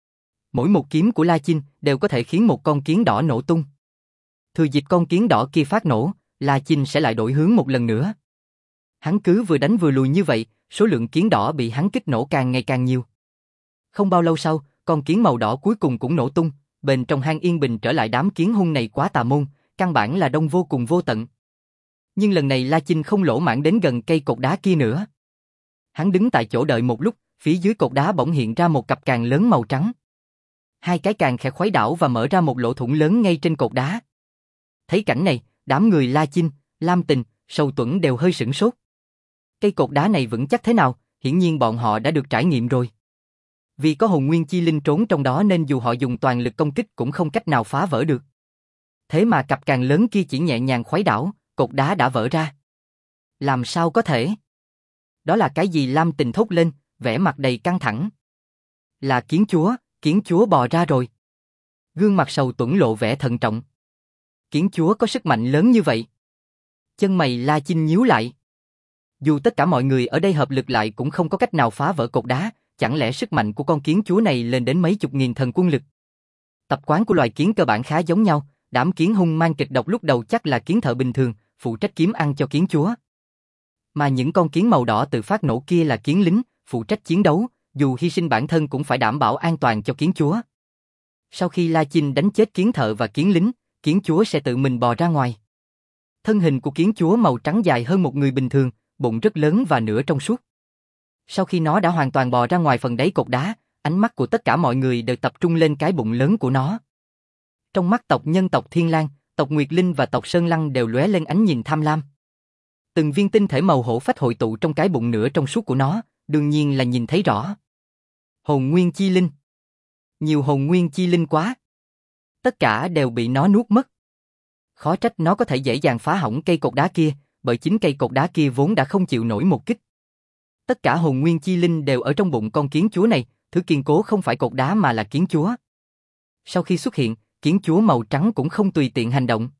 Mỗi một kiếm của La Chinh đều có thể khiến một con kiến đỏ nổ tung. Thừa dịp con kiến đỏ kia phát nổ, La Chinh sẽ lại đổi hướng một lần nữa. Hắn cứ vừa đánh vừa lùi như vậy, số lượng kiến đỏ bị hắn kích nổ càng ngày càng nhiều. Không bao lâu sau, con kiến màu đỏ cuối cùng cũng nổ tung, bên trong hang yên bình trở lại. Đám kiến hung này quá tà môn, căn bản là đông vô cùng vô tận. Nhưng lần này La Chinh không lỗ mãng đến gần cây cột đá kia nữa. Hắn đứng tại chỗ đợi một lúc, phía dưới cột đá bỗng hiện ra một cặp càng lớn màu trắng. Hai cái càng khẽ khuấy đảo và mở ra một lỗ thủng lớn ngay trên cột đá. Thấy cảnh này, đám người La Chinh, Lam Tình, Sầu Tuẫn đều hơi sửng sốt. Cây cột đá này vững chắc thế nào, hiển nhiên bọn họ đã được trải nghiệm rồi. Vì có hồn nguyên chi linh trốn trong đó nên dù họ dùng toàn lực công kích cũng không cách nào phá vỡ được. Thế mà cặp càng lớn kia chỉ nhẹ nhàng khuấy đảo, cột đá đã vỡ ra. Làm sao có thể? Đó là cái gì? Lam Tình thốt lên, vẻ mặt đầy căng thẳng. Là kiến chúa bò ra rồi. Gương mặt Sầu Tuẫn lộ vẻ thận trọng. Kiến chúa có sức mạnh lớn như vậy? Chân mày La Chinh nhíu lại. Dù tất cả mọi người ở đây hợp lực lại cũng không có cách nào phá vỡ cột đá, chẳng lẽ sức mạnh của con kiến chúa này lên đến mấy chục nghìn thần quân lực? Tập quán của loài kiến cơ bản khá giống nhau, đám kiến hung mang kịch độc lúc đầu chắc là kiến thợ bình thường, phụ trách kiếm ăn cho kiến chúa. Mà những con kiến màu đỏ tự phát nổ kia là kiến lính, phụ trách chiến đấu, dù hy sinh bản thân cũng phải đảm bảo an toàn cho kiến chúa. Sau khi La Chinh đánh chết kiến thợ và kiến lính, kiến chúa sẽ tự mình bò ra ngoài. Thân hình của kiến chúa màu trắng dài hơn một người bình thường, bụng rất lớn và nửa trong suốt. Sau khi nó đã hoàn toàn bò ra ngoài phần đáy cột đá, ánh mắt của tất cả mọi người đều tập trung lên cái bụng lớn của nó. Trong mắt tộc nhân tộc Thiên Lang, tộc Nguyệt Linh và tộc Sơn Lăng đều lóe lên ánh nhìn tham lam. Từng viên tinh thể màu hổ phách hội tụ trong cái bụng nửa trong suốt của nó, đương nhiên là nhìn thấy rõ. Hồn nguyên chi linh. Nhiều hồn nguyên chi linh quá. Tất cả đều bị nó nuốt mất. Khó trách nó có thể dễ dàng phá hỏng cây cột đá kia, bởi chính cây cột đá kia vốn đã không chịu nổi một kích. Tất cả hồn nguyên chi linh đều ở trong bụng con kiến chúa này, thứ kiên cố không phải cột đá mà là kiến chúa. Sau khi xuất hiện, kiến chúa màu trắng cũng không tùy tiện hành động.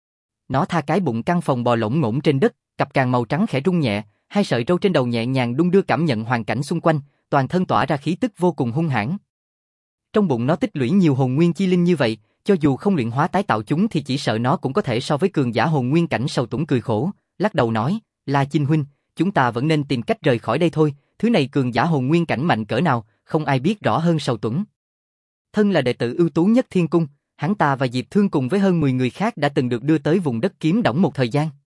Nó tha cái bụng căng phòng bò lổn ngổn trên đất, cặp càng màu trắng khẽ rung nhẹ, hai sợi râu trên đầu nhẹ nhàng đung đưa cảm nhận hoàn cảnh xung quanh, toàn thân tỏa ra khí tức vô cùng hung hãn. Trong bụng nó tích lũy nhiều hồn nguyên chi linh như vậy, cho dù không luyện hóa tái tạo chúng thì chỉ sợ nó cũng có thể so với cường giả hồn nguyên cảnh. Sầu Tuẫn cười khổ, lắc đầu nói, La Chinh huynh, chúng ta vẫn nên tìm cách rời khỏi đây thôi, thứ này cường giả hồn nguyên cảnh mạnh cỡ nào, không ai biết rõ hơn Sầu Tuẫn. Thân là đệ tử ưu tú nhất Thiên Cung, hắn ta và Diệp Thương cùng với hơn 10 người khác đã từng được đưa tới vùng đất Kiếm Đổng một thời gian.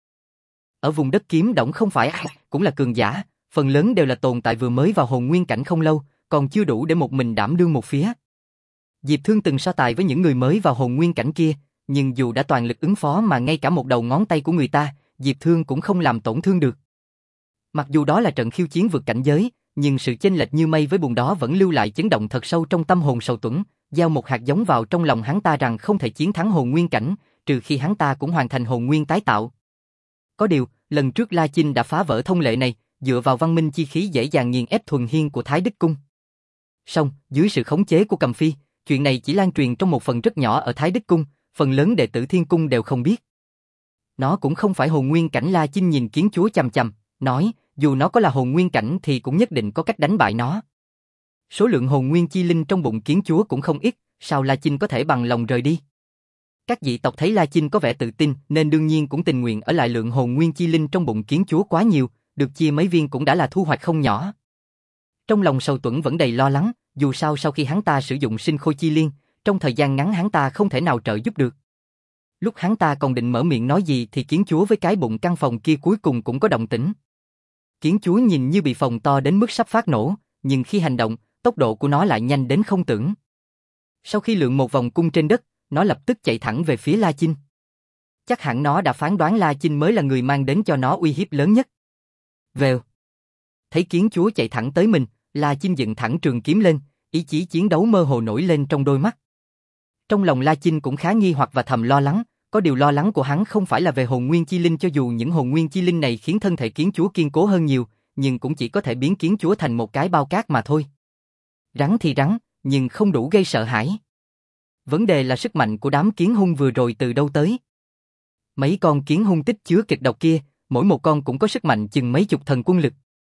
Ở vùng đất Kiếm Đổng không phải ai cũng là cường giả, phần lớn đều là tồn tại vừa mới vào hồn nguyên cảnh không lâu, còn chưa đủ để một mình đảm đương một phía. Diệp Thương từng so tài với những người mới vào hồn nguyên cảnh kia, nhưng dù đã toàn lực ứng phó mà ngay cả một đầu ngón tay của người ta, Diệp Thương cũng không làm tổn thương được. Mặc dù đó là trận khiêu chiến vượt cảnh giới, nhưng sự chênh lệch như mây với bùn đó vẫn lưu lại chấn động thật sâu trong tâm hồn Sầu Tuẫn, gieo một hạt giống vào trong lòng hắn ta rằng không thể chiến thắng hồn nguyên cảnh, trừ khi hắn ta cũng hoàn thành hồn nguyên tái tạo. Có điều, lần trước La Chinh đã phá vỡ thông lệ này, dựa vào văn minh chi khí dễ dàng nghiền ép Thuần Hiên của Thái Đức Cung. Song, dưới sự khống chế của Cầm Phi, chuyện này chỉ lan truyền trong một phần rất nhỏ ở Thái Đức Cung, phần lớn đệ tử Thiên Cung đều không biết. Nó cũng không phải hồn nguyên cảnh. La Chinh nhìn kiến chúa chằm chằm, nói, dù nó có là hồn nguyên cảnh thì cũng nhất định có cách đánh bại nó. Số lượng hồn nguyên chi linh trong bụng kiến chúa cũng không ít, sao La Chinh có thể bằng lòng rời đi? Các dị tộc thấy La Chinh có vẻ tự tin nên đương nhiên cũng tình nguyện ở lại. Lượng hồn nguyên chi linh trong bụng kiến chúa quá nhiều, được chia mấy viên cũng đã là thu hoạch không nhỏ. Trong lòng Sầu Tuẫn vẫn đầy lo lắng, dù sao sau khi hắn ta sử dụng sinh khôi chi liên, trong thời gian ngắn hắn ta không thể nào trợ giúp được. Lúc hắn ta còn định mở miệng nói gì thì kiến chúa với cái bụng căn phòng kia cuối cùng cũng có động tĩnh. Kiến chúa nhìn như bị phồng to đến mức sắp phát nổ, nhưng khi hành động, tốc độ của nó lại nhanh đến không tưởng. Sau khi lượn một vòng cung trên đất, nó lập tức chạy thẳng về phía La Chinh. Chắc hẳn nó đã phán đoán La Chinh mới là người mang đến cho nó uy hiếp lớn nhất. Vèo. Thấy kiến chúa chạy thẳng tới mình, La Chinh dựng thẳng trường kiếm lên, ý chí chiến đấu mơ hồ nổi lên trong đôi mắt. Trong lòng La Chinh cũng khá nghi hoặc và thầm lo lắng, có điều lo lắng của hắn không phải là về hồn nguyên chi linh. Cho dù những hồn nguyên chi linh này khiến thân thể kiến chúa kiên cố hơn nhiều, nhưng cũng chỉ có thể biến kiến chúa thành một cái bao cát mà thôi. Rắn thì rắn, nhưng không đủ gây sợ hãi. Vấn đề là sức mạnh của đám kiến hung vừa rồi từ đâu tới. Mấy con kiến hung tích chứa kịch độc kia, mỗi một con cũng có sức mạnh chừng mấy chục thần quân lực.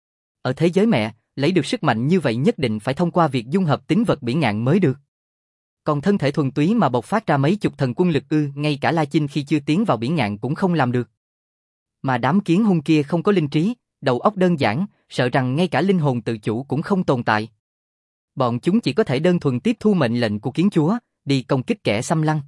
Ở thế giới mẹ, lấy được sức mạnh như vậy nhất định phải thông qua việc dung hợp tính vật bỉ ngạn mới được. Còn thân thể thuần túy mà bộc phát ra mấy chục thần quân lực ngay cả La Chinh khi chưa tiến vào bỉ ngạn cũng không làm được. Mà đám kiến hung kia không có linh trí, đầu óc đơn giản, sợ rằng ngay cả linh hồn tự chủ cũng không tồn tại. Bọn chúng chỉ có thể đơn thuần tiếp thu mệnh lệnh của kiến chúa, đi công kích kẻ xâm lăng.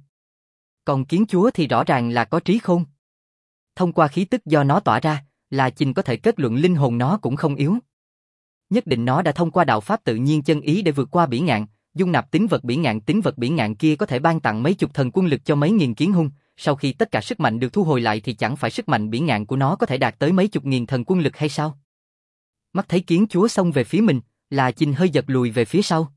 Còn kiến chúa thì rõ ràng là có trí khôn. Thông qua khí tức do nó tỏa ra, La Chinh có thể kết luận linh hồn nó cũng không yếu. Nhất định nó đã thông qua đạo pháp tự nhiên chân ý để vượt qua bỉ ngạn, dung nạp tính vật bỉ ngạn kia có thể ban tặng mấy chục thần quân lực cho mấy nghìn kiến hung, sau khi tất cả sức mạnh được thu hồi lại thì chẳng phải sức mạnh bỉ ngạn của nó có thể đạt tới mấy chục nghìn thần quân lực hay sao? Mắt thấy kiến chúa xông về phía mình, La Chinh hơi giật lùi về phía sau.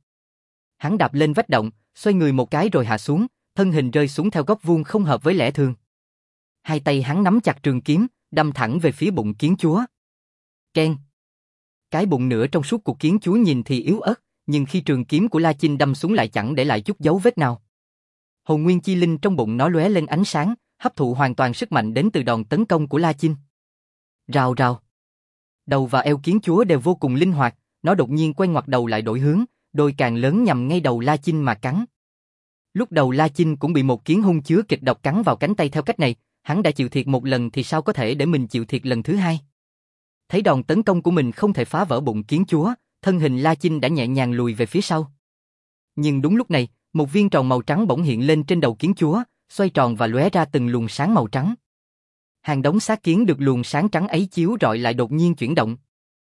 Hắn đạp lên vách động, xoay người một cái rồi hạ xuống, thân hình rơi xuống theo góc vuông không hợp với lẽ thường. Hai tay hắn nắm chặt trường kiếm, đâm thẳng về phía bụng kiến chúa. Keng. Cái bụng nửa trong suốt của kiến chúa nhìn thì yếu ớt, nhưng khi trường kiếm của La Chinh đâm xuống lại chẳng để lại chút dấu vết nào. Hồn nguyên chi linh trong bụng nó lóe lên ánh sáng, hấp thụ hoàn toàn sức mạnh đến từ đòn tấn công của La Chinh. Rào rào. Đầu và eo kiến chúa đều vô cùng linh hoạt, nó đột nhiên quay ngoặt đầu lại đổi hướng, đôi càng lớn nhằm ngay đầu La Chinh mà cắn. Lúc đầu La Chinh cũng bị một kiến hung chứa kịch độc cắn vào cánh tay theo cách này, hắn đã chịu thiệt một lần thì sao có thể để mình chịu thiệt lần thứ hai. Thấy đòn tấn công của mình không thể phá vỡ bụng kiến chúa, thân hình La Chinh đã nhẹ nhàng lùi về phía sau. Nhưng đúng lúc này, một viên tròn màu trắng bỗng hiện lên trên đầu kiến chúa, xoay tròn và lóe ra từng luồng sáng màu trắng. Hàng đống xác kiến được luồng sáng trắng ấy chiếu rọi lại đột nhiên chuyển động.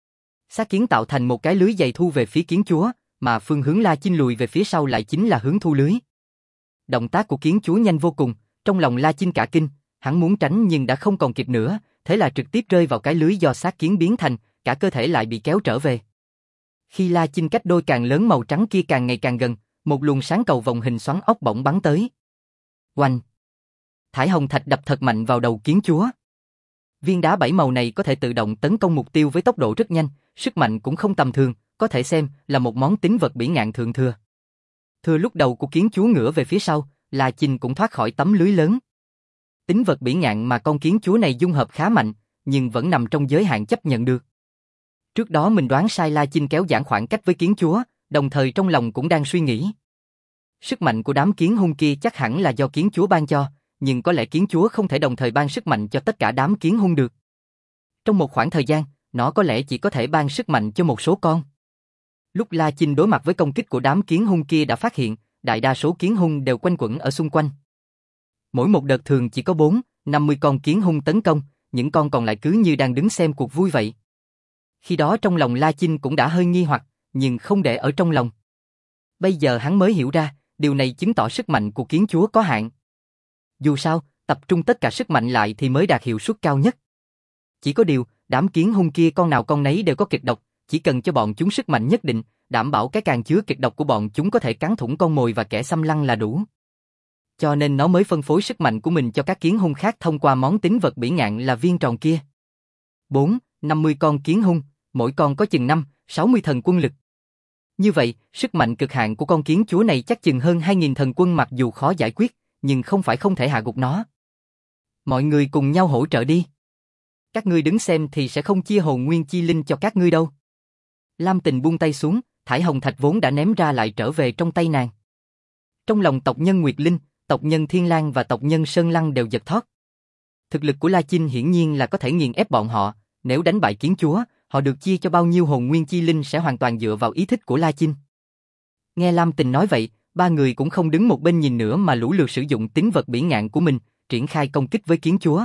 Xác kiến tạo thành một cái lưới dày thu về phía kiến chúa, mà phương hướng La Chinh lùi về phía sau lại chính là hướng thu lưới. Động tác của kiến chúa nhanh vô cùng, trong lòng La Chinh cả kinh, hắn muốn tránh nhưng đã không còn kịp nữa, thế là trực tiếp rơi vào cái lưới do xác kiến biến thành, cả cơ thể lại bị kéo trở về. Khi La Chinh cách đôi càng lớn màu trắng kia càng ngày càng gần, một luồng sáng cầu vồng hình xoắn ốc bỗng bắn tới. Oanh! Thải hồng thạch đập thật mạnh vào đầu kiến chúa. Viên đá bảy màu này có thể tự động tấn công mục tiêu với tốc độ rất nhanh, sức mạnh cũng không tầm thường, có thể xem là một món tín vật bỉ ngạn thượng thừa. Thừa lúc đầu của kiến chúa ngửa về phía sau, La Chinh cũng thoát khỏi tấm lưới lớn. Tín vật bỉ ngạn mà con kiến chúa này dung hợp khá mạnh, nhưng vẫn nằm trong giới hạn chấp nhận được. Trước đó mình đoán sai, La Chinh kéo giãn khoảng cách với kiến chúa, đồng thời trong lòng cũng đang suy nghĩ. Sức mạnh của đám kiến hung kia chắc hẳn là do kiến chúa ban cho, nhưng có lẽ kiến chúa không thể đồng thời ban sức mạnh cho tất cả đám kiến hung được. Trong một khoảng thời gian, nó có lẽ chỉ có thể ban sức mạnh cho một số con. Lúc La Chinh đối mặt với công kích của đám kiến hung kia đã phát hiện, đại đa số kiến hung đều quanh quẩn ở xung quanh. Mỗi một đợt thường chỉ có 4-50 con kiến hung tấn công, những con còn lại cứ như đang đứng xem cuộc vui vậy. Khi đó trong lòng La Chinh cũng đã hơi nghi hoặc, nhưng không để ở trong lòng. Bây giờ hắn mới hiểu ra, điều này chứng tỏ sức mạnh của kiến chúa có hạn. Dù sao, tập trung tất cả sức mạnh lại thì mới đạt hiệu suất cao nhất. Chỉ có điều, đám kiến hung kia con nào con nấy đều có kịch độc, chỉ cần cho bọn chúng sức mạnh nhất định, đảm bảo cái càng chứa kịch độc của bọn chúng có thể cắn thủng con mồi và kẻ xâm lăng là đủ. Cho nên nó mới phân phối sức mạnh của mình cho các kiến hung khác thông qua món tín vật bỉ ngạn là viên tròn kia. 4-50 con kiến hung, mỗi con có chừng 5-60 thần quân lực. Như vậy, sức mạnh cực hạn của con kiến chúa này chắc chừng hơn 2.000 thần quân, mặc dù khó giải quyết, nhưng không phải không thể hạ gục nó. Mọi người cùng nhau hỗ trợ đi. Các ngươi đứng xem thì sẽ không chia hồn nguyên chi linh cho các ngươi đâu. Lam Tình buông tay xuống, thải hồng thạch vốn đã ném ra lại trở về trong tay nàng. Trong lòng tộc nhân Nguyệt Linh, tộc nhân Thiên Lang và tộc nhân Sơn Lăng đều giật thót. Thực lực của La Chinh hiển nhiên là có thể nghiền ép bọn họ, nếu đánh bại kiến chúa, họ được chia cho bao nhiêu hồn nguyên chi linh sẽ hoàn toàn dựa vào ý thích của La Chinh. Nghe Lam Tình nói vậy, ba người cũng không đứng một bên nhìn nữa mà lũ lượt sử dụng tín vật bỉ ngạn của mình, triển khai công kích với kiến chúa.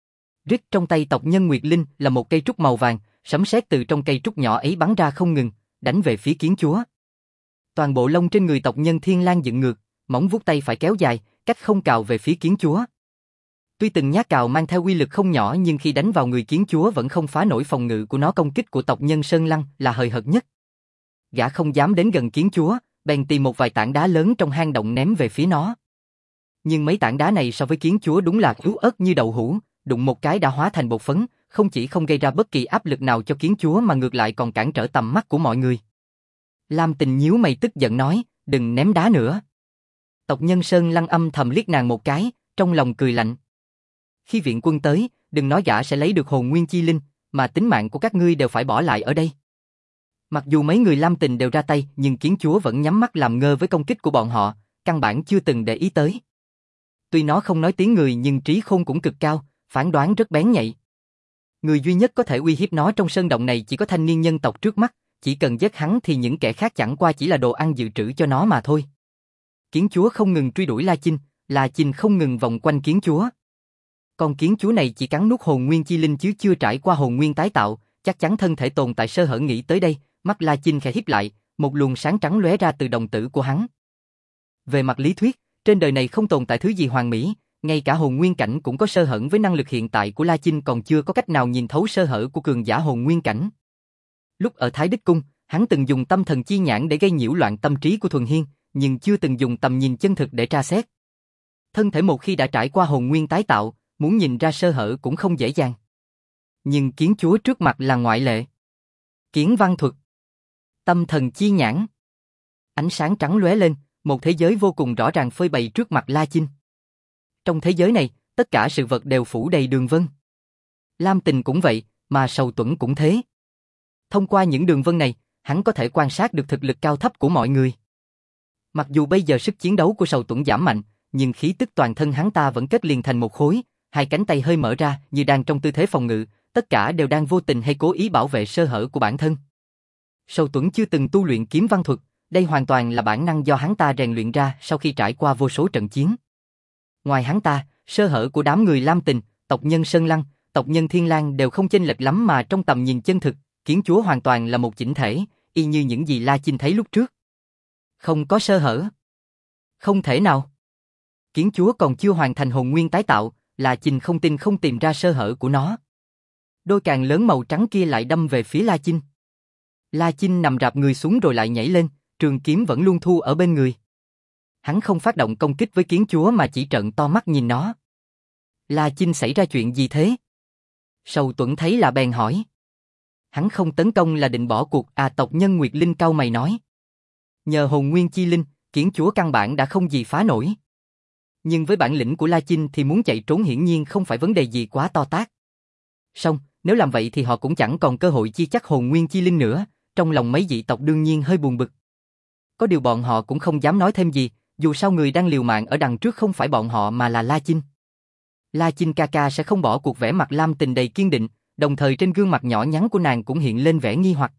Rít trong tay tộc nhân Nguyệt Linh là một cây trúc màu vàng, sấm sét từ trong cây trúc nhỏ ấy bắn ra không ngừng, đánh về phía kiến chúa. Toàn bộ lông trên người tộc nhân Thiên Lang dựng ngược, móng vuốt tay phải kéo dài, cách không cào về phía kiến chúa. Tuy từng nhát cào mang theo uy lực không nhỏ, nhưng khi đánh vào người kiến chúa vẫn không phá nổi phòng ngự của nó. Công kích của tộc nhân Sơn Lăng là hời hợt nhất. Gã không dám đến gần kiến chúa, bèn tìm một vài tảng đá lớn trong hang động ném về phía nó. Nhưng mấy tảng đá này so với kiến chúa đúng là yếu ớt như đậu hũ, đụng một cái đã hóa thành bột phấn, không chỉ không gây ra bất kỳ áp lực nào cho kiến chúa mà ngược lại còn cản trở tầm mắt của mọi người. Lam Tình nhíu mày tức giận nói, đừng ném đá nữa. Tộc nhân Sơn Lăng âm thầm liếc nàng một cái, trong lòng cười lạnh. Khi viện quân tới, đừng nói gã sẽ lấy được hồn nguyên chi linh, mà tính mạng của các ngươi đều phải bỏ lại ở đây. Mặc dù mấy người Lam Tình đều ra tay, nhưng kiến chúa vẫn nhắm mắt làm ngơ với công kích của bọn họ, căn bản chưa từng để ý tới. Tuy nó không nói tiếng người nhưng trí khôn cũng cực cao, phán đoán rất bén nhạy. Người duy nhất có thể uy hiếp nó trong sơn động này chỉ có thanh niên nhân tộc trước mắt, chỉ cần giết hắn thì những kẻ khác chẳng qua chỉ là đồ ăn dự trữ cho nó mà thôi. Kiến chúa không ngừng truy đuổi La Chinh không ngừng vòng quanh kiến chúa. Con kiến chúa này chỉ cắn nuốt hồn nguyên chi linh chứ chưa trải qua hồn nguyên tái tạo, chắc chắn thân thể tồn tại sơ hở. Nghĩ tới đây, mắt La Chinh khẽ híp lại, một luồng sáng trắng lóe ra từ đồng tử của hắn. Về mặt lý thuyết, trên đời này không tồn tại thứ gì hoàn mỹ, ngay cả hồn nguyên cảnh cũng có sơ hở. Với năng lực hiện tại của La Chinh còn chưa có cách nào nhìn thấu sơ hở của cường giả hồn nguyên cảnh. Lúc ở Thái Đích Cung, hắn từng dùng tâm thần chi nhãn để gây nhiễu loạn tâm trí của Thuần Hiên, nhưng chưa từng dùng tầm nhìn chân thực để tra xét. Thân thể một khi đã trải qua hồn nguyên tái tạo, muốn nhìn ra sơ hở cũng không dễ dàng. Nhưng kiến chúa trước mặt là ngoại lệ. Kiến văn thuật, tâm thần chi nhãn. Ánh sáng trắng lóe lên, một thế giới vô cùng rõ ràng phơi bày trước mặt La Chinh. Trong thế giới này, tất cả sự vật đều phủ đầy đường vân. Lam Tình cũng vậy, mà Sầu Tuẫn cũng thế. Thông qua những đường vân này, hắn có thể quan sát được thực lực cao thấp của mọi người. Mặc dù bây giờ sức chiến đấu của Sầu Tuẫn giảm mạnh, nhưng khí tức toàn thân hắn ta vẫn kết liền thành một khối, hai cánh tay hơi mở ra như đang trong tư thế phòng ngự, tất cả đều đang vô tình hay cố ý bảo vệ sơ hở của bản thân. Sầu Tuẫn chưa từng tu luyện kiếm văn thuật, đây hoàn toàn là bản năng do hắn ta rèn luyện ra sau khi trải qua vô số trận chiến. Ngoài hắn ta, sơ hở của đám người Lam Tình, tộc nhân Sơn Lăng, tộc nhân Thiên Lang đều không chênh lệch lắm, mà trong tầm nhìn chân thực, kiến chúa hoàn toàn là một chỉnh thể, y như những gì La Chinh thấy lúc trước. Không có sơ hở. Không thể nào. Kiến chúa còn chưa hoàn thành hồn nguyên tái tạo, La Chinh không tin không tìm ra sơ hở của nó. Đôi càng lớn màu trắng kia lại đâm về phía La Chinh. La Chinh nằm rạp người xuống rồi lại nhảy lên, trường kiếm vẫn luôn thu ở bên người. Hắn không phát động công kích với kiến chúa mà chỉ trợn to mắt nhìn nó. La Chinh, xảy ra chuyện gì thế? Sầu Tuẫn thấy là bèn hỏi. Hắn không tấn công là định bỏ cuộc à? Tộc nhân Nguyệt Linh cau mày nói. Nhờ hồn nguyên chi linh, kiến chúa căn bản đã không gì phá nổi. Nhưng với bản lĩnh của La Chinh thì muốn chạy trốn hiển nhiên không phải vấn đề gì quá to tát. Song, nếu làm vậy thì họ cũng chẳng còn cơ hội chia chắc hồn nguyên chi linh nữa, trong lòng mấy dị tộc đương nhiên hơi buồn bực. Có điều bọn họ cũng không dám nói thêm gì, dù sao người đang liều mạng ở đằng trước không phải bọn họ mà là La Chinh. La Chinh ca ca sẽ không bỏ cuộc. Vẻ mặt Lam Tình đầy kiên định, đồng thời trên gương mặt nhỏ nhắn của nàng cũng hiện lên vẻ nghi hoặc.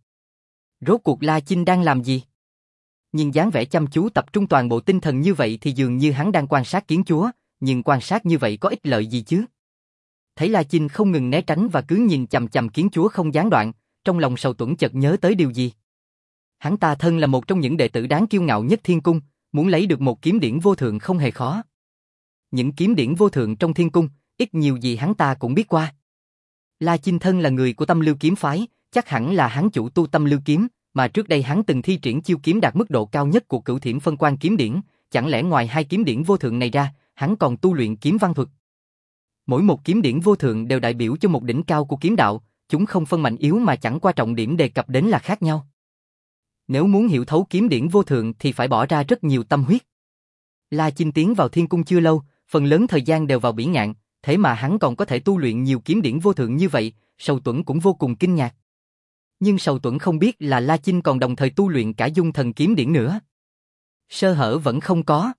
Rốt cuộc La Chinh đang làm gì? Nhìn dáng vẻ chăm chú tập trung toàn bộ tinh thần như vậy thì dường như hắn đang quan sát kiến chúa, nhưng quan sát như vậy có ích lợi gì chứ? Thấy La Chinh không ngừng né tránh và cứ nhìn chằm chằm kiến chúa không gián đoạn, trong lòng Sầu Tuẫn chợt nhớ tới điều gì. Hắn ta thân là một trong những đệ tử đáng kiêu ngạo nhất thiên cung, muốn lấy được một kiếm điển vô thượng không hề khó. Những kiếm điển vô thượng trong thiên cung, ít nhiều gì hắn ta cũng biết qua. La Chinh thân là người của Tâm Lưu kiếm phái, chắc hẳn là hắn chủ tu Tâm Lưu kiếm, mà trước đây hắn từng thi triển chiêu kiếm đạt mức độ cao nhất của Cửu Thiểm Phân Quang kiếm điển, chẳng lẽ ngoài hai kiếm điển vô thượng này ra, hắn còn tu luyện kiếm văn thuật? Mỗi một kiếm điển vô thượng đều đại biểu cho một đỉnh cao của kiếm đạo, chúng không phân mạnh yếu mà chẳng qua trọng điểm đề cập đến là khác nhau. Nếu muốn hiểu thấu kiếm điển vô thượng thì phải bỏ ra rất nhiều tâm huyết. La Chinh tiến vào thiên cung chưa lâu, phần lớn thời gian đều vào bỉ ngạn, thế mà hắn còn có thể tu luyện nhiều kiếm điển vô thượng như vậy, Sầu Tuẫn cũng vô cùng kinh ngạc. Nhưng Sầu Tuẫn không biết là La Chinh còn đồng thời tu luyện cả dung thần kiếm điển nữa. Sơ hở vẫn không có.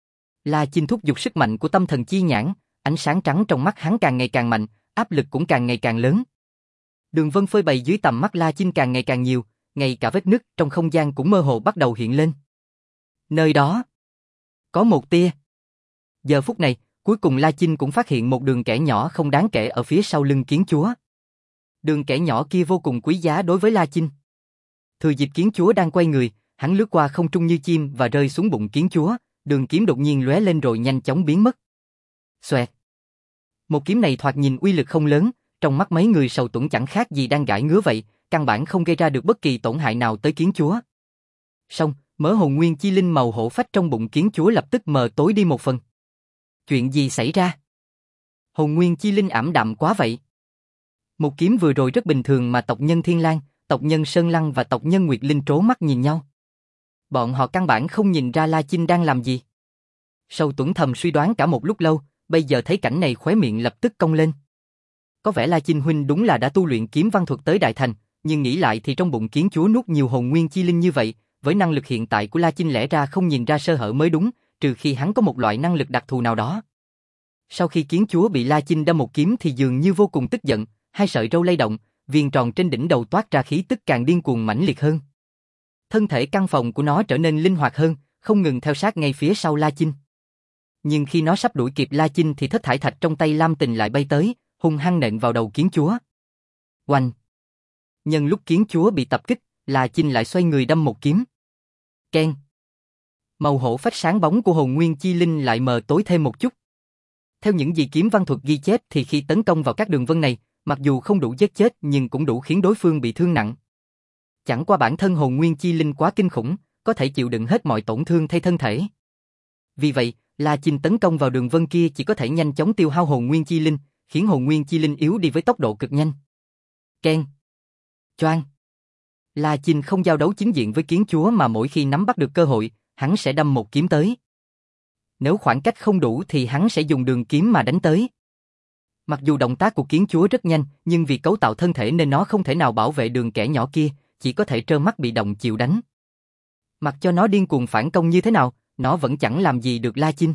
La Chinh thúc giục sức mạnh của tâm thần chi nhãn, ánh sáng trắng trong mắt hắn càng ngày càng mạnh, áp lực cũng càng ngày càng lớn. Đường vân phơi bày dưới tầm mắt La Chinh càng ngày càng nhiều, ngay cả vết nứt trong không gian cũng mơ hồ bắt đầu hiện lên. Nơi đó có một tia. Giờ phút này, cuối cùng La Chinh cũng phát hiện một đường kẻ nhỏ không đáng kể ở phía sau lưng kiến chúa. Đường kẻ nhỏ kia vô cùng quý giá đối với La Chinh. Thừa dịp kiến chúa đang quay người, hắn lướt qua không trung như chim và rơi xuống bụng kiến chúa, đường kiếm đột nhiên lóe lên rồi nhanh chóng biến mất. Xoẹt. Một kiếm này thoạt nhìn uy lực không lớn, trong mắt mấy người Sầu Tuẫn chẳng khác gì đang gãi ngứa vậy, căn bản không gây ra được bất kỳ tổn hại nào tới kiến chúa. Song, mớ hồn nguyên chi linh màu hổ phách trong bụng kiến chúa lập tức mờ tối đi một phần. Chuyện gì xảy ra? Hồn nguyên chi linh ảm đạm quá vậy. Một kiếm vừa rồi rất bình thường mà tộc nhân Thiên Lang, tộc nhân Sơn Lăng và tộc nhân Nguyệt Linh trố mắt nhìn nhau. Bọn họ căn bản không nhìn ra La Chinh đang làm gì. Sầu Tuẫn thầm suy đoán cả một lúc lâu, bây giờ thấy cảnh này khóe miệng lập tức cong lên. Có vẻ La Chinh huynh đúng là đã tu luyện kiếm văn thuật tới đại thành, nhưng nghĩ lại thì trong bụng kiến chúa nuốt nhiều hồn nguyên chi linh như vậy, với năng lực hiện tại của La Chinh lẽ ra không nhìn ra sơ hở mới đúng, trừ khi hắn có một loại năng lực đặc thù nào đó. Sau khi kiến chúa bị La Chinh đâm một kiếm thì dường như vô cùng tức giận, hai sợi râu lay động, viền tròn trên đỉnh đầu toát ra khí tức càng điên cuồng mãnh liệt hơn. Thân thể căn phòng của nó trở nên linh hoạt hơn, không ngừng theo sát ngay phía sau La Chinh. Nhưng khi nó sắp đuổi kịp La Chinh thì thất thải thạch trong tay Lam Tình lại bay tới, hung hăng nện vào đầu kiến chúa. Oanh! Nhân lúc kiến chúa bị tập kích, La Chinh lại xoay người đâm một kiếm. Keng! Màu hổ phách sáng bóng của hồn nguyên chi linh lại mờ tối thêm một chút. Theo những gì kiếm văn thuật ghi chép thì khi tấn công vào các đường vân này, mặc dù không đủ giết chết nhưng cũng đủ khiến đối phương bị thương nặng. Chẳng qua bản thân hồn nguyên chi linh quá kinh khủng, có thể chịu đựng hết mọi tổn thương thay thân thể. Vì vậy, La Chinh tấn công vào đường vân kia chỉ có thể nhanh chóng tiêu hao hồn nguyên chi linh, khiến hồn nguyên chi linh yếu đi với tốc độ cực nhanh. Keng. Choang. La Chinh không giao đấu chính diện với kiến chúa mà mỗi khi nắm bắt được cơ hội, hắn sẽ đâm một kiếm tới. Nếu khoảng cách không đủ thì hắn sẽ dùng đường kiếm mà đánh tới. Mặc dù động tác của kiến chúa rất nhanh, nhưng vì cấu tạo thân thể nên nó không thể nào bảo vệ đường kẻ nhỏ kia, chỉ có thể trơ mắt bị động chịu đánh. Mặc cho nó điên cuồng phản công như thế nào, nó vẫn chẳng làm gì được La Chinh.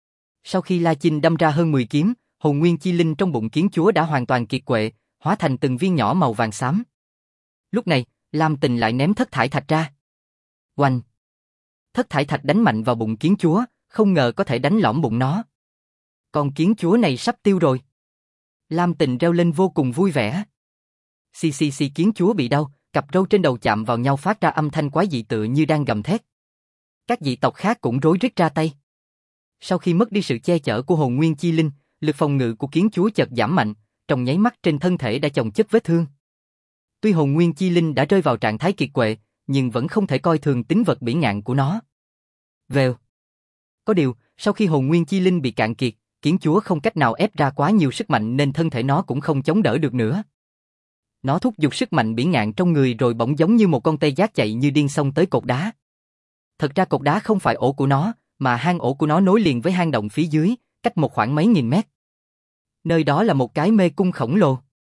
Sau khi La Chinh đâm ra hơn 10 kiếm, hồn nguyên chi linh trong bụng kiến chúa đã hoàn toàn kiệt quệ, hóa thành từng viên nhỏ màu vàng xám. Lúc này, Lam Tình lại ném thất thải thạch ra. Oanh! Thất thải thạch đánh mạnh vào bụng kiến chúa, không ngờ có thể đánh lõm bụng nó. Con kiến chúa này sắp tiêu rồi. Lam Tình reo lên vô cùng vui vẻ. Xì xì xì, kiến chúa bị đau, cặp râu trên đầu chạm vào nhau phát ra âm thanh quái dị tựa như đang gầm thét. Các dị tộc khác cũng rối rít ra tay. Sau khi mất đi sự che chở của hồn nguyên chi linh, lực phòng ngự của kiến chúa chợt giảm mạnh, trong nháy mắt trên thân thể đã chồng chất vết thương. Tuy hồn nguyên chi linh đã rơi vào trạng thái kiệt quệ, nhưng vẫn không thể coi thường tính vật bỉ ngạn của nó. Vèo. Có điều, sau khi hồn nguyên chi linh bị cạn kiệt, kiến chúa không cách nào ép ra quá nhiều sức mạnh nên thân thể nó cũng không chống đỡ được nữa. Nó thúc giục sức mạnh bỉ ngạn trong người rồi bỗng giống như một con tê giác chạy như điên xông tới cột đá. Thật ra cột đá không phải ổ của nó, mà hang ổ của nó nối liền với hang động phía dưới, cách một khoảng mấy nghìn mét. Nơi đó là một cái mê cung khổng lồ.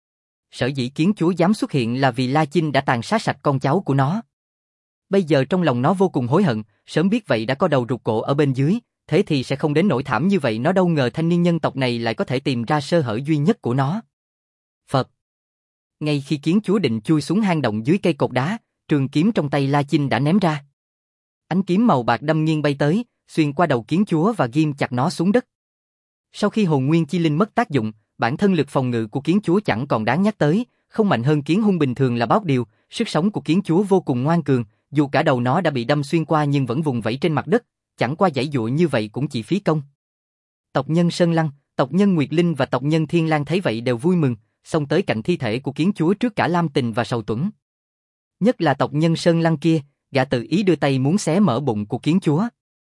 Sở dĩ kiến chúa dám xuất hiện là vì La Chinh đã tàn sát sạch con cháu của nó. Bây giờ trong lòng nó vô cùng hối hận, sớm biết vậy đã có đầu rụt cổ ở bên dưới, thế thì sẽ không đến nỗi thảm như vậy. Nó đâu ngờ thanh niên nhân tộc này lại có thể tìm ra sơ hở duy nhất của nó. Phật. Ngay khi kiến chúa định chui xuống hang động dưới cây cột đá, trường kiếm trong tay La Chinh đã ném ra. Ánh kiếm màu bạc đâm nghiêng bay tới, xuyên qua đầu kiến chúa và ghim chặt nó xuống đất. Sau khi hồn nguyên chi linh mất tác dụng, bản thân lực phòng ngự của kiến chúa chẳng còn đáng nhắc tới, không mạnh hơn kiến hung bình thường là báu điều, sức sống của kiến chúa vô cùng ngoan cường, dù cả đầu nó đã bị đâm xuyên qua nhưng vẫn vùng vẫy trên mặt đất, chẳng qua giãy giụa như vậy cũng chỉ phí công. Tộc nhân Sơn Lăng, tộc nhân Nguyệt Linh và tộc nhân Thiên Lang thấy vậy đều vui mừng, xông tới cạnh thi thể của kiến chúa trước cả Lam Tình và Sầu Tuẫn. Nhất là tộc nhân Sơn Lăng kia, gã tự ý đưa tay muốn xé mở bụng của kiến chúa.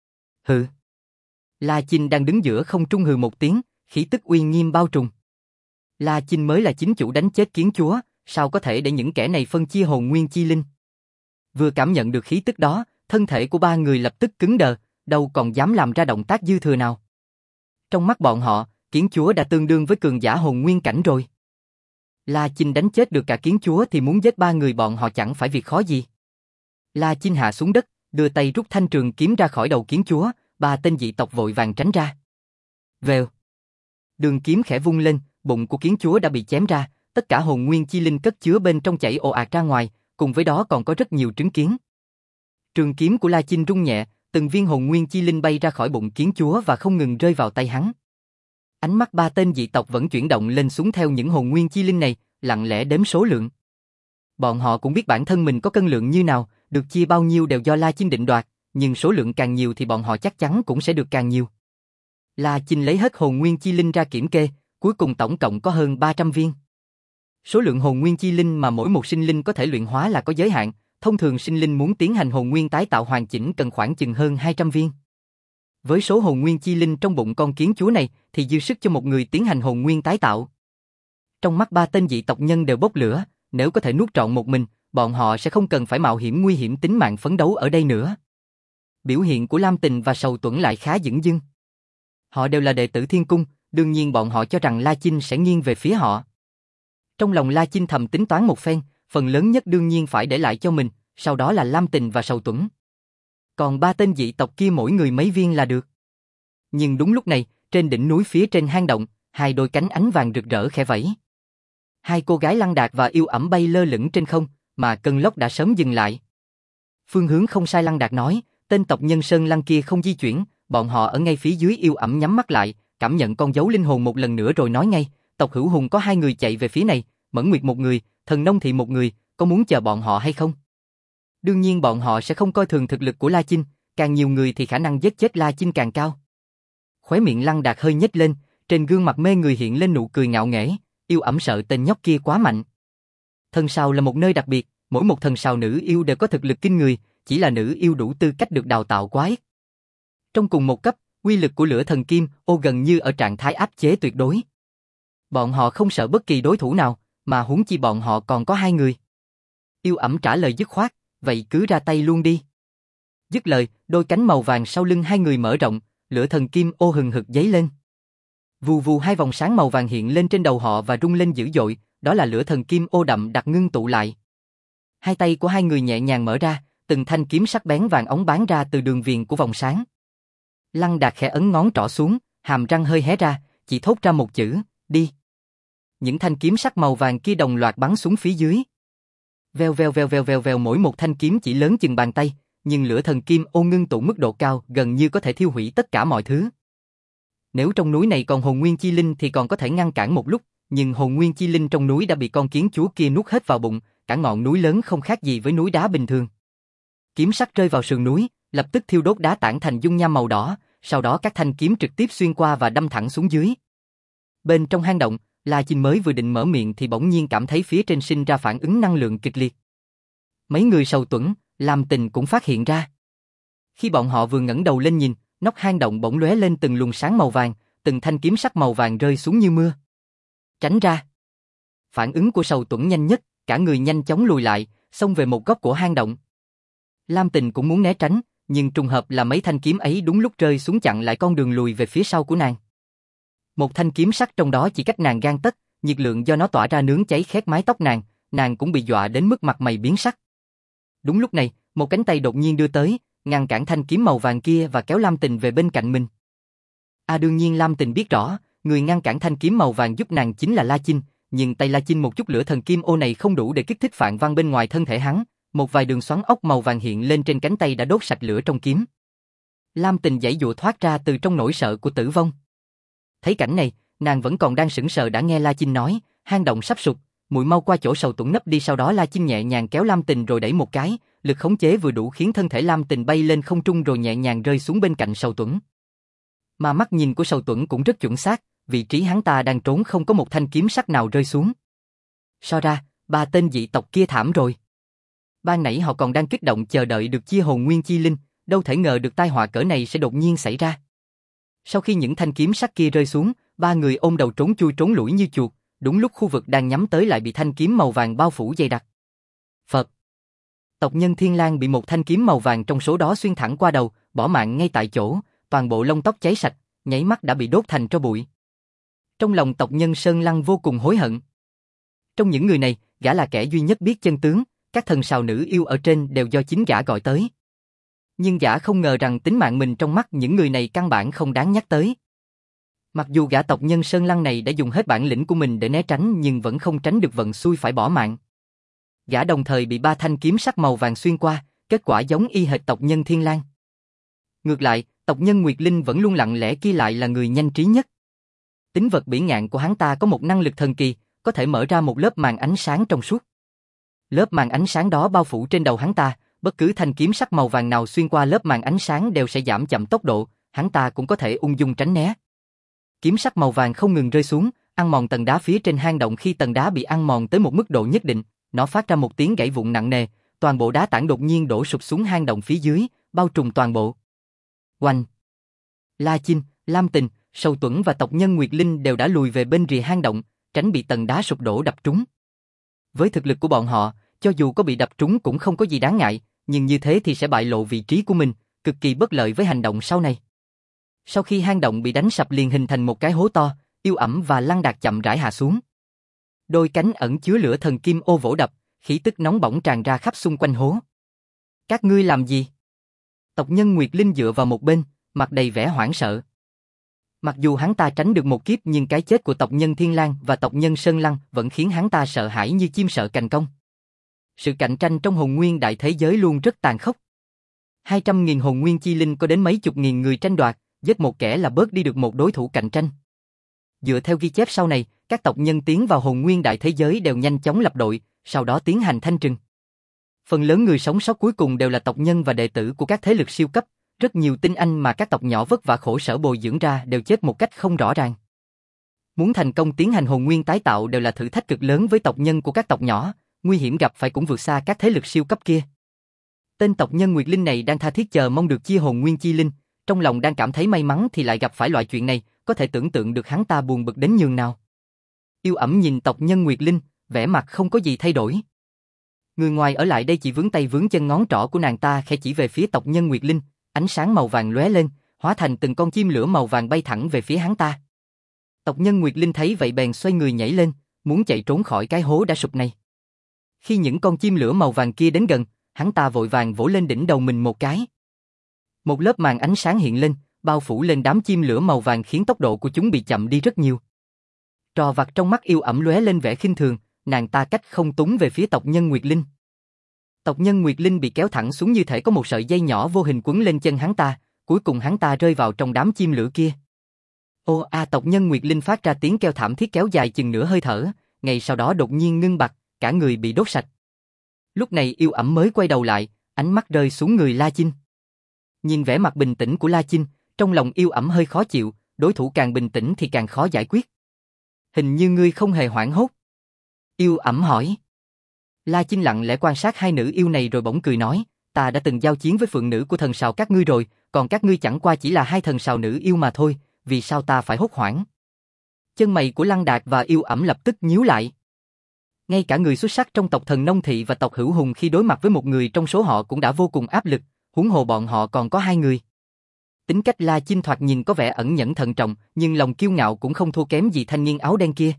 Hừ. La Chinh đang đứng giữa không trung hừ một tiếng, khí tức uy nghiêm bao trùm. La Chinh mới là chính chủ đánh chết kiến chúa, sao có thể để những kẻ này phân chia hồn nguyên chi linh. Vừa cảm nhận được khí tức đó, thân thể của ba người lập tức cứng đờ, đâu còn dám làm ra động tác dư thừa nào. Trong mắt bọn họ, kiến chúa đã tương đương với cường giả hồn nguyên cảnh rồi. La Chinh đánh chết được cả kiến chúa thì muốn giết ba người bọn họ chẳng phải việc khó gì. La Chinh hạ xuống đất, đưa tay rút thanh trường kiếm ra khỏi đầu kiến chúa, ba tên dị tộc vội vàng tránh ra. Vèo. Đường kiếm khẽ vung lên, bụng của kiến chúa đã bị chém ra, tất cả hồn nguyên chi linh cất chứa bên trong chảy ồ ạt ra ngoài, cùng với đó còn có rất nhiều trứng kiến. Trường kiếm của La Chinh rung nhẹ, từng viên hồn nguyên chi linh bay ra khỏi bụng kiến chúa và không ngừng rơi vào tay hắn. Ánh mắt ba tên dị tộc vẫn chuyển động lên xuống theo những hồn nguyên chi linh này, lặng lẽ đếm số lượng. Bọn họ cũng biết bản thân mình có cân lượng như nào, được chia bao nhiêu đều do La Chinh định đoạt, nhưng số lượng càng nhiều thì bọn họ chắc chắn cũng sẽ được càng nhiều. La Chinh lấy hết hồn nguyên chi linh ra kiểm kê, cuối cùng tổng cộng có hơn 300 viên. Số lượng hồn nguyên chi linh mà mỗi một sinh linh có thể luyện hóa là có giới hạn, thông thường sinh linh muốn tiến hành hồn nguyên tái tạo hoàn chỉnh cần khoảng chừng hơn 200 viên. Với số hồn nguyên chi linh trong bụng con kiến chúa này thì dư sức cho một người tiến hành hồn nguyên tái tạo. Trong mắt ba tên dị tộc nhân đều bốc lửa, nếu có thể nuốt trọn một mình, bọn họ sẽ không cần phải mạo hiểm nguy hiểm tính mạng phấn đấu ở đây nữa. Biểu hiện của Lam Tình và Sầu Tuẫn lại khá dửng dưng. Họ đều là đệ tử Thiên Cung, đương nhiên bọn họ cho rằng La Chinh sẽ nghiêng về phía họ. Trong lòng La Chinh thầm tính toán một phen, phần lớn nhất đương nhiên phải để lại cho mình, sau đó là Lam Tình và Sầu Tuẫn. Còn ba tên dị tộc kia mỗi người mấy viên là được. Nhưng đúng lúc này, trên đỉnh núi phía trên hang động, hai đôi cánh ánh vàng rực rỡ khẽ vẫy. Hai cô gái Lăng Đạt và Yêu Ẩm bay lơ lửng trên không, mà cơn lốc đã sớm dừng lại. Phương hướng không sai, Lăng Đạt nói, tên tộc nhân Sơn Lăng kia không di chuyển, bọn họ ở ngay phía dưới. Yêu Ẩm nhắm mắt lại, cảm nhận con dấu linh hồn một lần nữa rồi nói ngay, tộc Hữu Hùng có hai người chạy về phía này, Mẫn Nguyệt một người, Thần Nông Thị một người, có muốn chờ bọn họ hay không? Đương nhiên bọn họ sẽ không coi thường thực lực của La Chinh, càng nhiều người thì khả năng giết chết La Chinh càng cao. Khóe miệng Lăng Đạt hơi nhếch lên, trên gương mặt mê người hiện lên nụ cười ngạo nghễ, Yêu Ẩm sợ tên nhóc kia quá mạnh. Thân sau là một nơi đặc biệt, Mỗi một thần sào nữ yêu đều có thực lực kinh người, chỉ là nữ yêu đủ tư cách được đào tạo quá ít. Trong cùng một cấp, uy lực của lửa thần kim ô gần như ở trạng thái áp chế tuyệt đối. Bọn họ không sợ bất kỳ đối thủ nào, mà huống chi bọn họ còn có 2 người. Yêu ẩm trả lời dứt khoát, vậy cứ ra tay luôn đi. Dứt lời, đôi cánh màu vàng sau lưng 2 người mở rộng, lửa thần kim ô hừng hực giấy lên. Vù vù 2 vòng sáng màu vàng hiện lên trên đầu họ và rung lên dữ dội, đó là lửa thần kim ô đậm đặc ngưng tụ lại. 2 tay của 2 người nhẹ nhàng mở ra, từng thanh kiếm sắc bén vàng óng bắn ra từ đường viền của vòng sáng. Lăng Đạt khẽ ấn ngón trỏ xuống, hàm răng hơi hé ra, chỉ thốt ra một chữ, đi. Những thanh kiếm sắc màu vàng kia đồng loạt bắn xuống phía dưới. Vèo vèo vèo vèo vèo vèo, mỗi một thanh kiếm chỉ lớn chừng bàn tay, nhưng lửa thần kim ô ngưng tụ mức độ cao gần như có thể thiêu hủy tất cả mọi thứ. Nếu trong núi này còn hồn nguyên chi linh thì còn có thể ngăn cản một lúc, nhưng hồn nguyên chi linh trong núi đã bị con kiến chúa kia nuốt hết vào bụng, cả ngọn núi lớn không khác gì với núi đá bình thường. Kiếm sắc rơi vào sườn núi, lập tức thiêu đốt đá tảng thành dung nham màu đỏ, sau đó các thanh kiếm trực tiếp xuyên qua và đâm thẳng xuống dưới. Bên trong hang động, La Chinh mới vừa định mở miệng thì bỗng nhiên cảm thấy phía trên sinh ra phản ứng năng lượng kịch liệt. Mấy người Sầu Tuẫn, Lam Tình cũng phát hiện ra. Khi bọn họ vừa ngẩng đầu lên nhìn, nóc hang động bỗng lóe lên từng luồng sáng màu vàng, từng thanh kiếm sắc màu vàng rơi xuống như mưa. Tránh ra! Phản ứng của Sầu Tuẫn nhanh nhất, cả người nhanh chóng lùi lại, xông về một góc của hang động. Lam Tình cũng muốn né tránh, nhưng trùng hợp là mấy thanh kiếm ấy đúng lúc rơi xuống chặn lại con đường lùi về phía sau của nàng. Một thanh kiếm sắc trong đó chỉ cách nàng gang tấc, nhiệt lượng do nó tỏa ra nướng cháy khét mái tóc nàng cũng bị dọa đến mức mặt mày biến sắc. Đúng lúc này, một cánh tay đột nhiên đưa tới, ngăn cản thanh kiếm màu vàng kia và kéo Lam Tình về bên cạnh mình. Đương nhiên Lam Tình biết rõ, người ngăn cản thanh kiếm màu vàng giúp nàng chính là La Chinh, nhưng tay La Chinh một chút lửa thần kim ô này không đủ để kích thích phạn văn bên ngoài thân thể hắn, một vài đường xoắn ốc màu vàng hiện lên trên cánh tay đã đốt sạch lửa trong kiếm. Lam Tình giãy giụa thoát ra từ trong nỗi sợ của tử vong. Thấy cảnh này, nàng vẫn còn đang sững sờ đã nghe La Chinh nói, hang động sắp sụp, muội mau qua chỗ Sầu Tuẫn nấp đi. Sau đó La Chinh nhẹ nhàng kéo Lam Tình rồi đẩy một cái, lực khống chế vừa đủ khiến thân thể Lam Tình bay lên không trung rồi nhẹ nhàng rơi xuống bên cạnh Sầu Tuẫn. Mà mắt nhìn của Sầu Tuẫn cũng rất chuẩn xác, vị trí hắn ta đang trốn không có một thanh kiếm sắc nào rơi xuống. So ra, 3 tên dị tộc kia thảm rồi. Ban nãy họ còn đang kích động chờ đợi được chia hồn nguyên chi linh, đâu thể ngờ được tai họa cỡ này sẽ đột nhiên xảy ra. Sau khi những thanh kiếm sắc kia rơi xuống, 3 người ôm đầu trốn chui trốn lủi như chuột, đúng lúc khu vực đang nhắm tới lại bị thanh kiếm màu vàng bao phủ dày đặc. Phật! Tộc nhân Thiên Lang bị một thanh kiếm màu vàng trong số đó xuyên thẳng qua đầu, bỏ mạng ngay tại chỗ, toàn bộ lông tóc cháy sạch, nháy mắt đã bị đốt thành tro bụi. Trong lòng tộc nhân Sơn Lăng vô cùng hối hận. Trong những người này, gã là kẻ duy nhất biết chân tướng, các thần sào nữ yêu ở trên đều do chính gã gọi tới. Nhưng gã không ngờ rằng tính mạng mình trong mắt những người này căn bản không đáng nhắc tới. Mặc dù gã tộc nhân Sơn Lăng này đã dùng hết bản lĩnh của mình để né tránh nhưng vẫn không tránh được vận xui phải bỏ mạng. Gã đồng thời bị 3 thanh kiếm sắc màu vàng xuyên qua, kết quả giống y hệt tộc nhân Thiên Lang. Ngược lại, tộc nhân Nguyệt Linh vẫn luôn lặng lẽ kia lại là người nhanh trí nhất. Tính vật bỉ ngạn của hắn ta có một năng lực thần kỳ, có thể mở ra một lớp màn ánh sáng trong suốt. Lớp màn ánh sáng đó bao phủ trên đầu hắn ta, bất cứ thanh kiếm sắc màu vàng nào xuyên qua lớp màn ánh sáng đều sẽ giảm chậm tốc độ, hắn ta cũng có thể ung dung tránh né. Kiếm sắc màu vàng không ngừng rơi xuống, ăn mòn tầng đá phía trên hang động. Khi tầng đá bị ăn mòn tới một mức độ nhất định, nó phát ra một tiếng gãy vụn nặng nề, toàn bộ đá tảng đột nhiên đổ sụp xuống hang động phía dưới, bao trùm toàn bộ. Oanh! La Chinh, Lam Tình, Sầu Tuẫn và tộc nhân Nguyệt Linh đều đã lùi về bên rìa hang động, tránh bị tầng đá sụp đổ đập trúng. Với thực lực của bọn họ, cho dù có bị đập trúng cũng không có gì đáng ngại, nhưng như thế thì sẽ bại lộ vị trí của mình, cực kỳ bất lợi với hành động sau này. Sau khi hang động bị đánh sập liền hình thành một cái hố to, Yêu Ẩm và Lăng Đạt chậm rãi hạ xuống. Đôi cánh ẩn chứa lửa thần kim ô vỗ đập, khí tức nóng bỏng tràn ra khắp xung quanh hố. Các ngươi làm gì? Tộc nhân Nguyệt Linh dựa vào một bên, mặt đầy vẻ hoảng sợ. Mặc dù hắn ta tránh được một kiếp nhưng cái chết của tộc nhân Thiên Lang và tộc nhân Sơn Lăng vẫn khiến hắn ta sợ hãi như chim sợ cành công. Sự cạnh tranh trong hồn nguyên đại thế giới luôn rất tàn khốc. 200.000 hồn nguyên chi linh có đến mấy chục nghìn người tranh đoạt, giết một kẻ là bớt đi được một đối thủ cạnh tranh. Dựa theo ghi chép sau này, các tộc nhân tiến vào hồn nguyên đại thế giới đều nhanh chóng lập đội, sau đó tiến hành thanh trừng. Phần lớn người sống sót cuối cùng đều là tộc nhân và đệ tử của các thế lực siêu cấp, rất nhiều tinh anh mà các tộc nhỏ vất vả khổ sở bồi dưỡng ra đều chết một cách không rõ ràng. Muốn thành công tiến hành hồn nguyên tái tạo đều là thử thách cực lớn với tộc nhân của các tộc nhỏ, nguy hiểm gặp phải cũng vượt xa các thế lực siêu cấp kia. Tên tộc nhân Nguyệt Linh này đang tha thiết chờ mong được chia hồn nguyên chi linh, trong lòng đang cảm thấy may mắn thì lại gặp phải loại chuyện này, có thể tưởng tượng được hắn ta buồn bực đến nhường nào. Yêu Ẩm nhìn tộc nhân Nguyệt Linh, vẻ mặt không có gì thay đổi. Người ngoài ở lại đây chỉ vướng tay vướng chân, ngón trỏ của nàng ta khẽ chỉ về phía tộc nhân Nguyệt Linh, ánh sáng màu vàng lóe lên, hóa thành từng con chim lửa màu vàng bay thẳng về phía hắn ta. Tộc nhân Nguyệt Linh thấy vậy bèn xoay người nhảy lên, muốn chạy trốn khỏi cái hố đã sụp này. Khi những con chim lửa màu vàng kia đến gần, hắn ta vội vàng vỗ lên đỉnh đầu mình một cái. Một lớp màn ánh sáng hiện lên, bao phủ lên đám chim lửa màu vàng khiến tốc độ của chúng bị chậm đi rất nhiều. Trò vặt trong mắt Yêu Ẩm lóe lên vẻ khinh thường, nàng ta cách không túng về phía tộc nhân Nguyệt Linh. Tộc nhân Nguyệt Linh bị kéo thẳng xuống như thể có một sợi dây nhỏ vô hình quấn lên chân hắn ta, cuối cùng hắn ta rơi vào trong đám chim lửa kia. Ô a, tộc nhân Nguyệt Linh phát ra tiếng kêu thảm thiết kéo dài chừng nửa hơi thở, ngay sau đó đột nhiên ngưng bặt, cả người bị đốt sạch. Lúc này Yêu Ẩm mới quay đầu lại, ánh mắt rơi xuống người La Chinh. Nhìn vẻ mặt bình tĩnh của La Chinh, trong lòng Yêu Ẩm hơi khó chịu, đối thủ càng bình tĩnh thì càng khó giải quyết. Hình như ngươi không hề hoảng hốt. Yêu Ẩm hỏi. La Chinh lặng lẽ quan sát hai nữ yêu này rồi bỗng cười nói, ta đã từng giao chiến với phượng nữ của thần sào các ngươi rồi, còn các ngươi chẳng qua chỉ là hai thần sào nữ yêu mà thôi, vì sao ta phải hốt hoảng? Chân mày của Lăng Đạt và Yêu Ẩm lập tức nhíu lại. Ngay cả người xuất sắc trong tộc Thần Nông Thị và tộc Hữu Hùng khi đối mặt với một người trong số họ cũng đã vô cùng áp lực, huống hồ bọn họ còn có hai người. Tính cách La Chinh thoạt nhìn có vẻ ẩn nhẫn thận trọng, nhưng lòng kiêu ngạo cũng không thua kém gì thanh niên áo đen kia.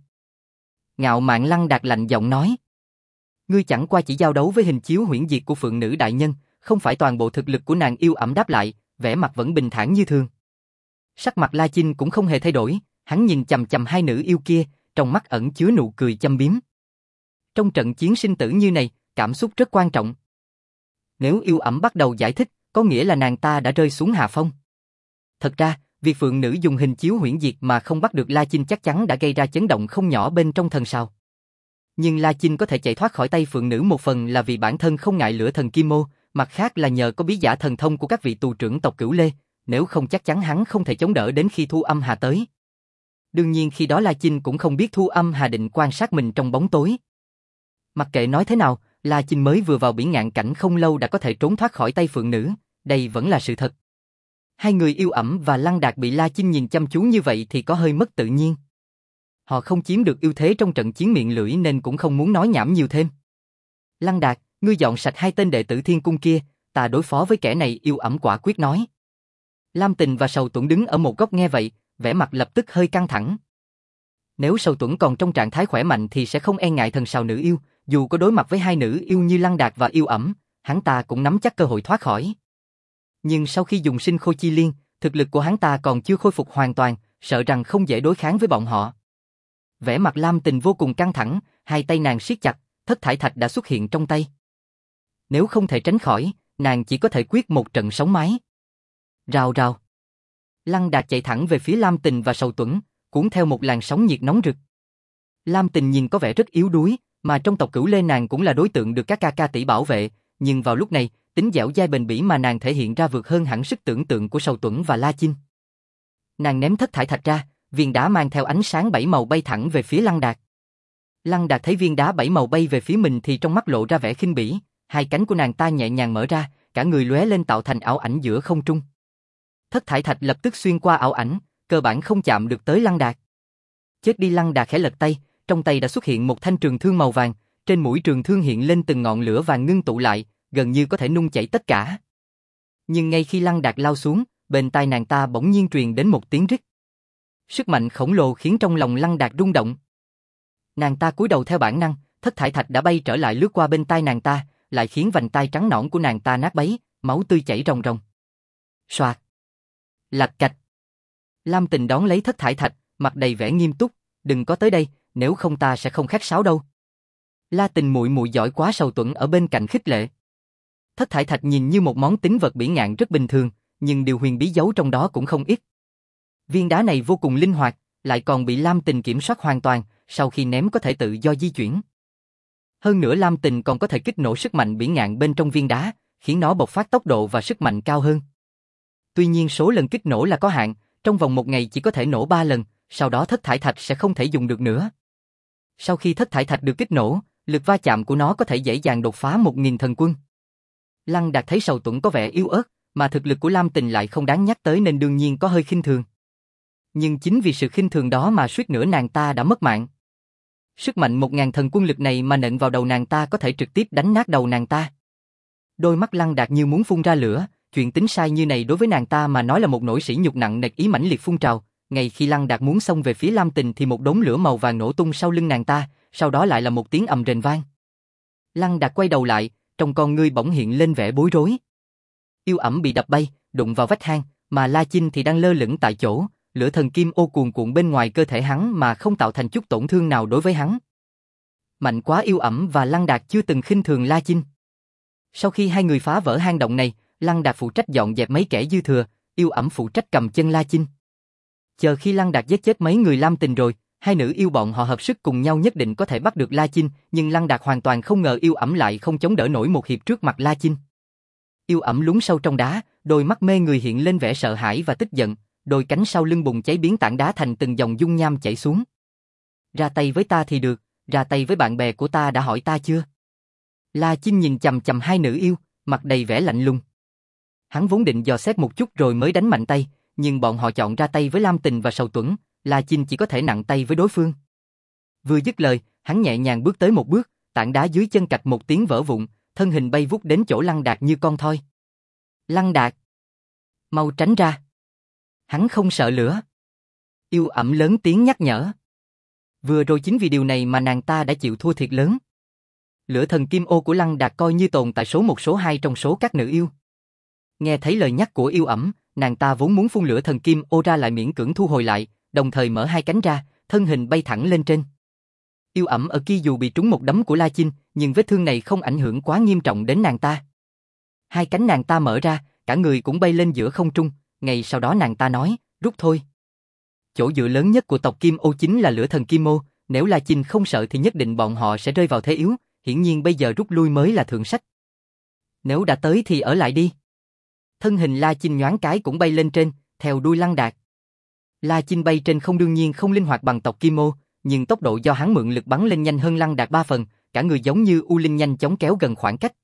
Ngạo mạn Lăng Đạt lạnh giọng nói. Ngươi chẳng qua chỉ giao đấu với hình chiếu huyễn diệt của phượng nữ đại nhân, không phải toàn bộ thực lực của nàng. Yêu Ẩm đáp lại, vẻ mặt vẫn bình thản như thường. Sắc mặt La Chinh cũng không hề thay đổi, hắn nhìn chằm chằm hai nữ yêu kia, trong mắt ẩn chứa nụ cười châm biếm. Trong trận chiến sinh tử như này, cảm xúc rất quan trọng. Nếu Yêu Ẩm bắt đầu giải thích, có nghĩa là nàng ta đã rơi xuống hạ phong. Thật ra, việc phượng nữ dùng hình chiếu huyễn diệt mà không bắt được La Chinh chắc chắn đã gây ra chấn động không nhỏ bên trong thần sào. Nhưng La Chinh có thể chạy thoát khỏi tay phượng nữ một phần là vì bản thân không ngại lửa thần Kim Mô, mặt khác là nhờ có bí giả thần thông của các vị tù trưởng tộc Cửu Lê, nếu không chắc chắn hắn không thể chống đỡ đến khi Thu Âm Hà tới. Đương nhiên khi đó La Chinh cũng không biết Thu Âm Hà định quan sát mình trong bóng tối. Mặc kệ nói thế nào, La Chinh mới vừa vào biển ngạn cảnh không lâu đã có thể trốn thoát khỏi tay phượng nữ, đây vẫn là sự thật. Hai người Yêu Ẩm và Lăng Đạt bị La Chinh nhìn chăm chú như vậy thì có hơi mất tự nhiên. Họ không chiếm được ưu thế trong trận chiến miệng lưỡi nên cũng không muốn nói nhảm nhiều thêm. Lăng Đạt, ngươi dọn sạch hai tên đệ tử Thiên Cung kia, ta đối phó với kẻ này. Yêu Ẩm quả quyết nói. Lam Tình và Sầu Tuẫn đứng ở một góc nghe vậy, vẻ mặt lập tức hơi căng thẳng. Nếu Sầu Tuẫn còn trong trạng thái khỏe mạnh thì sẽ không e ngại thần sào nữ yêu, dù có đối mặt với hai nữ yêu như Lăng Đạt và Yêu Ẩm, hắn ta cũng nắm chắc cơ hội thoát khỏi. Nhưng sau khi dùng sinh khôi chi liên, thực lực của hắn ta còn chưa khôi phục hoàn toàn, sợ rằng không dễ đối kháng với bọn họ. Vẻ mặt Lam Tình vô cùng căng thẳng, hai tay nàng siết chặt, thất thải thạch đã xuất hiện trong tay. Nếu không thể tránh khỏi, nàng chỉ có thể quyết một trận sống mái. Rào rào. Lăng Đạt chạy thẳng về phía Lam Tình và Sầu Tuẫn, cuốn theo một làn sóng nhiệt nóng rực. Lam Tình nhìn có vẻ rất yếu đuối, mà trong tộc Cửu Lê nàng cũng là đối tượng được các ca ca tỷ bảo vệ, nhưng vào lúc này, tính dẻo dai bền bỉ mà nàng thể hiện ra vượt hơn hẳn sức tưởng tượng của Sầu Tuẫn và La Chinh. Nàng ném thất thải thạch ra, viên đá mang theo ánh sáng bảy màu bay thẳng về phía Lăng Đạt. Lăng Đạt thấy viên đá bảy màu bay về phía mình thì trong mắt lộ ra vẻ khinh bỉ, hai cánh của nàng ta nhẹ nhàng mở ra, cả người lóe lên tạo thành ảo ảnh giữa không trung. Thất thải thạch lập tức xuyên qua ảo ảnh, cơ bản không chạm được tới Lăng Đạt. Chết đi. Lăng Đạt khẽ lật tay, trong tay đã xuất hiện một thanh trường thương màu vàng, trên mũi trường thương hiện lên từng ngọn lửa vàng ngưng tụ lại, gần như có thể nung chảy tất cả. Nhưng ngay khi Lăng Đạt lao xuống, bên tai nàng ta bỗng nhiên truyền đến một tiếng rít. Sức mạnh khổng lồ khiến trong lòng Lăng Đạt rung động. Nàng ta cúi đầu theo bản năng, thất thải thạch đã bay trở lại lướt qua bên tai nàng ta, lại khiến vành tai trắng nõn của nàng ta nát bấy, máu tươi chảy ròng ròng. Soạt. Lạch cạch. Lam Tình đón lấy thất thải thạch, mặt đầy vẻ nghiêm túc, đừng có tới đây, nếu không ta sẽ không khách sáo đâu. La Tình muội muội giỏi quá. Sầu Tuẫn ở bên cạnh khích lệ. Thất thải thạch nhìn như một món tín vật bỉ ngạn rất bình thường, nhưng điều huyền bí giấu trong đó cũng không ít. Viên đá này vô cùng linh hoạt, lại còn bị Lam Tình kiểm soát hoàn toàn, sau khi ném có thể tự do di chuyển. Hơn nữa Lam Tình còn có thể kích nổ sức mạnh bỉ ngạn bên trong viên đá, khiến nó bộc phát tốc độ và sức mạnh cao hơn. Tuy nhiên số lần kích nổ là có hạn, trong vòng một ngày chỉ có thể nổ 3 lần, sau đó thất thải thạch sẽ không thể dùng được nữa. Sau khi thất thải thạch được kích nổ, Lực va chạm của nó có thể dễ dàng đột phá 1000 thần quân. Lăng Đạt thấy Sầu Tuẫn có vẻ yếu ớt, mà thực lực của Lam Tình lại không đáng nhắc tới nên đương nhiên có hơi khinh thường. Nhưng chính vì sự khinh thường đó mà suýt nữa nàng ta đã mất mạng. Sức mạnh 1000 thần quân lực này mà nện vào đầu nàng ta có thể trực tiếp đánh nát đầu nàng ta. Đôi mắt Lăng Đạt như muốn phun ra lửa, chuyện tính sai như này đối với nàng ta mà nói là một nỗi sỉ nhục nặng nề ý mãnh liệt phun trào. Ngay khi Lăng Đạt muốn xông về phía Lam Tình thì một đốm lửa màu vàng nổ tung sau lưng nàng ta, sau đó lại là một tiếng ầm rền vang. Lăng Đạt quay đầu lại, trong con ngươi bỗng hiện lên vẻ bối rối. Yêu ẩm bị đập bay, đụng vào vách hang, mà La Chinh thì đang lơ lửng tại chỗ, lửa thần kim ô cuồn cuộn bên ngoài cơ thể hắn mà không tạo thành chút tổn thương nào đối với hắn. Mạnh quá. Yêu ẩm và Lăng Đạt chưa từng khinh thường La Chinh. Sau khi hai người phá vỡ hang động này, Lăng Đạt phụ trách dọn dẹp mấy kẻ dư thừa, Yêu ẩm phụ trách cầm chân La Chinh. Chờ khi Lăng Đạt giết chết mấy người Lam Tình rồi, hai nữ yêu bọn họ hợp sức cùng nhau nhất định có thể bắt được La Chinh, nhưng Lăng Đạt hoàn toàn không ngờ Yêu ẩm lại không chống đỡ nổi một hiệp trước mặt La Chinh. Yêu ẩm lún sâu trong đá, đôi mắt mê người hiện lên vẻ sợ hãi và tức giận, đôi cánh sau lưng bùng cháy biến tảng đá thành từng dòng dung nham chảy xuống. Ra tay với ta thì được, ra tay với bạn bè của ta đã hỏi ta chưa? La Chinh nhìn chằm chằm hai nữ yêu, mặt đầy vẻ lạnh lùng. Hắn vốn định dò xét một chút rồi mới đánh mạnh tay, nhưng bọn họ chọn ra tay với Lam Tình và Sầu Tuẫn, La Chinh chỉ có thể nặng tay với đối phương. Vừa dứt lời, hắn nhẹ nhàng bước tới một bước, tảng đá dưới chân cạch một tiếng vỡ vụn, thân hình bay vút đến chỗ Lăng Đạt như con thoi. Lăng Đạt! Mau tránh ra! Hắn không sợ lửa. Yêu ẩm lớn tiếng nhắc nhở. Vừa rồi chính vì điều này mà nàng ta đã chịu thua thiệt lớn. Lửa thần kim ô của Lăng Đạt coi như tồn tại số 1 số 2 trong số các nữ yêu. Nghe thấy lời nhắc của yêu ẩm, nàng ta vốn muốn phun lửa thần kim ô ra lại miễn cưỡng thu hồi lại, đồng thời mở hai cánh ra, thân hình bay thẳng lên trên. Yêu ẩm ở kia dù bị trúng một đấm của La Chinh, nhưng vết thương này không ảnh hưởng quá nghiêm trọng đến nàng ta. Hai cánh nàng ta mở ra, cả người cũng bay lên giữa không trung, ngay sau đó nàng ta nói, rút thôi. Chỗ dựa lớn nhất của tộc Kim Ô chính là lửa thần Kim Ô, nếu La Chinh không sợ thì nhất định bọn họ sẽ rơi vào thế yếu, hiển nhiên bây giờ rút lui mới là thượng sách. Nếu đã tới thì ở lại đi. Thân hình La Chinh nhoáng cái cũng bay lên trên, theo đuôi Lăng Đạt. La Chinh bay trên không đương nhiên không linh hoạt bằng tộc Kim Ô, nhưng tốc độ do hắn mượn lực bắn lên nhanh hơn Lăng Đạt 3 phần, cả người giống như u linh nhanh chóng kéo gần khoảng cách.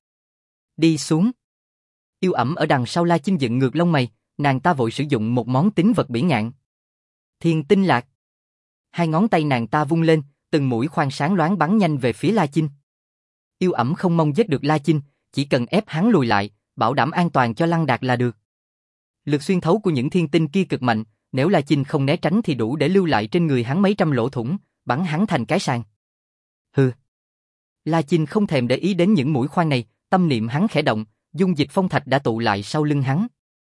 Đi xuống. Yêu ẩm ở đằng sau La Chinh dựng ngược lông mày, nàng ta vội sử dụng một món tín vật bỉ ngạn. Thiên tinh lạc. Hai ngón tay nàng ta vung lên, từng mũi khoan sáng loáng bắn nhanh về phía La Chinh. Yêu ẩm không mong giết được La Chinh, chỉ cần ép hắn lùi lại, bảo đảm an toàn cho Lăng Đạt là được. Lực xuyên thấu của những thiên tinh kia cực mạnh, nếu La Chinh không né tránh thì đủ để lưu lại trên người hắn mấy trăm lỗ thủng, bắn hắn thành cái sàng. Hừ. La Chinh không thèm để ý đến những mũi khoan này, tâm niệm hắn khẽ động, dung dịch phong thạch đã tụ lại sau lưng hắn.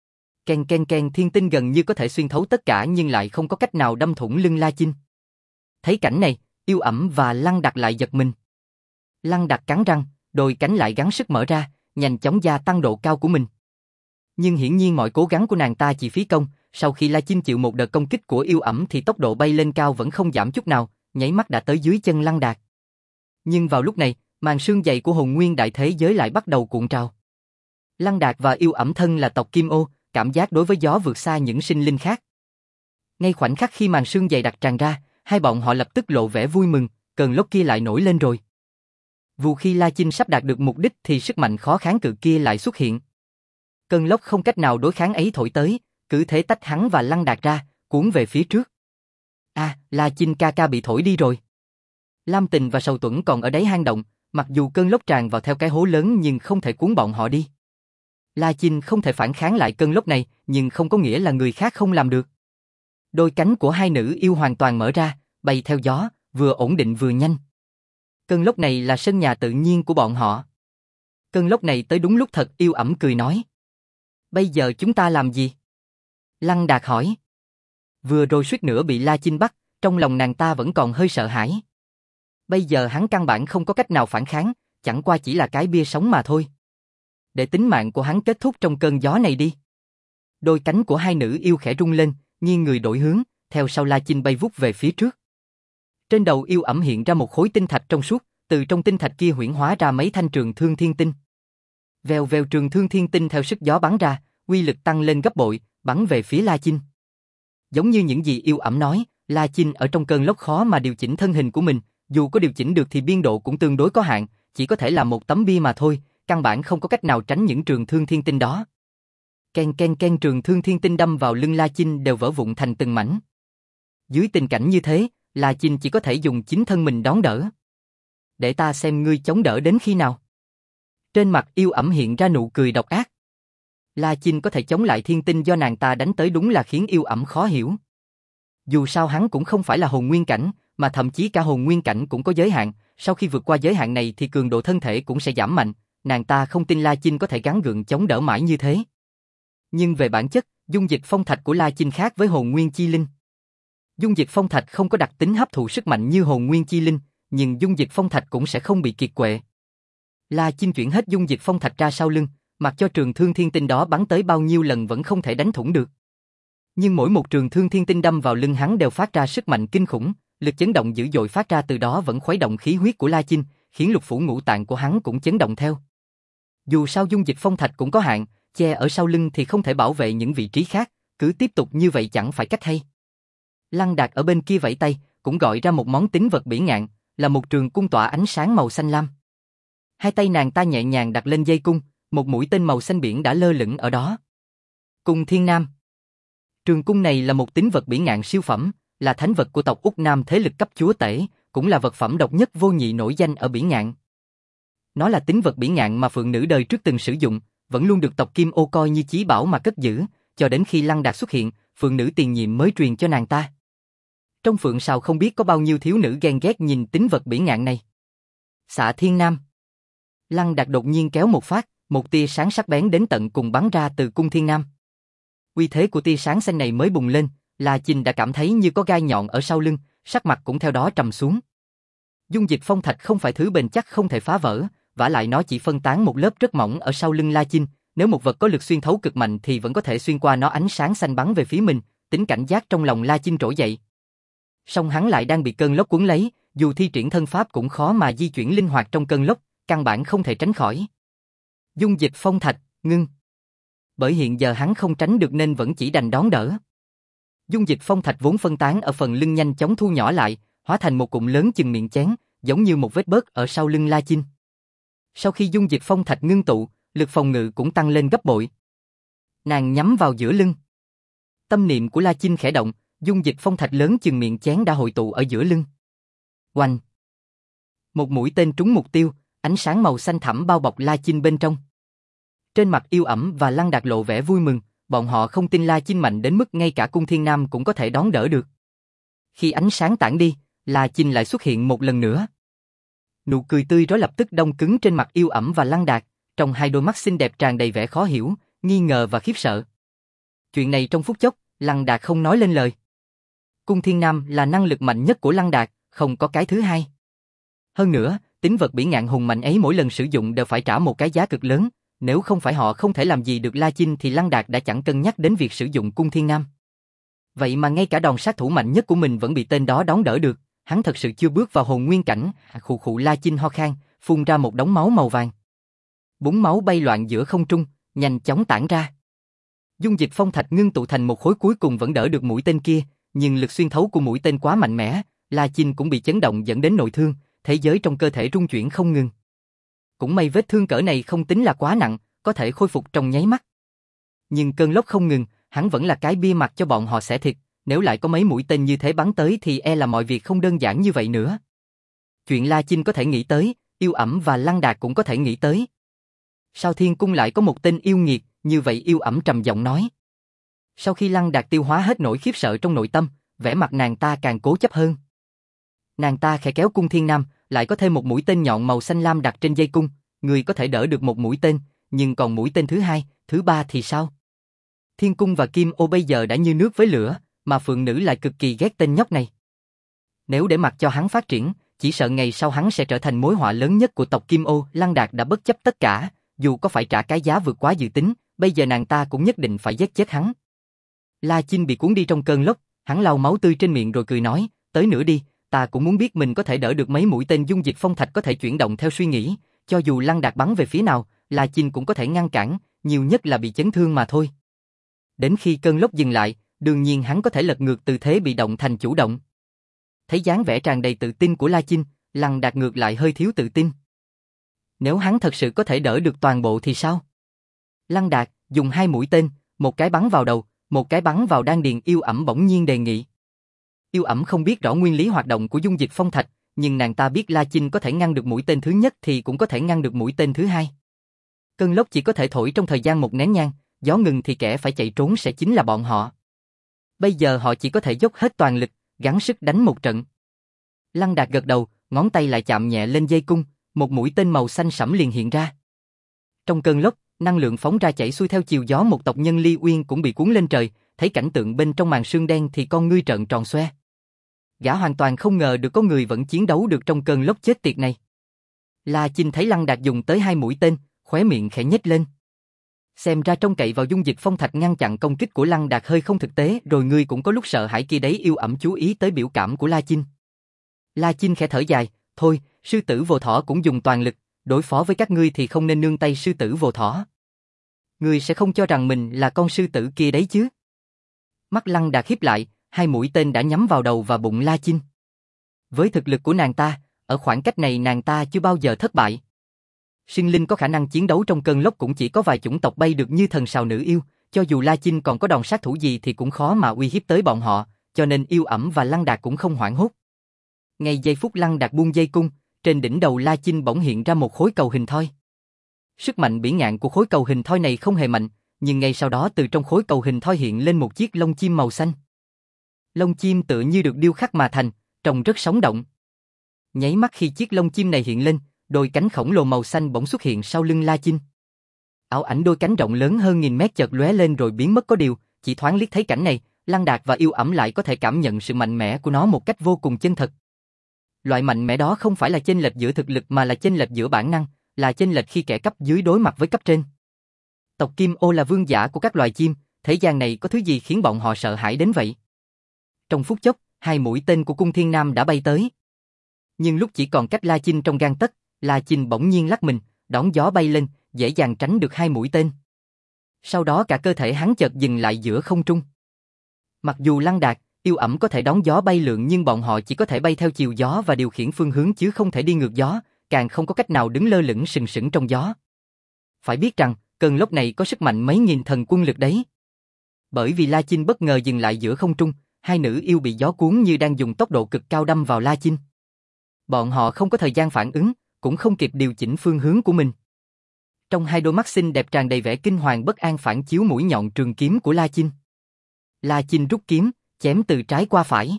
Ken ken ken, thiên tinh gần như có thể xuyên thấu tất cả nhưng lại không có cách nào đâm thủng lưng La Chinh. Thấy cảnh này, Yêu ẩm và Lăng Đạt lại giật mình. Lăng Đạt cắn răng, đôi cánh lại gắng sức mở ra, nhanh chóng gia tăng độ cao của mình. Nhưng hiển nhiên mọi cố gắng của nàng ta chỉ phí công, sau khi La Chinh chịu một đợt công kích của Yêu ẩm thì tốc độ bay lên cao vẫn không giảm chút nào, nháy mắt đã tới dưới chân Lăng Đạt. Nhưng vào lúc này, màn sương dày của hồn nguyên đại thế giới lại bắt đầu cuộn trào. Lăng Đạt và Yêu ẩm thân là tộc Kim Ô, cảm giác đối với gió vượt xa những sinh linh khác. Ngay khoảnh khắc khi màn sương dày đặc tràn ra, hai bọn họ lập tức lộ vẻ vui mừng, cơn lốc kia lại nổi lên rồi. Vụ khi La Chinh sắp đạt được mục đích thì sức mạnh khó kháng cự kia lại xuất hiện. Cơn lốc không cách nào đối kháng ấy thổi tới, cứ thế tách hắn và Lăng Đạt ra, cuốn về phía trước. La Chinh ca ca bị thổi đi rồi. Lam Tình và Sầu Tuẫn còn ở đáy hang động, mặc dù cơn lốc tràn vào theo cái hố lớn nhưng không thể cuốn bọn họ đi. La Chinh không thể phản kháng lại cơn lốc này, nhưng không có nghĩa là người khác không làm được. Đôi cánh của hai nữ yêu hoàn toàn mở ra, bay theo gió, vừa ổn định vừa nhanh. Cơn lốc này là sân nhà tự nhiên của bọn họ. Cơn lốc này tới đúng lúc thật, Yêu ẩm cười nói. Bây giờ chúng ta làm gì? Lăng Đạt hỏi. Vừa rồi suýt nữa bị La Chinh bắt, trong lòng nàng ta vẫn còn hơi sợ hãi. Bây giờ hắn căn bản không có cách nào phản kháng, chẳng qua chỉ là cái bia sống mà thôi. Để tính mạng của hắn kết thúc trong cơn gió này đi. Đôi cánh của hai nữ yêu khẽ rung lên, nghiêng người đổi hướng, theo sau La Chinh bay vút về phía trước. Trên đầu Yêu ẩm hiện ra một khối tinh thạch trong suốt, từ trong tinh thạch kia huyễn hóa ra mấy thanh trường thương thiên tinh. Vèo vèo, trường thương thiên tinh theo sức gió bắn ra, uy lực tăng lên gấp bội, bắn về phía La Chinh. Giống như những gì Yêu ẩm nói, La Chinh ở trong cơn lốc khó mà điều chỉnh thân hình của mình, Dù có điều chỉnh được thì biên độ cũng tương đối có hạn, chỉ có thể là một tấm bia mà thôi, căn bản không có cách nào tránh những trường thương thiên tinh đó. Ken ken ken, trường thương thiên tinh đâm vào lưng La Chinh đều vỡ vụn thành từng mảnh. Dưới tình cảnh như thế, La Chinh chỉ có thể dùng chính thân mình đón đỡ. Để ta xem ngươi chống đỡ đến khi nào. Trên mặt Yêu Ẩm hiện ra nụ cười độc ác. La Chinh có thể chống lại thiên tinh do nàng ta đánh tới đúng là khiến Yêu Ẩm khó hiểu. Dù sao hắn cũng không phải là hồn nguyên cảnh, mà thậm chí cả hồn nguyên cảnh cũng có giới hạn, sau khi vượt qua giới hạn này thì cường độ thân thể cũng sẽ giảm mạnh, nàng ta không tin La Chinh có thể gắng gượng chống đỡ mãi như thế. Nhưng về bản chất, dung dịch phong thạch của La Chinh khác với hồn nguyên chi linh. Dung dịch phong thạch không có đặc tính hấp thụ sức mạnh như hồn nguyên chi linh, nhưng dung dịch phong thạch cũng sẽ không bị kiệt quệ. La Chinh chuyển hết dung dịch phong thạch ra sau lưng, mặc cho trường thương thiên tinh đó bắn tới bao nhiêu lần vẫn không thể đánh thủng được. Nhưng mỗi một trường thương thiên tinh đâm vào lưng hắn đều phát ra sức mạnh kinh khủng, lực chấn động dữ dội phát ra từ đó vẫn khuấy động khí huyết của La Chinh, khiến lục phủ ngũ tạng của hắn cũng chấn động theo. Dù sao dung dịch phong thạch cũng có hạn, che ở sau lưng thì không thể bảo vệ những vị trí khác, cứ tiếp tục như vậy chẳng phải cách hay. Lăng Đạt ở bên kia vẫy tay, cũng gọi ra một món tín vật bỉ ngạn, là một trường cung tỏa ánh sáng màu xanh lam. Hai tay nàng ta nhẹ nhàng đặt lên dây cung, một mũi tên màu xanh biển đã lơ lửng ở đó. Cung Thiên Nam. Trường cung này là một tín vật bỉ ngạn siêu phẩm, là thánh vật của tộc Úc Nam thế lực cấp chúa tể, cũng là vật phẩm độc nhất vô nhị nổi danh ở bỉ ngạn. Nó là tín vật bỉ ngạn mà phượng nữ đời trước từng sử dụng, vẫn luôn được tộc Kim Ô coi như chí bảo mà cất giữ, cho đến khi Lăng Đạt xuất hiện, phượng nữ tiền nhiệm mới truyền cho nàng ta. Trong phượng sào không biết có bao nhiêu thiếu nữ ghen ghét nhìn tín vật bỉ ngạn này. Xạ Thiên Nam. Lăng Đạt đột nhiên kéo một phát, một tia sáng sắc bén đến tận cùng bắn ra từ cung Thiên Nam. Uy thế của tia sáng xanh này mới bùng lên, La Chinh đã cảm thấy như có gai nhọn ở sau lưng, sắc mặt cũng theo đó trầm xuống. Dung dịch phong thạch không phải thứ bền chắc không thể phá vỡ, vả lại nó chỉ phân tán một lớp rất mỏng ở sau lưng La Chinh, nếu một vật có lực xuyên thấu cực mạnh thì vẫn có thể xuyên qua nó, ánh sáng xanh bắn về phía mình, tính cảnh giác trong lòng La Chinh trỗi dậy. Song hắn lại đang bị cơn lốc cuốn lấy, dù thi triển thân pháp cũng khó mà di chuyển linh hoạt trong cơn lốc, căn bản không thể tránh khỏi. Dung dịch phong thạch, ngưng. Bởi hiện giờ hắn không tránh được nên vẫn chỉ đành đón đỡ. Dung dịch phong thạch vốn phân tán ở phần lưng nhanh chóng thu nhỏ lại, hóa thành một cụm lớn chừng miệng chén, giống như một vết bớt ở sau lưng La Chinh. Sau khi dung dịch phong thạch ngưng tụ, lực phòng ngự cũng tăng lên gấp bội. Nàng nhắm vào giữa lưng. Tâm niệm của La Chinh khẽ động, dung dịch phong thạch lớn chừng miệng chén đã hội tụ ở giữa lưng. Oanh! Một mũi tên trúng mục tiêu, ánh sáng màu xanh thẳm bao bọc La Chinh bên trong. Trên mặt Yêu Ẩm và Lăng Đạt lộ vẻ vui mừng, bọn họ không tin La Chinh mạnh đến mức ngay cả cung Thiên Nam cũng có thể đón đỡ được. Khi ánh sáng tản đi, La Chinh lại xuất hiện một lần nữa. Nụ cười tươi rói lập tức đông cứng trên mặt Yêu Ẩm và Lăng Đạt, trong hai đôi mắt xinh đẹp tràn đầy vẻ khó hiểu, nghi ngờ và khiếp sợ. Chuyện này trong phút chốc, Lăng Đạt không nói lên lời. Cung Thiên Nam là năng lực mạnh nhất của Lăng Đạt, không có cái thứ hai. Hơn nữa, tín vật bỉ ngạn hùng mạnh ấy mỗi lần sử dụng đều phải trả một cái giá cực lớn, nếu không phải họ không thể làm gì được La Chinh thì Lăng Đạt đã chẳng cân nhắc đến việc sử dụng cung Thiên Nam. Vậy mà ngay cả đòn sát thủ mạnh nhất của mình vẫn bị tên đó đón đỡ được, hắn thật sự chưa bước vào hồn nguyên cảnh. Khụ khụ, La Chinh ho khan, phun ra một đống máu màu vàng. Búng máu bay loạn giữa không trung, nhanh chóng tản ra. Dung dịch phong thạch ngưng tụ thành một khối cuối cùng vẫn đỡ được mũi tên kia, nhưng lực xuyên thấu của mũi tên quá mạnh mẽ, La Chinh cũng bị chấn động dẫn đến nội thương, thế giới trong cơ thể rung chuyển không ngừng. Cũng may vết thương cỡ này không tính là quá nặng, có thể khôi phục trong nháy mắt. Nhưng cơn lốc không ngừng, hắn vẫn là cái bia mặt cho bọn họ xẻ thịt, nếu lại có mấy mũi tên như thế bắn tới thì e là mọi việc không đơn giản như vậy nữa. Chuyện La Chinh có thể nghĩ tới, Yêu Ẩm và Lăng Đạt cũng có thể nghĩ tới. Sao Thiên Cung lại có một tên yêu nghiệt, như vậy Yêu Ẩm trầm giọng nói. Sau khi Lăng Đạt tiêu hóa hết nỗi khiếp sợ trong nội tâm, vẻ mặt nàng ta càng cố chấp hơn. Nàng ta khẽ kéo cung Thiên Nam, lại có thêm một mũi tên nhọn màu xanh lam đặt trên dây cung, người có thể đỡ được một mũi tên, nhưng còn mũi tên thứ hai, thứ ba thì sao? Thiên Cung và Kim Ô bây giờ đã như nước với lửa, mà phượng nữ lại cực kỳ ghét tên nhóc này. Nếu để mặc cho hắn phát triển, chỉ sợ ngày sau hắn sẽ trở thành mối họa lớn nhất của tộc Kim Ô. Lăng Đạt đã bất chấp tất cả, dù có phải trả cái giá vượt quá dự tính, bây giờ nàng ta cũng nhất định phải giết chết hắn. La Chinh bị cuốn đi trong cơn lốc, hắn lau máu tươi trên miệng rồi cười nói, tới nữa đi, ta cũng muốn biết mình có thể đỡ được mấy mũi tên. Dung dịch phong thạch có thể chuyển động theo suy nghĩ, cho dù Lăng Đạt bắn về phía nào, La Chinh cũng có thể ngăn cản, nhiều nhất là bị chấn thương mà thôi. Đến khi cơn lốc dừng lại, đương nhiên hắn có thể lật ngược từ thế bị động thành chủ động. Thấy dáng vẻ tràn đầy tự tin của La Chinh, Lăng Đạt ngược lại hơi thiếu tự tin. Nếu hắn thật sự có thể đỡ được toàn bộ thì sao? Lăng Đạt dùng 2 mũi tên, một cái bắn vào đầu, một cái bắn vào đan điền. Yêu Ẩm bỗng nhiên đề nghị. Yêu Ẩm không biết rõ nguyên lý hoạt động của dung dịch phong thạch, nhưng nàng ta biết La Chinh có thể ngăn được mũi tên thứ nhất thì cũng có thể ngăn được mũi tên thứ hai. Cơn lốc chỉ có thể thổi trong thời gian 1 nén nhang, gió ngừng thì kẻ phải chạy trốn sẽ chính là bọn họ. Bây giờ họ chỉ có thể dốc hết toàn lực, gắng sức đánh một trận. Lăng Đạt gật đầu, ngón tay lại chạm nhẹ lên dây cung, một mũi tên màu xanh sẫm liền hiện ra. Trong cơn lốc, năng lượng phóng ra chảy xuôi theo chiều gió. Một tộc nhân Ly Uyên cũng bị cuốn lên trời, thấy cảnh tượng bên trong màn sương đen thì con ngươi trợn tròn xoe. Gã hoàn toàn không ngờ được có người vẫn chiến đấu được trong cơn lốc chết tiệt này. La Chinh thấy Lăng Đạt dùng tới 2 mũi tên, khóe miệng khẽ nhếch lên. Xem ra trông cậy vào dung dịch phong thạch ngăn chặn công kích của Lăng Đạt hơi không thực tế, rồi ngươi cũng có lúc sợ hãi kia đấy. Yêu Ẩm chú ý tới biểu cảm của La Chinh. La Chinh khẽ thở dài, thôi, sư tử vô thỏ cũng dùng toàn lực, đối phó với các ngươi thì không nên nương tay sư tử vô thỏ. Ngươi sẽ không cho rằng mình là con sư tử kia đấy chứ? Mắt Lăng Đạt híp lại, 2 mũi tên đã nhắm vào đầu và bụng La Chinh. Với thực lực của nàng ta, ở khoảng cách này nàng ta chưa bao giờ thất bại. Sinh linh có khả năng chiến đấu trong cơn lốc cũng chỉ có vài chủng tộc bay được như thần sào nữ yêu, cho dù La Chinh còn có đòn sát thủ gì thì cũng khó mà uy hiếp tới bọn họ, cho nên Yêu Ẩm và Lăng Đạt cũng không hoảng hốt. Ngay giây phút Lăng Đạt buông dây cung, trên đỉnh đầu La Chinh bỗng hiện ra một khối cầu hình thoi. Sức mạnh bỉ ngạn của khối cầu hình thoi này không hề mạnh, nhưng ngay sau đó từ trong khối cầu hình thoi hiện lên một chiếc lông chim màu xanh. Lông chim tựa như được điêu khắc mà thành, trông rất sống động. Nháy mắt khi chiếc lông chim này hiện lên, đôi cánh khổng lồ màu xanh bỗng xuất hiện sau lưng La Chinh. Ảo ảnh đôi cánh rộng lớn hơn 1000 mét chợt lóe lên rồi biến mất có điều, chỉ thoáng liếc thấy cảnh này, Lăng Đạt và Yêu Ẩm lại có thể cảm nhận sự mạnh mẽ của nó một cách vô cùng chân thật. Loại mạnh mẽ đó không phải là chênh lệch giữa thực lực mà là chênh lệch giữa bản năng, là chênh lệch khi kẻ cấp dưới đối mặt với cấp trên. Tộc Kim Ô là vương giả của các loài chim, thế gian này có thứ gì khiến bọn họ sợ hãi đến vậy? Trong phút chốc, 2 mũi tên của Cung Thiên Nam đã bay tới. Nhưng lúc chỉ còn cách La Chinh trong gang tấc, La Chinh bỗng nhiên lắc mình, đón gió bay lên, dễ dàng tránh được 2 mũi tên. Sau đó cả cơ thể hắn chợt dừng lại giữa không trung. Mặc dù Lăng Đạt, Yêu Ẩm có thể đón gió bay lượn nhưng bọn họ chỉ có thể bay theo chiều gió và điều khiển phương hướng chứ không thể đi ngược gió, càng không có cách nào đứng lơ lửng sừng sững trong gió. Phải biết rằng, cơn lốc này có sức mạnh mấy nghìn thần quân lực đấy. Bởi vì La Chinh bất ngờ dừng lại giữa không trung, 2 nữ yêu bị gió cuốn như đang dùng tốc độ cực cao đâm vào La Chinh. Bọn họ không có thời gian phản ứng, cũng không kịp điều chỉnh phương hướng của mình. Trong 2 đôi mắt xinh đẹp tràn đầy vẻ kinh hoàng bất an phản chiếu mũi nhọn trường kiếm của La Chinh. La Chinh rút kiếm, chém từ trái qua phải.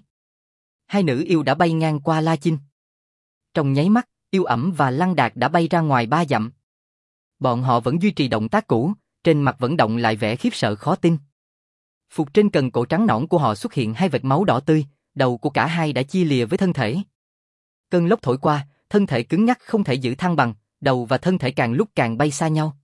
2 nữ yêu đã bay ngang qua La Chinh. Trong nháy mắt, Yêu Ẩm và Lăng Đạt đã bay ra ngoài 3 dặm. Bọn họ vẫn duy trì động tác cũ, trên mặt vẫn động lại vẻ khiếp sợ khó tin. Phục trên cần cổ trắng nõn của họ xuất hiện 2 vệt máu đỏ tươi, đầu của cả hai đã chia lìa với thân thể. Cơn lốc thổi qua, thân thể cứng nhắc không thể giữ thăng bằng, đầu và thân thể càng lúc càng bay xa nhau.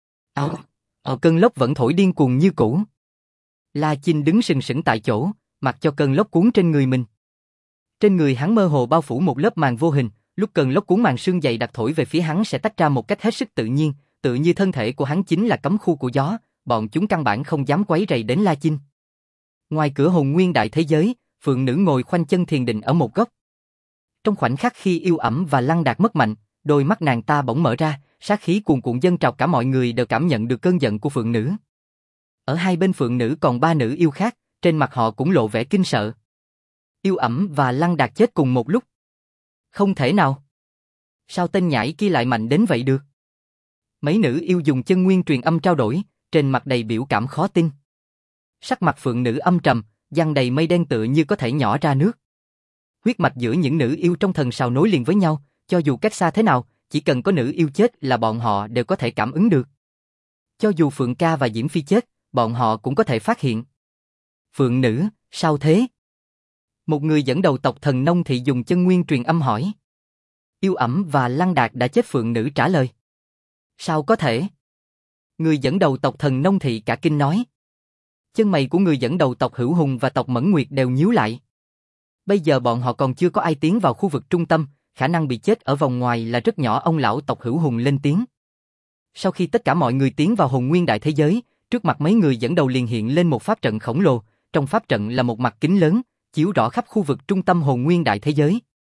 Cơn lốc vẫn thổi điên cuồng như cũ. La Chinh đứng sừng sững tại chỗ, mặc cho cơn lốc cuốn trên người mình. Trên người hắn mơ hồ bao phủ một lớp màn vô hình, lúc cơn lốc cuốn màn sương dày đặc thổi về phía hắn sẽ tách ra một cách hết sức tự nhiên, tự như thân thể của hắn chính là cấm khu của gió, bọn chúng căn bản không dám quấy rầy đến La Chinh. Ngoài cửa hồn nguyên đại thế giới, phượng nữ ngồi khoanh chân thiền định ở một góc. Trong khoảnh khắc khi Yêu Ẩm và Lăng Đạt mất mạnh, đôi mắt nàng ta bỗng mở ra, sát khí cuồn cuộn dâng trào, cả mọi người đều cảm nhận được cơn giận của phượng nữ. Ở hai bên phượng nữ còn 3 nữ yêu khác, trên mặt họ cũng lộ vẻ kinh sợ. Yêu Ẩm và Lăng Đạt chết cùng một lúc. Không thể nào. Sao tên nhãi kia lại mạnh đến vậy được? Mấy nữ yêu dùng chân nguyên truyền âm trao đổi, trên mặt đầy biểu cảm khó tin. Sắc mặt phượng nữ âm trầm, giăng đầy mây đen tựa như có thể nhỏ ra nước. Huyết mạch giữa những nữ yêu trong thần sào nối liền với nhau, cho dù cách xa thế nào, chỉ cần có nữ yêu chết là bọn họ đều có thể cảm ứng được. Cho dù Phượng Ca và Diễm Phi chết, bọn họ cũng có thể phát hiện. Phượng nữ, sao thế? Một người dẫn đầu tộc Thần Nông Thị dùng chân nguyên truyền âm hỏi. Yêu Ẩm và Lăng Đạt đã chết, phượng nữ trả lời. Sao có thể? Người dẫn đầu tộc Thần Nông Thị cả kinh nói. Chân mày của người dẫn đầu tộc Hữu Hùng và tộc Mẫn Nguyệt đều nhíu lại. Bây giờ bọn họ còn chưa có ai tiến vào khu vực trung tâm, khả năng bị chết ở vòng ngoài là rất nhỏ. Ông lão tộc Hữu Hùng lên tiếng. Sau khi tất cả mọi người tiến vào hồn nguyên đại thế giới, trước mặt mấy người dẫn đầu liền hiện lên một pháp trận khổng lồ, trong pháp trận là một mặt kính lớn, chiếu rõ khắp khu vực trung tâm hồn nguyên đại thế giới.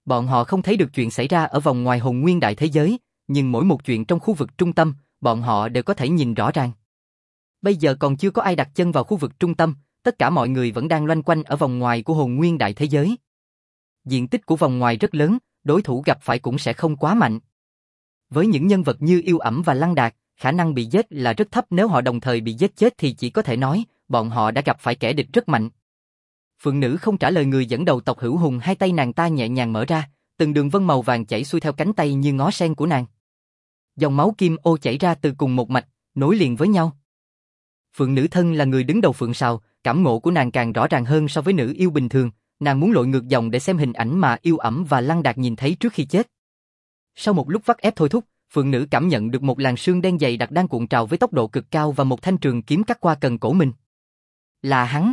Bọn họ không thấy được chuyện xảy ra ở vòng ngoài hồn nguyên đại thế giới, nhưng mỗi một chuyện trong khu vực trung tâm, bọn họ đều có thể nhìn rõ ràng. Bây giờ còn chưa có ai đặt chân vào khu vực trung tâm, tất cả mọi người vẫn đang loanh quanh ở vòng ngoài của hồn nguyên đại thế giới. Diện tích của vòng ngoài rất lớn, đối thủ gặp phải cũng sẽ không quá mạnh. Với những nhân vật như Yêu Ẩm và Lăng Đạt, khả năng bị giết là rất thấp, nếu họ đồng thời bị giết chết thì chỉ có thể nói, bọn họ đã gặp phải kẻ địch rất mạnh. Phượng nữ không trả lời người dẫn đầu tộc Hữu Hùng, hai tay nàng ta nhẹ nhàng mở ra, từng đường vân màu vàng chảy xuôi theo cánh tay như ngó sen của nàng. Dòng máu kim ô chảy ra từ cùng một mạch, nối liền với nhau. Phượng nữ thân là người đứng đầu Phượng Sào, cảm ngộ của nàng càng rõ ràng hơn so với nữ yêu bình thường, nàng muốn lội ngược dòng để xem hình ảnh mà Yêu Ẩm và Lăng Đạt nhìn thấy trước khi chết. Sau một lúc vắt ép thôi thúc, Phượng nữ cảm nhận được một làn sương đen dày đặc đang cuộn trào với tốc độ cực cao và một thanh trường kiếm cắt qua cần cổ mình. Là hắn.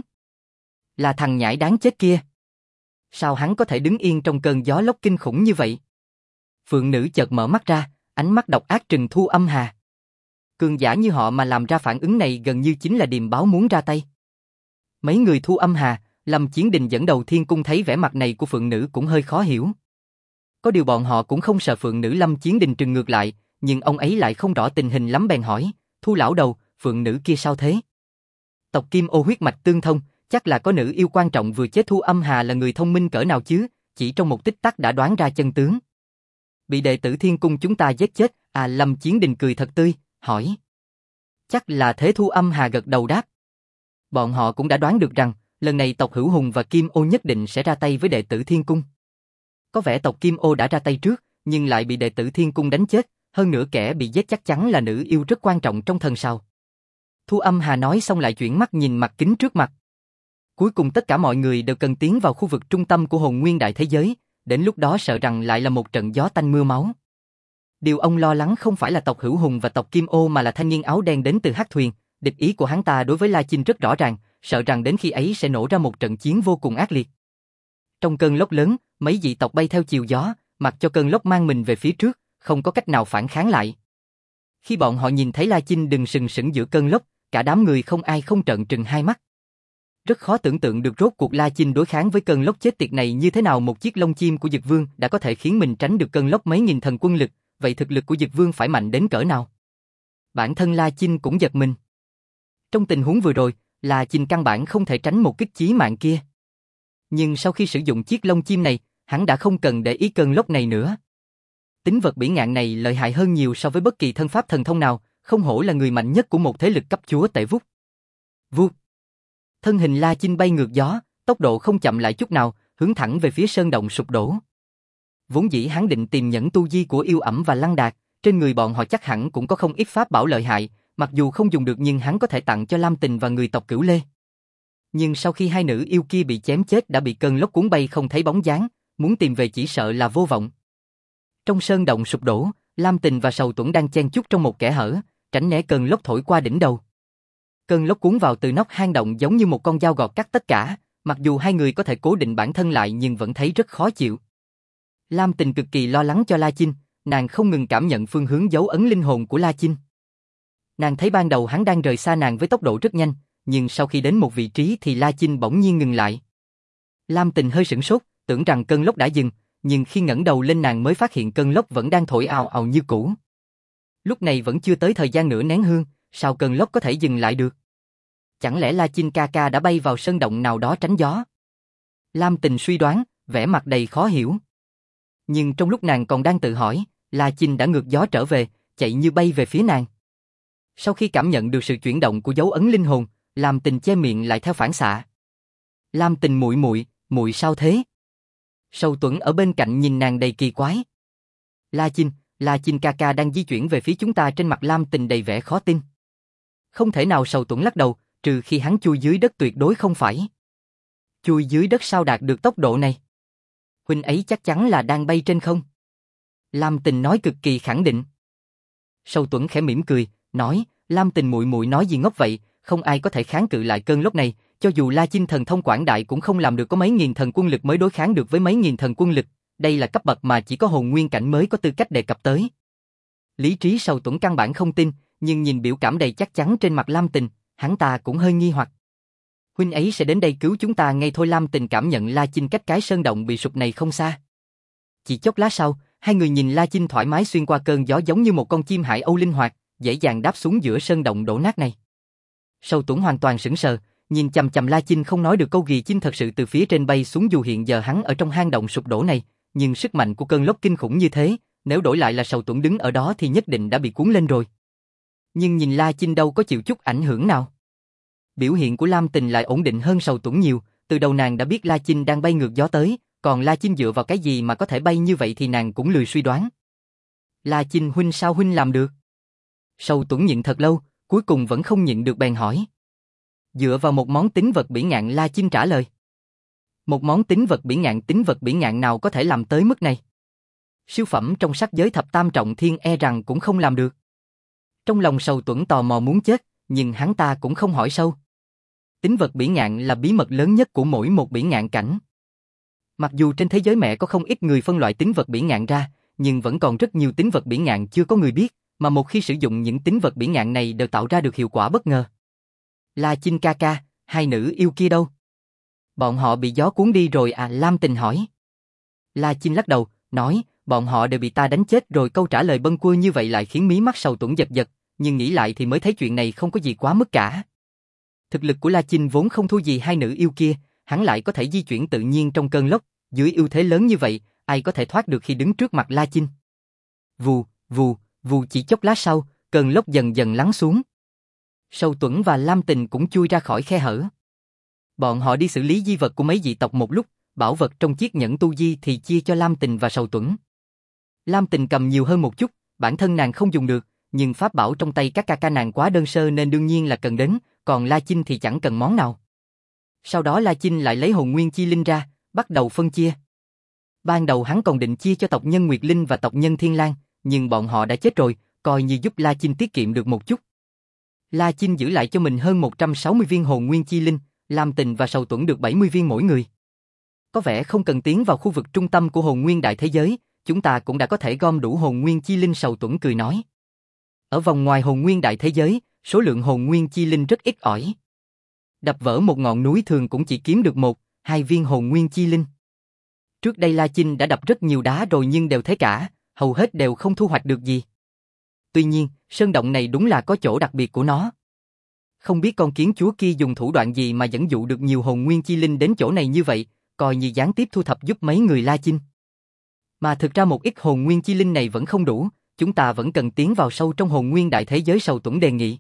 Là thằng nhãi đáng chết kia. Sao hắn có thể đứng yên trong cơn gió lốc kinh khủng như vậy? Phượng nữ chợt mở mắt ra, ánh mắt độc ác trừng Thu Âm Hà. Cường giả như họ mà làm ra phản ứng này gần như chính là điềm báo muốn ra tay. Mấy người Thu Âm Hà, Lâm Chiến Đình dẫn đầu Thiên Cung thấy vẻ mặt này của Phượng nữ cũng hơi khó hiểu. Có điều bọn họ cũng không sợ Phượng nữ. Lâm Chiến Đình trừng ngược lại, nhưng ông ấy lại không rõ tình hình lắm bèn hỏi, Thu lão đầu, Phượng nữ kia sao thế? Tộc Kim Ô huyết mạch tương thông, chắc là có nữ yêu quan trọng vừa chết. Thu Âm Hà là người thông minh cỡ nào chứ, chỉ trong một tích tắc đã đoán ra chân tướng. Bị đệ tử Thiên Cung chúng ta giết chết, à? Lâm Chiến Đình cười thật tươi, hỏi. Chắc là thế. Thu Âm Hà gật đầu đáp. Bọn họ cũng đã đoán được rằng, lần này tộc Hữu Hùng và Kim Ô nhất định sẽ ra tay với đệ tử Thiên Cung. Có vẻ tộc Kim Ô đã ra tay trước, nhưng lại bị đệ tử Thiên Cung đánh chết, hơn nữa kẻ bị giết chắc chắn là nữ yêu rất quan trọng trong thần sào. Thu Âm Hà nói xong lại chuyển mắt nhìn mặt kính trước mặt. Cuối cùng tất cả mọi người đều cần tiến vào khu vực trung tâm của hồn nguyên đại thế giới, đến lúc đó sợ rằng lại là một trận gió tanh mưa máu. Điều ông lo lắng không phải là tộc Hữu Hùng và tộc Kim Ô mà là thanh niên áo đen đến từ Hắc Thuyền, địch ý của hắn ta đối với La Chinh rất rõ ràng, sợ rằng đến khi ấy sẽ nổ ra một trận chiến vô cùng ác liệt. Trong cơn lốc lớn, mấy dị tộc bay theo chiều gió, mặc cho cơn lốc mang mình về phía trước, không có cách nào phản kháng lại. Khi bọn họ nhìn thấy La Chinh đứng sừng sững giữa cơn lốc, cả đám người không ai không trợn trừng hai mắt. Rất khó tưởng tượng được rốt cuộc La Chinh đối kháng với cơn lốc chết tiệt này như thế nào. Một chiếc lông chim của Dực Vương đã có thể khiến mình tránh được cơn lốc mấy nghìn thần quân lực, vậy thực lực của Dực Vương phải mạnh đến cỡ nào? Bản thân La Chinh cũng giật mình. Trong tình huống vừa rồi, La Chinh căn bản không thể tránh một kích chí mạng kia. Nhưng sau khi sử dụng chiếc lông chim này, hắn đã không cần để ý cơn lốc này nữa. Tính vật bỉ ngạn này lợi hại hơn nhiều so với bất kỳ thân pháp thần thông nào, không hổ là người mạnh nhất của một thế lực cấp chúa tể. Vút. Vút. Thân hình La Chinh bay ngược gió, tốc độ không chậm lại chút nào, hướng thẳng về phía sơn động sụp đổ. Vốn dĩ hắn định tìm nhẫn tu di của Yêu Ẩm và Lăng Đạt, trên người bọn họ chắc hẳn cũng có không ít pháp bảo lợi hại, mặc dù không dùng được nhưng hắn có thể tặng cho Lam Tình và người tộc Cửu Lê. Nhưng sau khi hai nữ yêu kia bị chém chết đã bị cơn lốc cuốn bay không thấy bóng dáng, muốn tìm về chỉ sợ là vô vọng. Trong sơn động sụp đổ, Lam Tình và Sầu Tuẫn đang chen chúc trong một kẽ hở, tránh né cơn lốc thổi qua đỉnh đầu. Cơn lốc cuốn vào từ nóc hang động giống như một con dao gọt cắt tất cả, mặc dù hai người có thể cố định bản thân lại nhưng vẫn thấy rất khó chịu. Lam Tình cực kỳ lo lắng cho La Chinh, nàng không ngừng cảm nhận phương hướng dấu ấn linh hồn của La Chinh. Nàng thấy ban đầu hắn đang rời xa nàng với tốc độ rất nhanh, nhưng sau khi đến một vị trí thì La Chinh bỗng nhiên ngừng lại. Lam Tình hơi sửng sốt, tưởng rằng cơn lốc đã dừng, nhưng khi ngẩng đầu lên nàng mới phát hiện cơn lốc vẫn đang thổi ào ào như cũ. Lúc này vẫn chưa tới thời gian nửa nén hương, sao cơn lốc có thể dừng lại được? Chẳng lẽ La Chinh ca ca đã bay vào sơn động nào đó tránh gió? Lam Tình suy đoán, vẻ mặt đầy khó hiểu. Nhưng trong lúc nàng còn đang tự hỏi, La Chinh đã ngược gió trở về, chạy như bay về phía nàng. Sau khi cảm nhận được sự chuyển động của dấu ấn linh hồn, Lam Tình che miệng lại theo phản xạ. Lam Tình muội, muội sao thế? Sầu Tuẫn ở bên cạnh nhìn nàng đầy kỳ quái. La Chinh ca ca đang di chuyển về phía chúng ta. Trên mặt Lam Tình đầy vẻ khó tin. Không thể nào. Sầu Tuẫn lắc đầu, trừ khi hắn chui dưới đất tuyệt đối không phải. Chui dưới đất sao đạt được tốc độ này? Huynh ấy chắc chắn là đang bay trên không. Lam Tình nói cực kỳ khẳng định. Sầu Tuẫn khẽ mỉm cười, nói, Lam Tình muội nói gì ngốc vậy, không ai có thể kháng cự lại cơn lốc này, cho dù La Chinh thần thông quảng đại cũng không làm được, có mấy nghìn thần quân lực mới đối kháng được với mấy nghìn thần quân lực, đây là cấp bậc mà chỉ có hồn nguyên cảnh mới có tư cách đề cập tới. Lý trí Sầu Tuẫn căn bản không tin, nhưng nhìn biểu cảm đầy chắc chắn trên mặt Lam Tình, hắn ta cũng hơi nghi hoặc. Huynh ấy sẽ đến đây cứu chúng ta ngay thôi. Lam Tình cảm nhận La Chinh cách cái sơn động bị sụp này không xa. Chỉ chốc lát sau, hai người nhìn La Chinh thoải mái xuyên qua cơn gió giống như một con chim hải âu linh hoạt, dễ dàng đáp xuống giữa sơn động đổ nát này. Sâu Tuấn hoàn toàn sững sờ, nhìn chằm chằm La Chinh không nói được câu gì. Chinh thật sự từ phía trên bay xuống, dù hiện giờ hắn ở trong hang động sụp đổ này, nhưng sức mạnh của cơn lốc kinh khủng như thế, nếu đổi lại là Sâu Tuấn đứng ở đó thì nhất định đã bị cuốn lên rồi. Nhưng nhìn La Chinh đâu có chịu chút ảnh hưởng nào. Biểu hiện của Lam Tình lại ổn định hơn Sâu Tuấn nhiều, từ đầu nàng đã biết La Chinh đang bay ngược gió tới, còn La Chinh dựa vào cái gì mà có thể bay như vậy thì nàng cũng lười suy đoán. La Chinh huynh, sao huynh làm được? Sâu Tuấn nhịn thật lâu, cuối cùng vẫn không nhịn được bèn hỏi. Dựa vào một món tín vật bỉ ngạn, La Chinh trả lời. Một món tín vật bỉ ngạn nào có thể làm tới mức này? Siêu phẩm trong sắc giới thập tam trọng thiên e rằng cũng không làm được. Trong lòng Sâu Tuấn tò mò muốn chết, nhưng hắn ta cũng không hỏi sâu. Tín vật bỉ ngạn là bí mật lớn nhất của mỗi một bỉ ngạn cảnh. Mặc dù trên thế giới mẹ có không ít người phân loại tín vật bỉ ngạn ra, nhưng vẫn còn rất nhiều tín vật bỉ ngạn chưa có người biết, mà một khi sử dụng những tín vật bỉ ngạn này đều tạo ra được hiệu quả bất ngờ. La Chinh ca ca, hai nữ yêu kia đâu? Bọn họ bị gió cuốn đi rồi à? Lam Tình hỏi. La Chinh lắc đầu, nói, bọn họ đều bị ta đánh chết rồi. Câu trả lời bâng quơ như vậy lại khiến mí mắt Sâu Tuấn giật giật, nhưng nghĩ lại thì mới thấy chuyện này không có gì quá mức cả. Thực lực của La Chinh vốn không thua gì hai nữ yêu kia, hắn lại có thể di chuyển tự nhiên trong cơn lốc, dưới ưu thế lớn như vậy, ai có thể thoát được khi đứng trước mặt La Chinh. Vù, vù, vù, chỉ chốc lát sau, cơn lốc dần dần lắng xuống. Sâu Tuấn và Lam Tình cũng chui ra khỏi khe hở. Bọn họ đi xử lý di vật của mấy dị tộc một lúc, bảo vật trong chiếc nhẫn tu di thì chia cho Lam Tình và Sâu Tuấn. Lam Tình cầm nhiều hơn một chút, bản thân nàng không dùng được, nhưng pháp bảo trong tay các ca ca nàng quá đơn sơ nên đương nhiên là cần đến, còn La Chinh thì chẳng cần món nào. Sau đó La Chinh lại lấy hồn nguyên chi linh ra, bắt đầu phân chia. Ban đầu hắn còn định chia cho tộc nhân Nguyệt Linh và tộc nhân Thiên Lang, nhưng bọn họ đã chết rồi, coi như giúp La Chinh tiết kiệm được một chút. La Chinh giữ lại cho mình hơn 160 viên hồn nguyên chi linh, Lam Tình và Sâu Tuấn được 70 viên mỗi người. Có vẻ không cần tiến vào khu vực trung tâm của hồn nguyên đại thế giới, chúng ta cũng đã có thể gom đủ hồn nguyên chi linh. Sâu Tuấn cười nói. Ở vòng ngoài hồn nguyên đại thế giới, số lượng hồn nguyên chi linh rất ít ỏi. Đập vỡ một ngọn núi thường cũng chỉ kiếm được 1-2 viên hồn nguyên chi linh. Trước đây La Chinh đã đập rất nhiều đá rồi nhưng đều thế cả, hầu hết đều không thu hoạch được gì. Tuy nhiên, sơn động này đúng là có chỗ đặc biệt của nó. Không biết con kiến chúa kia dùng thủ đoạn gì mà dẫn dụ được nhiều hồn nguyên chi linh đến chỗ này như vậy, coi như gián tiếp thu thập giúp mấy người La Chinh. Mà thực ra một ít hồn nguyên chi linh này vẫn không đủ, chúng ta vẫn cần tiến vào sâu trong hồn nguyên đại thế giới. Sâu Tuấn đề nghị.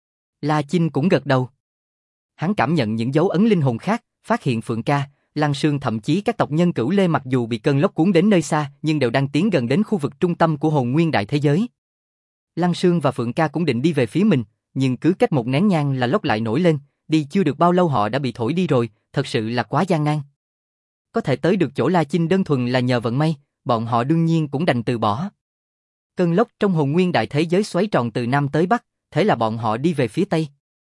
La Chinh cũng gật đầu. Hắn cảm nhận những dấu ấn linh hồn khác, phát hiện Phượng Ca, Lăng Sương thậm chí các tộc nhân Cửu Lê mặc dù bị cơn lốc cuốn đến nơi xa nhưng đều đang tiến gần đến khu vực trung tâm của hồn nguyên đại thế giới. Lăng Sương và Phượng Ca cũng định đi về phía mình, nhưng cứ cách một nén nhang là lốc lại nổi lên, đi chưa được bao lâu họ đã bị thổi đi rồi, thật sự là quá gian nan. Có thể tới được chỗ La Chinh đơn thuần là nhờ vận may, bọn họ đương nhiên cũng đành từ bỏ. Cơn lốc trong hồn nguyên đại thế giới xoáy tròn từ nam tới bắc, thế là bọn họ đi về phía tây.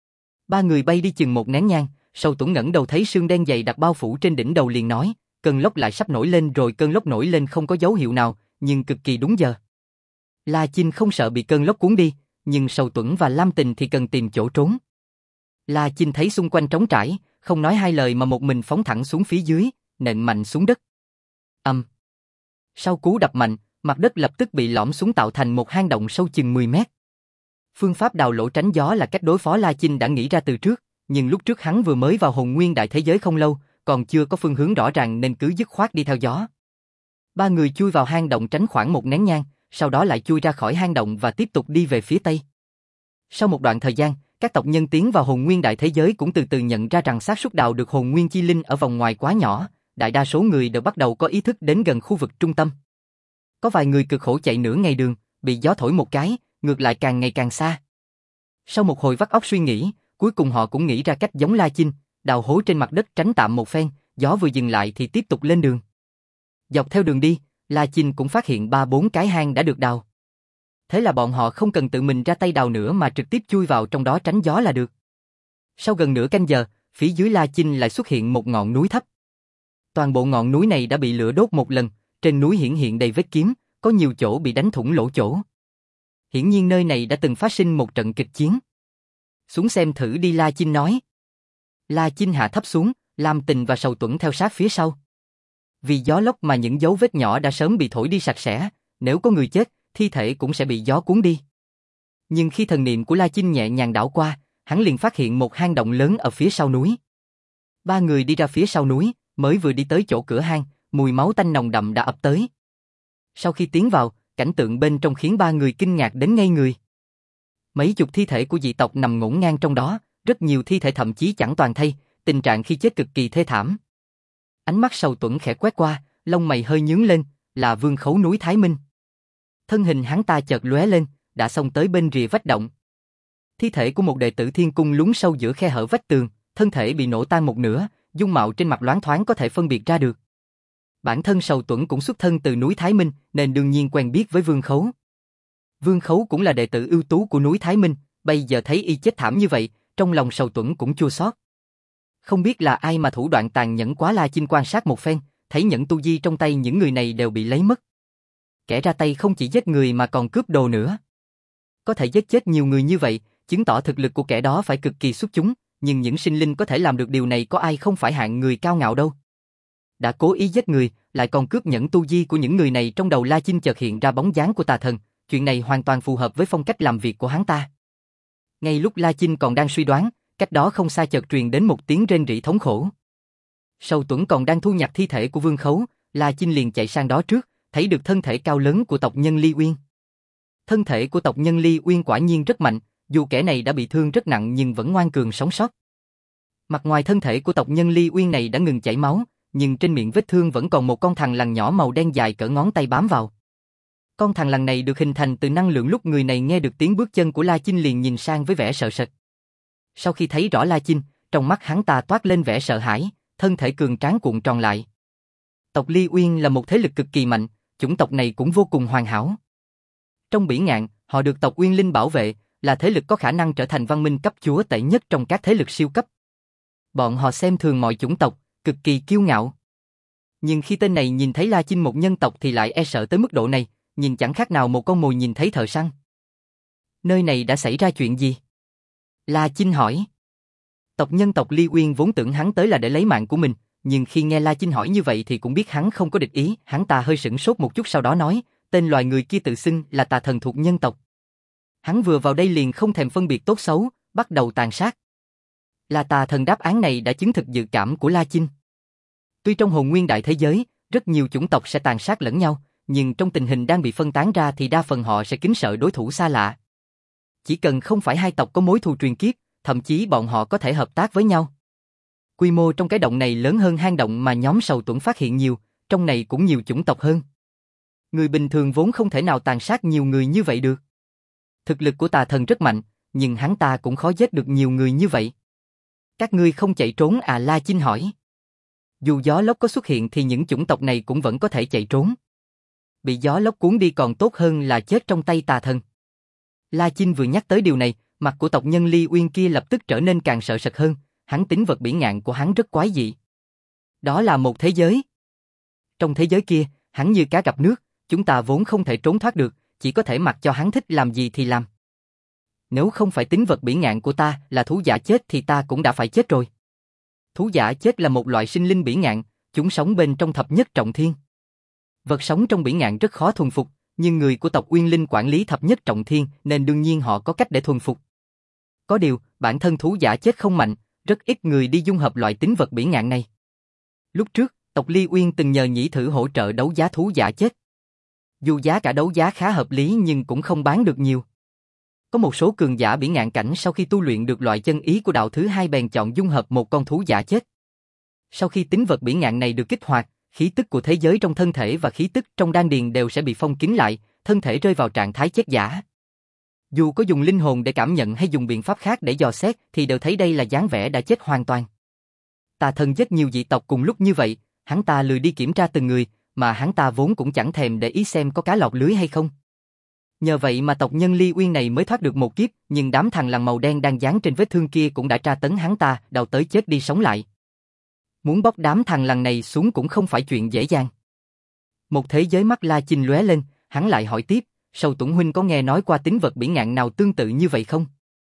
Ba người bay đi chừng một nén nhang, Sâu Tuấn ngẩng đầu thấy sương đen dày đặc bao phủ trên đỉnh đầu liền nói, cơn lốc lại sắp nổi lên rồi. Cơn lốc nổi lên không có dấu hiệu nào, nhưng cực kỳ đúng giờ. La Chinh không sợ bị cơn lốc cuốn đi, nhưng Sâu Tuấn và Lam Tình thì cần tìm chỗ trốn. La Chinh thấy xung quanh trống trải, không nói hai lời mà một mình phóng thẳng xuống phía dưới, nện mạnh xuống đất. Sau cú đập mạnh, mặt đất lập tức bị lõm xuống tạo thành một hang động sâu chừng 10 mét. Phương pháp đào lỗ tránh gió là cách đối phó La Chinh đã nghĩ ra từ trước, nhưng lúc trước hắn vừa mới vào hồn nguyên đại thế giới không lâu, còn chưa có phương hướng rõ ràng nên cứ dứt khoát đi theo gió. Ba người chui vào hang động tránh khoảng một nén nhang, sau đó lại chui ra khỏi hang động và tiếp tục đi về phía tây. Sau một đoạn thời gian, các tộc nhân tiến vào hồn nguyên đại thế giới cũng từ từ nhận ra rằng xác suất đào được hồn nguyên chi linh ở vòng ngoài quá nhỏ, đại đa số người đều bắt đầu có ý thức đến gần khu vực trung tâm. Có vài người cực khổ chạy nửa ngày đường, bị gió thổi một cái, ngược lại càng ngày càng xa. Sau một hồi vắt óc suy nghĩ, cuối cùng họ cũng nghĩ ra cách giống La Chinh, đào hố trên mặt đất tránh tạm một phen, gió vừa dừng lại thì tiếp tục lên đường. Dọc theo đường đi, La Chinh cũng phát hiện 3-4 cái hang đã được đào. Thế là bọn họ không cần tự mình ra tay đào nữa mà trực tiếp chui vào trong đó tránh gió là được. Sau gần nửa canh giờ, phía dưới La Chinh lại xuất hiện một ngọn núi thấp. Toàn bộ ngọn núi này đã bị lửa đốt một lần, trên núi hiển hiện đầy vết kiếm, có nhiều chỗ bị đánh thủng lỗ chỗ. Hiển nhiên nơi này đã từng phát sinh một trận kịch chiến. Xuống xem thử đi, La Chinh nói. La Chinh hạ thấp xuống, Lam Tình và Sầu Tuẫn theo sát phía sau. Vì gió lốc mà những dấu vết nhỏ đã sớm bị thổi đi sạch sẽ, nếu có người chết, thi thể cũng sẽ bị gió cuốn đi. Nhưng khi thần niệm của La Chinh nhẹ nhàng đảo qua, hắn liền phát hiện một hang động lớn ở phía sau núi. Ba người đi ra phía sau núi, mới vừa đi tới chỗ cửa hang, mùi máu tanh nồng đậm đã ập tới. Sau khi tiến vào, cảnh tượng bên trong khiến ba người kinh ngạc đến ngây người. Mấy chục thi thể của dị tộc nằm ngổn ngang trong đó, rất nhiều thi thể thậm chí chẳng toàn thây, tình trạng khi chết cực kỳ thê thảm. Ánh mắt Sầu Tuẫn khẽ quét qua, lông mày hơi nhướng lên, là Vương Khấu núi Thái Minh. Thân hình hắn ta chợt lóe lên, đã xông tới bên rìa vách động. Thi thể của một đệ tử Thiên Cung lún sâu giữa khe hở vách tường, thân thể bị nổ tan một nửa, dung mạo trên mặt loáng thoáng có thể phân biệt ra được. Bản thân Sầu Tuẫn cũng xuất thân từ núi Thái Minh, nên đương nhiên quen biết với Vương Khấu. Vương Khấu cũng là đệ tử ưu tú của núi Thái Minh, bây giờ thấy y chết thảm như vậy, trong lòng Sầu Tuẫn cũng chua xót. Không biết là ai mà thủ đoạn tàn nhẫn quá. La Chinh quan sát một phen, thấy những tu di trong tay những người này đều bị lấy mất. Kẻ ra tay không chỉ giết người mà còn cướp đồ nữa. Có thể giết chết nhiều người như vậy, chứng tỏ thực lực của kẻ đó phải cực kỳ xuất chúng, nhưng những sinh linh có thể làm được điều này có ai không phải hạng người cao ngạo đâu. Đã cố ý giết người, lại còn cướp nhẫn tu di của những người này. Trong đầu La Chinh chợt hiện ra bóng dáng của tà thần, chuyện này hoàn toàn phù hợp với phong cách làm việc của hắn ta. Ngay lúc La Chinh còn đang suy đoán, cách đó không xa chợt truyền đến một tiếng rên rỉ thống khổ. Sầu Tuẫn còn đang thu nhặt thi thể của Vương Khấu, La Chinh liền chạy sang đó trước, thấy được thân thể cao lớn của tộc nhân Ly Uyên. Thân thể của tộc nhân Ly Uyên quả nhiên rất mạnh, dù kẻ này đã bị thương rất nặng nhưng vẫn ngoan cường sống sót. Mặt ngoài thân thể của tộc nhân Ly Uyên này đã ngừng chảy máu, nhưng trên miệng vết thương vẫn còn một con thằn lằn nhỏ màu đen dài cỡ ngón tay bám vào. Con thằn lằn này được hình thành từ năng lượng. Lúc người này nghe được tiếng bước chân của La Chinh liền nhìn sang với vẻ sợ sệt. Sau khi thấy rõ La Chinh, trong mắt hắn ta toát lên vẻ sợ hãi, thân thể cường tráng cuộn tròn lại. Tộc Ly Uyên là một thế lực cực kỳ mạnh, chủng tộc này cũng vô cùng hoàn hảo. Trong Bỉ Ngạn, họ được tộc Uyên Linh bảo vệ, là thế lực có khả năng trở thành văn minh cấp chúa tể nhất trong các thế lực siêu cấp. Bọn họ xem thường mọi chủng tộc, cực kỳ kiêu ngạo. Nhưng khi tên này nhìn thấy La Chinh một nhân tộc thì lại e sợ tới mức độ này, nhìn chẳng khác nào một con mồi nhìn thấy thợ săn. Nơi này đã xảy ra chuyện gì? La Chinh hỏi. Tộc nhân tộc Ly Uyên vốn tưởng hắn tới là để lấy mạng của mình, nhưng khi nghe La Chinh hỏi như vậy thì cũng biết hắn không có địch ý. Hắn ta hơi sửng sốt một chút sau đó nói, tên loài người kia tự xưng là tà thần thuộc nhân tộc. Hắn vừa vào đây liền không thèm phân biệt tốt xấu, bắt đầu tàn sát. Là tà thần. Đáp án này đã chứng thực dự cảm của La Chinh. Tuy trong hồn nguyên đại thế giới, rất nhiều chủng tộc sẽ tàn sát lẫn nhau, nhưng trong tình hình đang bị phân tán ra thì đa phần họ sẽ kính sợ đối thủ xa lạ. Chỉ cần không phải hai tộc có mối thù truyền kiếp, thậm chí bọn họ có thể hợp tác với nhau. Quy mô trong cái động này lớn hơn hang động mà nhóm Sầu Tuẫn phát hiện nhiều, trong này cũng nhiều chủng tộc hơn. Người bình thường vốn không thể nào tàn sát nhiều người như vậy được. Thực lực của tà thần rất mạnh, nhưng hắn ta cũng khó giết được nhiều người như vậy. Các ngươi không chạy trốn à? La Chinh hỏi. Dù gió lốc có xuất hiện thì những chủng tộc này cũng vẫn có thể chạy trốn. Bị gió lốc cuốn đi còn tốt hơn là chết trong tay tà thần. La Chinh vừa nhắc tới điều này, mặt của tộc nhân Ly Uyên kia lập tức trở nên càng sợ sệt hơn, hắn tính vật bỉ ngạn của hắn rất quái dị. Đó là một thế giới. Trong thế giới kia, hắn như cá gặp nước, chúng ta vốn không thể trốn thoát được, chỉ có thể mặc cho hắn thích làm gì thì làm. Nếu không phải tính vật bỉ ngạn của ta là thú giả chết thì ta cũng đã phải chết rồi. Thú giả chết là một loại sinh linh bỉ ngạn, chúng sống bên trong thập nhất trọng thiên. Vật sống trong bỉ ngạn rất khó thuần phục, nhưng người của tộc Uyên Linh quản lý thập nhất trọng thiên nên đương nhiên họ có cách để thuần phục. Có điều, bản thân thú giả chết không mạnh, rất ít người đi dung hợp loại tính vật bỉ ngạn này. Lúc trước, tộc Ly Uyên từng nhờ Nhĩ Thử hỗ trợ đấu giá thú giả chết. Dù giá cả đấu giá khá hợp lý nhưng cũng không bán được nhiều. Có một số cường giả bỉ ngạn cảnh sau khi tu luyện được loại chân ý của đạo thứ hai bèn chọn dung hợp một con thú giả chết. Sau khi tính vật bỉ ngạn này được kích hoạt, khí tức của thế giới trong thân thể và khí tức trong đan điền đều sẽ bị phong kín lại, thân thể rơi vào trạng thái chết giả. Dù có dùng linh hồn để cảm nhận hay dùng biện pháp khác để dò xét thì đều thấy đây là dáng vẻ đã chết hoàn toàn. Tà thần giết nhiều dị tộc cùng lúc như vậy, hắn ta lười đi kiểm tra từng người, mà hắn ta vốn cũng chẳng thèm để ý xem có cá lọt lưới hay không. Nhờ vậy mà tộc nhân Ly Uyên này mới thoát được một kiếp, nhưng đám thằn lằn màu đen đang dán trên vết thương kia cũng đã tra tấn hắn ta, đau tới chết đi sống lại. Muốn bóc đám thằn lằn này xuống cũng không phải chuyện dễ dàng. Một thế giới mắt La Chinh lóe lên, hắn lại hỏi tiếp, Sầu Tuẫn huynh có nghe nói qua tính vật bỉ ngạn nào tương tự như vậy không?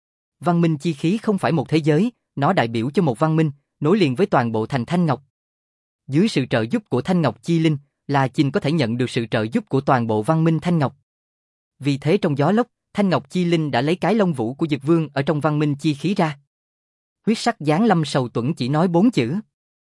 Văn minh chi khí không phải một thế giới, nó đại biểu cho một văn minh, nối liền với toàn bộ thành Thanh Ngọc. Dưới sự trợ giúp của Thanh Ngọc Chi Linh, La Chinh có thể nhận được sự trợ giúp của toàn bộ văn minh Thanh Ngọc. Vì thế trong gió lốc, Thanh Ngọc Chi Linh đã lấy cái lông vũ của Dực Vương ở trong văn minh chi khí ra. Huyết sắc giáng lâm Sầu Tuẫn chỉ nói 4 chữ.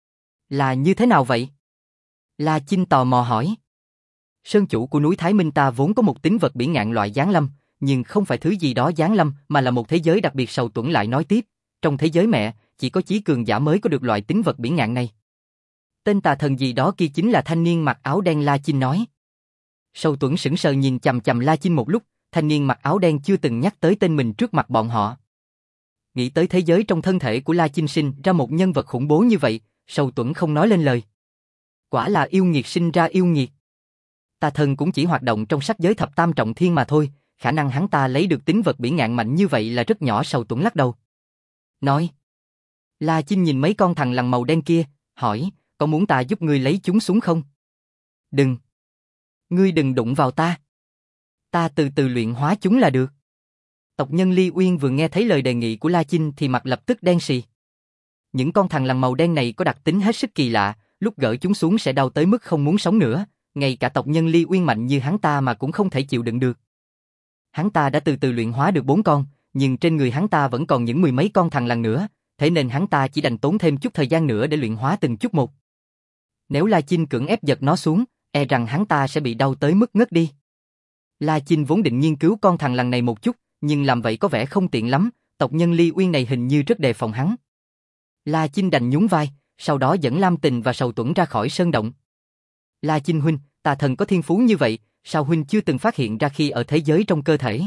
Là như thế nào vậy? La Chinh tò mò hỏi. Sơn chủ của núi Thái Minh ta vốn có một tính vật bỉ ngạn loại giáng lâm, nhưng không phải thứ gì đó giáng lâm mà là một thế giới đặc biệt. Sầu Tuẫn lại nói tiếp, trong thế giới mẹ, chỉ có chí cường giả mới có được loại tính vật bỉ ngạn này. Tên tà thần gì đó kia chính là thanh niên mặc áo đen, La Chinh nói. Sầu Tuẫn sững sờ nhìn chằm chằm La Chinh một lúc, thanh niên mặc áo đen chưa từng nhắc tới tên mình trước mặt bọn họ. Nghĩ tới thế giới trong thân thể của La Chinh sinh ra một nhân vật khủng bố như vậy, Sầu Tuẫn không nói lên lời. Quả là yêu nghiệt sinh ra yêu nghiệt. Tà thần cũng chỉ hoạt động trong sắc giới thập tam trọng thiên mà thôi, khả năng hắn ta lấy được tính vật bỉ ngạn mạnh như vậy là rất nhỏ. Sầu Tuẫn lắc đầu. Nói. La Chinh nhìn mấy con thằn lằn màu đen kia, hỏi, có muốn ta giúp ngươi lấy chúng xuống không? Đừng. Ngươi đừng đụng vào ta. Ta từ từ luyện hóa chúng là được. Tộc nhân Ly Uyên vừa nghe thấy lời đề nghị của La Chinh thì mặt lập tức đen sì. Những con thằn lằn màu đen này có đặc tính hết sức kỳ lạ, lúc gỡ chúng xuống sẽ đau tới mức không muốn sống nữa, ngay cả tộc nhân Ly Uyên mạnh như hắn ta mà cũng không thể chịu đựng được. Hắn ta đã từ từ luyện hóa được 4 con, nhưng trên người hắn ta vẫn còn những 10 mấy con thằn lằn nữa, thế nên hắn ta chỉ đành tốn thêm chút thời gian nữa để luyện hóa từng chút một. Nếu La Chinh cưỡng ép giật nó xuống, e rằng hắn ta sẽ bị đau tới mức ngất đi. La Chinh vốn định nghiên cứu con thằn lằn này một chút, nhưng làm vậy có vẻ không tiện lắm, tộc nhân Ly Uyên này hình như rất đề phòng hắn. La Chinh đành nhún vai, sau đó dẫn Lam Tình và Sầu Tuẫn ra khỏi sơn động. La Chinh huynh, tà thần có thiên phú như vậy, sao huynh chưa từng phát hiện ra khi ở thế giới trong cơ thể?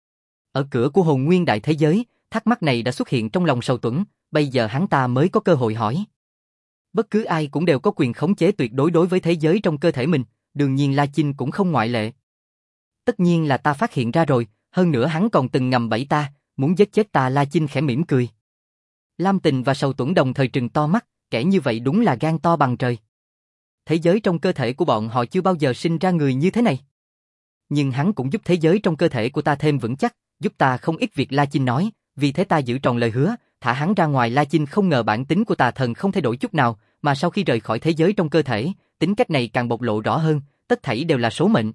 Ở cửa của hồn nguyên đại thế giới, thắc mắc này đã xuất hiện trong lòng Sầu Tuẫn, bây giờ hắn ta mới có cơ hội hỏi. Bất cứ ai cũng đều có quyền khống chế tuyệt đối đối với thế giới trong cơ thể mình, đương nhiên La Chinh cũng không ngoại lệ. Tất nhiên là ta phát hiện ra rồi, hơn nữa hắn còn từng ngầm bẫy ta, muốn giết chết ta. La Chinh khẽ mỉm cười. Lam Tình và Sầu Tuẫn đồng thời trừng to mắt, kẻ như vậy đúng là gan to bằng trời. Thế giới trong cơ thể của bọn họ chưa bao giờ sinh ra người như thế này. Nhưng hắn cũng giúp thế giới trong cơ thể của ta thêm vững chắc, giúp ta không ít việc. La Chinh nói, vì thế ta giữ tròn lời hứa, thả hắn ra ngoài. La Chinh không ngờ bản tính của tà thần không thay đổi chút nào, mà sau khi rời khỏi thế giới trong cơ thể, tính cách này càng bộc lộ rõ hơn, tất thảy đều là số mệnh.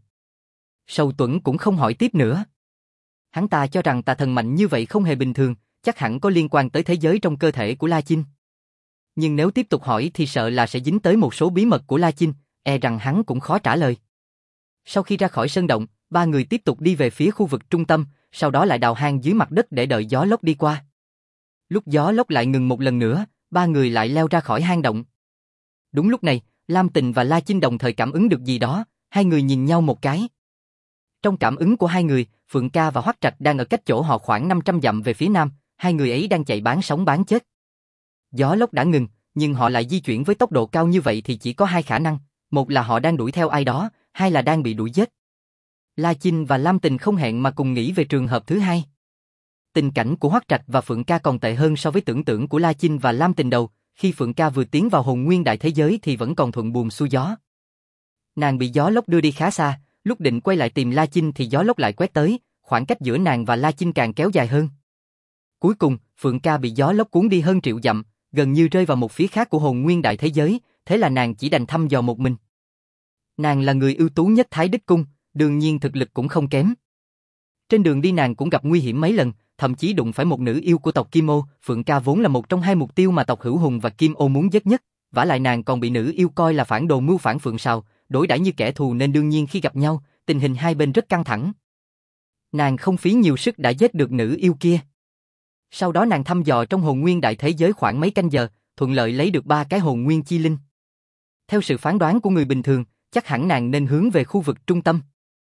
Sầu Tuẫn cũng không hỏi tiếp nữa. Hắn ta cho rằng tà thần mạnh như vậy không hề bình thường, chắc hẳn có liên quan tới thế giới trong cơ thể của La Chinh. Nhưng nếu tiếp tục hỏi thì sợ là sẽ dính tới một số bí mật của La Chinh, e rằng hắn cũng khó trả lời. Sau khi ra khỏi sơn động, ba người tiếp tục đi về phía khu vực trung tâm, sau đó lại đào hang dưới mặt đất để đợi gió lốc đi qua. Lúc gió lốc lại ngừng một lần nữa, ba người lại leo ra khỏi hang động. Đúng lúc này, Lam Tình và La Chinh đồng thời cảm ứng được gì đó, hai người nhìn nhau một cái. Trong cảm ứng của hai người, Phượng Ca và Hoắc Trạch đang ở cách chỗ họ khoảng 500 dặm về phía nam, hai người ấy đang chạy bán sống bán chết. Gió lốc đã ngừng, nhưng họ lại di chuyển với tốc độ cao như vậy thì chỉ có hai khả năng, một là họ đang đuổi theo ai đó, hai là đang bị đuổi giết. La Chinh và Lam Tình không hẹn mà cùng nghĩ về trường hợp thứ hai. Tình cảnh của Hoắc Trạch và Phượng Ca còn tệ hơn so với tưởng tượng của La Chinh và Lam Tình đầu, khi Phượng Ca vừa tiến vào hồn nguyên đại thế giới thì vẫn còn thuận buồm xuôi gió. Nàng bị gió lốc đưa đi khá xa, lúc định quay lại tìm La Chinh thì gió lốc lại quét tới, khoảng cách giữa nàng và La Chinh càng kéo dài hơn. Cuối cùng, Phượng Ca bị gió lốc cuốn đi hơn triệu dặm, gần như rơi vào một phía khác của hồn nguyên đại thế giới, thế là nàng chỉ đành thăm dò một mình. Nàng là người ưu tú nhất Thái Đích Cung, đương nhiên thực lực cũng không kém. Trên đường đi nàng cũng gặp nguy hiểm mấy lần, thậm chí đụng phải một nữ yêu của tộc Kim Ô. Phượng Ca vốn là một trong hai mục tiêu mà tộc Hữu Hùng và Kim Ô muốn giết nhất, vả lại nàng còn bị nữ yêu coi là phản đồ mưu phản Phượng Sào, đối đãi như kẻ thù nên đương nhiên khi gặp nhau, tình hình hai bên rất căng thẳng. Nàng không phí nhiều sức đã giết được nữ yêu kia. Sau đó nàng thăm dò trong hồn nguyên đại thế giới khoảng mấy canh giờ, thuận lợi lấy được 3 cái hồn nguyên chi linh. Theo sự phán đoán của người bình thường, chắc hẳn nàng nên hướng về khu vực trung tâm.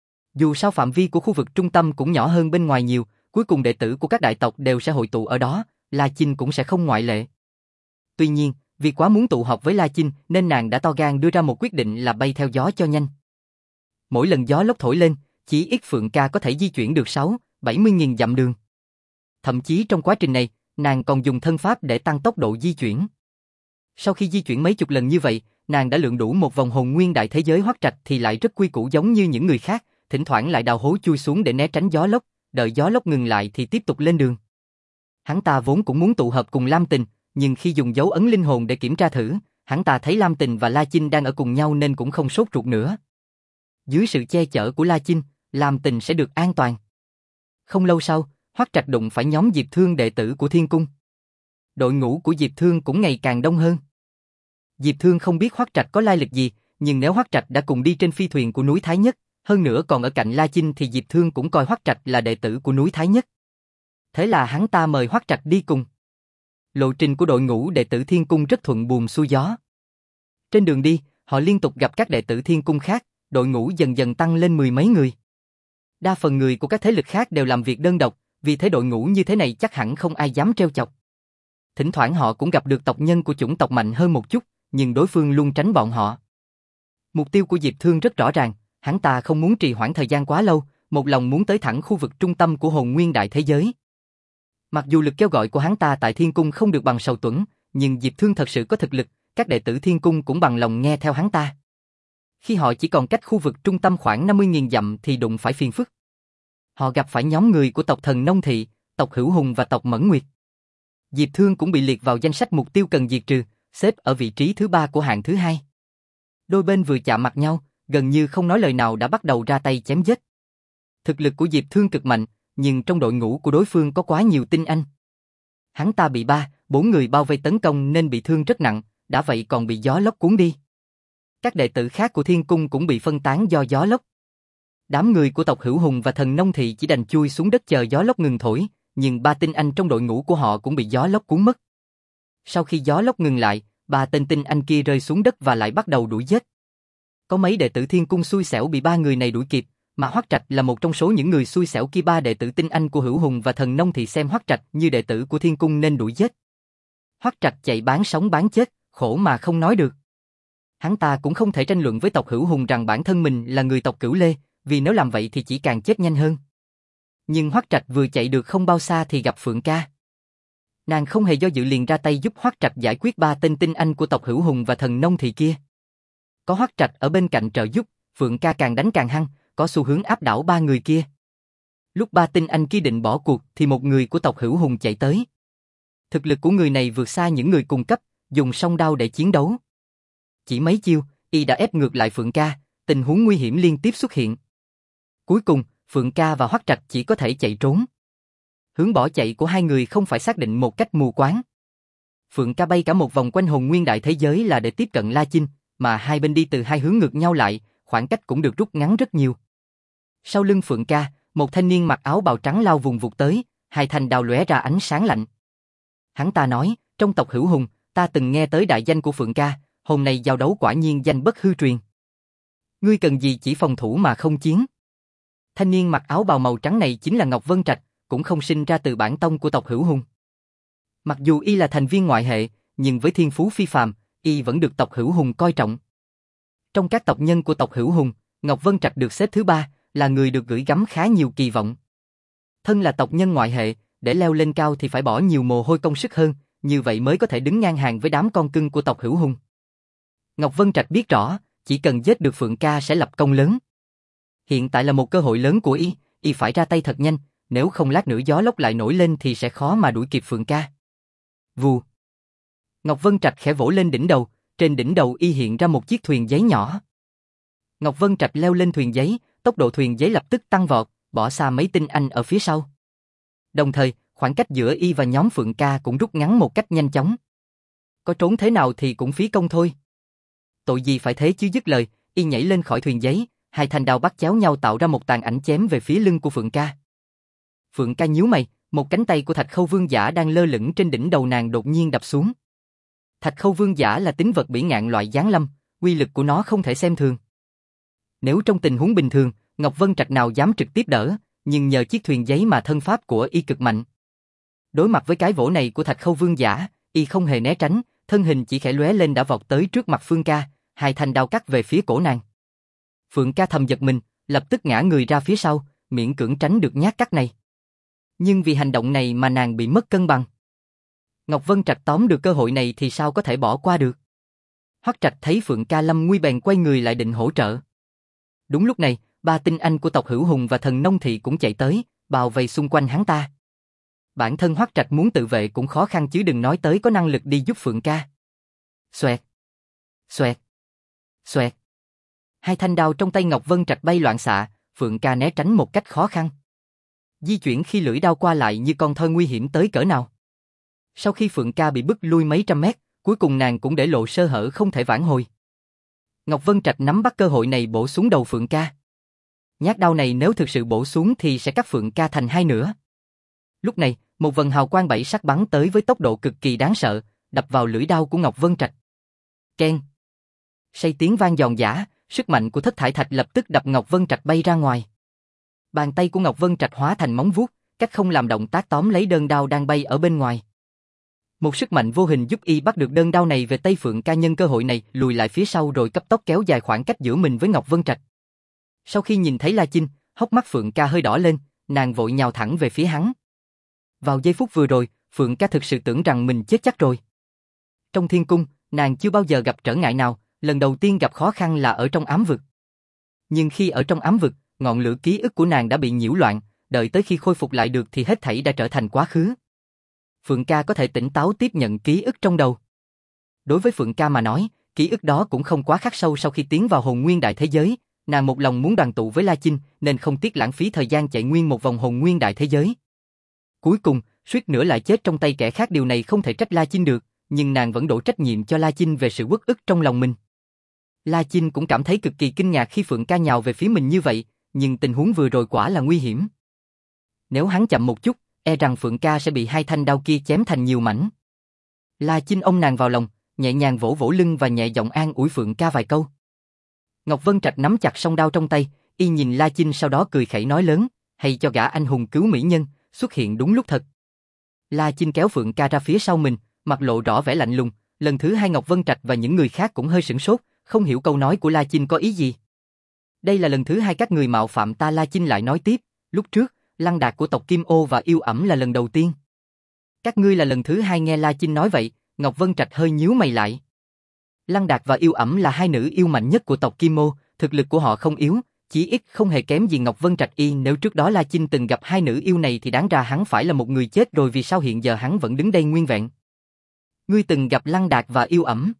Dù sao phạm vi của khu vực trung tâm cũng nhỏ hơn bên ngoài nhiều, cuối cùng đệ tử của các đại tộc đều sẽ hội tụ ở đó, La Chinh cũng sẽ không ngoại lệ. Tuy nhiên, vì quá muốn tụ họp với La Chinh nên nàng đã to gan đưa ra một quyết định là bay theo gió cho nhanh. Mỗi lần gió lốc thổi lên, chỉ ít Phượng Ca có thể di chuyển được 60-70 nghìn dặm đường. Thậm chí trong quá trình này, nàng còn dùng thân pháp để tăng tốc độ di chuyển. Sau khi di chuyển mấy chục lần như vậy, nàng đã lượn đủ một vòng hồn nguyên đại thế giới. Hoắc Trạch thì lại rất quy củ giống như những người khác, thỉnh thoảng lại đào hố chui xuống để né tránh gió lốc, đợi gió lốc ngừng lại thì tiếp tục lên đường. Hắn ta vốn cũng muốn tụ hợp cùng Lam Tình, nhưng khi dùng dấu ấn linh hồn để kiểm tra thử, hắn ta thấy Lam Tình và La Chinh đang ở cùng nhau nên cũng không sốt ruột nữa. Dưới sự che chở của La Chinh, Lam Tình sẽ được an toàn. Không lâu sau, Hoắc Trạch đụng phải nhóm Diệp Thương đệ tử của Thiên Cung. Đội ngũ của Diệp Thương cũng ngày càng đông hơn. Diệp Thương không biết Hoắc Trạch có lai lịch gì, nhưng nếu Hoắc Trạch đã cùng đi trên phi thuyền của núi Thái Nhất, hơn nữa còn ở cạnh La Chinh thì Diệp Thương cũng coi Hoắc Trạch là đệ tử của núi Thái Nhất. Thế là hắn ta mời Hoắc Trạch đi cùng. Lộ trình của đội ngũ đệ tử Thiên Cung rất thuận buồm xuôi gió. Trên đường đi, họ liên tục gặp các đệ tử Thiên Cung khác, đội ngũ dần dần tăng lên mười mấy người. Đa phần người của các thế lực khác đều làm việc đơn độc, vì thế đội ngũ như thế này chắc hẳn không ai dám trêu chọc. Thỉnh thoảng họ cũng gặp được tộc nhân của chủng tộc mạnh hơn một chút, nhưng đối phương luôn tránh bọn họ. Mục tiêu của Diệp Thương rất rõ ràng, hắn ta không muốn trì hoãn thời gian quá lâu, một lòng muốn tới thẳng khu vực trung tâm của hồn nguyên đại thế giới. Mặc dù lực kêu gọi của hắn ta tại Thiên Cung không được bằng Sầu Tuẫn, nhưng Diệp Thương thật sự có thực lực, các đệ tử Thiên Cung cũng bằng lòng nghe theo hắn ta. Khi họ chỉ còn cách khu vực trung tâm khoảng 50.000 dặm thì đụng phải phiền phức. Họ gặp phải nhóm người của tộc Thần Nông Thị, tộc Hữu Hùng và tộc Mẫn Nguyệt. Diệp Thương cũng bị liệt vào danh sách mục tiêu cần diệt trừ, xếp ở vị trí thứ 3 của hạng thứ 2. Đôi bên vừa chạm mặt nhau, gần như không nói lời nào đã bắt đầu ra tay chém giết. Thực lực của Diệp Thương cực mạnh, nhưng trong đội ngũ của đối phương có quá nhiều tinh anh. Hắn ta bị 3-4 người bao vây tấn công nên bị thương rất nặng, đã vậy còn bị gió lốc cuốn đi. Các đệ tử khác của Thiên Cung cũng bị phân tán do gió lốc. Đám người của tộc Hữu Hùng và Thần Nông Thị chỉ đành chui xuống đất chờ gió lốc ngừng thổi, nhưng 3 tinh anh trong đội ngũ của họ cũng bị gió lốc cuốn mất. Sau khi gió lốc ngừng lại, 3 tên tinh anh kia rơi xuống đất và lại bắt đầu đuổi giết. Có mấy đệ tử Thiên Cung xui xẻo bị 3 người này đuổi kịp, mà Hoắc Trạch là một trong số những người xui xẻo kia. 3 đệ tử tinh anh của Hữu Hùng và Thần Nông Thị xem Hoắc Trạch như đệ tử của Thiên Cung nên đuổi giết. Hoắc Trạch chạy bán sống bán chết, khổ mà không nói được. Hắn ta cũng không thể tranh luận với tộc Hữu Hùng rằng bản thân mình là người tộc Cửu Lê, vì nếu làm vậy thì chỉ càng chết nhanh hơn. Nhưng Hoắc Trạch vừa chạy được không bao xa thì gặp Phượng Ca. Nàng không hề do dự liền ra tay giúp Hoắc Trạch giải quyết 3 tên tinh anh của tộc Hữu Hùng và Thần Nông Thị kia. Có Hoắc Trạch ở bên cạnh trợ giúp, Phượng Ca càng đánh càng hăng, có xu hướng áp đảo 3 người kia. Lúc 3 tinh anh kia định bỏ cuộc thì một người của tộc Hữu Hùng chạy tới. Thực lực của người này vượt xa những người cùng cấp, dùng song đao để chiến đấu. Chỉ mấy chiêu, y đã ép ngược lại Phượng Ca, tình huống nguy hiểm liên tiếp xuất hiện. Cuối cùng, Phượng Ca và Hoắc Trạch chỉ có thể chạy trốn. Hướng bỏ chạy của hai người không phải xác định một cách mù quáng. Phượng Ca bay cả một vòng quanh hồn nguyên đại thế giới là để tiếp cận La Chinh, mà hai bên đi từ hai hướng ngược nhau lại, khoảng cách cũng được rút ngắn rất nhiều. Sau lưng Phượng Ca, một thanh niên mặc áo bào trắng lao vùng vụt tới, hai thanh đao lóe ra ánh sáng lạnh. Hắn ta nói, trong tộc Hữu Hùng, ta từng nghe tới đại danh của Phượng Ca, hôm nay giao đấu quả nhiên danh bất hư truyền. Ngươi cần gì chỉ phòng thủ mà không chiến? Thanh niên mặc áo bào màu trắng này chính là Ngọc Vân Trạch, cũng không sinh ra từ bản tông của tộc Hữu Hùng. Mặc dù y là thành viên ngoại hệ, nhưng với thiên phú phi phàm, y vẫn được tộc Hữu Hùng coi trọng. Trong các tộc nhân của tộc Hữu Hùng, Ngọc Vân Trạch được xếp thứ 3, là người được gửi gắm khá nhiều kỳ vọng. Thân là tộc nhân ngoại hệ, để leo lên cao thì phải bỏ nhiều mồ hôi công sức hơn, như vậy mới có thể đứng ngang hàng với đám con cưng của tộc Hữu Hùng. Ngọc Vân Trạch biết rõ, chỉ cần giết được Phượng Ca sẽ lập công lớn. Hiện tại là một cơ hội lớn của y phải ra tay thật nhanh, nếu không lát nữa gió lốc lại nổi lên thì sẽ khó mà đuổi kịp Phượng Ca. Vù. Ngọc Vân Trạch khẽ vỗ lên đỉnh đầu, trên đỉnh đầu y hiện ra một chiếc thuyền giấy nhỏ. Ngọc Vân Trạch leo lên thuyền giấy, tốc độ thuyền giấy lập tức tăng vọt, bỏ xa mấy tinh anh ở phía sau. Đồng thời, khoảng cách giữa y và nhóm Phượng Ca cũng rút ngắn một cách nhanh chóng. Có trốn thế nào thì cũng phí công thôi. Tội gì phải thế chứ, dứt lời, y nhảy lên khỏi thuyền giấy, hai thanh đao bắt chéo nhau tạo ra một tàn ảnh chém về phía lưng của Phượng Ca. Phượng Ca nhíu mày, một cánh tay của Thạch Khâu Vương Giả đang lơ lửng trên đỉnh đầu nàng đột nhiên đập xuống. Thạch Khâu Vương Giả là tính vật bỉ ngạn loại giáng lâm, uy lực của nó không thể xem thường. Nếu trong tình huống bình thường, Ngọc Vân Trạch nào dám trực tiếp đỡ, nhưng nhờ chiếc thuyền giấy mà thân pháp của y cực mạnh. Đối mặt với cái vỗ này của Thạch Khâu Vương Giả, y không hề né tránh, thân hình chỉ khẽ lóe lên đã vọt tới trước mặt Phượng Ca, hai thanh đao cắt về phía cổ nàng. Phượng Ca thầm giật mình, lập tức ngã người ra phía sau, miễn cưỡng tránh được nhát cắt này. Nhưng vì hành động này mà nàng bị mất cân bằng. Ngọc Vân Trạch tóm được cơ hội này thì sao có thể bỏ qua được. Hoắc Trạch thấy Phượng Ca lâm nguy bèn quay người lại định hỗ trợ. Đúng lúc này, 3 tinh anh của tộc Hữu Hùng và Thần Nông Thị cũng chạy tới, bao vây xung quanh hắn ta. Bản thân Hoắc Trạch muốn tự vệ cũng khó khăn chứ đừng nói tới có năng lực đi giúp Phượng Ca. Xoẹt. Xoẹt. Xoẹt. Hai thanh đao trong tay Ngọc Vân Trạch bay loạn xạ, Phượng Ca né tránh một cách khó khăn. Di chuyển khi lưỡi đao qua lại như con thoi nguy hiểm tới cỡ nào. Sau khi Phượng Ca bị bức lui mấy trăm mét, cuối cùng nàng cũng để lộ sơ hở không thể vãn hồi. Ngọc Vân Trạch nắm bắt cơ hội này bổ xuống đầu Phượng Ca. Nhát đao này nếu thực sự bổ xuống thì sẽ cắt Phượng Ca thành hai nửa. Lúc này, một vần hào quang bảy sắc bắn tới với tốc độ cực kỳ đáng sợ, đập vào lưỡi đao của Ngọc Vân Trạch. Keng. Say tiếng vang giòn giã, sức mạnh của thất thải thạch lập tức đập Ngọc Vân Trạch bay ra ngoài. Bàn tay của Ngọc Vân Trạch hóa thành móng vuốt, cách không làm động tác tóm lấy đơn đao đang bay ở bên ngoài. Một sức mạnh vô hình giúp y bắt được đơn đao này về tay Phượng Ca, nhân cơ hội này lùi lại phía sau rồi cấp tốc kéo dài khoảng cách giữa mình với Ngọc Vân Trạch. Sau khi nhìn thấy La Chinh, hốc mắt Phượng Ca hơi đỏ lên, nàng vội nhào thẳng về phía hắn. Vào giây phút vừa rồi, Phượng Ca thực sự tưởng rằng mình chết chắc rồi. Trong thiên cung, nàng chưa bao giờ gặp trở ngại nào, lần đầu tiên gặp khó khăn là ở trong ám vực. Nhưng khi ở trong ám vực, ngọn lửa ký ức của nàng đã bị nhiễu loạn, đợi tới khi khôi phục lại được thì hết thảy đã trở thành quá khứ. Phượng Ca có thể tỉnh táo tiếp nhận ký ức trong đầu. Đối với Phượng Ca mà nói, ký ức đó cũng không quá khắc sâu. Sau khi tiến vào hồn nguyên đại thế giới, nàng một lòng muốn đoàn tụ với La Chinh nên không tiếc lãng phí thời gian chạy nguyên một vòng hồn nguyên đại thế giới. Cuối cùng, suýt nữa lại chết trong tay kẻ khác, điều này không thể trách La Chinh được, nhưng nàng vẫn đổ trách nhiệm cho La Chinh về sự uất ức trong lòng mình. La Chinh cũng cảm thấy cực kỳ kinh ngạc khi Phượng Ca nhào về phía mình như vậy, nhưng tình huống vừa rồi quả là nguy hiểm. Nếu hắn chậm một chút, e rằng Phượng Ca sẽ bị hai thanh đao kia chém thành nhiều mảnh. La Chinh ôm nàng vào lòng, nhẹ nhàng vỗ vỗ lưng và nhẹ giọng an ủi Phượng Ca vài câu. Ngọc Vân Trạch nắm chặt song đao trong tay, y nhìn La Chinh sau đó cười khẩy nói lớn, hay cho gã anh hùng cứu mỹ nhân, xuất hiện đúng lúc thật. La Chinh kéo Phượng Ca ra phía sau mình, mặt lộ rõ vẻ lạnh lùng, lần thứ hai Ngọc Vân Trạch và những người khác cũng hơi sửng sốt, không hiểu câu nói của La Chinh có ý gì. Đây là lần thứ hai các người mạo phạm ta. La Chinh lại nói tiếp, lúc trước, Lăng Đạt của tộc Kim Ô và Yêu Ẩm là lần đầu tiên. Các ngươi là lần thứ hai. Nghe La Chinh nói vậy, Ngọc Vân Trạch hơi nhíu mày lại. Lăng Đạt và Yêu Ẩm là hai nữ yêu mạnh nhất của tộc Kim Ô, thực lực của họ không yếu, chỉ ít không hề kém gì Ngọc Vân Trạch y. Nếu trước đó La Chinh từng gặp hai nữ yêu này thì đáng ra hắn phải là một người chết rồi, vì sao hiện giờ hắn vẫn đứng đây nguyên vẹn? Ngươi từng gặp Lăng Đạt và Yêu Ẩm?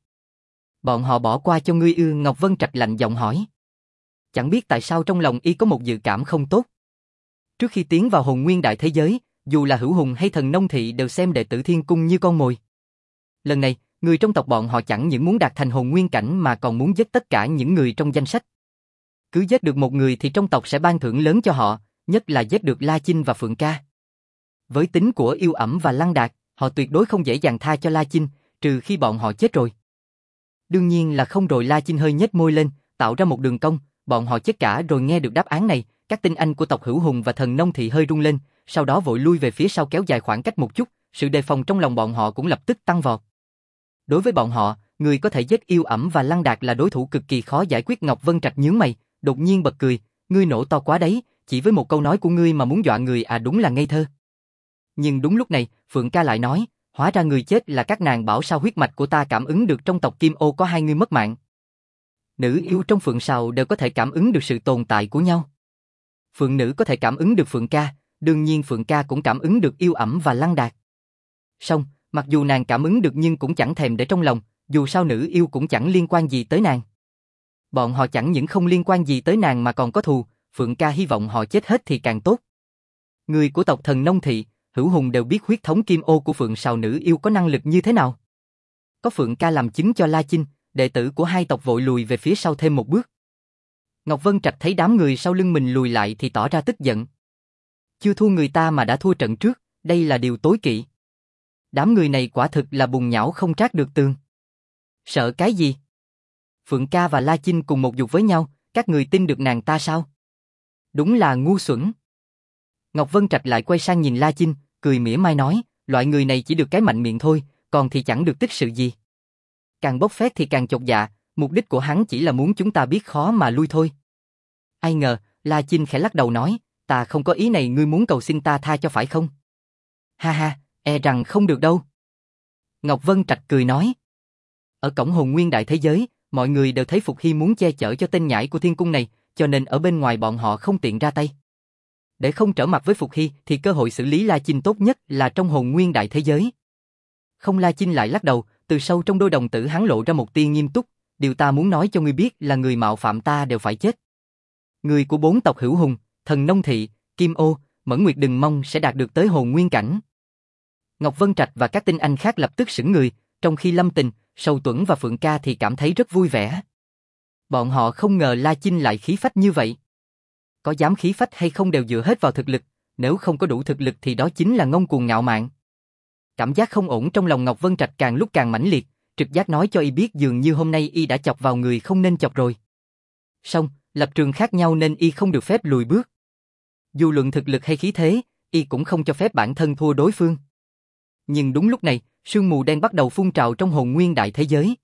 Bọn họ bỏ qua cho ngươi ư? Ngọc Vân Trạch lạnh giọng hỏi. Chẳng biết tại sao trong lòng y có một dự cảm không tốt. Trước khi tiến vào hồn nguyên đại thế giới, dù là Hữu Hùng hay Thần Nông Thị đều xem đệ tử Thiên Cung như con mồi. Lần này, người trong tộc bọn họ chẳng những muốn đạt thành hồn nguyên cảnh mà còn muốn giết tất cả những người trong danh sách. Cứ giết được một người thì trong tộc sẽ ban thưởng lớn cho họ, nhất là giết được La Chinh và Phượng Ca. Với tính của Yêu Ẩm và Lăng Đạt, họ tuyệt đối không dễ dàng tha cho La Chinh, trừ khi bọn họ chết rồi. Đương nhiên là không rồi. La Chinh hơi nhếch môi lên, tạo ra một đường cong, bọn họ chết cả rồi. Nghe được đáp án này, các tinh anh của tộc Hữu Hùng và Thần Nông Thị hơi rung lên, sau đó vội lui về phía sau kéo dài khoảng cách một chút, sự đề phòng trong lòng bọn họ cũng lập tức tăng vọt. Đối với bọn họ, người có thể giết Yêu Ẩm và Lăng Đạt là đối thủ cực kỳ khó giải quyết. Ngọc Vân Trạch nhướng mày, đột nhiên bật cười, ngươi nổ to quá đấy, chỉ với một câu nói của ngươi mà muốn dọa người à, đúng là ngây thơ. Nhưng đúng lúc này, Phượng Ca lại nói, hóa ra người chết là các nàng. Bảo sao huyết mạch của ta cảm ứng được trong tộc Kim Ô có hai người mất mạng. Nữ yêu trong Phượng Sào đều có thể cảm ứng được sự tồn tại của nhau. Phượng nữ có thể cảm ứng được Phượng Ca, đương nhiên Phượng Ca cũng cảm ứng được Yêu Ẩm và Lăng Đạt. Song, mặc dù nàng cảm ứng được nhưng cũng chẳng thèm để trong lòng, dù sao nữ yêu cũng chẳng liên quan gì tới nàng. Bọn họ chẳng những không liên quan gì tới nàng mà còn có thù, Phượng Ca hy vọng họ chết hết thì càng tốt. Người của tộc Thần Nông Thị, Hữu Hùng đều biết huyết thống Kim Ô của Phượng Sào nữ yêu có năng lực như thế nào. Có Phượng Ca làm chứng cho La Chinh, đệ tử của hai tộc vội lùi về phía sau thêm một bước. Ngọc Vân Trạch thấy đám người sau lưng mình lùi lại thì tỏ ra tức giận. Chưa thua người ta mà đã thua trận trước, đây là điều tối kỵ. Đám người này quả thực là bùn nhão không trát được tường. Sợ cái gì? Phượng Ca và La Chinh cùng một dục với nhau, các người tin được nàng ta sao? Đúng là ngu xuẩn. Ngọc Vân Trạch lại quay sang nhìn La Chinh, cười mỉa mai nói, loại người này chỉ được cái mạnh miệng thôi, còn thì chẳng được tích sự gì. Càng bốc phét thì càng chột dạ, mục đích của hắn chỉ là muốn chúng ta biết khó mà lui thôi. Ai ngờ, La Chinh khẽ lắc đầu nói, ta không có ý này, ngươi muốn cầu xin ta tha cho phải không? Ha ha, e rằng không được đâu. Ngọc Vân Trạch cười nói. Ở cổng hồn nguyên đại thế giới, mọi người đều thấy Phục Hy muốn che chở cho tên nhãi của thiên cung này, cho nên ở bên ngoài bọn họ không tiện ra tay. Để không trở mặt với Phục Hy thì cơ hội xử lý La Chinh tốt nhất là trong hồn nguyên đại thế giới. Không, La Chinh lại lắc đầu, từ sâu trong đôi đồng tử hắn lộ ra một tia nghiêm túc, điều ta muốn nói cho ngươi biết là người mạo phạm ta đều phải chết. Người của 4 tộc Hữu Hùng, Thần Nông Thị, Kim Ô, Mẫn Nguyệt đừng mong sẽ đạt được tới hồn nguyên cảnh. Ngọc Vân Trạch và các tinh anh khác lập tức sững người, trong khi Lâm Tình, Sầu Tuẫn và Phượng Ca thì cảm thấy rất vui vẻ. Bọn họ không ngờ La Chinh lại khí phách như vậy. Có dám khí phách hay không đều dựa hết vào thực lực, nếu không có đủ thực lực thì đó chính là ngông cuồng ngạo mạn. Cảm giác không ổn trong lòng Ngọc Vân Trạch càng lúc càng mãnh liệt, trực giác nói cho y biết dường như hôm nay y đã chọc vào người không nên chọc rồi. Song, lập trường khác nhau nên y không được phép lùi bước. Dù luận thực lực hay khí thế, y cũng không cho phép bản thân thua đối phương. Nhưng đúng lúc này, sương mù đen bắt đầu phun trào trong hồn nguyên đại thế giới.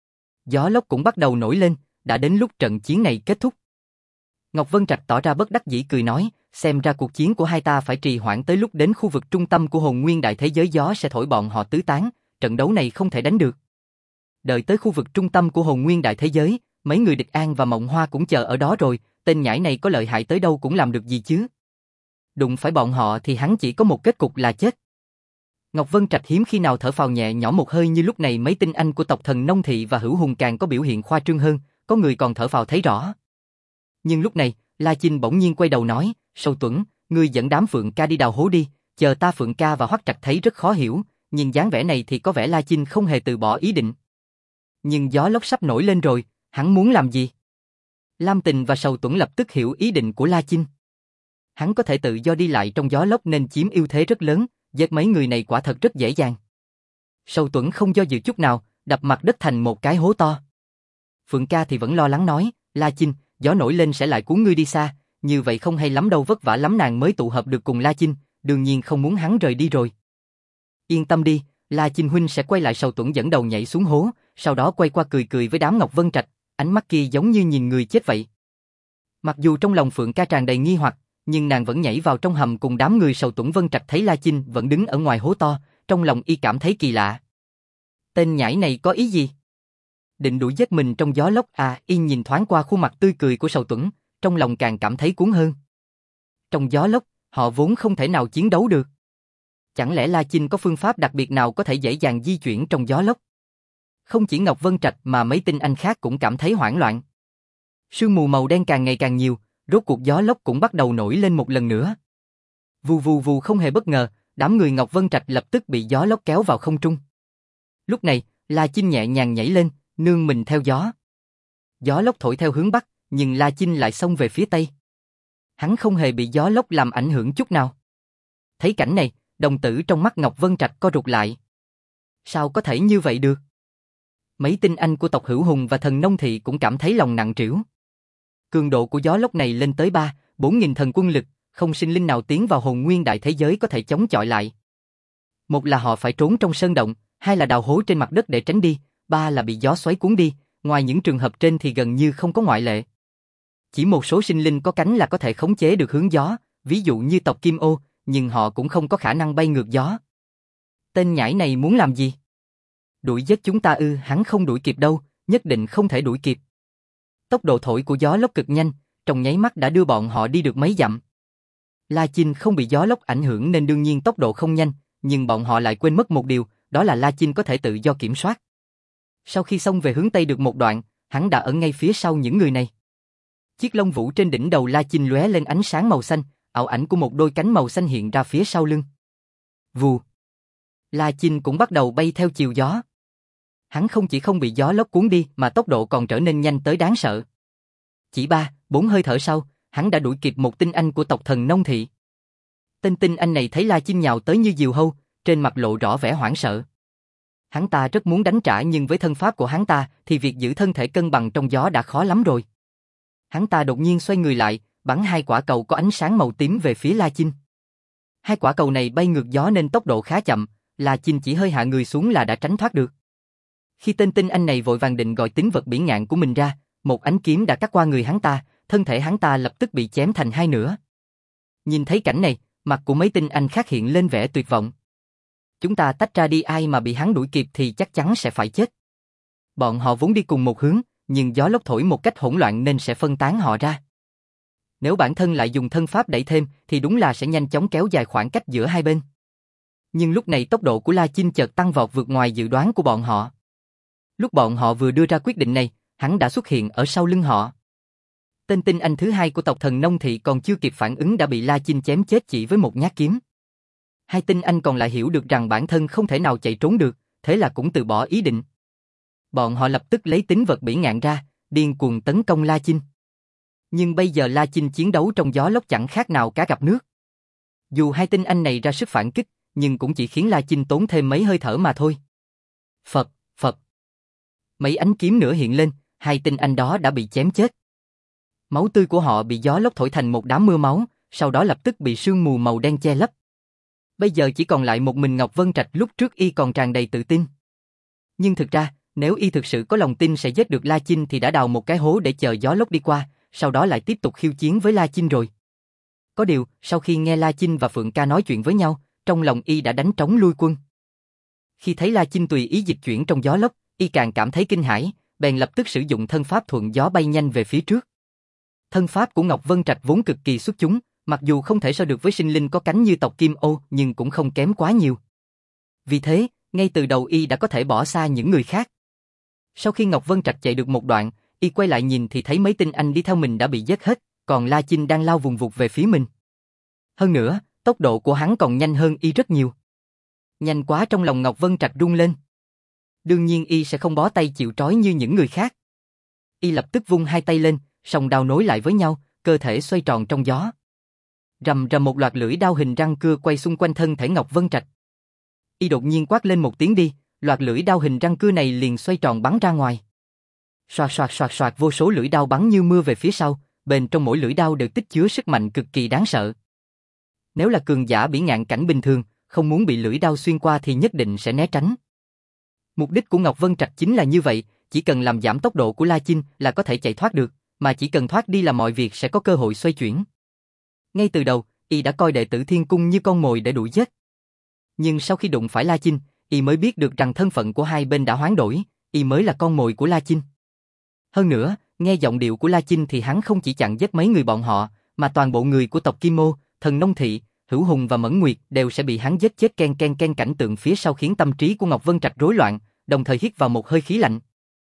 Gió lốc cũng bắt đầu nổi lên, đã đến lúc trận chiến này kết thúc. Ngọc Vân Trạch tỏ ra bất đắc dĩ cười nói, xem ra cuộc chiến của hai ta phải trì hoãn tới lúc đến khu vực trung tâm của hồn nguyên đại thế giới gió sẽ thổi bọn họ tứ tán, trận đấu này không thể đánh được. Đợi tới khu vực trung tâm của hồn nguyên đại thế giới, mấy người Địch An và Mộng Hoa cũng chờ ở đó rồi, tên nhãi này có lợi hại tới đâu cũng làm được gì chứ. Đụng phải bọn họ thì hắn chỉ có một kết cục là chết. Ngọc Vân Trạch hiếm khi nào thở phào nhẹ nhõm một hơi như lúc này. Mấy tinh anh của tộc Thần Nông Thị và Hữu Hùng càng có biểu hiện khoa trương hơn, có người còn thở phào thấy rõ. Nhưng lúc này, La Chinh bỗng nhiên quay đầu nói, Sầu Tuẫn, ngươi dẫn đám Phượng Ca đi đào hố đi, chờ ta. Phượng Ca và Hoắc Trạch thấy rất khó hiểu, nhưng dáng vẻ này thì có vẻ La Chinh không hề từ bỏ ý định. Nhưng gió lốc sắp nổi lên rồi, hắn muốn làm gì? Lam Tình và Sầu Tuẫn lập tức hiểu ý định của La Chinh. Hắn có thể tự do đi lại trong gió lốc nên chiếm ưu thế rất lớn, giết mấy người này quả thật rất dễ dàng. Sầu Tuẫn không do dự chút nào, đập mặt đất thành một cái hố to. Phượng Ca thì vẫn lo lắng nói, La Chinh, gió nổi lên sẽ lại cuốn ngươi đi xa, như vậy không hay lắm đâu, vất vả lắm nàng mới tụ hợp được cùng La Chinh, đương nhiên không muốn hắn rời đi rồi. Yên tâm đi, La Chinh huynh sẽ quay lại. Sầu Tuẫn dẫn đầu nhảy xuống hố, sau đó quay qua cười cười với đám Ngọc Vân Trạch, ánh mắt kia giống như nhìn người chết vậy. Mặc dù trong lòng Phượng Ca tràn đầy nghi hoặc, nhưng nàng vẫn nhảy vào trong hầm cùng đám người. Sầu Tuẫn Vân Trạch thấy La Chinh vẫn đứng ở ngoài hố to, trong lòng y cảm thấy kỳ lạ. Tên nhãi này có ý gì? Định đuổi giết mình trong gió lốc à? Y nhìn thoáng qua khuôn mặt tươi cười của Sầu Tuẫn, trong lòng càng cảm thấy cuốn hơn. Trong gió lốc, họ vốn không thể nào chiến đấu được. Chẳng lẽ La Chinh có phương pháp đặc biệt nào có thể dễ dàng di chuyển trong gió lốc? Không chỉ Ngọc Vân Trạch mà mấy tinh anh khác cũng cảm thấy hoảng loạn. Sương mù màu đen càng ngày càng nhiều, rốt cuộc gió lốc cũng bắt đầu nổi lên một lần nữa. Vù vù vù, không hề bất ngờ, đám người Ngọc Vân Trạch lập tức bị gió lốc kéo vào không trung. Lúc này, La Chinh nhẹ nhàng nhảy lên, nương mình theo gió. Gió lốc thổi theo hướng bắc, nhưng La Chinh lại xông về phía tây. Hắn không hề bị gió lốc làm ảnh hưởng chút nào. Thấy cảnh này, đồng tử trong mắt Ngọc Vân Trạch co rụt lại. Sao có thể như vậy được? Mấy tinh anh của tộc Hữu Hùng và Thần Nông Thị cũng cảm thấy lòng nặng trĩu. Cường độ của gió lốc này lên tới 3-4 nghìn thần quân lực, không sinh linh nào tiến vào hồn nguyên đại thế giới có thể chống chọi lại. Một là họ phải trốn trong sơn động, hai là đào hố trên mặt đất để tránh đi, ba là bị gió xoáy cuốn đi, ngoài những trường hợp trên thì gần như không có ngoại lệ. Chỉ một số sinh linh có cánh là có thể khống chế được hướng gió, ví dụ như tộc Kim Ô, nhưng họ cũng không có khả năng bay ngược gió. Tên nhãi này muốn làm gì? Đuổi giết chúng ta ư? Hắn không đuổi kịp đâu, nhất định không thể đuổi kịp. Tốc độ thổi của gió lốc cực nhanh, trong nháy mắt đã đưa bọn họ đi được mấy dặm. La Chinh không bị gió lốc ảnh hưởng nên đương nhiên tốc độ không nhanh, nhưng bọn họ lại quên mất một điều, đó là La Chinh có thể tự do kiểm soát. Sau khi xông về hướng Tây được một đoạn, hắn đã ở ngay phía sau những người này. Chiếc lông vũ trên đỉnh đầu La Chinh lóe lên ánh sáng màu xanh, ảo ảnh của một đôi cánh màu xanh hiện ra phía sau lưng. Vù. La Chinh cũng bắt đầu bay theo chiều gió. Hắn không chỉ không bị gió lốc cuốn đi mà tốc độ còn trở nên nhanh tới đáng sợ. Chỉ 3-4 hơi thở sau, hắn đã đuổi kịp một tinh anh của tộc Thần Nông Thị. Tên tinh anh này thấy La Chinh nhào tới như diều hâu, trên mặt lộ rõ vẻ hoảng sợ. Hắn ta rất muốn đánh trả nhưng với thân pháp của hắn ta thì việc giữ thân thể cân bằng trong gió đã khó lắm rồi. Hắn ta đột nhiên xoay người lại, bắn hai quả cầu có ánh sáng màu tím về phía La Chinh. Hai quả cầu này bay ngược gió nên tốc độ khá chậm, La Chinh chỉ hơi hạ người xuống là đã tránh thoát được. Khi tên tinh anh này vội vàng định gọi tín vật bỉ ngạn của mình ra, một ánh kiếm đã cắt qua người hắn ta, thân thể hắn ta lập tức bị chém thành hai nửa. Nhìn thấy cảnh này, mặt của mấy tinh anh khác hiện lên vẻ tuyệt vọng. Chúng ta tách ra đi, ai mà bị hắn đuổi kịp thì chắc chắn sẽ phải chết. Bọn họ vốn đi cùng một hướng, nhưng gió lốc thổi một cách hỗn loạn nên sẽ phân tán họ ra. Nếu bản thân lại dùng thân pháp đẩy thêm thì đúng là sẽ nhanh chóng kéo dài khoảng cách giữa hai bên. Nhưng lúc này tốc độ của La Chinh chợt tăng vọt vượt ngoài dự đoán của bọn họ. Lúc bọn họ vừa đưa ra quyết định này, hắn đã xuất hiện ở sau lưng họ. Tên tinh anh thứ hai của tộc Thần Nông Thị còn chưa kịp phản ứng đã bị La Chinh chém chết chỉ với một nhát kiếm. Hai tinh anh còn lại hiểu được rằng bản thân không thể nào chạy trốn được, thế là cũng từ bỏ ý định. Bọn họ lập tức lấy tính vật bỉ ngạn ra, điên cuồng tấn công La Chinh. Nhưng bây giờ La Chinh chiến đấu trong gió lốc chẳng khác nào cá gặp nước. Dù hai tinh anh này ra sức phản kích, nhưng cũng chỉ khiến La Chinh tốn thêm mấy hơi thở mà thôi. Phật, Phật. Mấy ánh kiếm nữa hiện lên, hai tinh anh đó đã bị chém chết. Máu tươi của họ bị gió lốc thổi thành một đám mưa máu, sau đó lập tức bị sương mù màu đen che lấp. Bây giờ chỉ còn lại một mình Ngọc Vân Trạch, lúc trước y còn tràn đầy tự tin. Nhưng thực ra, nếu y thực sự có lòng tin sẽ giết được La Chinh thì đã đào một cái hố để chờ gió lốc đi qua, sau đó lại tiếp tục khiêu chiến với La Chinh rồi. Có điều, sau khi nghe La Chinh và Phượng Ca nói chuyện với nhau, trong lòng y đã đánh trống lui quân. Khi thấy La Chinh tùy ý dịch chuyển trong gió lốc, y càng cảm thấy kinh hãi, bèn lập tức sử dụng thân pháp thuận gió bay nhanh về phía trước. Thân pháp của Ngọc Vân Trạch vốn cực kỳ xuất chúng, mặc dù không thể so được với sinh linh có cánh như tộc Kim Ô, nhưng cũng không kém quá nhiều. Vì thế, ngay từ đầu y đã có thể bỏ xa những người khác. Sau khi Ngọc Vân Trạch chạy được một đoạn, y quay lại nhìn thì thấy mấy tinh anh đi theo mình đã bị giết hết, còn La Chinh đang lao vùng vụt về phía mình. Hơn nữa, tốc độ của hắn còn nhanh hơn y rất nhiều. Nhanh quá trong lòng Ngọc Vân Trạch rung lên. Đương nhiên y sẽ không bó tay chịu trói như những người khác. Y lập tức vung hai tay lên, song đao nối lại với nhau, cơ thể xoay tròn trong gió. Rầm rầm một loạt lưỡi đao hình răng cưa quay xung quanh thân thể Ngọc Vân Trạch. Y đột nhiên quát lên một tiếng đi, loạt lưỡi đao hình răng cưa này liền xoay tròn bắn ra ngoài. Xoạt xoạt xoạt xoạt, vô số lưỡi đao bắn như mưa về phía sau, bên trong mỗi lưỡi đao đều tích chứa sức mạnh cực kỳ đáng sợ. Nếu là cường giả bỉ ngạn cảnh bình thường, không muốn bị lưỡi đao xuyên qua thì nhất định sẽ né tránh. Mục đích của Ngọc Vân Trạch chính là như vậy, chỉ cần làm giảm tốc độ của La Chinh là có thể chạy thoát được, mà chỉ cần thoát đi là mọi việc sẽ có cơ hội xoay chuyển. Ngay từ đầu, y đã coi đệ tử Thiên Cung như con mồi để đuổi giết. Nhưng sau khi đụng phải La Chinh, y mới biết được rằng thân phận của hai bên đã hoán đổi, y mới là con mồi của La Chinh. Hơn nữa, nghe giọng điệu của La Chinh thì hắn không chỉ chặn giết mấy người bọn họ, mà toàn bộ người của tộc Kim Ô, Thần Nông Thị, Hữu Hùng và Mẫn Nguyệt đều sẽ bị hắn giết chết. Ken ken ken, cảnh tượng phía sau khiến tâm trí của Ngọc Vân Trạch rối loạn, đồng thời hít vào một hơi khí lạnh.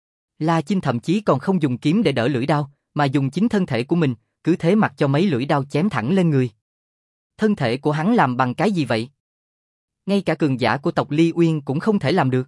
La Chinh thậm chí còn không dùng kiếm để đỡ lưỡi đao, mà dùng chính thân thể của mình, cứ thế mặc cho mấy lưỡi đao chém thẳng lên người. Thân thể của hắn làm bằng cái gì vậy? Ngay cả cường giả của tộc Ly Uyên cũng không thể làm được.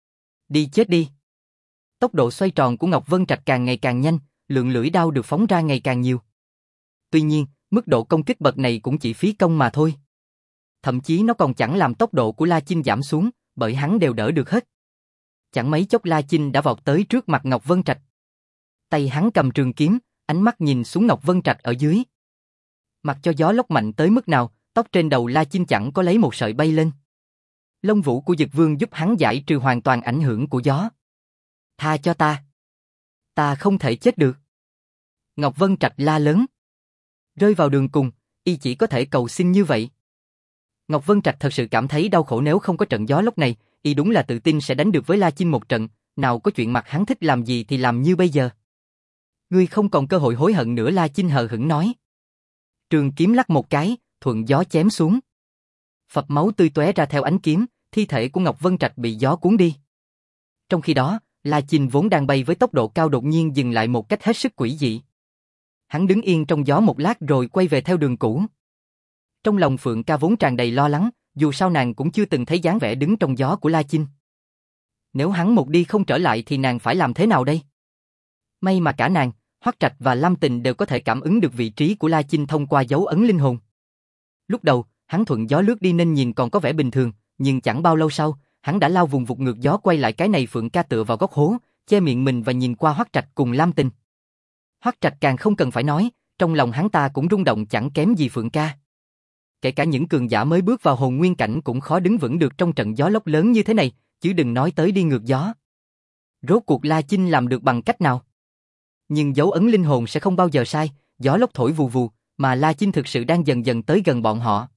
Đi chết đi. Tốc độ xoay tròn của Ngọc Vân Trạch càng ngày càng nhanh, lượng lưỡi đao được phóng ra ngày càng nhiều. Tuy nhiên, mức độ công kích bậc này cũng chỉ phí công mà thôi. Thậm chí nó còn chẳng làm tốc độ của La Chinh giảm xuống, bởi hắn đều đỡ được hết. Chẳng mấy chốc La Chinh đã vọt tới trước mặt Ngọc Vân Trạch. Tay hắn cầm trường kiếm, ánh mắt nhìn xuống Ngọc Vân Trạch ở dưới. Mặc cho gió lốc mạnh tới mức nào, tóc trên đầu La Chinh chẳng có lấy một sợi bay lên. Lông vũ của Dực Vương giúp hắn giải trừ hoàn toàn ảnh hưởng của gió. Tha cho ta. Ta không thể chết được. Ngọc Vân Trạch la lớn. Rơi vào đường cùng, y chỉ có thể cầu xin như vậy. Ngọc Vân Trạch thật sự cảm thấy đau khổ, nếu không có trận gió lốc này, y đúng là tự tin sẽ đánh được với La Chinh một trận, nào có chuyện mặt hắn thích làm gì thì làm như bây giờ. Ngươi không còn cơ hội hối hận nữa, La Chinh hờ hững nói. Trường kiếm lắc một cái, thuận gió chém xuống. Phập máu tươi tóe ra theo ánh kiếm, thi thể của Ngọc Vân Trạch bị gió cuốn đi. Trong khi đó, La Chinh vốn đang bay với tốc độ cao đột nhiên dừng lại một cách hết sức quỷ dị. Hắn đứng yên trong gió một lát rồi quay về theo đường cũ. Trong lòng Phượng Ca vốn tràn đầy lo lắng, dù sao nàng cũng chưa từng thấy dáng vẻ đứng trong gió của La Chinh. Nếu hắn một đi không trở lại thì nàng phải làm thế nào đây? May mà cả nàng, Hoắc Trạch và Lam Tình đều có thể cảm ứng được vị trí của La Chinh thông qua dấu ấn linh hồn. Lúc đầu, hắn thuận gió lướt đi nên nhìn còn có vẻ bình thường, nhưng chẳng bao lâu sau, hắn đã lao vùng vụt ngược gió quay lại. Cái này Phượng Ca tựa vào góc hố, che miệng mình và nhìn qua Hoắc Trạch cùng Lam Tình. Hoắc Trạch càng không cần phải nói, trong lòng hắn ta cũng rung động chẳng kém gì Phượng Ca. Kể cả những cường giả mới bước vào hồn nguyên cảnh cũng khó đứng vững được trong trận gió lốc lớn như thế này, chứ đừng nói tới đi ngược gió. Rốt cuộc La Chinh làm được bằng cách nào? Nhưng dấu ấn linh hồn sẽ không bao giờ sai, gió lốc thổi vù vù, mà La Chinh thực sự đang dần dần tới gần bọn họ.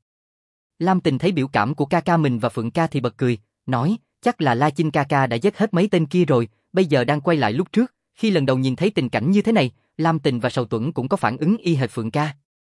Lam Tình thấy biểu cảm của ca ca mình và Phượng Ca thì bật cười, nói, chắc là La Chinh ca ca đã giết hết mấy tên kia rồi, bây giờ đang quay lại lúc trước. Khi lần đầu nhìn thấy tình cảnh như thế này, Lam Tình và Sầu Tuẫn cũng có phản ứng y hệt Phượng Ca.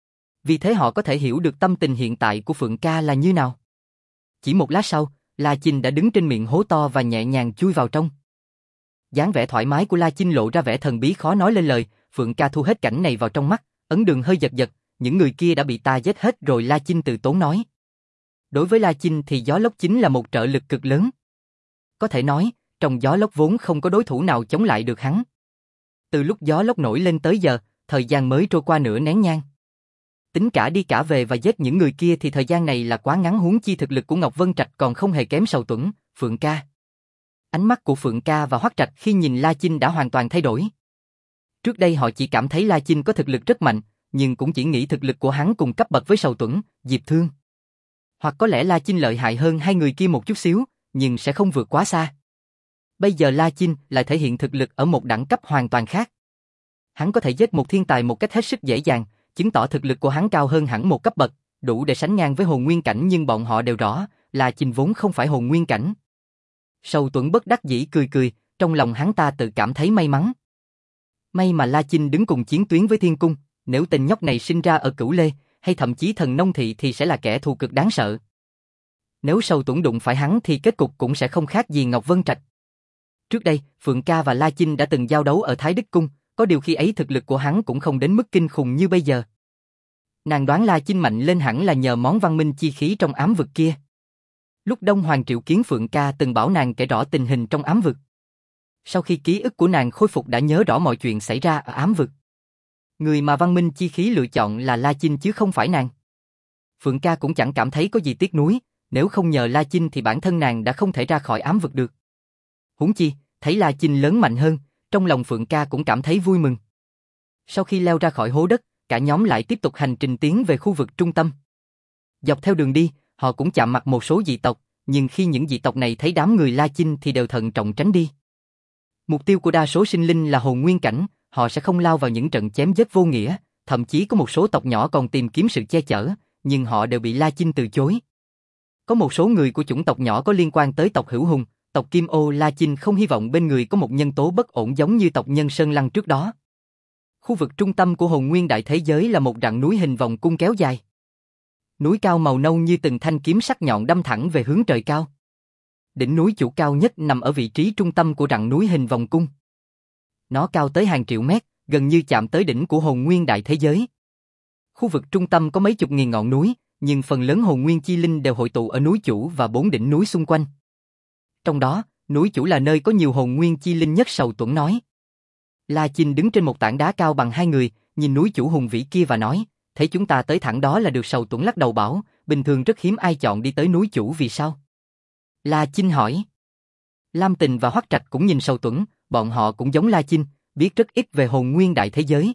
Vì thế họ có thể hiểu được tâm tình hiện tại của Phượng Ca là như nào. Chỉ một lát sau, La Chinh đã đứng trên miệng hố to và nhẹ nhàng chui vào trong. Dáng vẻ thoải mái của La Chinh lộ ra vẻ thần bí khó nói lên lời, Phượng Ca thu hết cảnh này vào trong mắt, ấn đường hơi giật giật, những người kia đã bị ta giết hết rồi. La Chinh từ tốn nói. Đối với La Chinh thì gió lốc chính là một trợ lực cực lớn. Có thể nói, trong gió lốc vốn không có đối thủ nào chống lại được hắn. Từ lúc gió lốc nổi lên tới giờ, thời gian mới trôi qua nửa nén nhang. Tính cả đi cả về và giết những người kia thì thời gian này là quá ngắn, huống chi thực lực của Ngọc Vân Trạch còn không hề kém Sầu Tuẫn, Phượng Ca. Ánh mắt của Phượng Ca và Hoắc Trạch khi nhìn La Chinh đã hoàn toàn thay đổi. Trước đây họ chỉ cảm thấy La Chinh có thực lực rất mạnh, nhưng cũng chỉ nghĩ thực lực của hắn cùng cấp bậc với Sầu Tuẫn, Diệp Thương. Hoặc có lẽ La Chinh lợi hại hơn hai người kia một chút xíu, nhưng sẽ không vượt quá xa. Bây giờ La Chinh lại thể hiện thực lực ở một đẳng cấp hoàn toàn khác. Hắn có thể giết một thiên tài một cách hết sức dễ dàng, chứng tỏ thực lực của hắn cao hơn hẳn một cấp bậc, đủ để sánh ngang với hồn nguyên cảnh, nhưng bọn họ đều rõ, La Chinh vốn không phải hồn nguyên cảnh. Sầu Tuẫn bất đắc dĩ cười cười, trong lòng hắn ta tự cảm thấy may mắn. May mà La Chinh đứng cùng chiến tuyến với Thiên Cung, nếu tên nhóc này sinh ra ở Cửu Lê, hay thậm chí Thần Nông Thị thì sẽ là kẻ thù cực đáng sợ. Nếu Sầu Tuẫn đụng phải hắn thì kết cục cũng sẽ không khác gì Ngọc Vân Trạch. Trước đây, Phượng Ca và La Chinh đã từng giao đấu ở Thái Đức Cung, có điều khi ấy thực lực của hắn cũng không đến mức kinh khủng như bây giờ. Nàng đoán La Chinh mạnh lên hẳn là nhờ món văn minh chi khí trong ám vực kia. Lúc Đông Hoàng triệu kiến Phượng Ca từng bảo nàng kể rõ tình hình trong ám vực. Sau khi ký ức của nàng khôi phục đã nhớ rõ mọi chuyện xảy ra ở ám vực. Người mà văn minh chi khí lựa chọn là La Chinh chứ không phải nàng. Phượng Ca cũng chẳng cảm thấy có gì tiếc nuối, nếu không nhờ La Chinh thì bản thân nàng đã không thể ra khỏi ám vực được. Huống chi, thấy La Chinh lớn mạnh hơn, trong lòng Phượng Ca cũng cảm thấy vui mừng. Sau khi leo ra khỏi hố đất, cả nhóm lại tiếp tục hành trình tiến về khu vực trung tâm. Dọc theo đường đi, họ cũng chạm mặt một số dị tộc, nhưng khi những dị tộc này thấy đám người La Chinh thì đều thận trọng tránh đi. Mục tiêu của đa số sinh linh là hồn nguyên cảnh, họ sẽ không lao vào những trận chém giết vô nghĩa, thậm chí có một số tộc nhỏ còn tìm kiếm sự che chở, nhưng họ đều bị La Chinh từ chối. Có một số người của chủng tộc nhỏ có liên quan tới tộc Hữu Hùng, tộc Kim Ô, La Chinh không hy vọng bên người có một nhân tố bất ổn giống như tộc Nhân Sơn Lăng trước đó. Khu vực trung tâm của hồn nguyên đại thế giới là một rặng núi hình vòng cung kéo dài. Núi cao màu nâu như từng thanh kiếm sắc nhọn đâm thẳng về hướng trời cao. Đỉnh núi chủ cao nhất nằm ở vị trí trung tâm của rặng núi hình vòng cung. Nó cao tới hàng triệu mét, gần như chạm tới đỉnh của hồn nguyên đại thế giới. Khu vực trung tâm có mấy chục nghìn ngọn núi, nhưng phần lớn hồn nguyên chi linh đều hội tụ ở núi chủ và 4 đỉnh núi xung quanh. Trong đó, núi chủ là nơi có nhiều hồn nguyên chi linh nhất. Sầu Tuẫn nói. La Chinh đứng trên một tảng đá cao bằng hai người, nhìn núi chủ hùng vĩ kia và nói, thấy chúng ta tới thẳng đó là được. Sầu Tuẫn lắc đầu bảo, bình thường rất hiếm ai chọn đi tới núi chủ, vì sao? La Chinh hỏi. Lam Tình và Hoắc Trạch cũng nhìn Sầu Tuẫn, bọn họ cũng giống La Chinh, biết rất ít về hồn nguyên đại thế giới.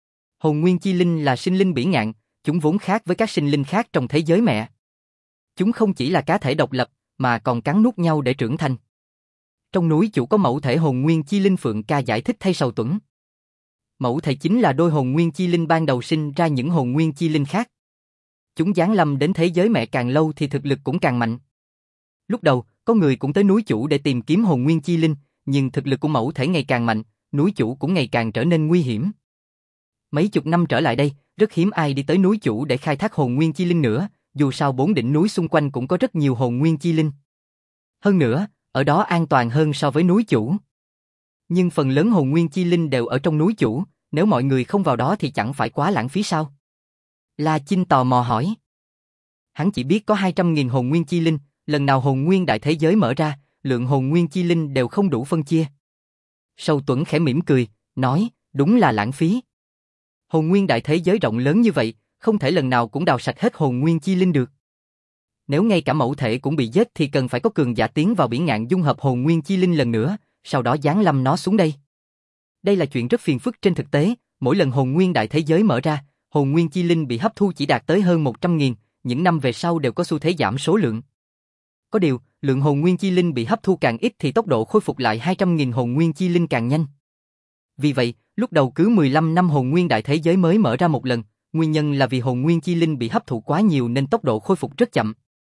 Hồn nguyên chi linh là sinh linh bỉ ngạn, chúng vốn khác với các sinh linh khác trong thế giới mẹ. Chúng không chỉ là cá thể độc lập, mà còn cắn nuốt nhau để trưởng thành. Trong núi chủ có mẫu thể hồn nguyên chi linh. Phượng Ca giải thích thay Sầu Tuẫn. Mẫu thể chính là đôi hồn nguyên chi linh ban đầu sinh ra những hồn nguyên chi linh khác. Chúng giáng lâm đến thế giới mẹ càng lâu thì thực lực cũng càng mạnh. Lúc đầu, có người cũng tới núi chủ để tìm kiếm hồn nguyên chi linh, nhưng thực lực của mẫu thể ngày càng mạnh, núi chủ cũng ngày càng trở nên nguy hiểm. Mấy chục năm trở lại đây, rất hiếm ai đi tới núi chủ để khai thác hồn nguyên chi linh nữa, dù sao 4 đỉnh núi xung quanh cũng có rất nhiều hồn nguyên chi linh. Hơn nữa, ở đó an toàn hơn so với núi chủ. Nhưng phần lớn hồn nguyên chi linh đều ở trong núi chủ, nếu mọi người không vào đó thì chẳng phải quá lãng phí sao? La Chinh tò mò hỏi. Hắn chỉ biết có 200.000 hồn nguyên chi linh, lần nào hồn nguyên đại thế giới mở ra, lượng hồn nguyên chi linh đều không đủ phân chia. Sầu Tuẫn khẽ mỉm cười, nói, đúng là lãng phí. Hồn nguyên đại thế giới rộng lớn như vậy, không thể lần nào cũng đào sạch hết hồn nguyên chi linh được. Nếu ngay cả mẫu thể cũng bị giết thì cần phải có cường giả tiến vào bỉ ngạn dung hợp hồn nguyên chi linh lần nữa, sau đó giáng lâm nó xuống đây. Đây là chuyện rất phiền phức trên thực tế, mỗi lần hồn nguyên đại thế giới mở ra, hồn nguyên chi linh bị hấp thu chỉ đạt tới hơn 100.000, những năm về sau đều có xu thế giảm số lượng. Có điều, lượng hồn nguyên chi linh bị hấp thu càng ít thì tốc độ khôi phục lại 200.000 hồn nguyên chi linh càng nhanh. Vì vậy, lúc đầu cứ 15 năm hồn nguyên đại thế giới mới mở ra một lần, nguyên nhân là vì hồn nguyên chi linh bị hấp thụ quá nhiều nên tốc độ khôi phục rất chậm.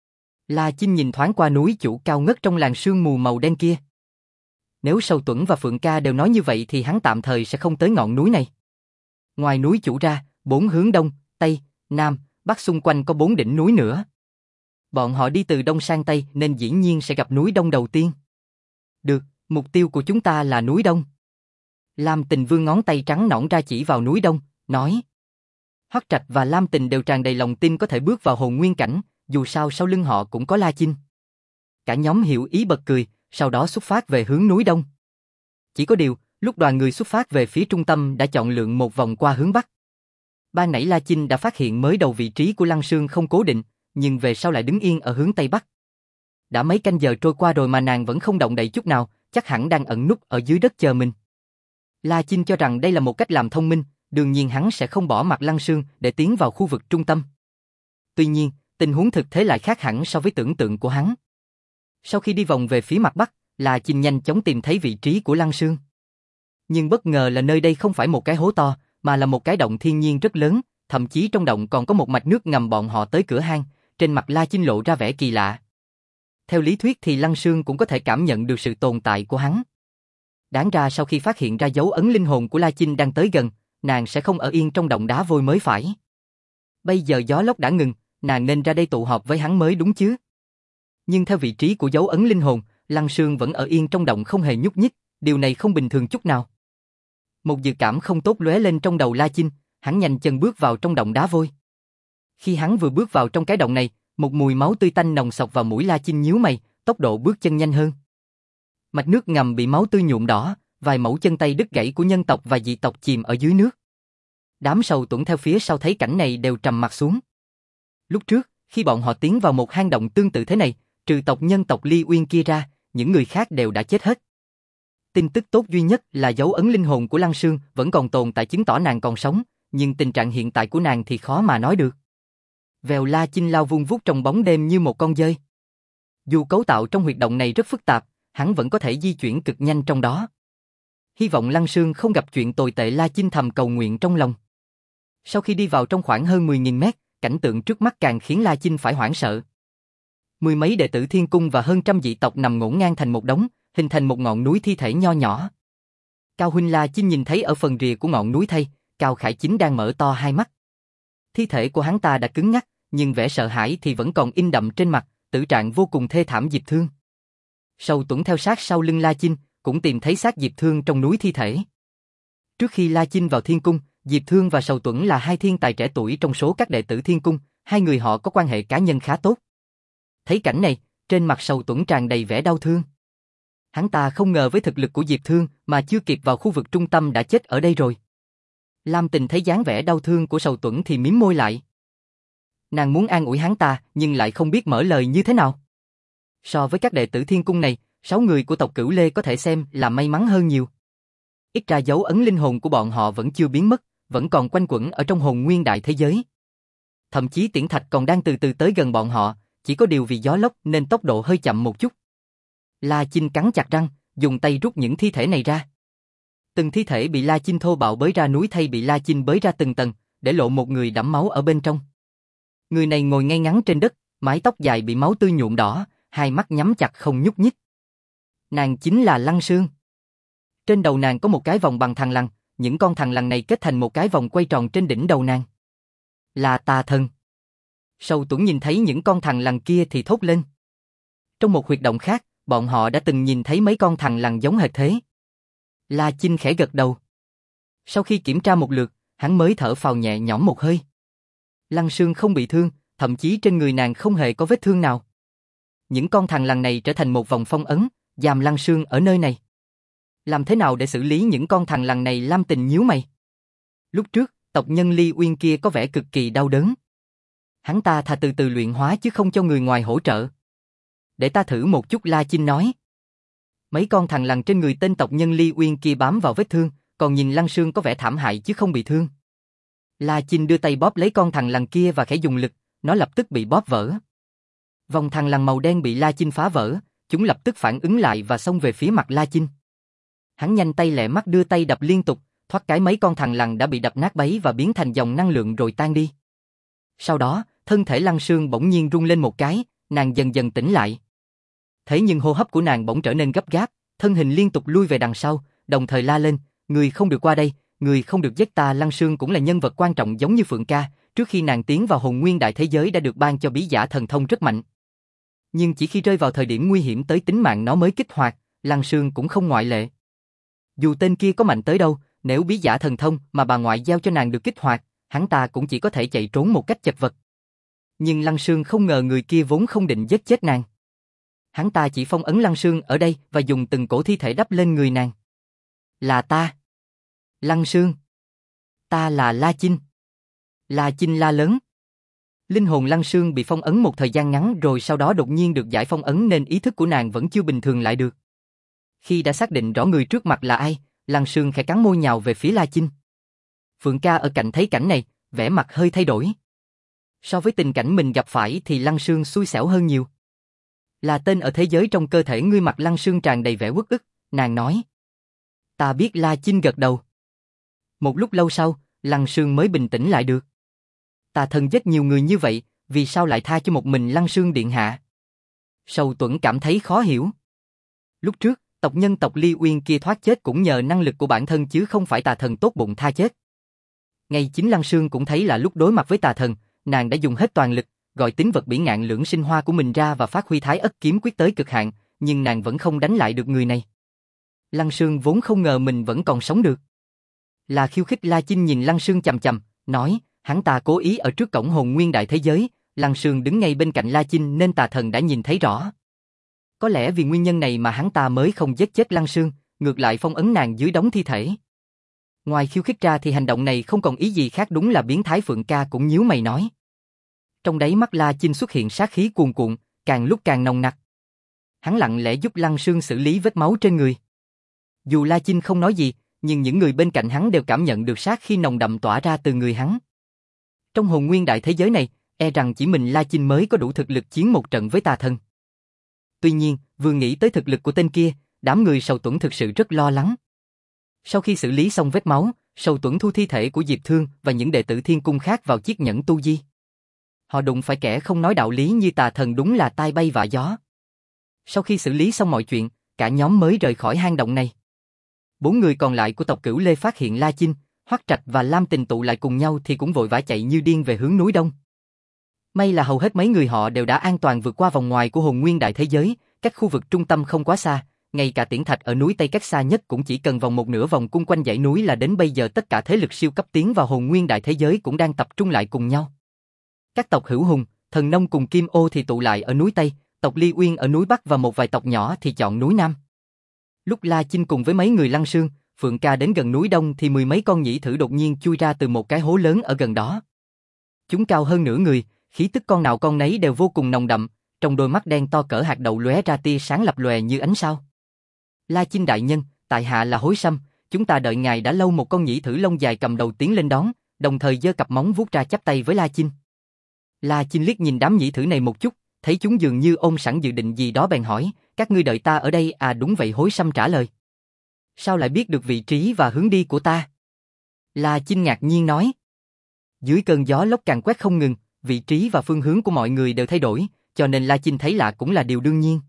La Chinh nhìn thoáng qua núi chủ cao ngất trong làn sương mù màu đen kia. Nếu Sầu Tuẫn và Phượng Ca đều nói như vậy thì hắn tạm thời sẽ không tới ngọn núi này. Ngoài núi chủ ra, 4 hướng đông, tây, nam, bắc xung quanh có 4 đỉnh núi nữa. Bọn họ đi từ đông sang tây nên dĩ nhiên sẽ gặp núi đông đầu tiên. Được, Mục tiêu của chúng ta là núi Đông. Lam Tình vươn ngón tay trắng nõn ra chỉ vào núi Đông, nói. Hoắc Trạch và Lam Tình đều tràn đầy lòng tin có thể bước vào hồn nguyên cảnh, dù sao sau lưng họ cũng có La Chinh. Cả nhóm hiểu ý bật cười, sau đó xuất phát về hướng núi Đông. Chỉ có điều, lúc đoàn người xuất phát về phía trung tâm đã chọn lượn một vòng qua hướng Bắc. Ban nãy La Chinh đã phát hiện mới đầu vị trí của Lăng Sương không cố định, nhưng về sau lại đứng yên ở hướng Tây Bắc. Đã mấy canh giờ trôi qua rồi mà nàng vẫn không động đậy chút nào, chắc hẳn đang ẩn núp ở dưới đất chờ mình. La Chinh cho rằng đây là một cách làm thông minh, đương nhiên hắn sẽ không bỏ mặc Lăng Sương để tiến vào khu vực trung tâm. Tuy nhiên, tình huống thực tế lại khác hẳn so với tưởng tượng của hắn. Sau khi đi vòng về phía mặt Bắc, La Chinh nhanh chóng tìm thấy vị trí của Lăng Sương. Nhưng bất ngờ là nơi đây không phải một cái hố to, mà là một cái động thiên nhiên rất lớn, thậm chí trong động còn có một mạch nước ngầm bọn họ tới cửa hang, trên mặt La Chinh lộ ra vẻ kỳ lạ. Theo lý thuyết thì Lăng Sương cũng có thể cảm nhận được sự tồn tại của hắn. Đáng ra sau khi phát hiện ra dấu ấn linh hồn của La Chinh đang tới gần, nàng sẽ không ở yên trong động đá vôi mới phải. Bây giờ gió lốc đã ngừng, nàng nên ra đây tụ họp với hắn mới đúng chứ. Nhưng theo vị trí của dấu ấn linh hồn, Lăng Sương vẫn ở yên trong động không hề nhúc nhích, điều này không bình thường chút nào. Một dự cảm không tốt lóe lên trong đầu La Chinh, hắn nhanh chân bước vào trong động đá vôi. Khi hắn vừa bước vào trong cái động này, một mùi máu tươi tanh nồng sộc vào mũi La Chinh nhíu mày, tốc độ bước chân nhanh hơn. Mạch nước ngầm bị máu tươi nhuộm đỏ, vài mẩu chân tay đứt gãy của nhân tộc và dị tộc chìm ở dưới nước. Đám sầu tuẫn theo phía sau thấy cảnh này đều trầm mặt xuống. Lúc trước, khi bọn họ tiến vào một hang động tương tự thế này, trừ tộc nhân tộc Ly Uyên kia ra, những người khác đều đã chết hết. Tin tức tốt duy nhất là dấu ấn linh hồn của Lăng Sương vẫn còn tồn tại, chứng tỏ nàng còn sống, nhưng tình trạng hiện tại của nàng thì khó mà nói được. Vèo, La Chinh lao vun vút trong bóng đêm như một con dơi. Dù cấu tạo trong huyệt động này rất phức tạp, hắn vẫn có thể di chuyển cực nhanh trong đó. Hy vọng Lăng Sương không gặp chuyện tồi tệ, La Chinh thầm cầu nguyện trong lòng. Sau khi đi vào trong khoảng hơn 10.000 mét, cảnh tượng trước mắt càng khiến La Chinh phải hoảng sợ. Mười mấy đệ tử Thiên Cung và hơn trăm dị tộc nằm ngổn ngang thành một đống, hình thành một ngọn núi thi thể nho nhỏ. Cao huynh La Chinh nhìn thấy ở phần rìa của ngọn núi thay, Cao Khải Chính đang mở to hai mắt. Thi thể của hắn ta đã cứng ngắc, nhưng vẻ sợ hãi thì vẫn còn in đậm trên mặt, tử trạng vô cùng thê thảm. Diệp Thương. Sầu Tuẫn theo sát sau lưng La Chinh, cũng tìm thấy xác Diệp Thương trong núi thi thể. Trước khi La Chinh vào Thiên Cung, Diệp Thương và Sầu Tuẫn là hai thiên tài trẻ tuổi trong số các đệ tử Thiên Cung, hai người họ có quan hệ cá nhân khá tốt. Thấy cảnh này, trên mặt Sầu Tuẫn tràn đầy vẻ đau thương. Hắn ta không ngờ với thực lực của Diệp Thương mà chưa kịp vào khu vực trung tâm đã chết ở đây rồi. Lam Tình thấy dáng vẻ đau thương của Sầu Tuẫn thì mím môi lại. Nàng muốn an ủi hắn ta nhưng lại không biết mở lời như thế nào. So với các đệ tử Thiên Cung này, 6 người của tộc Cửu Lê có thể xem là may mắn hơn nhiều. Ít ra dấu ấn linh hồn của bọn họ vẫn chưa biến mất, vẫn còn quanh quẩn ở trong hồn nguyên đại thế giới. Thậm chí Tiễn Thạch còn đang từ từ tới gần bọn họ, chỉ có điều vì gió lốc nên tốc độ hơi chậm một chút. La Chinh cắn chặt răng, dùng tay rút những thi thể này ra. Từng thi thể bị La Chinh thô bạo bới ra núi thay bị La Chinh bới ra từng tầng, để lộ một người đẫm máu ở bên trong. Người này ngồi ngay ngắn trên đất, mái tóc dài bị máu tươi nhuộm đỏ, hai mắt nhắm chặt không nhúc nhích. Nàng chính là Lăng Sương. Trên đầu nàng có một cái vòng bằng thằn lằn, những con thằn lằn này kết thành một cái vòng quay tròn trên đỉnh đầu nàng. Là tà thần. Sầu Tuẫn nhìn thấy những con thằn lằn kia thì thốt lên. Trong một huyệt động khác, bọn họ đã từng nhìn thấy mấy con thằn lằn giống hệt thế. La Chinh khẽ gật đầu. Sau khi kiểm tra một lượt, hắn mới thở phào nhẹ nhõm một hơi. Lăng Sương không bị thương, thậm chí trên người nàng không hề có vết thương nào. Những con thằn lằn này trở thành một vòng phong ấn, giam Lăng Sương ở nơi này. Làm thế nào để xử lý những con thằn lằn này? Lam Tình nhíu mày. Lúc trước, tộc nhân Ly Uyên kia có vẻ cực kỳ đau đớn. Hắn ta thà từ từ luyện hóa chứ không cho người ngoài hỗ trợ. Để ta thử một chút, La Chinh nói. Mấy con thằn lằn trên người tên tộc nhân Ly Uyên kia bám vào vết thương, còn nhìn Lăng Sương có vẻ thảm hại chứ không bị thương. La Chinh đưa tay bóp lấy con thằn lằn kia và khẽ dùng lực, nó lập tức bị bóp vỡ. Vòng thằn lằn màu đen bị La Chinh phá vỡ, chúng lập tức phản ứng lại và xông về phía mặt La Chinh. Hắn nhanh tay lẹ mắt đưa tay đập liên tục, thoát cái mấy con thằn lằn đã bị đập nát bấy và biến thành dòng năng lượng rồi tan đi. Sau đó, thân thể Lăng Sương bỗng nhiên rung lên một cái, nàng dần dần tỉnh lại. Thế nhưng hô hấp của nàng bỗng trở nên gấp gáp, thân hình liên tục lui về đằng sau, đồng thời la lên, người không được qua đây, người không được giết ta. Lăng Sương cũng là nhân vật quan trọng giống như Phượng Ca, trước khi nàng tiến vào hồn nguyên đại thế giới đã được ban cho bí giả thần thông rất mạnh. Nhưng chỉ khi rơi vào thời điểm nguy hiểm tới tính mạng nó mới kích hoạt, Lăng Sương cũng không ngoại lệ. Dù tên kia có mạnh tới đâu, nếu bí giả thần thông mà bà ngoại giao cho nàng được kích hoạt, hắn ta cũng chỉ có thể chạy trốn một cách chật vật. Nhưng Lăng Sương không ngờ người kia vốn không định giết chết nàng. Hắn ta chỉ phong ấn Lăng Sương ở đây và dùng từng cổ thi thể đắp lên người nàng. Là ta. Lăng Sương. Ta là La Chinh. La Chinh la lớn. Linh hồn Lăng Sương bị phong ấn một thời gian ngắn rồi sau đó đột nhiên được giải phong ấn nên ý thức của nàng vẫn chưa bình thường lại được. Khi đã xác định rõ người trước mặt là ai, Lăng Sương khẽ cắn môi nhào về phía La Chinh. Phượng Ca ở cạnh thấy cảnh này, vẻ mặt hơi thay đổi. So với tình cảnh mình gặp phải thì Lăng Sương xui xẻo hơn nhiều. Là tên ở thế giới trong cơ thể ngươi. Mặt Lăng Sương tràn đầy vẻ uất ức, nàng nói. Ta biết. La Chinh gật đầu. Một lúc lâu sau, Lăng Sương mới bình tĩnh lại được. Tà thần giết nhiều người như vậy, vì sao lại tha cho một mình Lăng Sương điện hạ? Sầu Tuẫn cảm thấy khó hiểu. Lúc trước, tộc nhân tộc Ly Uyên kia thoát chết cũng nhờ năng lực của bản thân chứ không phải tà thần tốt bụng tha chết. Ngay chính Lăng Sương cũng thấy là lúc đối mặt với tà thần, nàng đã dùng hết toàn lực, gọi tính vật bỉ ngạn lưỡng sinh hoa của mình ra và phát huy Thái Ất kiếm quyết tới cực hạn, nhưng nàng vẫn không đánh lại được người này. Lăng Sương vốn không ngờ mình vẫn còn sống được. Là khiêu khích. La Chinh nhìn Lăng Sương chằm chằm, nói, hắn ta cố ý ở trước cổng hồn nguyên đại thế giới, Lăng Sương đứng ngay bên cạnh La Chinh nên tà thần đã nhìn thấy rõ. Có lẽ vì nguyên nhân này mà hắn ta mới không giết chết Lăng Sương, ngược lại phong ấn nàng dưới đống thi thể. Ngoài khiêu khích ra thì hành động này không còn ý gì khác, đúng là biến thái. Phượng Ca cũng nhíu mày nói. Trong đáy mắt La Chinh xuất hiện sát khí cuồn cuộn, càng lúc càng nồng nặc. Hắn lặng lẽ giúp Lăng Sương xử lý vết máu trên người. Dù La Chinh không nói gì, nhưng những người bên cạnh hắn đều cảm nhận được sát khí nồng đậm tỏa ra từ người hắn. Trong hồn nguyên đại thế giới này, e rằng chỉ mình La Chinh mới có đủ thực lực chiến một trận với tà thần. Tuy nhiên, vừa nghĩ tới thực lực của tên kia, đám người Sầu Tuẫn thực sự rất lo lắng. Sau khi xử lý xong vết máu, Sầu Tuẫn thu thi thể của Diệp Thương và những đệ tử Thiên Cung khác vào chiếc nhẫn tu di. Họ đụng phải kẻ không nói đạo lý như tà thần, đúng là tai bay vạ gió. Sau khi xử lý xong mọi chuyện, cả nhóm mới rời khỏi hang động này. 4 người còn lại của tộc Cửu Lê phát hiện La Chinh, Hoắc Trạch và Lam Tình tụ lại cùng nhau thì cũng vội vã chạy như điên về hướng núi đông. May là hầu hết mấy người họ đều đã an toàn vượt qua vòng ngoài của hồn nguyên đại thế giới, cách khu vực trung tâm không quá xa, ngay cả Tiễn Thạch ở núi Tây cách xa nhất cũng chỉ cần vòng một nửa vòng cung quanh dãy núi là đến. Bây giờ tất cả thế lực siêu cấp tiến vào hồn nguyên đại thế giới cũng đang tập trung lại cùng nhau. Các tộc Hữu Hùng, Thần Nông cùng Kim Ô thì tụ lại ở núi Tây, tộc Ly Uyên ở núi Bắc và một vài tộc nhỏ thì chọn núi Nam. Lúc La Chinh cùng với mấy người Lăng Sương, Phượng Ca đến gần núi Đông thì 10 mấy con nhĩ thử đột nhiên chui ra từ một cái hố lớn ở gần đó. Chúng cao hơn nửa người, khí tức con nào con nấy đều vô cùng nồng đậm, trong đôi mắt đen to cỡ hạt đậu lóe ra tia sáng lập lòe như ánh sao. La Chinh đại nhân, tại hạ là Hối Sâm, chúng ta đợi ngài đã lâu. Một con nhĩ thử lông dài cầm đầu tiến lên đón, đồng thời giơ cặp móng vuốt ra chắp tay với La Chinh. La Chinh liếc nhìn đám nhĩ thử này một chút, thấy chúng dường như ôm sẵn dự định gì đó bèn hỏi, các ngươi đợi ta ở đây à? Đúng vậy, Hối Sâm trả lời. Sao lại biết được vị trí và hướng đi của ta? La Chinh ngạc nhiên nói. Dưới cơn gió lốc càng quét không ngừng, vị trí và phương hướng của mọi người đều thay đổi, cho nên La Chinh thấy lạ cũng là điều đương nhiên.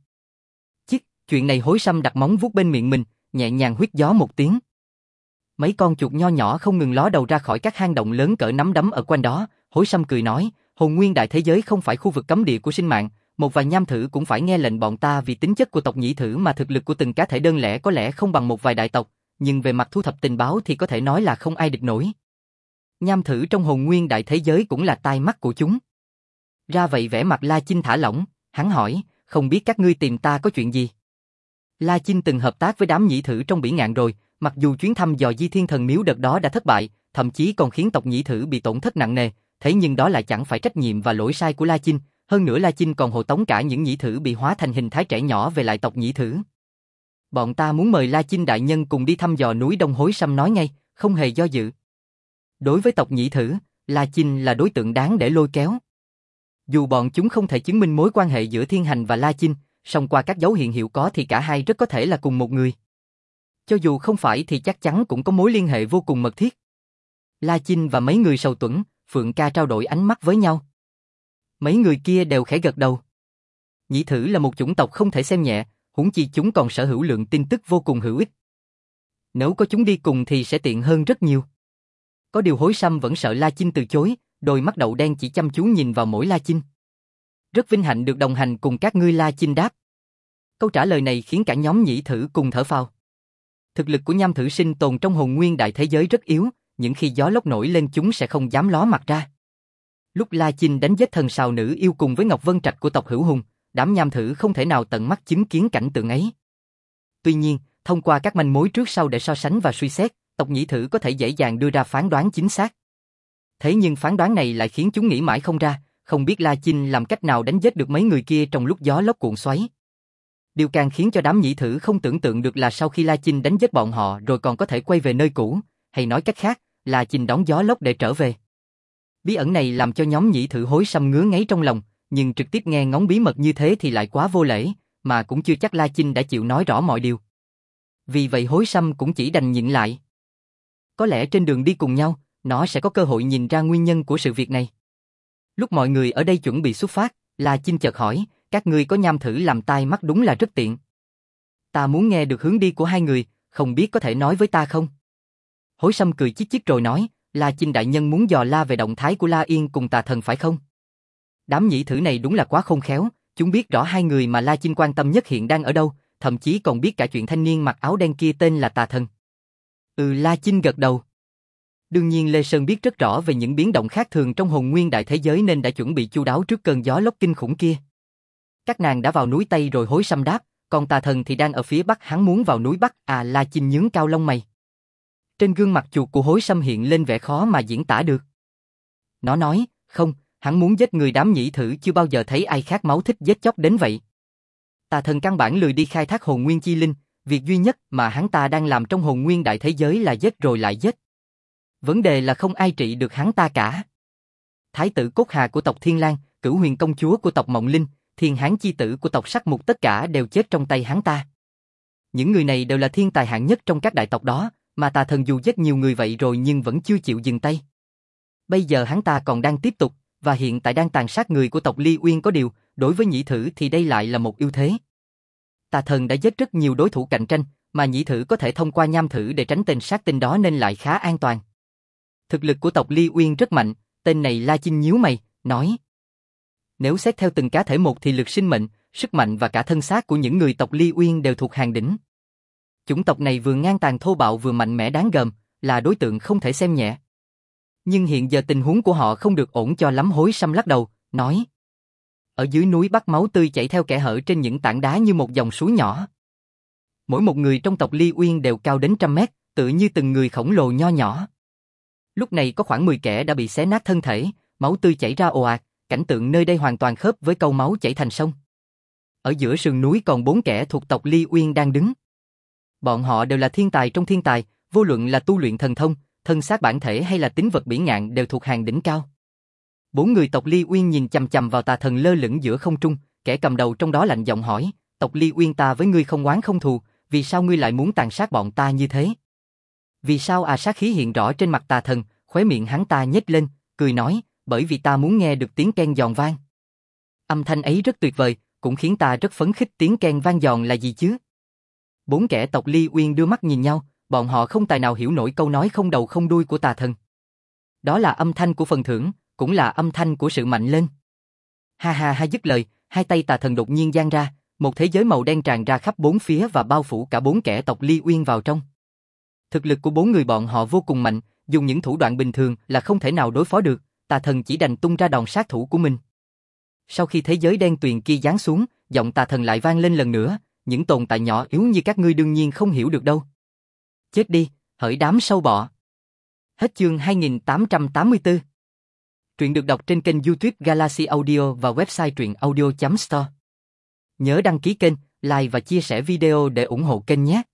Chuyện này. Hối Sâm đặt móng vuốt bên miệng mình, nhẹ nhàng huýt gió một tiếng. Mấy con chuột nho nhỏ không ngừng ló đầu ra khỏi các hang động lớn cỡ nắm đấm ở quanh đó. Hối Sâm cười nói, hồn nguyên đại thế giới không phải khu vực cấm địa của sinh mạng, một vài nham thử cũng phải nghe lệnh bọn ta. Vì tính chất của tộc nhĩ thử mà thực lực của từng cá thể đơn lẻ có lẽ không bằng một vài đại tộc, nhưng về mặt thu thập tình báo thì có thể nói là không ai địch nổi. Nham thử trong hồn nguyên đại thế giới cũng là tai mắt của chúng. Ra vậy. Vẻ mặt La Chinh thả lỏng, hắn hỏi, không biết các ngươi tìm ta có chuyện gì? La Chinh từng hợp tác với đám nhĩ thử trong Bỉ Ngạn rồi, mặc dù chuyến thăm dò Di Thiên Thần Miếu đợt đó đã thất bại, thậm chí còn khiến tộc nhĩ thử bị tổn thất nặng nề, thế nhưng đó lại chẳng phải trách nhiệm và lỗi sai của La Chinh, hơn nữa La Chinh còn hộ tống cả những nhĩ thử bị hóa thành hình thái trẻ nhỏ về lại tộc nhĩ thử. Bọn ta muốn mời La Chinh đại nhân cùng đi thăm dò núi Đông. Hối Sâm nói ngay, không hề do dự. Đối với tộc nhĩ thử, La Chinh là đối tượng đáng để lôi kéo. Dù bọn chúng không thể chứng minh mối quan hệ giữa Thiên Hành và La Chinh, song qua các dấu hiện hiệu có thì cả hai rất có thể là cùng một người. Cho dù không phải thì chắc chắn cũng có mối liên hệ vô cùng mật thiết. La Chinh và mấy người Sầu Tuẫn, Phượng Ca trao đổi ánh mắt với nhau. Mấy người kia đều khẽ gật đầu. Nhĩ thử là một chủng tộc không thể xem nhẹ, huống chi chúng còn sở hữu lượng tin tức vô cùng hữu ích. Nếu có chúng đi cùng thì sẽ tiện hơn rất nhiều. Có điều Hối Sâm vẫn sợ La Chinh từ chối, đôi mắt đậu đen chỉ chăm chú nhìn vào mỗi La Chinh. Rất vinh hạnh được đồng hành cùng các ngươi. La Chinh đáp. Câu trả lời này khiến cả nhóm nhĩ thử cùng thở phào. Thực lực của nham thử sinh tồn trong hồn nguyên đại thế giới rất yếu, những khi gió lốc nổi lên chúng sẽ không dám ló mặt ra. Lúc La Chinh đánh giết thần sào nữ yêu cùng với Ngọc Vân Trạch của tộc Hữu Hùng, đám nham thử không thể nào tận mắt chứng kiến cảnh tượng ấy. Tuy nhiên, thông qua các manh mối trước sau để so sánh và suy xét, tộc nhĩ thử có thể dễ dàng đưa ra phán đoán chính xác. Thế nhưng phán đoán này lại khiến chúng nghĩ mãi không ra, không biết La Chinh làm cách nào đánh giết được mấy người kia trong lúc gió lốc cuộn xoáy. Điều càng khiến cho đám nhĩ thử không tưởng tượng được là sau khi La Chinh đánh giết bọn họ rồi còn có thể quay về nơi cũ, hay nói cách khác, La Chinh đón gió lốc để trở về. Bí ẩn này làm cho nhóm nhĩ thử hối săm ngứa ngáy trong lòng, nhưng trực tiếp nghe ngóng bí mật như thế thì lại quá vô lễ, mà cũng chưa chắc La Chinh đã chịu nói rõ mọi điều. Vì vậy hối săm cũng chỉ đành nhịn lại. Có lẽ trên đường đi cùng nhau, nó sẽ có cơ hội nhìn ra nguyên nhân của sự việc này. Lúc mọi người ở đây chuẩn bị xuất phát, La Chinh chợt hỏi, các ngươi có nham thử làm tai mắt đúng là rất tiện. Ta muốn nghe được hướng đi của hai người, không biết có thể nói với ta không? Hối săm cười chít chít rồi nói, La Chinh đại nhân muốn dò la về động thái của La Yên cùng Tà Thần phải không? Đám nhĩ thử này đúng là quá khôn khéo, chúng biết rõ hai người mà La Chinh quan tâm nhất hiện đang ở đâu, thậm chí còn biết cả chuyện thanh niên mặc áo đen kia tên là Tà Thần. La Chinh gật đầu. Đương nhiên Lê Sơn biết rất rõ về những biến động khác thường trong hồn nguyên đại thế giới nên đã chuẩn bị chu đáo trước cơn gió lốc kinh khủng kia. Các nàng đã vào núi Tây rồi hối săm đáp, còn Tà Thần thì đang ở phía Bắc, hắn muốn vào núi Bắc. La Chinh nhướng cao lông mày. Trên gương mặt chuột của hối săm hiện lên vẻ khó mà diễn tả được. Nó nói, không, hắn muốn giết người, đám nhĩ thử chưa bao giờ thấy ai khát máu thích giết chóc đến vậy. Tà Thần căn bản lười đi khai thác hồn nguyên chi linh, việc duy nhất mà hắn ta đang làm trong hồn nguyên đại thế giới là giết rồi lại giết. Vấn đề là không ai trị được hắn ta cả. Thái tử Cốt Hà của tộc Thiên Lang, Cửu Huyền công chúa của tộc Mộng Linh, Thiên Hán chi tử của tộc Sắc Mục tất cả đều chết trong tay hắn ta. Những người này đều là thiên tài hạng nhất trong các đại tộc đó, mà Tà Thần dù giết nhiều người vậy rồi nhưng vẫn chưa chịu dừng tay. Bây giờ hắn ta còn đang tiếp tục, và hiện tại đang tàn sát người của tộc Ly Uyên, có điều, đối với nhĩ thử thì đây lại là một ưu thế. Tà Thần đã giết rất nhiều đối thủ cạnh tranh, mà nhĩ thử có thể thông qua nham thử để tránh tên sát tinh đó nên lại khá an toàn. Thực lực của tộc Ly Uyên rất mạnh, tên này La Chinh nhíu mày, nói. Nếu xét theo từng cá thể một thì lực sinh mệnh, sức mạnh và cả thân xác của những người tộc Ly Uyên đều thuộc hàng đỉnh. Chủng tộc này vừa ngang tàn thô bạo vừa mạnh mẽ đáng gờm, là đối tượng không thể xem nhẹ. Nhưng hiện giờ tình huống của họ không được ổn cho lắm. Hối săm lắc đầu, nói. Ở dưới núi Bắc máu tươi chảy theo kẽ hở trên những tảng đá như một dòng suối nhỏ. Mỗi một người trong tộc Ly Uyên đều cao đến 100 mét, tựa như từng người khổng lồ nho nhỏ. Lúc này có khoảng 10 kẻ đã bị xé nát thân thể, máu tươi chảy ra ồ ạt, cảnh tượng nơi đây hoàn toàn khớp với câu máu chảy thành sông. Ở giữa sườn núi còn 4 kẻ thuộc tộc Ly Uyên đang đứng. Bọn họ đều là thiên tài trong thiên tài, vô luận là tu luyện thần thông, thân xác bản thể hay là tính vật bỉ ngạn đều thuộc hàng đỉnh cao. 4 người tộc Ly Uyên nhìn chằm chằm vào Tà Thần lơ lửng giữa không trung, kẻ cầm đầu trong đó lạnh giọng hỏi, tộc Ly Uyên ta với ngươi không oán không thù, vì sao ngươi lại muốn tàn sát bọn ta như thế? Vì sao? Sát khí hiện rõ trên mặt Tà Thần, khóe miệng hắn ta nhếch lên, cười nói, bởi vì ta muốn nghe được tiếng keng giòn vang. Âm thanh ấy rất tuyệt vời, cũng khiến ta rất phấn khích. Tiếng keng vang giòn là gì chứ? 4 kẻ tộc Ly Uyên đưa mắt nhìn nhau, bọn họ không tài nào hiểu nổi câu nói không đầu không đuôi của Tà Thần. Đó là âm thanh của phần thưởng, cũng là âm thanh của sự mạnh lên. Ha ha ha, dứt lời, hai tay Tà Thần đột nhiên giang ra, một thế giới màu đen tràn ra khắp bốn phía và bao phủ cả 4 kẻ tộc Ly Uyên vào trong. Thực lực của 4 người bọn họ vô cùng mạnh, dùng những thủ đoạn bình thường là không thể nào đối phó được, Tà Thần chỉ đành tung ra đòn sát thủ của mình. Sau khi thế giới đen tuyền kia giáng xuống, giọng Tà Thần lại vang lên lần nữa, những tồn tại nhỏ yếu như các ngươi đương nhiên không hiểu được đâu. Chết đi, hỡi đám sâu bọ. Hết chương 2884. Truyện được đọc trên kênh YouTube Galaxy Audio và website truyệnaudio.store. Nhớ đăng ký kênh, like và chia sẻ video để ủng hộ kênh nhé.